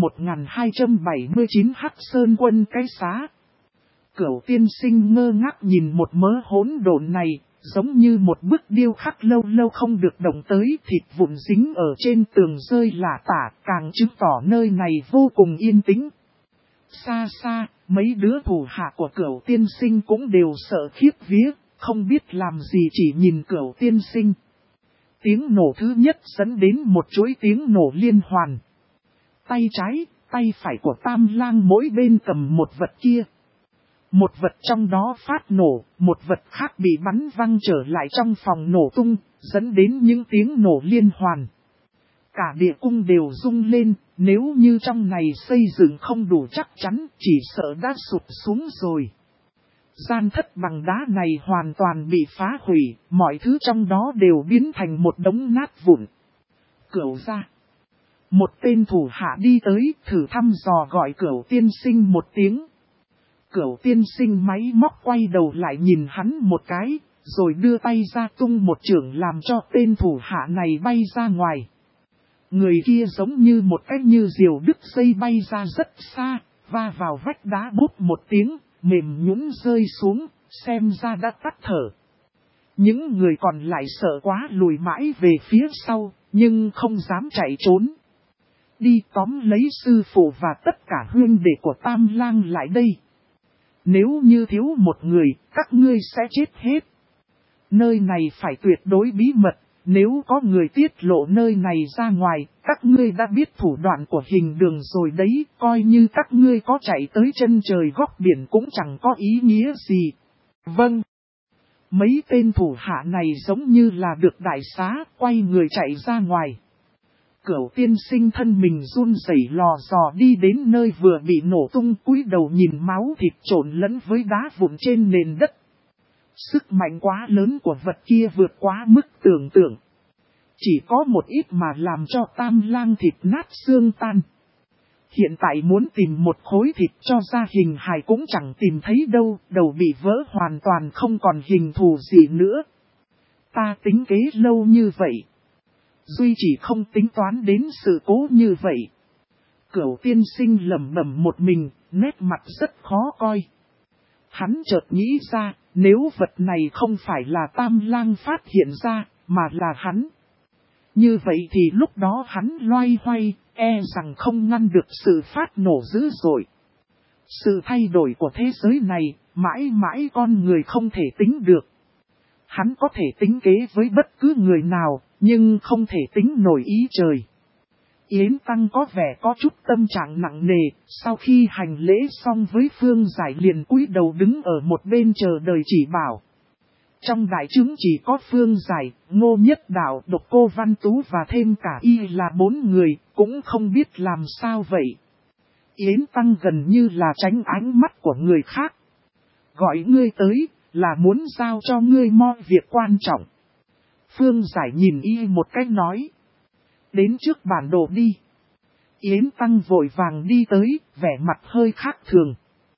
1279 Hắc Sơn Quân cái xá. Cửu tiên sinh ngơ ngác nhìn một mớ hỗn độn này, giống như một bức điêu khắc lâu lâu không được động tới, thịt vụn dính ở trên tường rơi lả tả, càng chứng tỏ nơi này vô cùng yên tĩnh. Xa xa, mấy đứa thủ hạ của Cửu tiên sinh cũng đều sợ khiếp vía, không biết làm gì chỉ nhìn Cửu tiên sinh. Tiếng nổ thứ nhất dẫn đến một chuỗi tiếng nổ liên hoàn. Tay trái, tay phải của Tam lang mỗi bên cầm một vật kia. Một vật trong đó phát nổ, một vật khác bị bắn văng trở lại trong phòng nổ tung, dẫn đến những tiếng nổ liên hoàn. Cả địa cung đều rung lên, nếu như trong này xây dựng không đủ chắc chắn, chỉ sợ đã sụp xuống rồi. Gian thất bằng đá này hoàn toàn bị phá hủy, mọi thứ trong đó đều biến thành một đống nát vụn. Cửu gia. Một tên thủ hạ đi tới, thử thăm dò gọi Cửu tiên sinh một tiếng. Cửu tiên sinh máy móc quay đầu lại nhìn hắn một cái, rồi đưa tay ra tung một chưởng làm cho tên thủ hạ này bay ra ngoài. Người kia giống như một cái như diều đứt dây bay ra rất xa, va vào vách đá bút một tiếng, mềm nhũn rơi xuống, xem ra đã tắt thở. Những người còn lại sợ quá lùi mãi về phía sau, nhưng không dám chạy trốn. Đi tóm lấy sư phụ và tất cả huynh đệ của Tam lang lại đây. Nếu như thiếu một người, các ngươi sẽ chết hết. Nơi này phải tuyệt đối bí mật, nếu có người tiết lộ nơi này ra ngoài, các ngươi đã biết thủ đoạn của Hình Đường rồi đấy, coi như các ngươi có chạy tới chân trời góc biển cũng chẳng có ý nghĩa gì. Vâng. Mấy tên thủ hạ này giống như là được đại xá, quay người chạy ra ngoài. Cửu tiên sinh thân mình run rẩy lò dò đi đến nơi vừa bị nổ tung, cúi đầu nhìn máu thịt trộn lẫn với đá vụn trên nền đất. Sức mạnh quá lớn của vật kia vượt quá mức tưởng tượng. Chỉ có một ít mà làm cho Tam Lang thịt nát xương tan. Hiện tại muốn tìm một khối thịt cho ra hình hài cũng chẳng tìm thấy đâu, đầu bị vỡ hoàn toàn không còn hình thù gì nữa. Ta tính kế lâu như vậy, duy chỉ không tính toán đến sự cố như vậy. Cửu tiên sinh lẩm bẩm một mình, nét mặt rất khó coi. Hắn chợt nghĩ ra, nếu vật này không phải là Tam Lang phát hiện ra, mà là hắn. Như vậy thì lúc đó hắn loay hoay, e rằng không ngăn được sự phát nổ dữ dội. Sự thay đổi của thế giới này, mãi mãi con người không thể tính được. Hắn có thể tính kế với bất cứ người nào, nhưng không thể tính nổi ý trời. Yến Tăng có vẻ có chút tâm trạng nặng nề, sau khi hành lễ xong với Phương Giải liền cúi đầu đứng ở một bên chờ đời chỉ bảo. Trong đại chúng chỉ có Phương Giải, Ngô Nhất Đạo, Độc Cô Văn Tú và thêm cả y là 4 người, cũng không biết làm sao vậy. Yến Tăng gần như là tránh ánh mắt của người khác. Gọi ngươi tới, là muốn giao cho ngươi mọi việc quan trọng. Phương Giải nhìn y một cách nói. Đến trước bản đồ đi. Yến Tăng vội vàng đi tới, vẻ mặt hơi khác thường.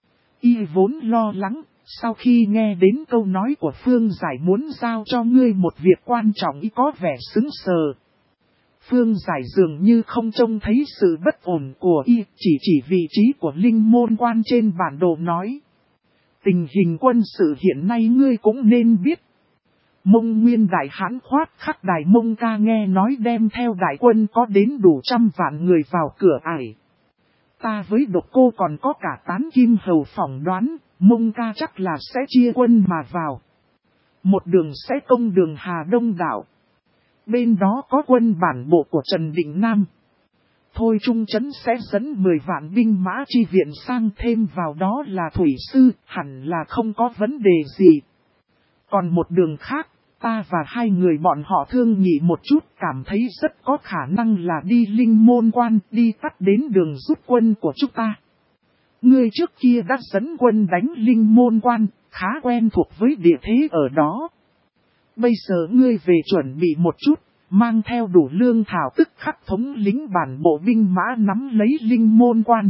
Y vốn lo lắng, sau khi nghe đến câu nói của Phương Giải muốn giao cho ngươi một việc quan trọng, y có vẻ sững sờ. Phương Giải dường như không trông thấy sự bất ổn của y, chỉ vị trí của linh môn quan trên bản đồ nói. Tình hình quân sự hiện nay ngươi cũng nên biết. Mông Nguyên Đại Hãn khoát khắc Đài Mông Ca nghe nói đem theo đại quân có đến đủ 100 vạn người vào cửa ải. Ta với Độc Cô còn có cả Tán Kim Hầu phỏng đoán, Mông Ca chắc là sẽ chia quân mà vào. Một đường sẽ công đường Hà Đông Đảo. Bên đó có quân bản bộ của Trần Định Nam. Thôi Trung Trấn sẽ dẫn 10 vạn binh mã chi viện sang, thêm vào đó là thủy sư, hẳn là không có vấn đề gì. Còn một đường khác, ta và 2 người bọn họ thương nghị một chút, cảm thấy rất có khả năng là đi Linh Môn Quan, đi tắt đến đường rút quân của chúng ta. Ngươi trước kia đã dẫn quân đánh Linh Môn Quan, khá quen thuộc với địa thế ở đó. Bây giờ ngươi về chuẩn bị một chút, mang theo đủ lương thảo, tức khắc thống lĩnh bản bộ binh mã nắm lấy Linh Môn Quan.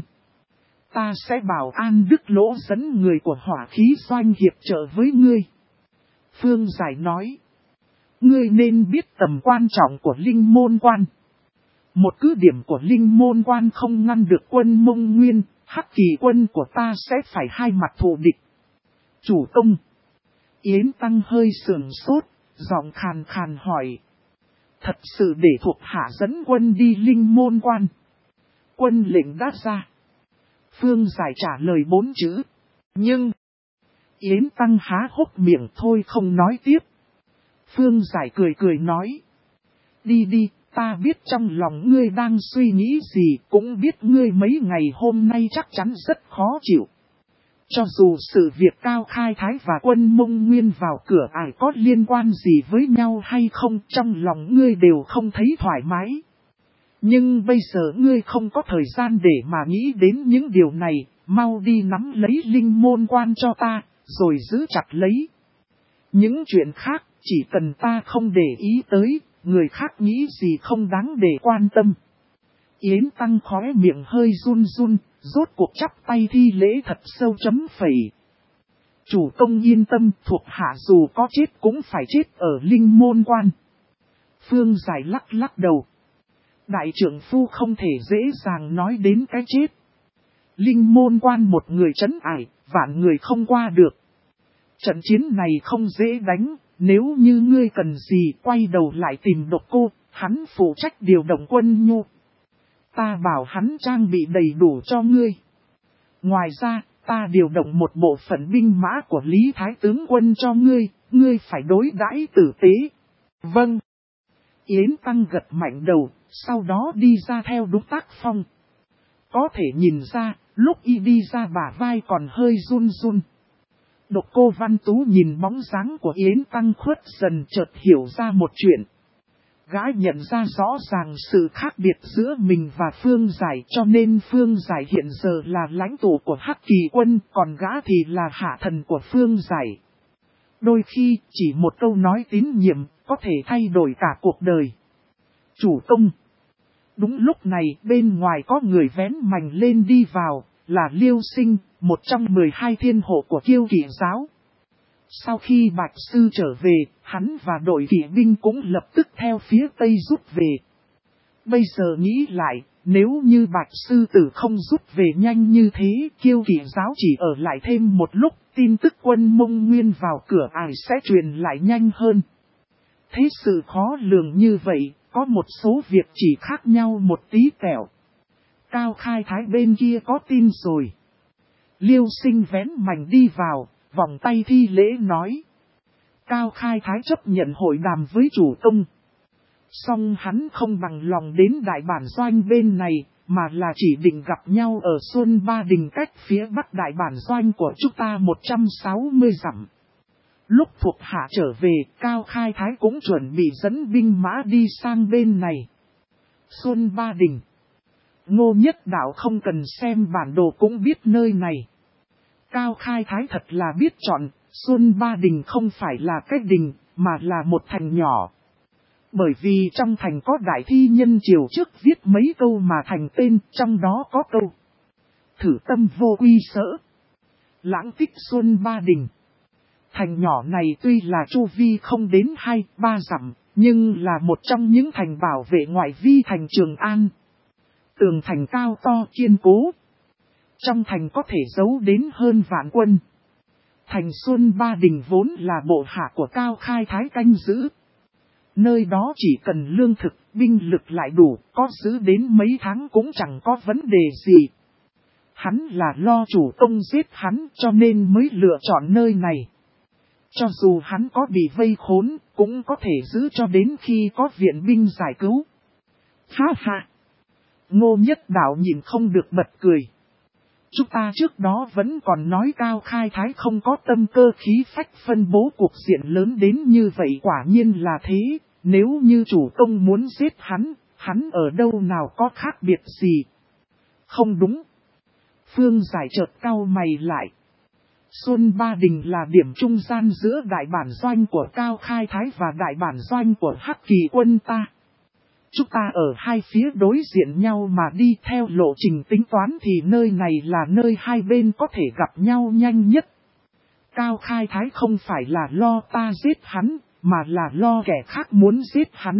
Ta sẽ bảo An Đức Lỗ dẫn người của Hỏa Khí Doanh hiệp trợ với ngươi. Phương Giải nói. Ngươi nên biết tầm quan trọng của Linh Môn Quan. Một cứ điểm của Linh Môn Quan không ngăn được quân Mông Nguyên, Hắc Kỳ quân của ta sẽ phải hai mặt thù địch. Chủ công. Yến Tăng hơi sườn sốt, giọng khàn khàn hỏi. Thật sự để thuộc hạ dẫn quân đi Linh Môn Quan. Quân lệnh đã ra. Phương Giải trả lời 4 chữ. Nhưng. Yến Tăng há hốc miệng thôi không nói tiếp. Phương Giải cười nói. Đi đi, ta biết trong lòng ngươi đang suy nghĩ gì, cũng biết ngươi mấy ngày hôm nay chắc chắn rất khó chịu. Cho dù sự việc Cao Khai Thái và quân Mông Nguyên vào cửa ải có liên quan gì với nhau hay không, trong lòng ngươi đều không thấy thoải mái. Nhưng bây giờ ngươi không có thời gian để mà nghĩ đến những điều này, mau đi nắm lấy Linh Môn Quan cho ta, rồi giữ chặt lấy. Những chuyện khác, chỉ cần ta không để ý tới, người khác nghĩ gì không đáng để quan tâm. Yến Tăng khóe miệng hơi run run, rốt cuộc chắp tay thi lễ thật sâu chấm phẩy. Chủ công yên tâm, thuộc hạ dù có chết cũng phải chết ở Linh Môn Quan. Phương Giải lắc lắc đầu. Đại trưởng phu không thể dễ dàng nói đến cái chết. Linh Môn Quan một người trấn ải, vạn người không qua được. Trận chiến này không dễ đánh, nếu như ngươi cần gì quay đầu lại tìm Độc Cô, hắn phụ trách điều động quân nhu. Ta bảo hắn trang bị đầy đủ cho ngươi. Ngoài ra, ta điều động một bộ phận binh mã của Lý Thái Tướng quân cho ngươi, ngươi phải đối đãi tử tế. Vâng. Yến Tăng gật mạnh đầu, sau đó đi ra theo đúng tác phong. Có thể nhìn ra, lúc y đi ra bả vai còn hơi run run. Độc Cô Văn Tú nhìn bóng dáng của Yến Tăng khuất dần chợt hiểu ra một chuyện. Gã nhận ra rõ ràng sự khác biệt giữa mình và Phương Giải, cho nên Phương Giải hiện giờ là lãnh tụ của Hắc Kỳ quân, còn gã thì là hạ thần của Phương Giải. Đôi khi chỉ một câu nói tín nhiệm có thể thay đổi cả cuộc đời. Chủ công. Đúng lúc này bên ngoài có người vén mành lên đi vào, là Liêu Sinh, một trong 12 thiên hộ của Kiêu Kỵ giáo. Sau khi Bạch Sư trở về, hắn và đội kỵ binh cũng lập tức theo phía Tây rút về. Bây giờ nghĩ lại, nếu như Bạch Sư Tử không rút về nhanh như thế, Kiêu Kỵ giáo chỉ ở lại thêm một lúc, tin tức quân Mông Nguyên vào cửa ải sẽ truyền lại nhanh hơn. Thế sự khó lường như vậy, có một số việc chỉ khác nhau một tí tẹo. Cao Khai Thái bên kia có tin rồi. Liêu Sinh vén mành đi vào, vòng tay thi lễ nói. Cao Khai Thái chấp nhận hội đàm với chủ công. Song hắn không bằng lòng đến đại bản doanh bên này, mà là chỉ định gặp nhau ở Xuân Ba Đình cách phía bắc đại bản doanh của chúng ta 160 dặm. Lúc thuộc hạ trở về, Cao Khai Thái cũng chuẩn bị dẫn binh mã đi sang bên này. Xuân Ba Đình. Ngô Nhất Đạo không cần xem bản đồ cũng biết nơi này. Cao Khai Thái thật là biết chọn, Xuân Ba Đình không phải là cái đình, mà là một thành nhỏ. Bởi vì trong thành có đại thi nhân triều trước viết mấy câu mà thành tên, trong đó có câu. Thử tâm vô quy sở. Lãng tích Xuân Ba Đình. Thành nhỏ này tuy là chu vi không đến 2-3 dặm, nhưng là một trong những thành bảo vệ ngoại vi thành Trường An. Tường thành cao to kiên cố. Trong thành có thể giấu đến hơn vạn quân. Thành Xuân Ba Đình vốn là bộ hạ của Cao Khai Thái canh giữ. Nơi đó chỉ cần lương thực, binh lực lại đủ, có giữ đến mấy tháng cũng chẳng có vấn đề gì. Hắn là lo chủ công giết hắn cho nên mới lựa chọn nơi này. Cho dù hắn có bị vây khốn, cũng có thể giữ cho đến khi có viện binh giải cứu. Ha ha! Ngô Nhất Đạo nhìn không được bật cười. Chúng ta trước đó vẫn còn nói Cao Khai Thái không có tâm cơ khí phách phân bố cuộc diện lớn đến như vậy, quả nhiên là thế. Nếu như chủ công muốn giết hắn ở đâu nào có khác biệt gì? Không đúng. Phương Giải chợt cau mày lại. Xuân Ba Đình là điểm trung gian giữa đại bản doanh của Cao Khai Thái và đại bản doanh của Hắc Kỳ quân ta. Chúng ta ở hai phía đối diện nhau mà đi theo lộ trình tính toán thì nơi này là nơi hai bên có thể gặp nhau nhanh nhất. Cao Khai Thái không phải là lo ta giết hắn, mà là lo kẻ khác muốn giết hắn.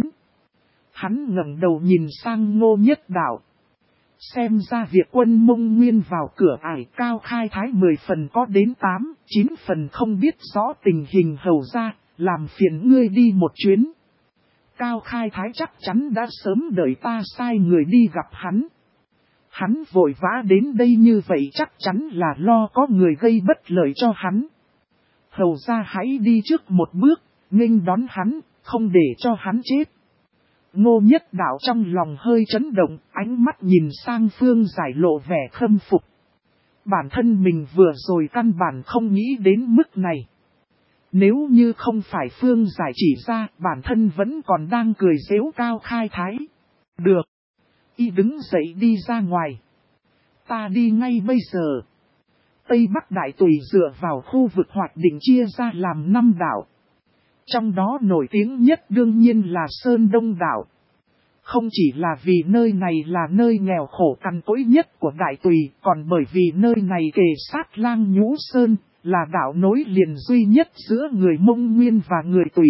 Hắn ngẩng đầu nhìn sang Ngô Nhất Đạo. Xem ra việc quân Mông Nguyên vào cửa ải Cao Khai Thái 10 phần có đến 8-9 phần không biết rõ tình hình hầu ra, làm phiền ngươi đi một chuyến. Cao Khai Thái chắc chắn đã sớm đợi ta sai người đi gặp hắn. Hắn vội vã đến đây như vậy chắc chắn là lo có người gây bất lợi cho hắn. Hầu ra hãy đi trước một bước, nghênh đón hắn, không để cho hắn chết. Ngô Nhất Đạo trong lòng hơi chấn động, ánh mắt nhìn sang Phương Giải lộ vẻ khâm phục. Bản thân mình vừa rồi căn bản không nghĩ đến mức này. Nếu như không phải Phương Giải chỉ ra, bản thân vẫn còn đang cười giễu Cao Khai Thái. Được. Y đứng dậy đi ra ngoài. Ta đi ngay bây giờ. Tây Bắc Đại Tùy dựa vào khu vực hoạch định chia ra làm 5 đảo. Trong đó nổi tiếng nhất đương nhiên là Sơn Đông đảo. Không chỉ là vì nơi này là nơi nghèo khổ cằn cỗi nhất của Đại Tùy, còn bởi vì nơi này kề sát Lang Nhũ Sơn, là đảo nối liền duy nhất giữa người Mông Nguyên và người Tùy.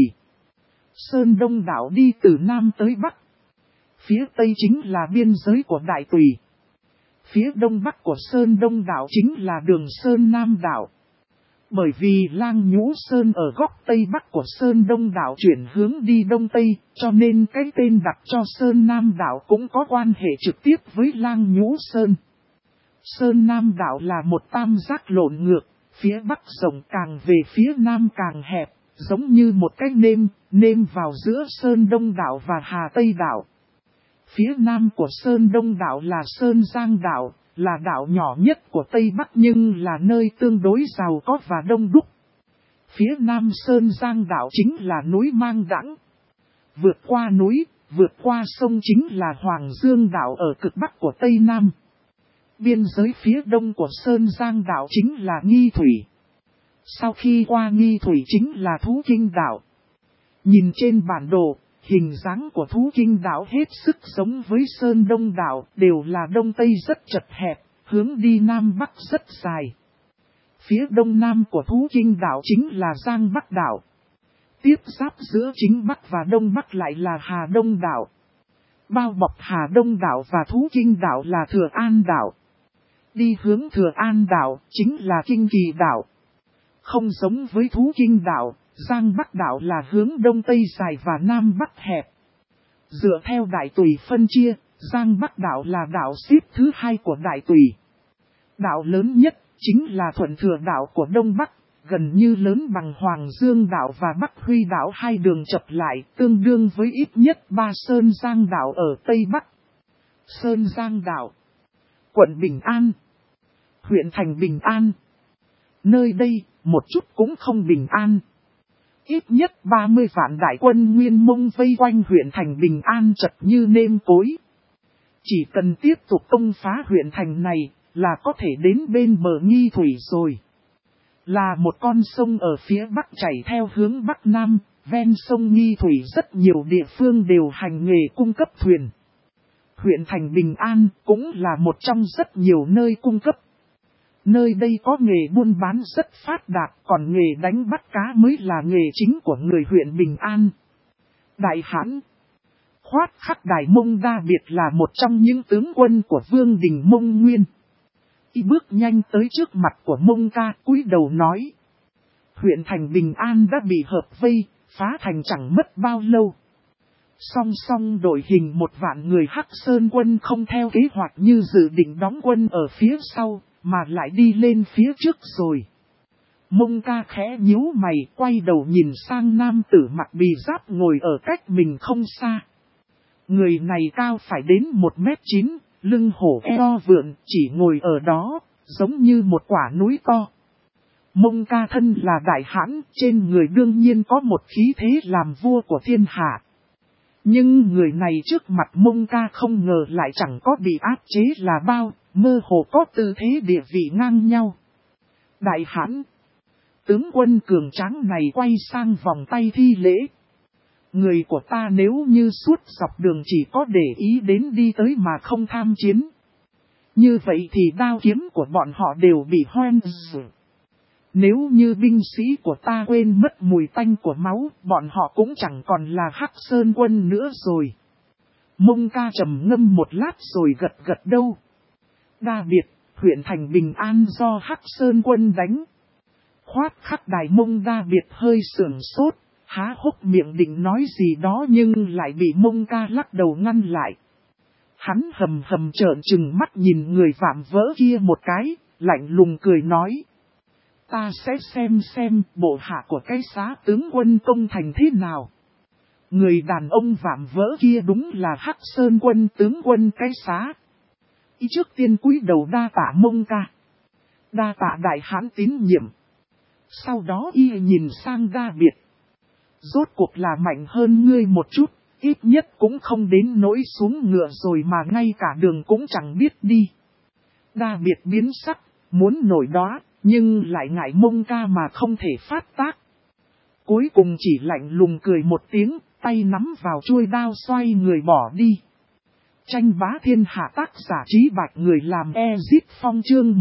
Sơn Đông đảo đi từ Nam tới Bắc. Phía Tây chính là biên giới của Đại Tùy. Phía Đông Bắc của Sơn Đông đảo chính là đường Sơn Nam đảo. Bởi vì Lang Nhũ Sơn ở góc Tây Bắc của Sơn Đông đảo chuyển hướng đi Đông Tây, cho nên cái tên đặt cho Sơn Nam đảo cũng có quan hệ trực tiếp với Lang Nhũ Sơn. Sơn Nam đảo là một tam giác lộn ngược, phía Bắc rộng càng về phía Nam càng hẹp, giống như một cái nêm vào giữa Sơn Đông đảo và Hà Tây đảo. Phía Nam của Sơn Đông đảo là Sơn Giang đảo, là đảo nhỏ nhất của Tây Bắc nhưng là nơi tương đối giàu có và đông đúc. Phía Nam Sơn Giang đảo chính là núi Mang Đãng. Vượt qua núi, Vượt qua sông chính là Hoàng Dương đảo ở cực bắc của Tây Nam. Biên giới phía đông của Sơn Giang đảo chính là Nghi Thủy. Sau khi qua Nghi Thủy chính là Thú Kinh đảo. Nhìn trên bản đồ, hình dáng của Thú Kinh đảo hết sức giống với Sơn Đông đảo, đều là đông tây rất chật hẹp, hướng đi Nam Bắc rất dài. Phía đông nam của Thú Kinh đảo chính là Giang Bắc đảo. Tiếp giáp giữa chính Bắc và Đông Bắc lại là Hà Đông đảo. Bao bọc Hà Đông đảo và Thú Kinh đảo là Thừa An đảo. Đi hướng Thừa An đảo chính là Kinh Kỳ đảo. Không giống với Thú Kinh đảo, Giang Bắc đảo là hướng Đông Tây dài và Nam Bắc hẹp. Dựa theo Đại Tùy phân chia, Giang Bắc đảo là đảo xếp thứ hai của Đại Tùy. Đảo lớn nhất chính là Thuận Thừa đảo của Đông Bắc, gần như lớn bằng Hoàng Dương đảo và Bắc Huy đảo, hai đường chập lại, tương đương với ít nhất 3 Sơn Giang đảo ở Tây Bắc. Sơn Giang đảo, quận Bình An, huyện thành Bình An. Nơi đây, một chút cũng không bình an. Ít nhất 30 vạn đại quân Nguyên Mông vây quanh huyện thành Bình An chật như nêm cối. Chỉ cần tiếp tục công phá huyện thành này, là có thể đến bên bờ Nghi Thủy rồi. Là một con sông ở phía bắc chảy theo hướng bắc nam, ven sông Nghi Thủy rất nhiều địa phương đều hành nghề cung cấp thuyền. Huyện thành Bình An cũng là một trong rất nhiều nơi cung cấp. Nơi đây có nghề buôn bán rất phát đạt, còn nghề đánh bắt cá mới là nghề chính của người huyện Bình An. Đại Hãn, Khoát Khắc Đài Mông Đa Biệt là một trong những tướng quân của Vương Đình Mông Nguyên. Y bước nhanh tới trước mặt của Mông Ca, cúi đầu nói. Huyện thành Bình An đã bị hợp vây, phá thành chẳng mất bao lâu. Song song đội hình 1 vạn người Hắc Sơn quân không theo kế hoạch như dự định đóng quân ở phía sau, mà lại đi lên phía trước rồi. Mông Ca khẽ nhíu mày, quay đầu nhìn sang nam tử mặc bì giáp ngồi ở cách mình không xa. Người này cao phải đến 1m9, lưng hổ eo vượn, chỉ ngồi ở đó, giống như một quả núi to. Mông Ca thân là đại hãn, trên người đương nhiên có một khí thế làm vua của thiên hạ. Nhưng người này trước mặt Mông Ca không ngờ lại chẳng có bị áp chế là bao, mơ hồ có tư thế địa vị ngang nhau. Đại hãn, tướng quân cường tráng này quay sang vòng tay thi lễ. Người của ta nếu như suốt dọc đường chỉ có để ý đến đi tới mà không tham chiến. Như vậy thì đao kiếm của bọn họ đều bị hoen rỉ. Nếu như binh sĩ của ta quên mất mùi tanh của máu, bọn họ cũng chẳng còn là Hắc Sơn quân nữa rồi. Mông Ca trầm ngâm một lát rồi gật gật đầu. Đa Biệt, huyện thành Bình An do Hắc Sơn quân đánh. Khoát Khắc Đài Mông Đa Biệt hơi sưởng sốt, há hốc miệng định nói gì đó nhưng lại bị Mông Ca lắc đầu ngăn lại. Hắn hầm hầm trợn trừng mắt nhìn người vạm vỡ kia một cái, lạnh lùng cười nói. Ta sẽ xem bộ hạ của cái xá tướng quân công thành thế nào. Người đàn ông vạm vỡ kia đúng là Hắc Sơn quân tướng quân cái xá. Y trước tiên cúi đầu đa tạ Mông Ca. Đa tạ đại hãn tín nhiệm. Sau đó y nhìn sang Đa Biệt. Rốt cuộc là mạnh hơn ngươi một chút, ít nhất cũng không đến nỗi xuống ngựa rồi mà ngay cả đường cũng chẳng biết đi. Đa Biệt biến sắc, muốn nổi đó, nhưng lại ngại Mông Ca mà không thể phát tác. Cuối cùng chỉ lạnh lùng cười một tiếng, tay nắm vào chuôi đao xoay người bỏ đi. Tranh bá thiên hạ tác giả Trí Bạch người làm Ezit Phong chương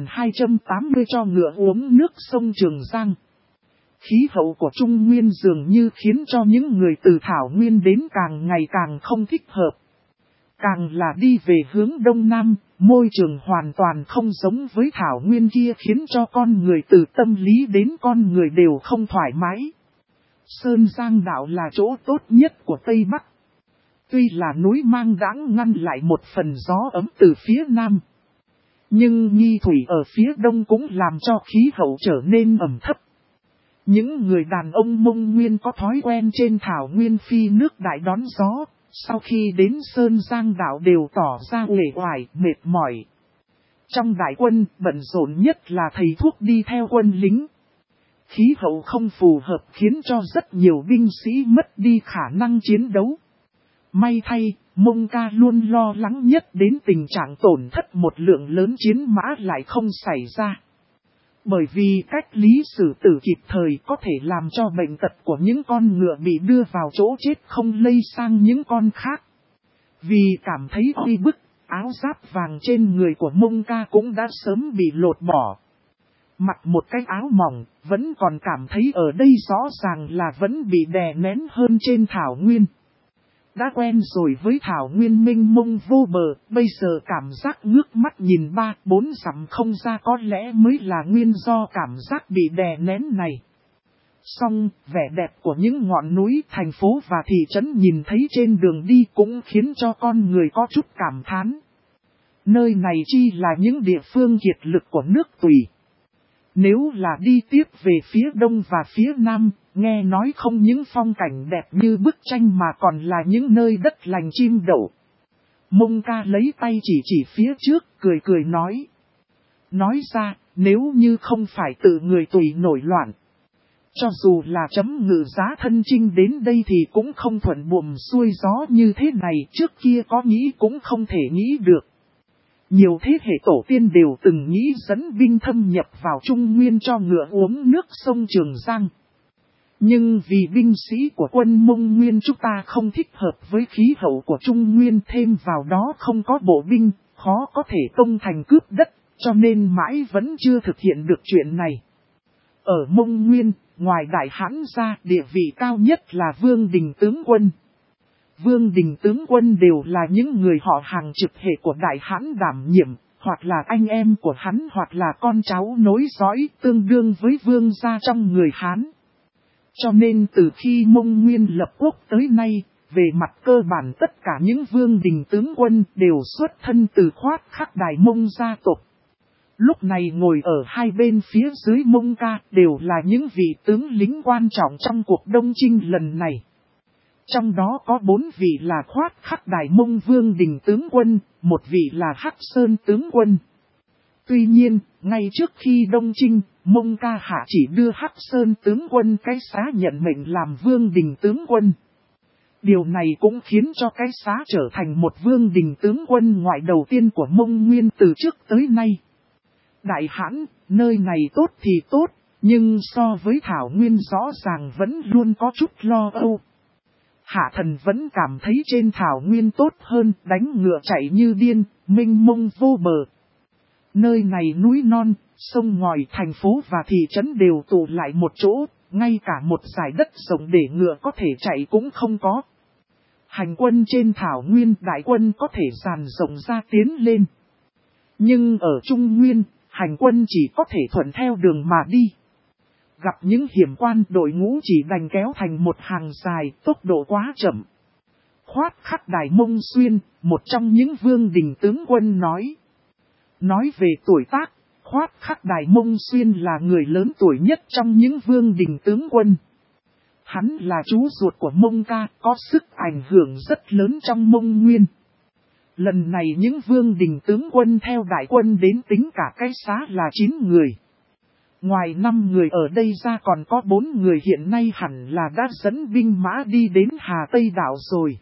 1280 cho ngựa uống nước sông Trường Giang. Khí hậu của Trung Nguyên dường như khiến cho những người từ Thảo Nguyên đến càng ngày càng không thích hợp. Càng là đi về hướng Đông Nam, môi trường hoàn toàn không giống với Thảo Nguyên kia khiến cho con người từ tâm lý đến con người đều không thoải mái. Sơn Giang đảo là chỗ tốt nhất của Tây Bắc. Tuy là núi mang đãng ngăn lại một phần gió ấm từ phía Nam. Nhưng Nghi Thủy ở phía Đông cũng làm cho khí hậu trở nên ẩm thấp. Những người đàn ông Mông Nguyên có thói quen trên Thảo Nguyên phi nước đại đón gió, sau khi đến Sơn Giang đảo đều tỏ ra uể oải, mệt mỏi. Trong đại quân, bận rộn nhất là thầy thuốc đi theo quân lính. Khí hậu không phù hợp khiến cho rất nhiều binh sĩ mất đi khả năng chiến đấu. May thay, Mông Ca luôn lo lắng nhất đến tình trạng tổn thất một lượng lớn chiến mã lại không xảy ra. Bởi vì cách lý xử tử kịp thời có thể làm cho bệnh tật của những con ngựa bị đưa vào chỗ chết không lây sang những con khác. Vì cảm thấy uy bức, áo giáp vàng trên người của Mông Ca cũng đã sớm bị lột bỏ. Mặc một cái áo mỏng, vẫn còn cảm thấy ở đây rõ ràng là vẫn bị đè nén hơn trên thảo nguyên. Đã quen rồi với thảo nguyên mênh mông vô bờ, bây giờ cảm giác ngước mắt nhìn 3-4 dặm không ra có lẽ mới là nguyên do cảm giác bị đè nén này. Song, vẻ đẹp của những ngọn núi, thành phố và thị trấn nhìn thấy trên đường đi cũng khiến cho con người có chút cảm thán. Nơi này chi là những địa phương kiệt lực của nước Tùy. Nếu là đi tiếp về phía đông và phía nam, nghe nói không những phong cảnh đẹp như bức tranh mà còn là những nơi đất lành chim đậu. Mông Ca lấy tay chỉ phía trước, cười cười nói. Nói ra, nếu như không phải tự người Tùy nổi loạn, cho dù là chấm ngự giá thân chinh đến đây thì cũng không thuận buồm xuôi gió như thế này, trước kia có nghĩ cũng không thể nghĩ được. Nhiều thế hệ tổ tiên đều từng nghĩ dẫn binh thâm nhập vào Trung Nguyên cho ngựa uống nước sông Trường Giang. Nhưng vì binh sĩ của quân Mông Nguyên chúng ta không thích hợp với khí hậu của Trung Nguyên, thêm vào đó không có bộ binh, khó có thể công thành cướp đất, cho nên mãi vẫn chưa thực hiện được chuyện này. Ở Mông Nguyên, ngoài Đại Hãn ra, địa vị cao nhất là Vương Đình tướng quân. Vương Đình tướng quân đều là những người họ hàng trực hệ của Đại Hãn đảm nhiệm, hoặc là anh em của hắn hoặc là con cháu nối dõi tương đương với vương gia trong người Hán. Cho nên từ khi Mông Nguyên lập quốc tới nay, về mặt cơ bản tất cả những Vương Đình tướng quân đều xuất thân từ Khoát Khắc Đài Mông gia tộc. Lúc này ngồi ở hai bên phía dưới Mông Ca đều là những vị tướng lính quan trọng trong cuộc đông chinh lần này. Trong đó có 4 vị là Khoát Khắc Đài Mông Vương Đình tướng quân, 1 vị là Hắc Sơn tướng quân. Tuy nhiên, ngay trước khi đông chinh, Mông Ca hạ chỉ đưa Hắc Sơn tướng quân cái xá nhận mệnh làm Vương Đình tướng quân. Điều này cũng khiến cho cái xá trở thành một Vương Đình tướng quân ngoại đầu tiên của Mông Nguyên từ trước tới nay. Đại Hãn, nơi này tốt thì tốt, nhưng so với Thảo Nguyên rõ ràng vẫn luôn có chút lo âu. Hạ thần vẫn cảm thấy trên Thảo Nguyên tốt hơn, đánh ngựa chạy như điên, mênh mông vô bờ. Nơi này núi non, sông ngòi, thành phố và thị trấn đều tụ lại một chỗ, ngay cả một dải đất rộng để ngựa có thể chạy cũng không có. Hành quân trên Thảo Nguyên, đại quân có thể dàn rộng ra tiến lên. Nhưng ở Trung Nguyên, hành quân chỉ có thể thuận theo đường mà đi. Gặp những hiểm quan, đội ngũ chỉ đành kéo thành một hàng dài, tốc độ quá chậm. Khoát Khắc Đài Mông Xuyên, một trong những Vương Đình tướng quân nói. Nói về tuổi tác, Khoát Khắc Đài Mông Xuyên là người lớn tuổi nhất trong những Vương Đình tướng quân. Hắn là chú ruột của Mông Ca, có sức ảnh hưởng rất lớn trong Mông Nguyên. Lần này những Vương Đình tướng quân theo đại quân đến tính cả cái xá là 9 người. Ngoài 5 người ở đây ra còn có 4 người hiện nay hẳn là đã dẫn binh mã đi đến Hà Tây Đảo rồi.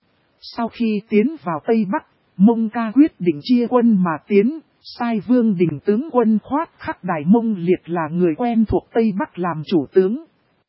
Sau khi tiến vào Tây Bắc, Mông Ca quyết định chia quân mà tiến, sai Vương Đình tướng quân Khoát Khắc Đài Mông Liệt là người quen thuộc Tây Bắc làm chủ tướng.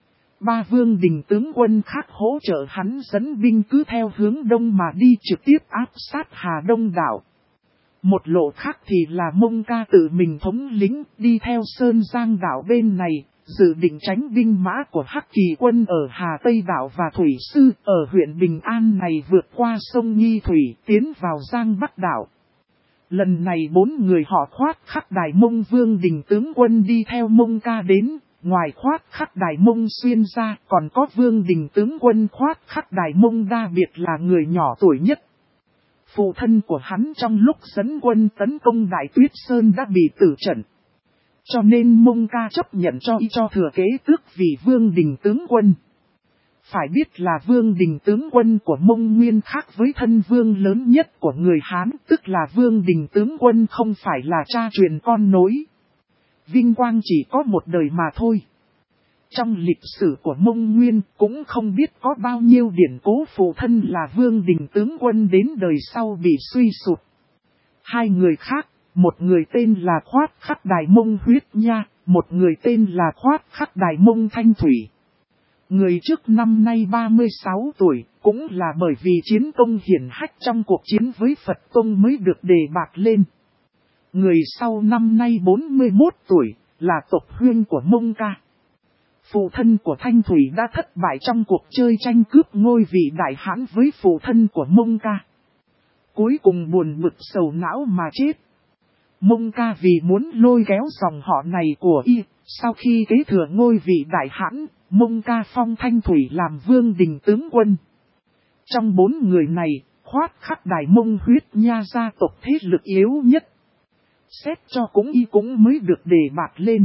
3 Vương Đình tướng quân khác hỗ trợ hắn dẫn binh cứ theo hướng đông mà đi trực tiếp áp sát Hà Đông Đảo. Một lộ khác thì là Mông Ca tự mình thống lĩnh đi theo Sơn Giang Đảo bên này, dự định tránh binh mã của Hắc Kỳ quân ở Hà Tây Đảo và Thủy Sư ở huyện Bình An này vượt qua sông Nghi Thủy tiến vào Giang Bắc Đảo. Lần này 4 người họ Khoát Khắc Đài Mông Vương Đình tướng quân đi theo Mông Ca đến, ngoài Khoát Khắc Đài Mông Xuyên ra còn có Vương Đình tướng quân Khoát Khắc Đài Mông Đa Biệt là người nhỏ tuổi nhất. Phụ thân của hắn trong lúc dẫn quân tấn công Đại Tuyết Sơn đã bị tử trận. Cho nên Mông Ca chấp nhận cho thừa kế tước vị Vương Đình tướng quân. Phải biết là Vương Đình tướng quân của Mông Nguyên khác với thân vương lớn nhất của người Hán, tức là Vương Đình tướng quân không phải là cha truyền con nối. Vinh quang chỉ có một đời mà thôi. Trong lịch sử của Mông Nguyên cũng không biết có bao nhiêu điển cố phụ thân là Vương Đình tướng quân đến đời sau bị suy sụp. Hai người khác, một người tên là Khoát Khắc Đài Mông Huyết Nha, một người tên là Khoát Khắc Đài Mông Thanh Thủy. Người trước năm nay 36 tuổi, cũng là bởi vì chiến công hiển hách trong cuộc chiến với Phật Tông mới được đề bạt lên. Người sau năm nay 41 tuổi, là tộc huyên của Mông Ca. Phụ thân của Thanh Thủy đã thất bại trong cuộc chơi tranh cướp ngôi vị đại hãn với phụ thân của Mông Ca. Cuối cùng buồn bực sầu não mà chết. Mông Ca vì muốn lôi kéo dòng họ này của y, sau khi kế thừa ngôi vị đại hãn, Mông Ca phong Thanh Thủy làm Vương Đình tướng quân. Trong 4 người này, Khoát Khắc Đài Mông Huyết Nha gia tộc thế lực yếu nhất. Xét cho y cũng mới được đề bạt lên.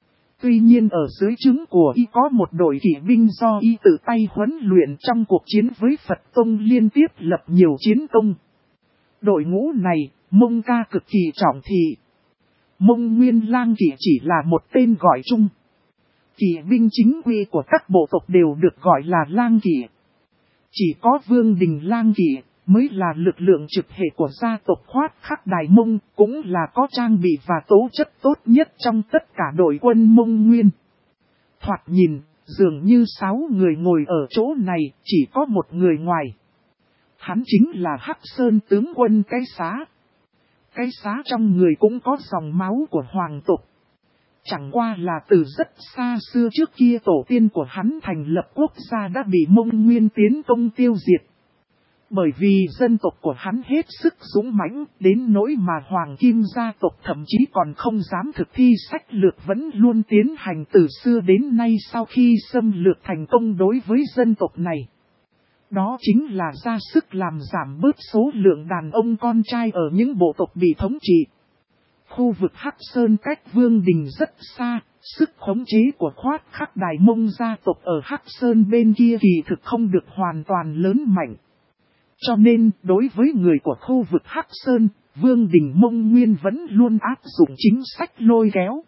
Tuy nhiên ở dưới trướng của y có một đội kỵ binh do y tự tay huấn luyện trong cuộc chiến với Phật Tông liên tiếp lập nhiều chiến công. Đội ngũ này, Mông Ca cực kỳ trọng thị. Mông Nguyên Lang Kỵ chỉ là một tên gọi chung. Kỵ binh chính quy của các bộ tộc đều được gọi là Lang Kỵ. Chỉ có Vương Đình Lang Kỵ mới là lực lượng trực hệ của gia tộc Khoát Khắc Đài Mông, cũng là có trang bị và tố chất tốt nhất trong tất cả đội quân Mông Nguyên. Thoạt nhìn, dường như 6 người ngồi ở chỗ này, chỉ có một người ngoài. Hắn chính là Hắc Sơn tướng quân Cái Xá. Cái Xá trong người cũng có dòng máu của hoàng tộc. Chẳng qua là từ rất xa xưa trước kia tổ tiên của hắn thành lập quốc gia đã bị Mông Nguyên tiến công tiêu diệt. Bởi vì dân tộc của hắn hết sức dũng mãnh, đến nỗi mà Hoàng Kim gia tộc thậm chí còn không dám thực thi sách lược vẫn luôn tiến hành từ xưa đến nay sau khi xâm lược thành công đối với dân tộc này. Đó chính là ra sức làm giảm bớt số lượng đàn ông con trai ở những bộ tộc bị thống trị. Khu vực Hắc Sơn cách Vương Đình rất xa, sức khống chế của Khoát Khắc Đài Mông gia tộc ở Hắc Sơn bên kia kỳ thực không được hoàn toàn lớn mạnh. Cho nên, đối với người của khu vực Hắc Sơn, Vương Đình Mông Nguyên vẫn luôn áp dụng chính sách lôi kéo.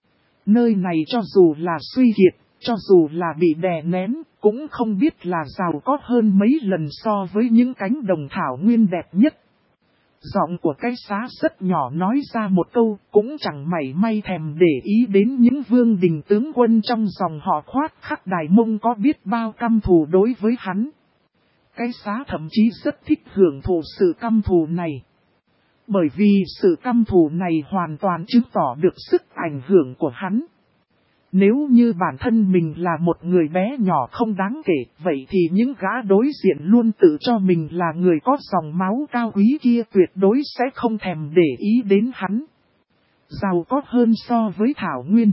Nơi này cho dù là suy kiệt, cho dù là bị đè nén, cũng không biết là giàu có hơn mấy lần so với những cánh đồng thảo nguyên đẹp nhất. Giọng của Cái Xá rất nhỏ nói ra một câu, cũng chẳng mảy may thèm để ý đến những Vương Đình tướng quân trong dòng họ Khoát Khắc Đài Mông có biết bao căm thù đối với hắn. Cái Xá thậm chí rất thích hưởng thụ sự căm thù này. Bởi vì sự căm thù này hoàn toàn chứng tỏ được sức ảnh hưởng của hắn. Nếu như bản thân mình là một người bé nhỏ không đáng kể, vậy thì những gã đối diện luôn tự cho mình là người có dòng máu cao quý kia tuyệt đối sẽ không thèm để ý đến hắn. Giàu có hơn so với Thảo Nguyên.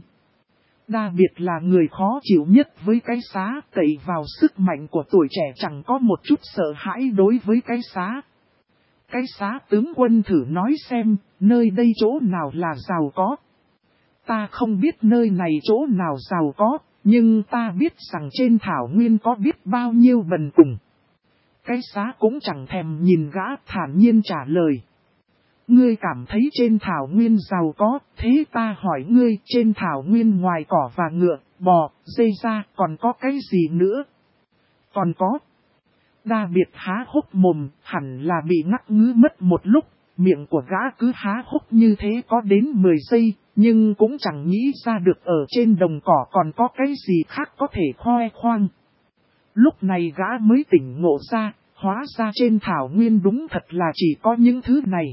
Đặc biệt là người khó chịu nhất với Cái Xá, cậy vào sức mạnh của tuổi trẻ chẳng có một chút sợ hãi đối với Cái Xá. Cái Xá tướng quân thử nói xem, nơi đây chỗ nào là giàu có. Ta không biết nơi này chỗ nào giàu có, nhưng ta biết rằng trên Thảo Nguyên có biết bao nhiêu bần cùng. Cái Xá cũng chẳng thèm nhìn gã, thản nhiên trả lời. Ngươi cảm thấy trên Thảo Nguyên giàu có, thế ta hỏi ngươi trên Thảo Nguyên ngoài cỏ và ngựa, bò, dây ra còn có cái gì nữa? Còn có. Đa biệt há hốc mồm, hẳn là bị ngắt ngứ mất một lúc, miệng của gã cứ há hốc như thế có đến 10 giây, nhưng cũng chẳng nghĩ ra được ở trên đồng cỏ còn có cái gì khác có thể khoe khoang. Lúc này gã mới tỉnh ngộ ra, hóa ra trên Thảo Nguyên đúng thật là chỉ có những thứ này.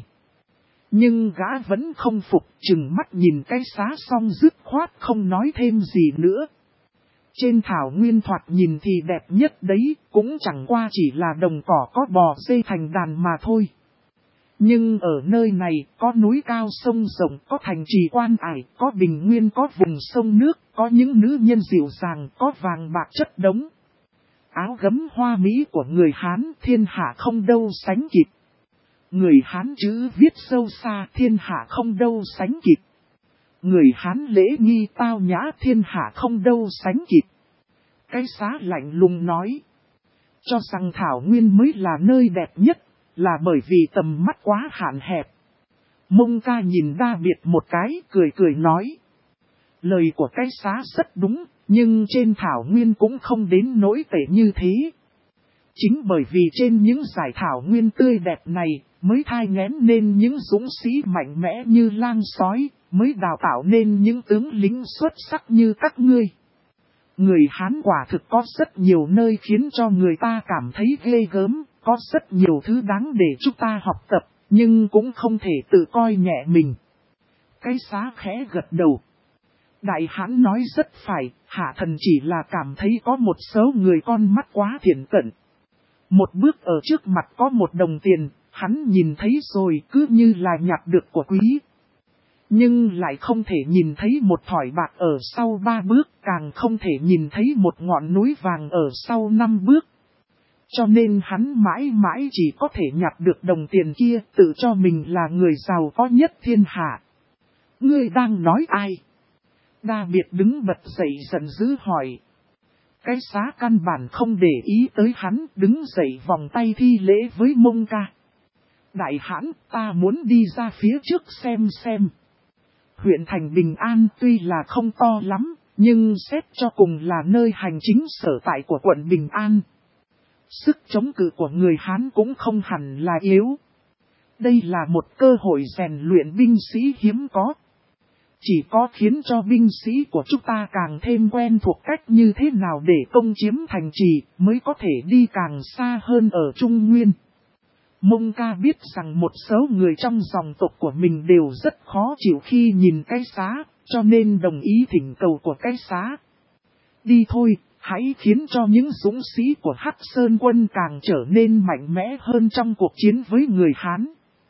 Nhưng gã vẫn không phục, chừng mắt nhìn Cái Xá xong dứt khoát không nói thêm gì nữa. Trên Thảo Nguyên thoạt nhìn thì đẹp nhất đấy, cũng chẳng qua chỉ là đồng cỏ có bò dê thành đàn mà thôi. Nhưng ở nơi này, có núi cao sông rộng, có thành trì quan ải, có bình nguyên, có vùng sông nước, có những nữ nhân dịu dàng, có vàng bạc chất đống. Áo gấm hoa mỹ của người Hán thiên hạ không đâu sánh kịp. Người Hán chữ viết sâu xa thiên hạ không đâu sánh kịp. Người Hán lễ nghi tao nhã thiên hạ không đâu sánh kịp. Cái Xá lạnh lùng nói. Cho rằng Thảo Nguyên mới là nơi đẹp nhất, là bởi vì tầm mắt quá hạn hẹp. Mông Ca nhìn Đa Biệt một cái, cười nói. Lời của Cái Xá rất đúng, Nhưng trên thảo nguyên cũng không đến nỗi tệ như thế. Chính bởi vì trên những dải thảo nguyên tươi đẹp này, mới thai nghén nên những dũng sĩ mạnh mẽ như lang sói, mới đào tạo nên những tướng lính xuất sắc như các ngươi. Người Hán quả thực có rất nhiều nơi khiến cho người ta cảm thấy ghê gớm, có rất nhiều thứ đáng để chúng ta học tập, nhưng cũng không thể tự coi nhẹ mình. Cái Xá khẽ gật đầu. Đại Hán nói rất phải, hạ thần chỉ là cảm thấy có một số người con mắt quá thiển cận. Một bước ở trước mặt có một đồng tiền, hắn nhìn thấy rồi cứ như là nhặt được của quý. Nhưng lại không thể nhìn thấy một thỏi bạc ở sau 3 bước, càng không thể nhìn thấy một ngọn núi vàng ở sau 5 bước. Cho nên hắn mãi mãi chỉ có thể nhặt được đồng tiền kia, tự cho mình là người giàu có nhất thiên hạ. Ngươi đang nói ai? Đa Biệt đứng bật dậy giận dữ hỏi. Cái Xá căn bản không để ý tới hắn, đứng dậy vòng tay thi lễ với Mông Ca. Đại Hãn, ta muốn đi ra phía trước xem. Huyện thành Bình An tuy là không to lắm, nhưng xét cho cùng là nơi hành chính sở tại của quận Bình An. Sức chống cự của người Hán cũng không hẳn là yếu. Đây là một cơ hội rèn luyện binh sĩ hiếm có. Chỉ có khiến cho binh sĩ của chúng ta càng thêm quen thuộc cách như thế nào để công chiếm thành trì, mới có thể đi càng xa hơn ở Trung Nguyên. Mông Ca biết rằng một số người trong dòng tộc của mình đều rất khó chịu khi nhìn cái Xá, cho nên đồng ý thỉnh cầu của cái Xá. Đi thôi, hãy khiến cho những dũng sĩ của Hắc Sơn quân càng trở nên mạnh mẽ hơn trong cuộc chiến với người Hán.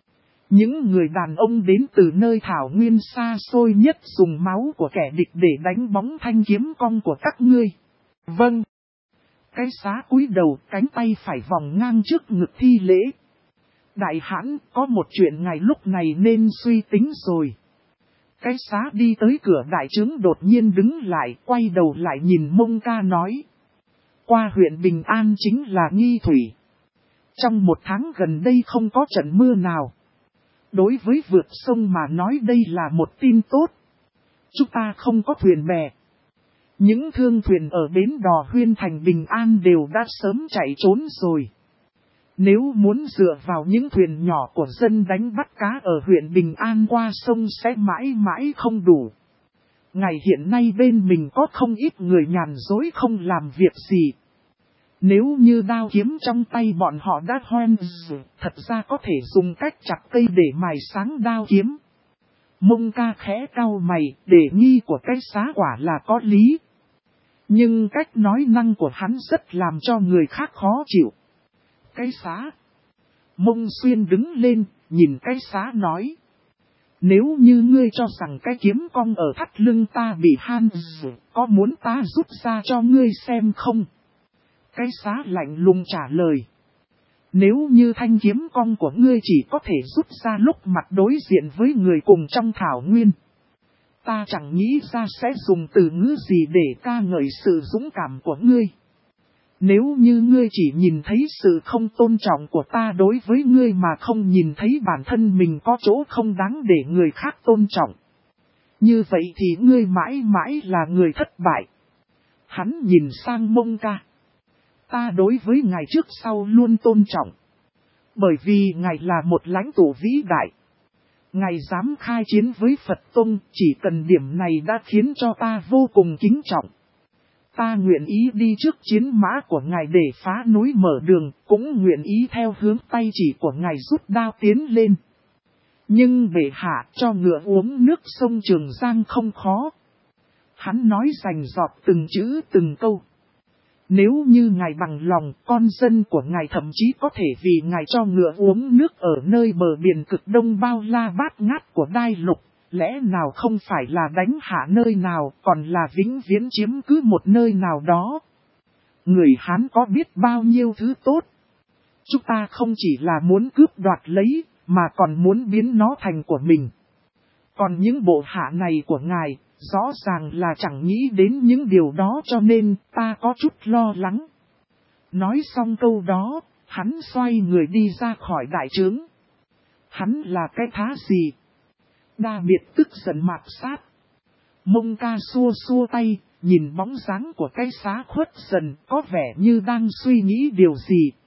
Những người đàn ông đến từ nơi thảo nguyên xa xôi nhất dùng máu của kẻ địch để đánh bóng thanh kiếm cong của các ngươi. Vâng. Cái Xá cúi đầu, cánh tay phải vòng ngang trước ngực thi lễ. Đại Hãn, có một chuyện ngài lúc này nên suy tính rồi. Cái Xá đi tới cửa đại trướng đột nhiên đứng lại, quay đầu lại nhìn Mông Ca nói. Qua huyện Bình An chính là Nghi Thủy. Trong 1 tháng gần đây không có trận mưa nào. Đối với vượt sông mà nói đây là một tin tốt. Chúng ta không có thuyền bè. Những thương thuyền ở bến đò Huyên thành Bình An đều đã sớm chạy trốn rồi. Nếu muốn dựa vào những thuyền nhỏ của dân đánh bắt cá ở huyện Bình An qua sông sẽ mãi mãi không đủ. Ngày hiện nay bên mình có không ít người nhàn dối không làm việc gì. Nếu như đao kiếm trong tay bọn họ đã hoen thật ra có thể dùng cách chặt cây để mài sáng đao kiếm. Mông Ca khẽ cau mày, đề nghi của cái Xá quả là có lý. Nhưng cách nói năng của hắn rất làm cho người khác khó chịu. Cái Xá. Mông Xuyên đứng lên, nhìn cái Xá nói. Nếu như ngươi cho rằng cái kiếm cong ở thắt lưng ta bị han có muốn ta rút ra cho ngươi xem không? Cái Xá lạnh lùng trả lời. Nếu như thanh kiếm cong của ngươi chỉ có thể rút ra lúc mặt đối diện với người cùng trong thảo nguyên, ta chẳng nghĩ ra sẽ dùng từ ngữ gì để ca ngợi sự dũng cảm của ngươi. Nếu như ngươi chỉ nhìn thấy sự không tôn trọng của ta đối với ngươi mà không nhìn thấy bản thân mình có chỗ không đáng để người khác tôn trọng, như vậy thì ngươi mãi mãi là người thất bại. Hắn nhìn sang Mông Ca. Ta đối với ngài trước sau luôn tôn trọng. Bởi vì ngài là một lãnh tụ vĩ đại. Ngài dám khai chiến với Phật Tông, chỉ cần điểm này đã khiến cho ta vô cùng kính trọng. Ta nguyện ý đi trước chiến mã của ngài để phá núi mở đường, cũng nguyện ý theo hướng tay chỉ của ngài rút đao tiến lên. Nhưng bệ hạ cho ngựa uống nước sông Trường Giang không khó. Hắn nói rành rọt từng chữ từng câu. Nếu như ngài bằng lòng, con dân của ngài thậm chí có thể vì ngài cho ngựa uống nước ở nơi bờ biển cực đông bao la bát ngát của Đai Lục, lẽ nào không phải là đánh hạ nơi nào, còn là vĩnh viễn chiếm cứ một nơi nào đó. Người Hán có biết bao nhiêu thứ tốt. Chúng ta không chỉ là muốn cướp đoạt lấy, mà còn muốn biến nó thành của mình. Còn những bộ hạ này của ngài, rõ ràng là chẳng nghĩ đến những điều đó cho nên ta có chút lo lắng. Nói xong câu đó, hắn xoay người đi ra khỏi đại trướng. Hắn là cái thá gì? Đa Biệt tức giận mạt sát. Mông Ca xua xua tay, nhìn bóng dáng của cái xác khuất dần có vẻ như đang suy nghĩ điều gì.